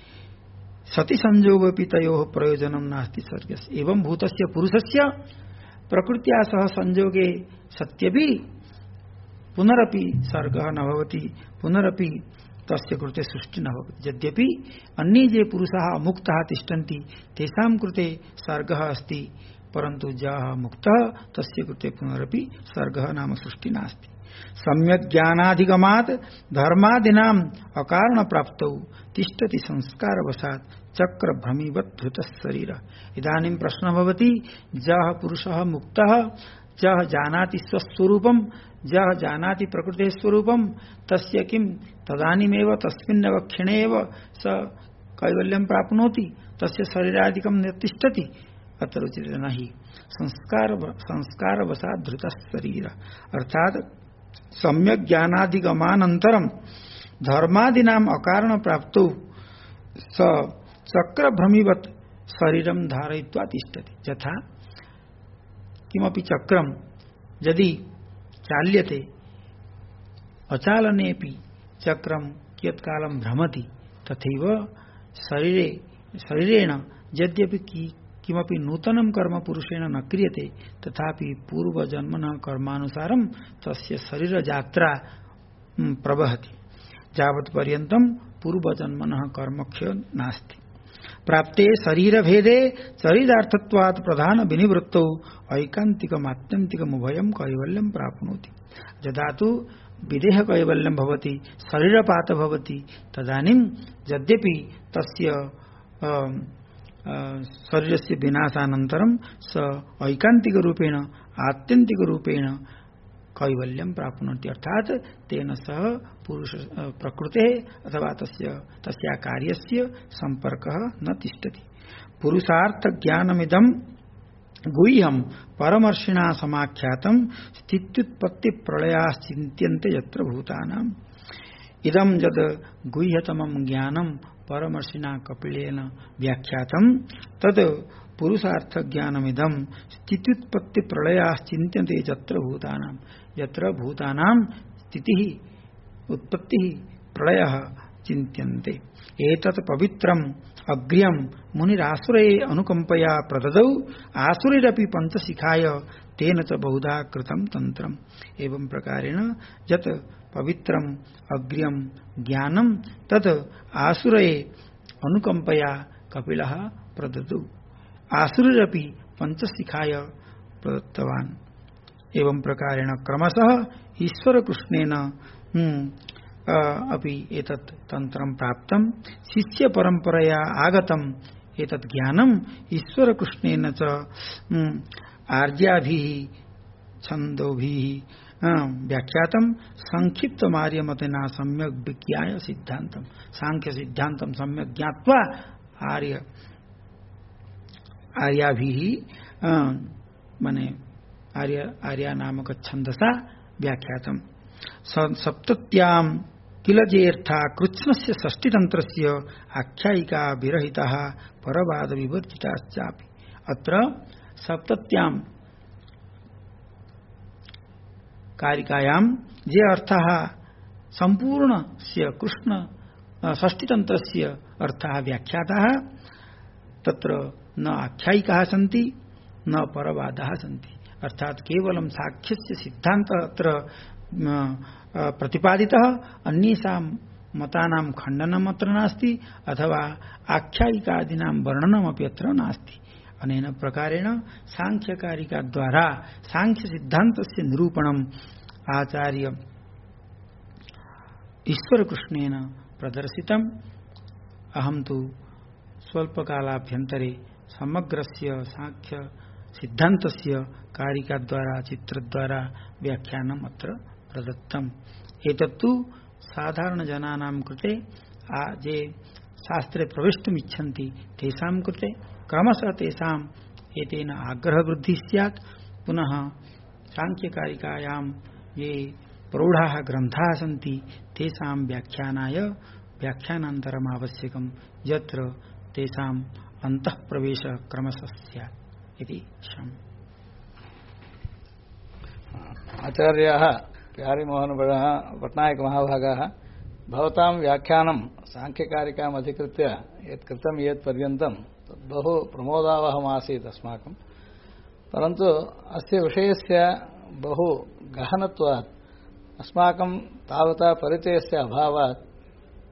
सति संयोगोऽपि तयोः प्रयोजनं नास्ति सर्गस्य। एवं भूतस्य पुरुषस्य प्रकृत्या सह संयोगे सत्यपि पुनरपि सर्गः न भवति, पुनरपि तस्य कृते सृष्टि न भवति। यद्यपि अन्ये ये पुरुषाः मुक्ताः तिष्ठन्ति तेषां कृते सर्गः अस्ति, परन्तु यः मुक्तः तस्य कृते पुनरपि सर्गः नाम सृष्टि नास्ति। सम्यक् ज्ञानाधिगमात् धर्मादीनाम् अकारण प्राप्तौ तिष्ठति संस्कारवशात् चक्र भ्रमिवत् धृतः शरीर। इदानीं प्रश्नः भवति, यः पुरुषः मुक्तः, यः जानाति स्वस्वरूपं, यः जानाति प्रकृतेः स्वरूपं, तस्य किं तदानीमेव तस्मिन्नेव क्षणे एव स कैवल्यं प्राप्नोति, तस्य शरीरादिकं न तिष्ठति? अत्र उच्यते नहि, संस्कारवशात् धृतः शरीर। अर्थात सम्यक् ज्ञानाधिगमानन्तरं धर्मादीनाम् अकारण प्राप्तौ स चक्र भ्रमिवत् शरीरं धारयित्वा तिष्ठति। यथा किमपि चक्रं यदि चाल्यते अचालनेपि चक्रं कियत्कालं भ्रमति, तथैव शरीरेण यद्यपि किमपि नूतनं कर्म पुरुषेण न क्रियते, तथापि पूर्वजन्मनः कर्मानुसारं तस्य शरीरयात्रा प्रवहति, यावत्पर्यन्तं पूर्वजन्मनः कर्मक्षयो नास्ति। प्राप्ते शरीरभेदे शरीरार्थत्वात् प्रधान विनिवृत्तौ ऐकान्तिकमात्यन्तिकमुभयं कैवल्यं प्राप्नोति। यदा तु विदेह कैवल्यं भवति, शरीरपात भवति, तदानीं यद्यपि तस्य शरीरस्य विनाशानन्तरं स ऐकान्तिकरूपेण आत्यन्तिकरूपेण कैवल्यं प्राप्नोति। अर्थात तेन सह पुरुष प्रकृते अथवा तस्या कार्यस्य संपर्कः न तिष्ठति। पुरुषार्थ ज्ञानमिदं गुह्यं परमर्षिणा समाख्यातं स्थित्युत्पत्ति प्रलयाश्चिन्त्यन्ते यत्र भूतानाम्। इदं यद् गुह्यतमं ज्ञानं परमर्षिणा कपिलेन व्याख्यातं तद् पुरुषार्थ ज्ञानमिदं स्थित्युत्पत्ति प्रलयाश्चिन्त्यन्ते यत्र भूतानाम्। यत्र भूतानां स्थितिः उत्पत्तिः प्रलयः चिन्त्यन्ते। एतत् पवित्रम् अग्र्यं मुनिरासुरे अनुकंपया प्रददौ आसुरिरपि पंचशिखाय तेन च बहुधा कृतं तंत्रम्। एवं प्रकारेण यत् पवित्रम् अग्र्यं ज्ञानं तत् आसुरे अनुकंपया कपिलः प्रददौ आसुरिरपि पंचशिखाय प्रदत्तवान्। एवं प्रकारेण क्रमशः ईश्वर कृष्णेन अपि एतत् तंत्रं प्राप्तं। शिष्य परंपरया आगतम् एतत् ज्ञानम् ईश्वर कृष्णेन च आर्याभिः छन्दोभिः व्याख्यातं संक्षिप्त मार्यमतेना सम्यक् विज्ञाय सिद्धान्तं। सांख्य सिद्धान्तं सम्यक् ज्ञात्वा आर्याभिः माने आर्या नामक छन्दसा व्याख्यातम्। सप्तत्यां किलजेर्था कृत्स्नस्य षष्टितन्त्रस्य आख्यायिका विरहिताः परवाद विवर्जिताश्चापि। अत्र सप्तत्यां कारिकायां ये अर्थाः सम्पूर्णस्य कृष्ण षष्टितन्त्रस्य अर्थाः व्याख्याताः, तत्र न आख्यायिकाः सन्ति न परवादाः सन्ति। अर्थात केवलं साक्ष्यस्य सिद्धान्तः अत्र प्रतिपादितः, अन्येषां मतानां खण्डनम् अत्र नास्ति अथवा आख्यायिकादीनां वर्णनमपि अत्र नास्ति। अनेन प्रकारेण सांख्यकारिका द्वारा सांख्य सिद्धान्तस्य निरूपणम् आचार्य ईश्वर कृष्णेन प्रदर्शितम्। अहं तु स्वल्पकालाभ्यन्तरे समग्रस्य सांख्य सिद्धान्तस्य कारिका द्वारा चित्र द्वारा व्याख्यानम् अत्र प्रदत्तम्। एतत्तु साधारण जनानां कृते ये शास्त्रे प्रवेष्टुम् इच्छन्ति तेषां कृते क्रमशः तेषाम् एतेन आग्रह वृद्धिः स्यात्। पुनः सांख्यकारिकायां ये प्रौढाः ग्रन्थाः सन्ति तेषां व्याख्यानाय व्याख्यानान्तरम् आवश्यकं, यत्र तेषाम् अन्तःप्रवेशः क्रमशः स्यात् इति शम्। आचार्याः प्यारिमोहन पट्नायक महाभागाः भवतां व्याख्यानं सांख्यकारिकाम् अधिकृत्य यत् कृतं यत्पर्यन्तं बहु प्रमोदावहमासीत् अस्माकं। परन्तु अस्य विषयस्य बहु गहनत्वात् अस्माकं तावता परिचयस्य अभावात्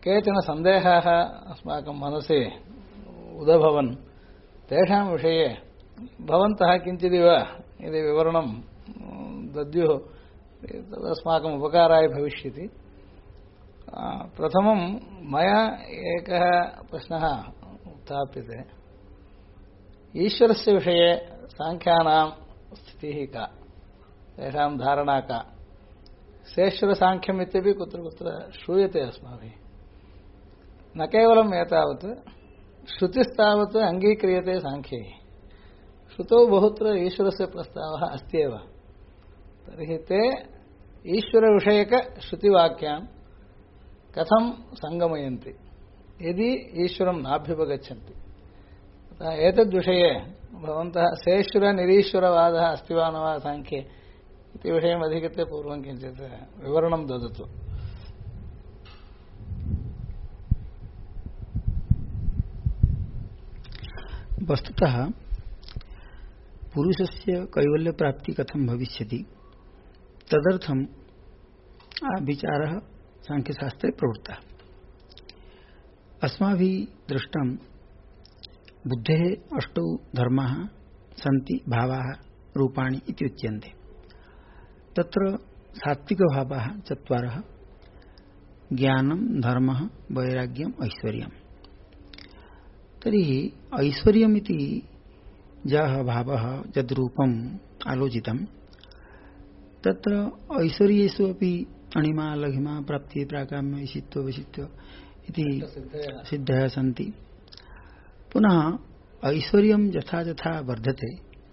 केचन सन्देहाः अस्माकं मनसि उदभवन् तेषां विषये भवन्तः किञ्चिदिव यदि विवरणं दद्युः तदस्माकम् उपकाराय भविष्यति। प्रथमं मया एकः प्रश्नः उत्थाप्यते। ईश्वरस्य विषये सांख्यानां स्थितिः का, तेषां धारणा का? सेश्वरसांख्यम् इत्यपि कुत्र कुत्र श्रूयते अस्माभिः। न केवलम् एतावत्, श्रुतिस्तावत् अङ्गीक्रियते सांख्यैः। श्रुतौ बहुत्र ईश्वरस्य प्रस्तावः अस्त्येव। तर्हि ते ईश्वरविषयकश्रुतिवाक्यान् कथं सङ्गमयन्ति यदि ईश्वरं नाभ्युपगच्छन्ति? अतः एतद्विषये भवन्तः सेश्वरनिरीश्वरवादः अस्ति वा न वा साङ्ख्ये इति विषयम् अधिकृत्य पूर्वं किञ्चित् विवरणं ददतु। वस्तुतः पुरुषस्य कैवल्यप्राप्ति कथं भविष्यति तदर्थं विचारः सांख्यशास्त्रे प्रवृत्तः। अस्माभिः दृष्टं बुद्धेः अष्टौ धर्माः सन्ति, भावाः रूपाणि इति उच्यन्ते। तत्र सात्विकभावाः चत्वारः: ज्ञानं, धर्मः, वैराग्यम्, ऐश्वर्यम्। तर्हि ऐश्वर्यमिति यः भावः यद्रूपम् आलोचितं तत्र ऐश्वर्येषु अपि अणिमा, लघिमा, प्राप्ति, प्राकाम्य, ईशित्व, वशित्व इति सिद्धयः सन्ति। पुनः ऐश्वर्यं यथा यथा वर्धते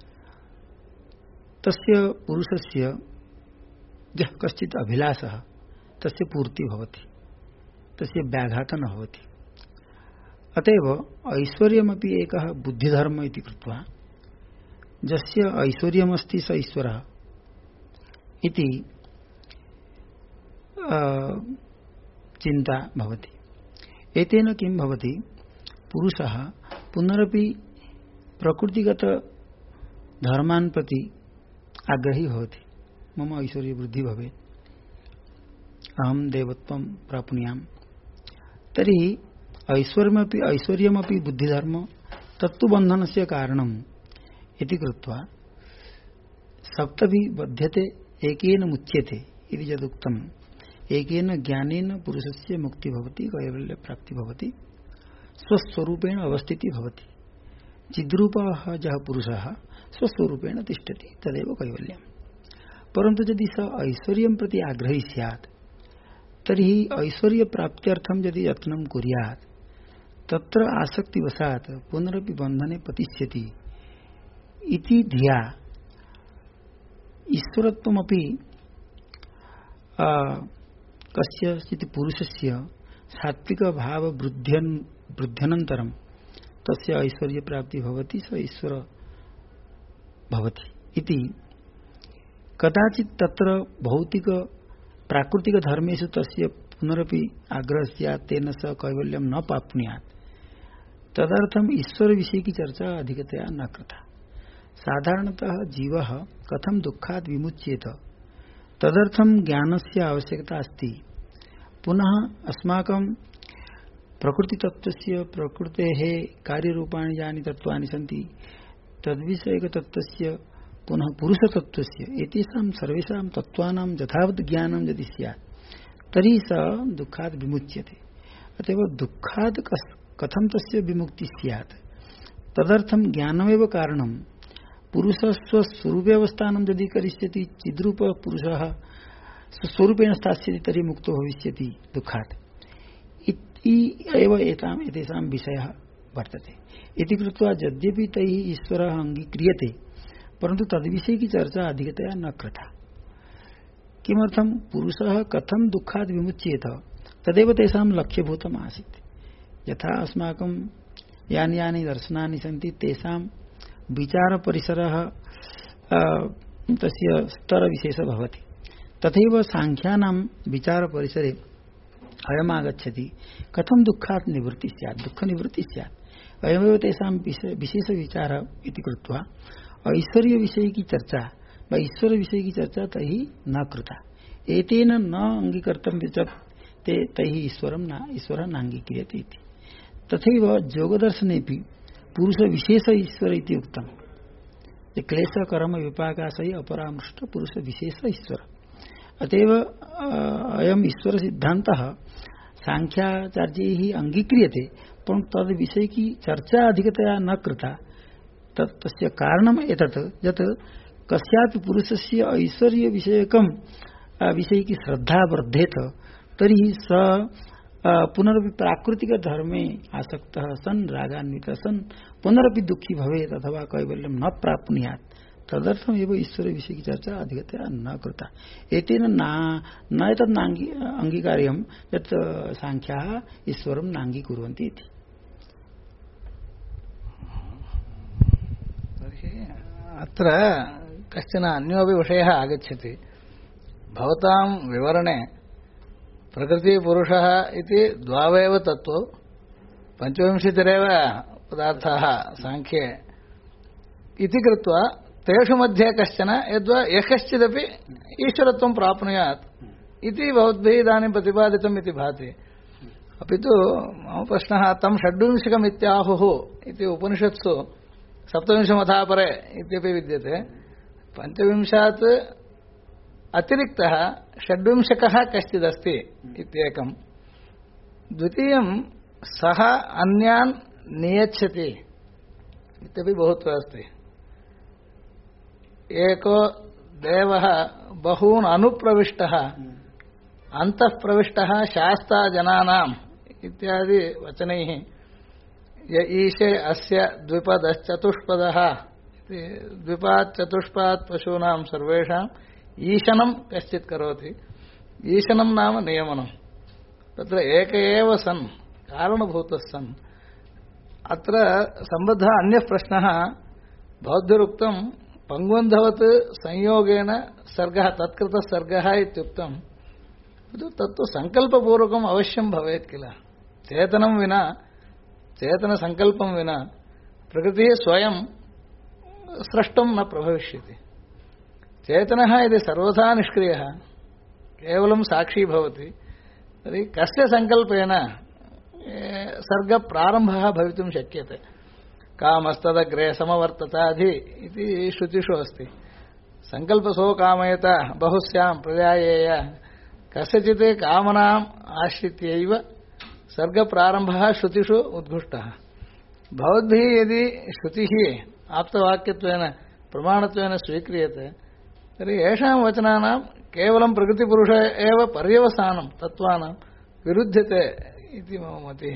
तस्य पुरुषस्य यः कश्चित् अभिलाषः तस्य पूर्ति भवति, तस्य व्याघातः न भवति। अतएव ऐश्वर्यमपि एकः बुद्धिधर्म इति कृत्वा यस्य ऐश्वर्यमस्ति स ईश्वरः इति चिन्ता भवति। एतेन किं भवति, पुरुषः पुनरपि प्रकृतिगत धर्मान् प्रति आग्रही भवति। मम ऐश्वर्यवृद्धि भवेत्, अहं देवत्वं प्राप्नुयाम्। तर्हि ऐश्वर्यमपि बुद्धिधर्म तत्तु बन्धनस्य कारणम् इति कृत्वा सप्तभिः बध्यते एकेन मुच्यते इति यदुक्तम्। एकेन ज्ञानेन पुरुषस्य मुक्ति भवति, कैवल्य प्राप्ति भवति, स्वस्वरूपेण अवस्थिति भवति। चिद्रूपः यः पुरुषः स्वस्वरूपेण तिष्ठति तदेव कैवल्यम्। परन्तु यदि स ऐश्वर्यं प्रति आग्रही स्यात् तर्हि ऐश्वर्यप्राप्त्यर्थं यदि यत्नं कुर्यात् तत्र आसक्तिवशात् पुनरपि बन्धने पतिष्यति इति धिया ईश्वरत्वमपि कस्यचित् पुरुषस्य सात्विकभाववृद्ध्यनन्तरं तस्य ऐश्वर्यप्राप्ति भवति, स ईश्वर भवति इति। कदाचित् तत्र भौतिक प्राकृतिक धर्मेषु तस्य पुनरपि आग्रह स्यात्, तेन स कैवल्यं न प्राप्नुयात्। तदर्थम ईश्वर विषय की चर्चा अधिकतया न कृता। साधारणतः जीवः कथं दुःखात् विमुच्येत तदर्थं ज्ञानस्य आवश्यकता अस्ति। पुनः अस्माकं प्रकृतितत्त्वस्य, प्रकृतेः कार्यरूपाणि यानि तत्त्वानि सन्ति तद्विषयकतत्त्वस्य, पुनः पुरुषतत्त्वस्य, एतेषां सर्वेषां तत्त्वानां यथावत् ज्ञानं यदि स्यात् तर्हि स दुःखात् विमुच्यते। अतएव दुःखात् कथं तस्य विमुक्ति स्यात्, तदर्थं ज्ञानमेव कारणं। पुरुषः स्वस्वरूपावस्थानं यदि करिष्यति, चिद्रूप पुरुषः स्वस्वरूपेण स्थास्यति तर्हि मुक्तो भविष्यति दुःखात् इति एव एतेषां विषयः वर्तते। इति कृत्वा यद्यपि तैः ईश्वरः अङ्गीक्रियते परन्तु तद्विषये की चर्चा अधिकतया न कृता। किमर्थं, पुरुषः कथं दुःखात् विमुच्येत तदेव तेषां लक्ष्यभूतम् आसीत्। यथा अस्माकं यानि यानि दर्शनानि सन्ति तेषां विचारपरिसरः तस्य स्तरविशेषः भवति। तथैव सांख्यानां विचारपरिसरे अयमागच्छति, कथं दुःखात् निवृत्ति स्यात्, दुःखनिवृत्ति स्यात्, अयमेव तेषां विशेषविचारः इति कृत्वा ऐश्वर्य विषय की चर्चा व ईश्वर विषय की चर्चा तैः न कृता। एतेन न अंगीकर्तव्य तैः ईश्वरः नाङ्गीक्रियते इति। तथैव योगदर्शनेऽपि पुरुषविशेष ईश्वर इति उक्तम्। क्लेश कर्म विपाकाशय अपरामृष्ट पुरुषविशेष ईश्वर। अतएव अयम् ईश्वर सिद्धान्तः सांख्याचार्यैः अंगीक्रियते, परन्तु तद् विषय की चर्चा अधिकतया न कृता। तस्य कारणम् एतत् यत् कस्यापि पुरुषस्य ऐश्वर्य विषयकं विषयिकी श्रद्धा वर्धेत तर्हि स पुनरपि प्राकृतिक धर्मे आसक्तः सन् रागान्वितः सन् पुनरपि दुःखी भवेत् अथवा कैवल्यं न प्राप्नुयात्। तदर्थम् एव ईश्वर विषय की चर्चा अधिकतया न कृता। एतेन न एतत् अंगीकार्यं यत् सांख्याः ईश्वरं नाङ्गीकुर्वन्ति इति। अत्र कश्चन अन्योपि विषयः आगच्छति। भवतां विवरणे प्रकृतिपुरुषः इति द्वावेव तत्त्वौ 25 पदार्थाः सांख्ये इति कृत्वा तेषु मध्ये कश्चन यद्वा यः कश्चिदपि ईश्वरत्वं प्राप्नुयात् इति भवद्भिः इदानीं प्रतिपादितम् इति भाति। अपि तु मम प्रश्नः तं षड्विंशकम् इत्याहुः इति उपनिषत्सु 27 इत्यपि विद्यते। 25 अतिरिक्तः षड्विंशकः कश्चिदस्ति इत्येकं। द्वितीयं सः अन्यान् नियच्छति इत्यपि बहुत्व अस्ति। एको देवः बहून् अनुप्रविष्टः अन्तः प्रविष्टः शास्ता जनानाम् इत्यादि वचनैः य ईशे अस्य द्विपदश्चतुष्पदः इति द्विपात् चतुष्पात् पशूनां सर्वेषाम् ईशनं कश्चित् करोति। ईशनं नाम नियमनं। तत्र एक एव सन् कारणभूतः सन् अत्र सम्बद्धः अन्यः प्रश्नः भवद्भिरुक्तं पंगुन्धवत् संयोगेन सर्गः तत्कृतः सर्गः इत्युक्तं। तत्तु संकल्पपूर्वकम् अवश्यं भवेत् किल। चेतनं विना चेतन संकल्पं विना प्रकृतिः स्वयं स्रष्टुं न प्रभविष्यति। चेतनः यदि सर्वथा निष्क्रियः केवलं साक्षी भवति तर्हि कस्य संकल्पेन सर्गप्रारम्भः भवितुं शक्यते। कामस्तदग्रे समवर्तताधि इति श्रुतिषु अस्ति। संकल्पसो कामयत बहुस्यां प्रजायेय कस्यचित् कामनाम् आश्रित्यैव सर्गप्रारम्भः श्रुतिषु उद्घुष्टः। भवद्भिः यदि श्रुतिः आप्तवाक्यत्वेन प्रमाणत्वेन स्वीक्रियते तर्हि येषां वचनानां केवलं प्रकृतिपुरुष एव पर्यवसानं तत्त्वानां विरुध्यते इति मम मतिः।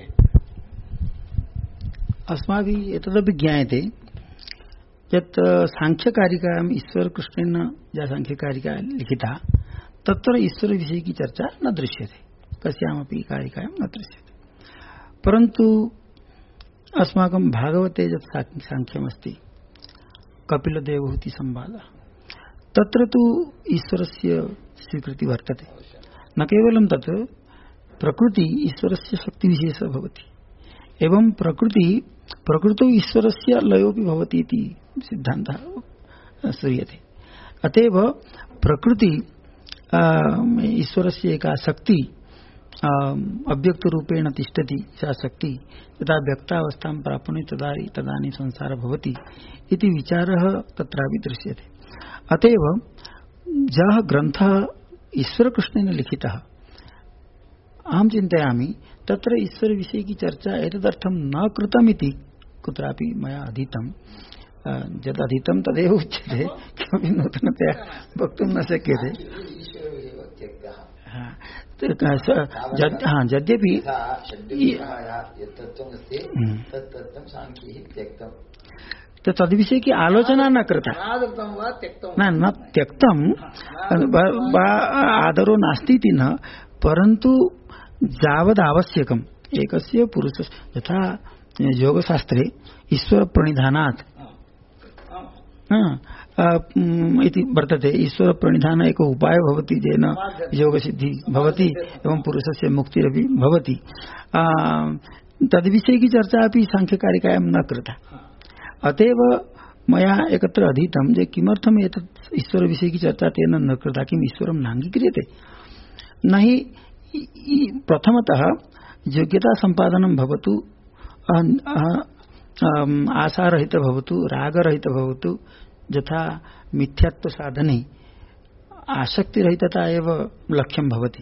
अस्माभिः एतदपि ज्ञायते यत् सांख्यकारिकायाम् ईश्वरकृष्णेन या सांख्यकारिका लिखिता तत्र ईश्वरविषय की चर्चा न दृश्यते, कस्यामपि कारिकायां न दृश्यते। परन्तु अस्माकं भागवते यत् सांख्यमस्ति कपिलदेवहूति संवादः तत्र तु ईश्वरस्य स्वीकृति वर्तते। न केवलं तत् प्रकृति ईश्वरस्य शक्तिविशेषः भवति एवं प्रकृतौ ईश्वरस्य लयोपि भवति इति सिद्धान्तः श्रूयते। अतएव प्रकृति ईश्वरस्य एका शक्ति अव्यक्तरूपेण तिष्ठति। सा शक्ति यदा व्यक्तावस्थां प्राप्नोति तदानीं संसारः भवति इति विचारः तत्रापि दृश्यते। अतएव यः ग्रन्थः ईश्वरकृष्णेन लिखितः अहं चिन्तयामि तत्र ईश्वरविषये की चर्चा एतदर्थं न कृतमिति कुत्रापि मया अधीतं। यद् अधीतं तदेव उच्यते, किमपि नूतनतया वक्तुं न शक्यते। यद्यपि तद्विषये की आलोचना न कृता, न त्यक्तं आदरो नास्ति इति न, परन्तु यावदावश्यकम् एकस्य पुरुषस्य यथा योगशास्त्रे ईश्वर प्रणिधानात् इति वर्तते। ईश्वर प्रणिधान एक उपाय भवति येन योगसिद्धि भवति एवं पुरुषस्य मुक्तिरपि भवति। तद्विषये की चर्चा अपि सांख्यकारिकायां न कृता। अतएव मया एकत्र अधीतं जे किमर्थम् एतत् ईश्वरविषये की चर्चा तेन न कृता, किम् ईश्वरं नाङ्गीक्रियते। न हि प्रथमतः योग्यता संपादनं भवतु, आशारहित भवतु, रागरहित भवतु, यथा मिथ्यात्व साधने आसक्तिरहितता एव लक्ष्यं भवति।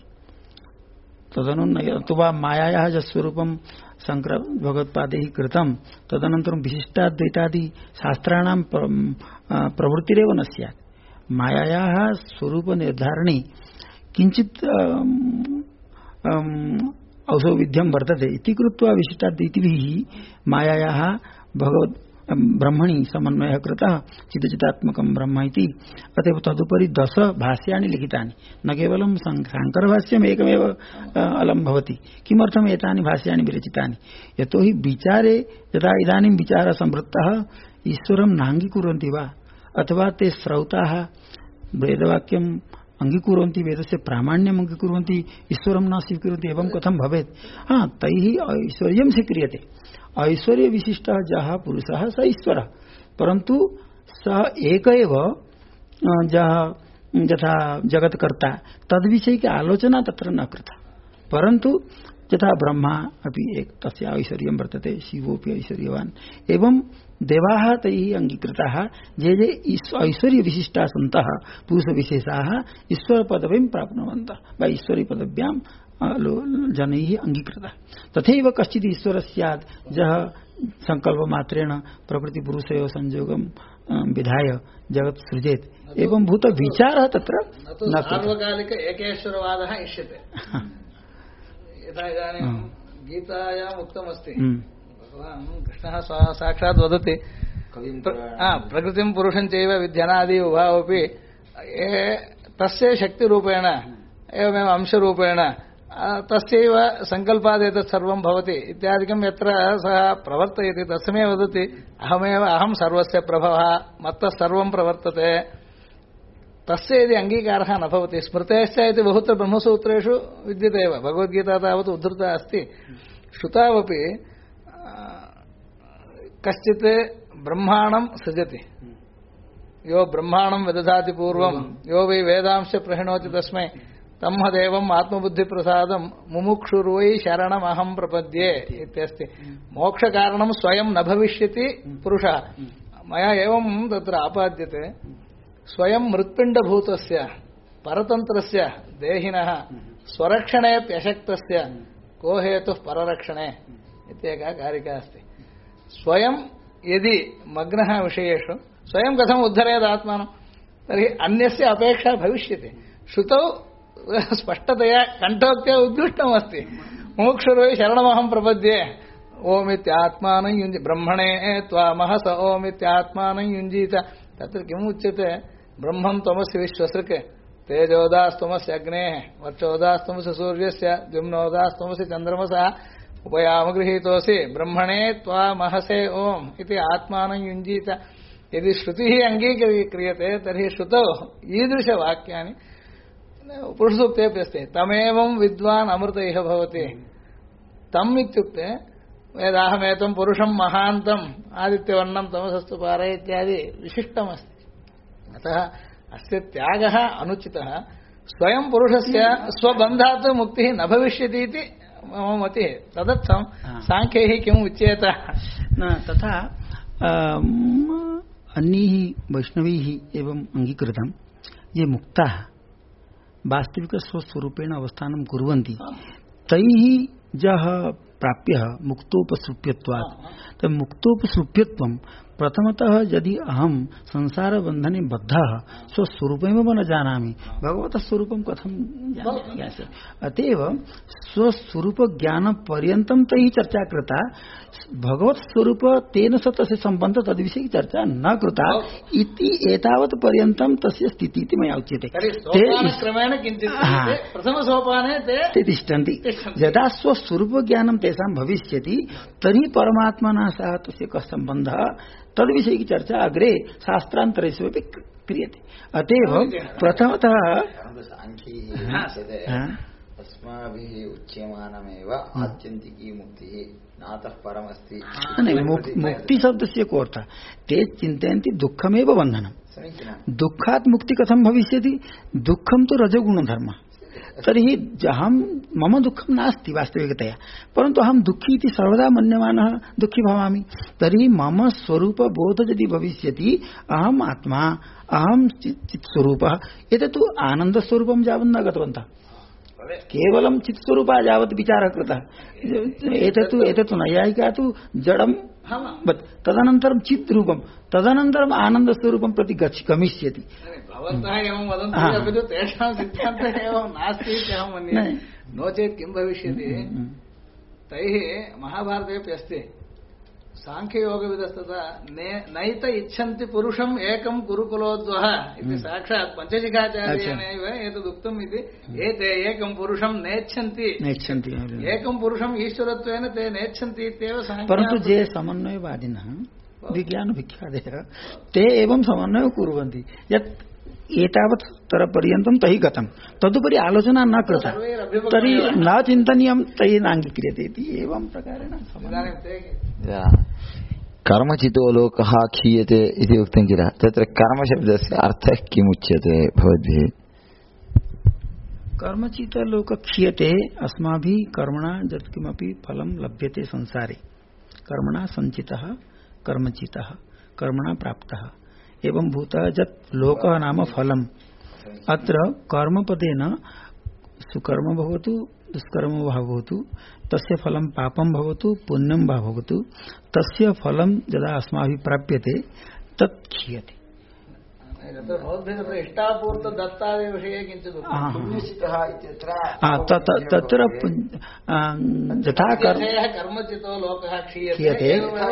तदनुवा मायायाः यस्वरूपं शंकर भगवत्पादैः कृतं तदनन्तरं विशिष्टाद्वैतादि शास्त्राणां प्रवृत्तिरेव न स्यात्। मायायाः स्वरूप निर्धारणे किञ्चित् औसौविध्यं वर्तते इति कृत्वा विशिष्टाद्वैतिभिः मायायाः भगवत् ब्रह्मणि समन्वयः कृतः चिदचिदात्मकं ब्रह्म इति। अतएव तदुपरि 10 भाष्याणि लिखितानि, न केवलं शाङ्करभाष्यम् एकमेव अलं भवति। किमर्थम् एतानि भाष्याणि विरचितानि? यतोहि विचारे यदा इदानीं विचारः संवृत्तः ईश्वरं नाङ्गीकुर्वन्ति वा अथवा ते श्रौताः वेदवाक्यम् अंगीकुर्वन्ति, वेदस्य प्रामाण्यम् अंगीकुर्वन्ति, ईश्वरं न स्वीकुर्वन्ति, एवं कथं भवेत्? तैः ऐश्वर्यं स्वीक्रियते। ऐश्वर्य विशिष्टः जः पुरुषः स ईश्वरः, परन्तु सः एक एव यथा जगत्कर्ता तद्विषये की आलोचना तत्र न कृता। परन्तु यथा ब्रह्मा अपि एक तस्य ऐश्वर्यं वर्तते, शिवोऽपि ऐश्वर्यवान्, एवं देवाः तैः अंगीकृताः ये ऐश्वर्य विशिष्टाः सन्तः पुरुषविशेषाः ईश्वरपदवीं प्राप्नुवन्तः वा ईश्वरीपदव्यां जनैः अंगीकृतः। तथैव कश्चित् ईश्वरः स्यात् यः संकल्पमात्रेण प्रकृतिपुरुषयोः संयोगं विधाय जगत् सृजेत्, एवं भूत विचारः तत्र न सार्वकालिक एकेश्वरवादः इष्यते। यथा इदानीं गीतायाम् उक्तमस्ति, भगवान् कृष्णः साक्षात् वदति प्रकृतिं पुरुषं चैव विद्यनादि उभावपि तस्य शक्तिरूपेण एवमेव अंशरूपेण तस्यैव संकल्पादेतत् सर्वं भवति इत्यादिकं यत्र सः प्रवर्तयति तस्मै वदति अहं सर्वस्य प्रभवः, मत्तः सर्वं प्रवर्तते। तस्य यदि अङ्गीकारः न भवति, स्मृतेश्च इति बहुत्र ब्रह्मसूत्रेषु विद्यते एव, भगवद्गीता तावत् उद्धृता अस्ति। श्रुतावपि कश्चित् ब्रह्माणं सृजति, यो ब्रह्माणं विदधाति पूर्वं यो वै वेदांश प्रहिणोति तस्मै तम्हदेवम् आत्मबुद्धिप्रसादं मुमुक्षुर्वै शरणमहं प्रपद्ये इत्यस्ति। मोक्षकारणं स्वयं न भविष्यति पुरुषः। मया एवं तत्र आपाद्यते, स्वयं मृत्पिण्डभूतस्य परतन्त्रस्य देहिनः स्वरक्षणेऽप्यशक्तस्य को हेतुः पररक्षणे इत्येका कारिका अस्ति। स्वयं यदि मग्नः विषयेषु स्वयं कथम् उद्धरेत् आत्मानं, तर्हि अन्यस्य अपेक्षा भविष्यति। श्रुतौ स्पष्टतया कण्ठोक्त्या उद्घुष्टमस्ति, मुमुक्षुर्वै शरणमहं प्रपद्ये ओमित्यात्मानं युञ्ज ब्रह्मणे त्वामः स ओमित्यात्मानं युञ्जीत। तत्र किम् उच्यते? ब्रह्मं त्वमसि विश्वसृक्, तेजोदास्त्वमसि अग्नेः, वर्चोदास्त्वमसि सूर्यस्य, द्युम्नोदास्त्वमसि चन्द्रमसः, उपयामगृहीतोऽसि ब्रह्मणे त्वामहसे ओम् इति आत्मानं युञ्जीत। यदि श्रुतिः अङ्गीक्रियते तर्हि श्रुतौ ईदृशवाक्यानि पुरुषसूक्तेऽपि अस्ति। तमेवं विद्वान् अमृत इह भवति। तम् इत्युक्ते वेदाहमेतं पुरुषं महान्तम् आदित्यवर्णं तमसस्तु पारे इत्यादि विशिष्टमस्ति। अतः अस्य त्यागः अनुचितः। स्वयं पुरुषस्य स्वबन्धात् मुक्तिः न भविष्यति इति मम मतिः। तदर्थं साङ्ख्यैः किम् उच्येत? तथा अन्यैः वैष्णवैः एवं अंगीकृतं ये मुक्ताः वास्तविक स्वस्वरूपेण अवस्थानं कुर्वन्ति तैः यः प्राप्यः मुक्तोपसृप्यत्वात्, तत् मुक्तोपसृप्यत्वं प्रथमतः यदि अहं संसार बंधने बद्धः स्वस्वरूपमेव न जानामि, भगवतः स्वरूपं कथं ज्ञास्यामि? अतएव स्वस्वरूप ज्ञान पर्यन्तं तैः चर्चा कृता। भगवत स्वरूप तेन स तस्य संबंध तद्विषये की चर्चा न कृता इति एतावत् पर्यन्तं तस्य स्थितिः इति मया उच्यते। प्रथम सोपाने ते तिष्ठन्ति। यदा स्वस्वरूप ज्ञानं तेषां भविष्यति तर्हि परमात्मना सह तस्य कः सम्बन्धः तद्विषये की चर्चा अग्रे शास्त्रान्तरेषु अपि क्रियते। अतएव प्रथमतः अस्माभिः उच्यमानमेव आत्यन्तिकी मुक्तिः नातः परमस्ति। मुक्ति शब्दस्य को अर्थः? ते चिन्तयन्ति दुःखमेव बन्धनं। दुःखात् मुक्ति कथं भविष्यति? दुःखं तु रजोगुणधर्मः। तर्हि हम मम दुःखं नास्ति वास्तविकतया, परन्तु अहं दुःखी इति सर्वदा मन्यमानः दुःखी भवामि। तर्हि मम स्वरूपबोध यदि भविष्यति, अहम् आत्मा, अहं चित्स्वरूपः, एतत् आनन्दस्वरूपं यावत् न गतवन्तः, केवलं चित्स्वरूपः यावत् विचारः कृतः। एतत् नैयायिका तु जडं, तदनन्तरं चित् रूपं, तदनन्तरम् आनन्दस्वरूपं प्रति गमिष्यति। भवन्तः एवं वदन्ति, अपि तु तेषां सिद्धान्तः एवं नास्ति इति अहं मन्ये। नो चेत् किं भविष्यति, तैः महाभारतेऽपि अस्ति, सांख्ययोगविदस्तथा नैत इच्छन्ति पुरुषम् एकं कुरुकुलोद्वः इति साक्षात् पञ्चशिखाचार्येणैव एतदुक्तम् इति। एते एकं पुरुषं नेच्छन्ति, एकं पुरुषम् ईश्वरत्वेन ते नेच्छन्ति इत्येव। परन्तु ये समन्वयवादिनः विज्ञानविख्यातयः ते एवं समन्वयं कुर्वन्ति यत् एतावत् स्तरपर्यन्तं तैः गतं, तदुपरि आलोचना न कृता, तर्हि न चिन्तनीयं, तैः नाङ्गीक्रियते इति एवं प्रकारेण। कर्मचितो लोकः क्षीयते इति उक्तं किल, तत्र कर्मशब्दस्य अर्थः किमुच्यते भवद्भिः? कर्मचितलोक क्षीयते, अस्माभिः कर्मणा यत्किमपि फलं लभ्यते संसारे, कर्मणा सञ्चितः कर्मचितः कर्मणा प्राप्तः एवं भूतः यत् लोकः नाम फलम्। अत्र कर्मपदेन सुकर्म भवतु दुष्कर्म वा भवतु, तस्य फलं पापं भवतु पुण्यं वा भवतु, तस्य फलं यदा अस्माभिः प्राप्यते तत् क्षीयते। इष्टापूर्त दत्तादिविषये किञ्चित् तत्र यथा कर्मचितो लोकः क्षीयते,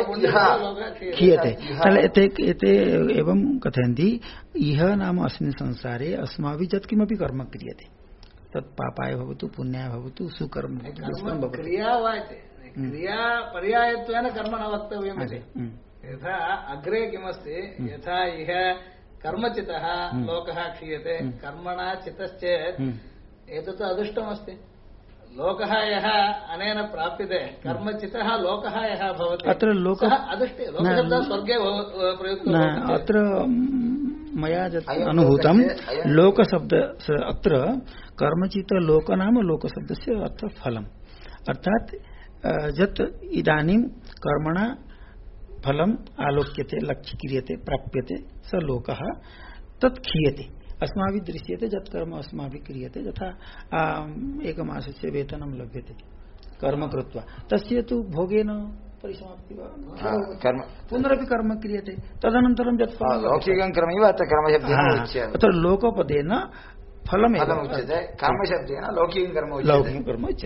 एते एवं कथयन्ति, इह नाम अस्मिन् संसारे अस्माभिः यत्किमपि कर्म क्रियते तत् पापाय भवतु पुण्याय भवतु सुकर्म क्रिया वायते, क्रिया पर्यायत्वेन कर्म न वक्तव्यमिति। यथा अग्रे किमस्ति, यथा इह कर्मचितः लोकः क्षीयते, कर्मणा चितश्चेत् एतत् अदृष्टमस्ति। लोकः यः अनेन प्राप्यते, कर्मचितः लोकः यः भवति, अत्र लोकः अदृष्टे, लोकशब्दः स्वर्गे प्रयुक्तः। अत्र मया यत् अनुभूतं लोकशब्द, अत्र कर्मचित लोक नाम लोकशब्दस्य अर्थ फलम्, अर्थात् यत् इदानीं कर्मणा फलम् आलोक्यते, लक्ष्य क्रियते, प्राप्यते, स लोकः तत् क्षीयते। अस्माभिः दृश्यते यत् कर्म अस्माभिः क्रियते, यथा एकमासस्य वेतनं लभ्यते कर्म कृत्वा, तस्य तु भोगेन परिसमाप्ति वा, पुनरपि कर्म क्रियते, तदनन्तरं यत् लौकिकं कर्मैव अत्र कर्मशब्देन उच्यते। अत्र लोकपदेन फलमेव उच्यते, कर्मशब्देन लौकिकं कर्म उच्यते,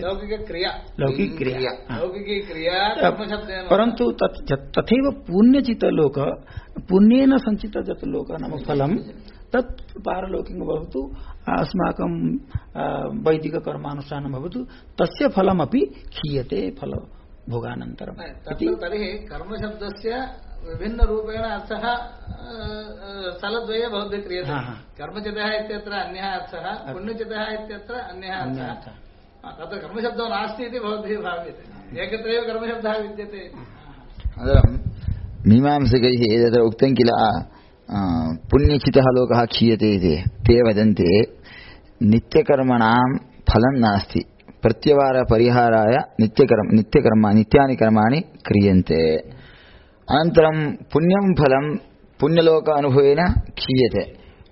लौकिकक्रिया। परन्तु तथैव पुण्यचितलोक, पुण्येन सञ्चित यत् लोक नाम फलं, तत् पारलौकिकं भवतु अस्माकं वैदिककर्मानुष्ठानं भवतु, तस्य फलमपि क्षीयते फल भोगानन्तरं। तर्हि कर्मशब्दस्य विभिन्नरूपेण अर्थः स्थलद्वये भवद्भिः क्रियते। कर्मचितः इत्यत्र अन्यः अर्थः, पुण्यचितः इत्यत्र अन्यः अर्थः। तत्र कर्मशब्दो नास्ति इति भवद्भिः भाव्यते, एकत्रैव कर्मशब्दः विद्यते। मीमांसकैः एतत्र उक्तं किल, पुण्यचितः लोकः क्षीयते इति, ते वदन्ति नित्यकर्मणां फलं नास्ति, प्रत्यवारपरिहाराय नित्यानि कर्माणि क्रियन्ते। अनन्तरं पुण्यं फलं पुण्यलोक अनुभवेन क्षीयते,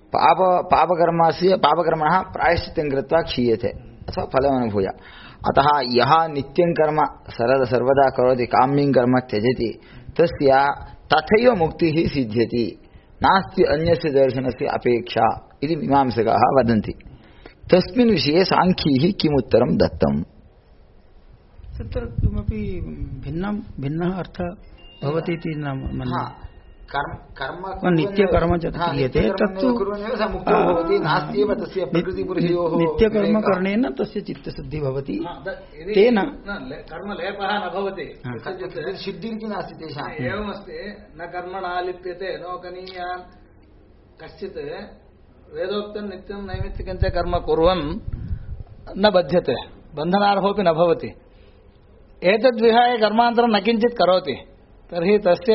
पापकर्मणः प्रायश्चित्तं कृत्वा क्षीयते अथवा फलमनुभूय। अतः यः नित्यं कर्म सर्वदा करोति, काम्यं कर्म त्यजति, तस्य तथैव मुक्तिः सिद्ध्यति, नास्ति अन्यस्य दर्शनस्य अपेक्षा इति मीमांसकाः वदन्ति। तस्मिन् विषये साङ्ख्यैः किमुत्तरं दत्तम्? तत्र किमपि भिन्नः अर्थः भवति इति न मन्ये। नित्यकर्म यत् क्रियते तत्तु नित्यकर्मकरणेन तस्य चित्तशुद्धिः भवति, तेन कर्मलेपः न भवति, शुद्धिरिति नास्ति तेषाम्। एवमस्ति, न कर्मणा लिप्यते नोकनीयान् कश्चित् वेदोक्तं नित्यं नैमित्तिकञ्च कर्म कुर्वन् न बध्यते, बन्धनार्होऽपि न भवति, एतद्विहाय कर्मान्तरं न किञ्चित् करोति, तर्हि तस्य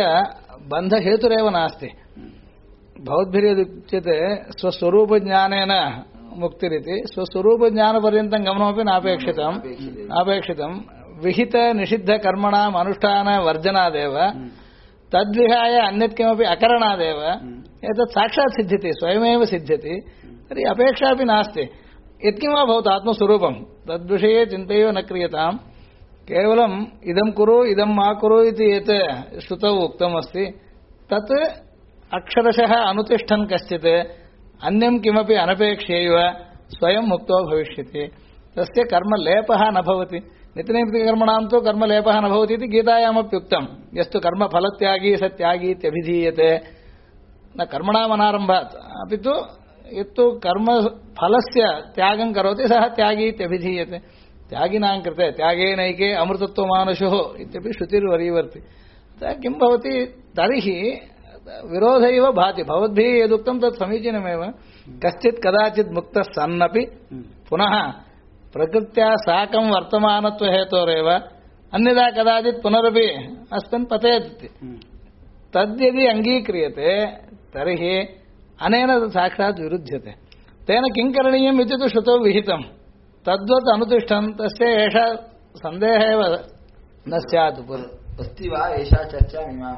बन्धहेतुरेव नास्ति। भवद्भिर्यदुच्यते स्वस्वरूपज्ञानेन मुक्तिरिति स्वस्वरूपज्ञानपर्यन्तं गमनमपि नापेक्षितम् विहित निषिद्ध कर्मणाम् अनुष्ठान वर्जनादेव तद्विहाय अन्यत् किमपि अकरणादेव एतत् साक्षात् सिद्ध्यति स्वयमेव सिद्ध्यति तर्हि अपेक्षापि नास्ति यत्किं वा भवतु आत्मस्वरूपं तद्विषये चिन्तयो न क्रियताम् केवलम् इदं कुरु इदं मा कुरु इति यत् श्रुतौ उक्तमस्ति तत् अक्षरशः अनुतिष्ठन् कश्चित् अन्यं किमपि अनपेक्ष्यैव स्वयं मुक्तो भविष्यति तस्य कर्मलेपः न भवति नित्यनैमित्तिककर्मणां तु कर्मलेपः न भवति इति गीतायामपि उक्तं यस्तु कर्मफलत्यागी स त्यागी इत्यभिधीयते न कर्मणाम् अनारम्भात् अपि तु यत्तु कर्मफलस्य त्यागं करोति सः त्यागी इत्यभिधीयते त्यागिनां कृते त्यागेनैके अमृतत्वमानुषुः इत्यपि श्रुतिर्वरीवर्ति किं भवति तर्हि विरोध इव भाति भवद्भिः यदुक्तं तत् समीचीनमेव कश्चित् कदाचित् मुक्तः सन्नपि पुनः प्रकृत्या साकं वर्तमानत्वहेतोरेव अन्यदा कदाचित् पुनरपि अस्मिन् पतेत् तद्यदि अङ्गीक्रियते तर्हि अनेन साक्षात् विरुध्यते तेन किं करणीयम् इति तु श्रुतौ विहितं तद्वत् अनुतिष्ठन् तस्य एषा सन्देहः एव न स्यात् अस्ति वा एषा चर्चा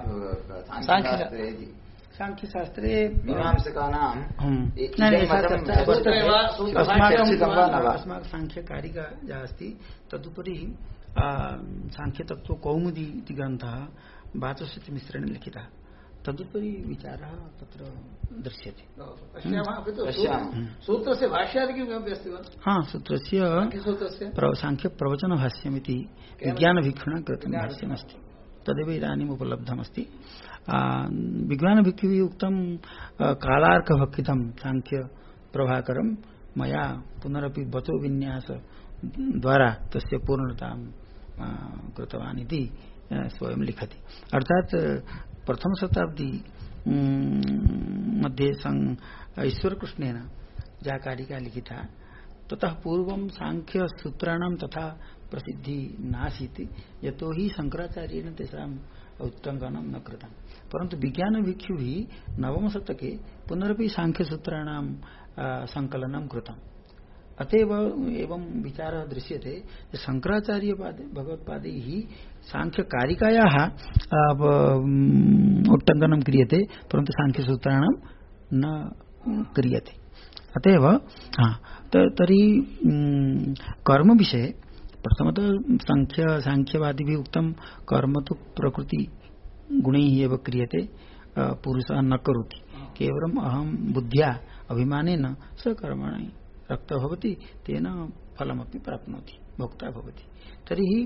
सांख्यशास्त्रे मीमांसकानां अस्माकं सांख्यकारिका या अस्ति तदुपरि सांख्यतत्त्व कौमुदी इति ग्रन्थः वाचस्पतिमिश्रेण लिखितः तदुपरि विचारः तत्र दृश्यते सूत्रस्य भाष्यादिकं किमपि अस्ति वा हा सूत्रस्य सांख्यप्रवचनभाष्यमिति विज्ञानभिक्षुणा कृतं भाष्यमस्ति तदेव इदानीम् उपलब्धमस्ति विज्ञानभिक्षुभिः उक्तं कालार्कभक्षितं सांख्यप्रभाकरं मया पुनरपि वचो विन्यास द्वारा तस्य पूर्णतां कृतवान् इति स्वयं लिखति अर्थात् प्रथम शताब्दी मध्ये ईश्वरकृष्णेन या कारिका लिखिता ततः पूर्वं सांख्य सूत्राणां तथा प्रसिद्धि नासीत् यतोहि शंकराचार्येण तेषाम् उत्टङ्कनं न कृतं परन्तु विज्ञानभिक्षुभिः नवम शतके पुनरपि सांख्यसूत्राणां संकलनं कृतम् अतएव एवं विचारः दृश्यते शंकराचार्य भगवत्पादैः सांख्यकारिकायाः उट्टङ्कनं क्रियते परन्तु सांख्यसूत्राणां न क्रियते अतएव तर्हि कर्म विषये प्रथमतः सांख्यवादिभिः उक्तं कर्म तु प्रकृति गुणैः एव क्रियते पुरुषः न करोति केवलम् अहं बुद्ध्या अभिमानेन स कर्मणि रक्त भवति तेन फलमपि प्राप्नोति भोक्ता भवति तर्हि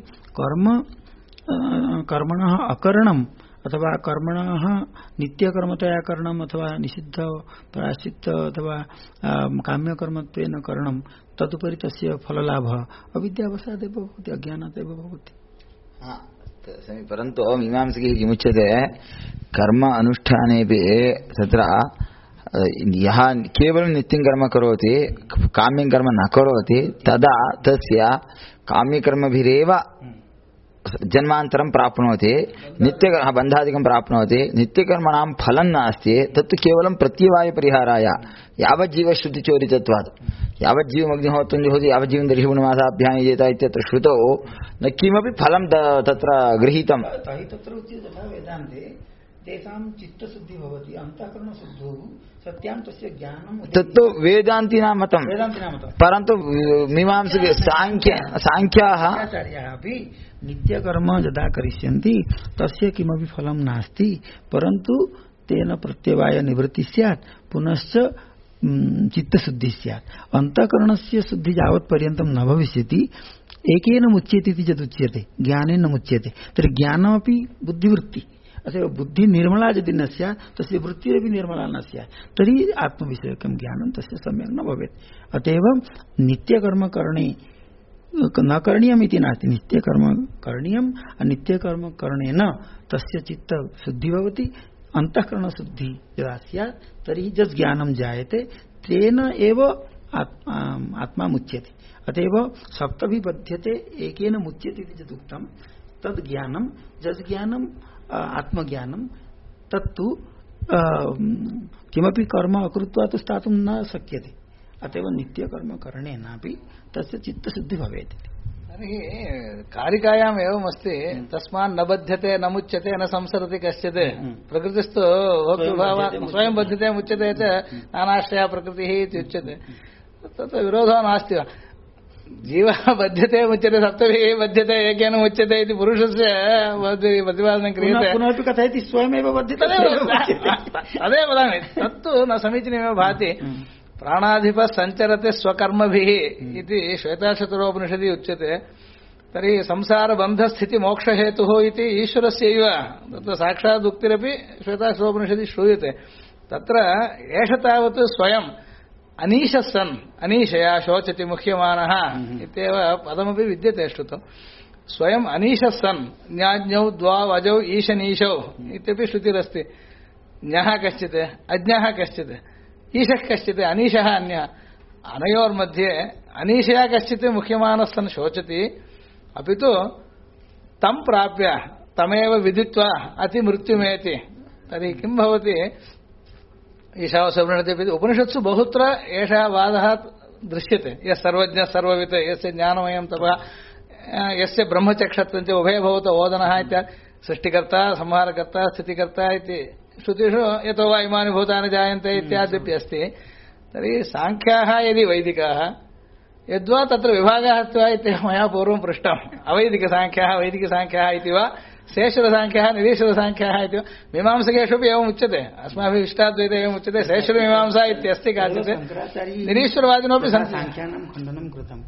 कर्मणः अकरणम् अथवा कर्मणः नित्यकर्मतया करणम् अथवा निषिद्ध प्रायश्चित्त अथवा काम्यकर्मत्वेन करणं तदुपरि तस्य फललाभः अविद्यावशादेव भवति अज्ञानादेव भवति परन्तु मीमांसकैः किमुच्यते कर्म अनुष्ठानेपि तत्र यः केवलं नित्यं कर्म करोति काम्यं कर्म न करोति तदा तस्य काम्यकर्मभिरेव जन्मान्तरं प्राप्नोति बन्धादिकं प्राप्नोति नित्यकर्मणां फलं नास्ति तत्तु केवलं प्रत्यवायपरिहाराय यावज्जीवश्रुतिचोदितत्वात् यावज्जीवमग्निहोत्रं जुहोति यावज्जीवं दर्शगुणमासाभ्यां यजेत इत्यत्र श्रुतौ न किमपि फलं तत्र गृहीतं तत्र उच्यते तथा वेदान्ते तेषां चित्तशुद्धि भवति अन्तःकरणशुद्धौ सत्यां तस्य ज्ञानं तत्तु वेदान्तिनां मतं परन्तु मीमांसक सांख्याः अपि नित्यकर्म यदा करिष्यन्ति तस्य किमपि फलं नास्ति परन्तु तेन प्रत्यवाय निवृत्ति स्यात् पुनश्च चित्तशुद्धि स्यात् अन्तःकरणस्य शुद्धि यावत्पर्यन्तं न भविष्यति एकेन मुच्यते इति यदुच्यते ज्ञानेन मुच्यते तर्हि ज्ञानमपि बुद्धिवृत्ति अतएव बुद्धि निर्मला यदि न स्यात् तस्य वृत्तिरपि निर्मला न स्यात् तर्हि आत्मविषयकं ज्ञानं तस्य सम्यक् न भवेत् अतएव नित्यकर्मकरणे न करणीयम् इति नास्ति नित्यकर्म करणीयम् नित्यकर्म करणेन तस्य चित्तशुद्धिः भवति अन्तःकरणशुद्धिः यदा स्यात् तर्हि यत् ज्ञानं जायते तेन एव आत्मा मुच्यते अतएव सप्तभिः बध्यते एकेन मुच्यते इति यत् उक्तं तद् ज्ञानं यत् ज्ञानं आत्मज्ञानं तत्तु किमपि कर्म अकृत्वा तु स्थातुं न शक्यते अतएव नित्यकर्म करणेनापि तस्य चित्तशुद्धि भवेत्। तर्हि कारिकायाम् एवमस्ति, तस्मान् न बध्यते न मुच्यते न संसरति कश्चित्। प्रकृतिस्तु भोक्तृभावात् स्वयं बध्यते मुच्यते च नानाश्रया प्रकृतिः इति उच्यते। तत्र विरोधः नास्ति वा? जीवः बध्यते मुच्यते, सप्तभिः बध्यते एकेन मुच्यते इति पुरुषस्य प्रतिपादनं क्रियते। पुनरपि कथयति स्वयमेव बध्यते। तदेव वदामि, तत्तु न समीचीनमेव भाति। प्राणाधिपः सञ्चरते स्वकर्मभिः इति श्वेताशतरोपनिषदि उच्यते। तर्हि संसारबन्धस्थितिमोक्षहेतुः इति ईश्वरस्यैव तत्र साक्षात् उक्तिरपि श्वेताशतरोपनिषदि श्रूयते। तत्र एष तावत् स्वयं अनीशः सन् अनीशया शोचति मुह्यमानः इत्येव पदमपि विद्यते श्रुतौ। स्वयं अनीशः सन् ज्ञाज्ञौ द्वाव अजौ ईशनीशौ इत्यपि श्रुतिरस्ति। ज्ञः कश्चित् अज्ञः कश्चित् ईशः कश्चित् अनीशः अन्यः। अनयोर्मध्ये अनीशया कश्चित् मुह्यमानः सन् शोचति, अपि तु तं प्राप्य तमेव विदित्वा अतिमृत्युमेति। तर्हि किं भवति? ईशावास्योपनिषदि उपनिषत्सु बहुत्र एषः वादः दृश्यते। यः सर्वज्ञः सर्ववित्, यस्य ज्ञानमयं तपः, यस्य ब्रह्मचक्षत्वञ्च उभय भवतो ओदनः इत्यादि। सृष्टिकर्ता संहारकर्ता स्थितिकर्ता इति श्रुतिषु यतो वा इमानि भूतानि जायन्ते इत्याद्यपि अस्ति। तर्हि साङ्ख्याः यदि वैदिकाः, यद्वा तत्र विभागः अस्ति वा इति मया पूर्वं पृष्टम्। अवैदिकसाङ्ख्याः वैदिकसाङ्ख्याः इति वा, शेषरसाङ्ख्याः निरीश्वरसाङ्ख्याः इति वा। मीमांसकेषु अपि एवम् उच्यते, अस्माभिः इष्टाद्वैते एवम् उच्यते। शेषरमीमांसा इत्यस्ति काचित्, निरीश्वरवादिनोपि सन्ति। साङ्ख्यानां खण्डनं कृतम्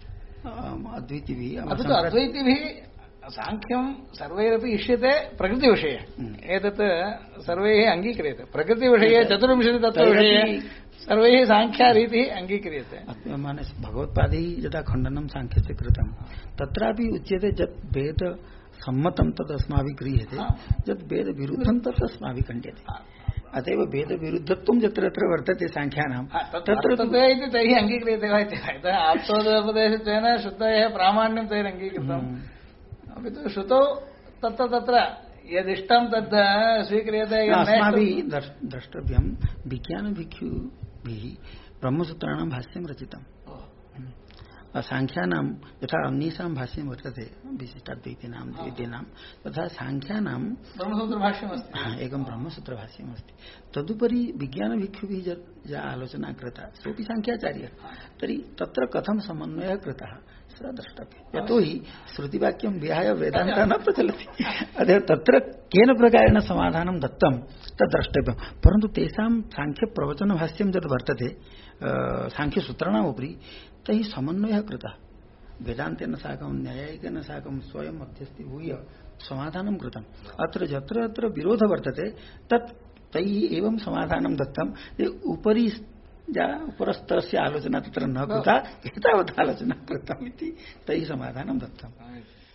अद्वैतिभिः। अपि तु अद्वैतिभिः साङ्ख्यं सर्वैरपि इष्यते प्रकृतिविषये। एतत् सर्वैः अङ्गीक्रियते। प्रकृतिविषये चतुर्विंशति तत्त्वविषये सर्वैः साङ्ख्यारीतिः अङ्गीक्रियते। भगवत्पादैः यदा खण्डनं साङ्ख्यस्य कृतं, तत्रापि उच्यते यत् वेद सम्मतं तद् अस्माभिः गृह्यते, यत् वेद विरुद्धं तत् अस्माभिः खण्ड्यते। अतएव वेद विरुद्धत्वं यत्र यत्र वर्तते साङ्ख्यानां तत्र इति तैः अङ्गीक्रियते वा इति। यतः आप्तोपदेशत्वेन श्रुतयः प्रामाण्यं तैः अङ्गीकृतम्। अपि तु श्रुतौ तत्र तत्र यदिष्टं तद् स्वीक्रियते। अस्माभिः द्रष्टव्यं, विज्ञानभिक्षुभिः ब्रह्मसूत्राणां भाष्यं रचितम्। साङ्ख्यानां यथा अन्येषां भाष्यं वर्तते विशिष्टाद्वैतीनां द्वैतीनां, तथा साङ्ख्यानां ब्रह्मसूत्रभाष्यमस्ति, एकं ब्रह्मसूत्रभाष्यमस्ति। तदुपरि विज्ञानभिक्षुभिः या आलोचना कृता सोऽपि साङ्ख्याचार्यः। तर्हि तत्र कथं समन्वयः कृतः स द्रष्टव्यः। यतोहि श्रुतिवाक्यं विहाय वेदान्तः न प्रचलति। अतः तत्र केन प्रकारेण समाधानं दत्तं तद् द्रष्टव्यं। परन्तु तेषां साङ्ख्यप्रवचनभाष्यं यद् वर्तते साङ्ख्यसूत्राणाम् उपरि, तैः समन्वयः कृतः। वेदान्तेन साकं न्यायिकेन साकं स्वयं मध्यस्थीभूय समाधानं कृतम्। अत्र यत्र यत्र विरोधः वर्तते तत् तैः एवं समाधानं दत्तं। उपरि उपरस्तरस्य आलोचना तत्र न कृता, एतावत् आलोचना कृतम् इति तैः समाधानं दत्तम्।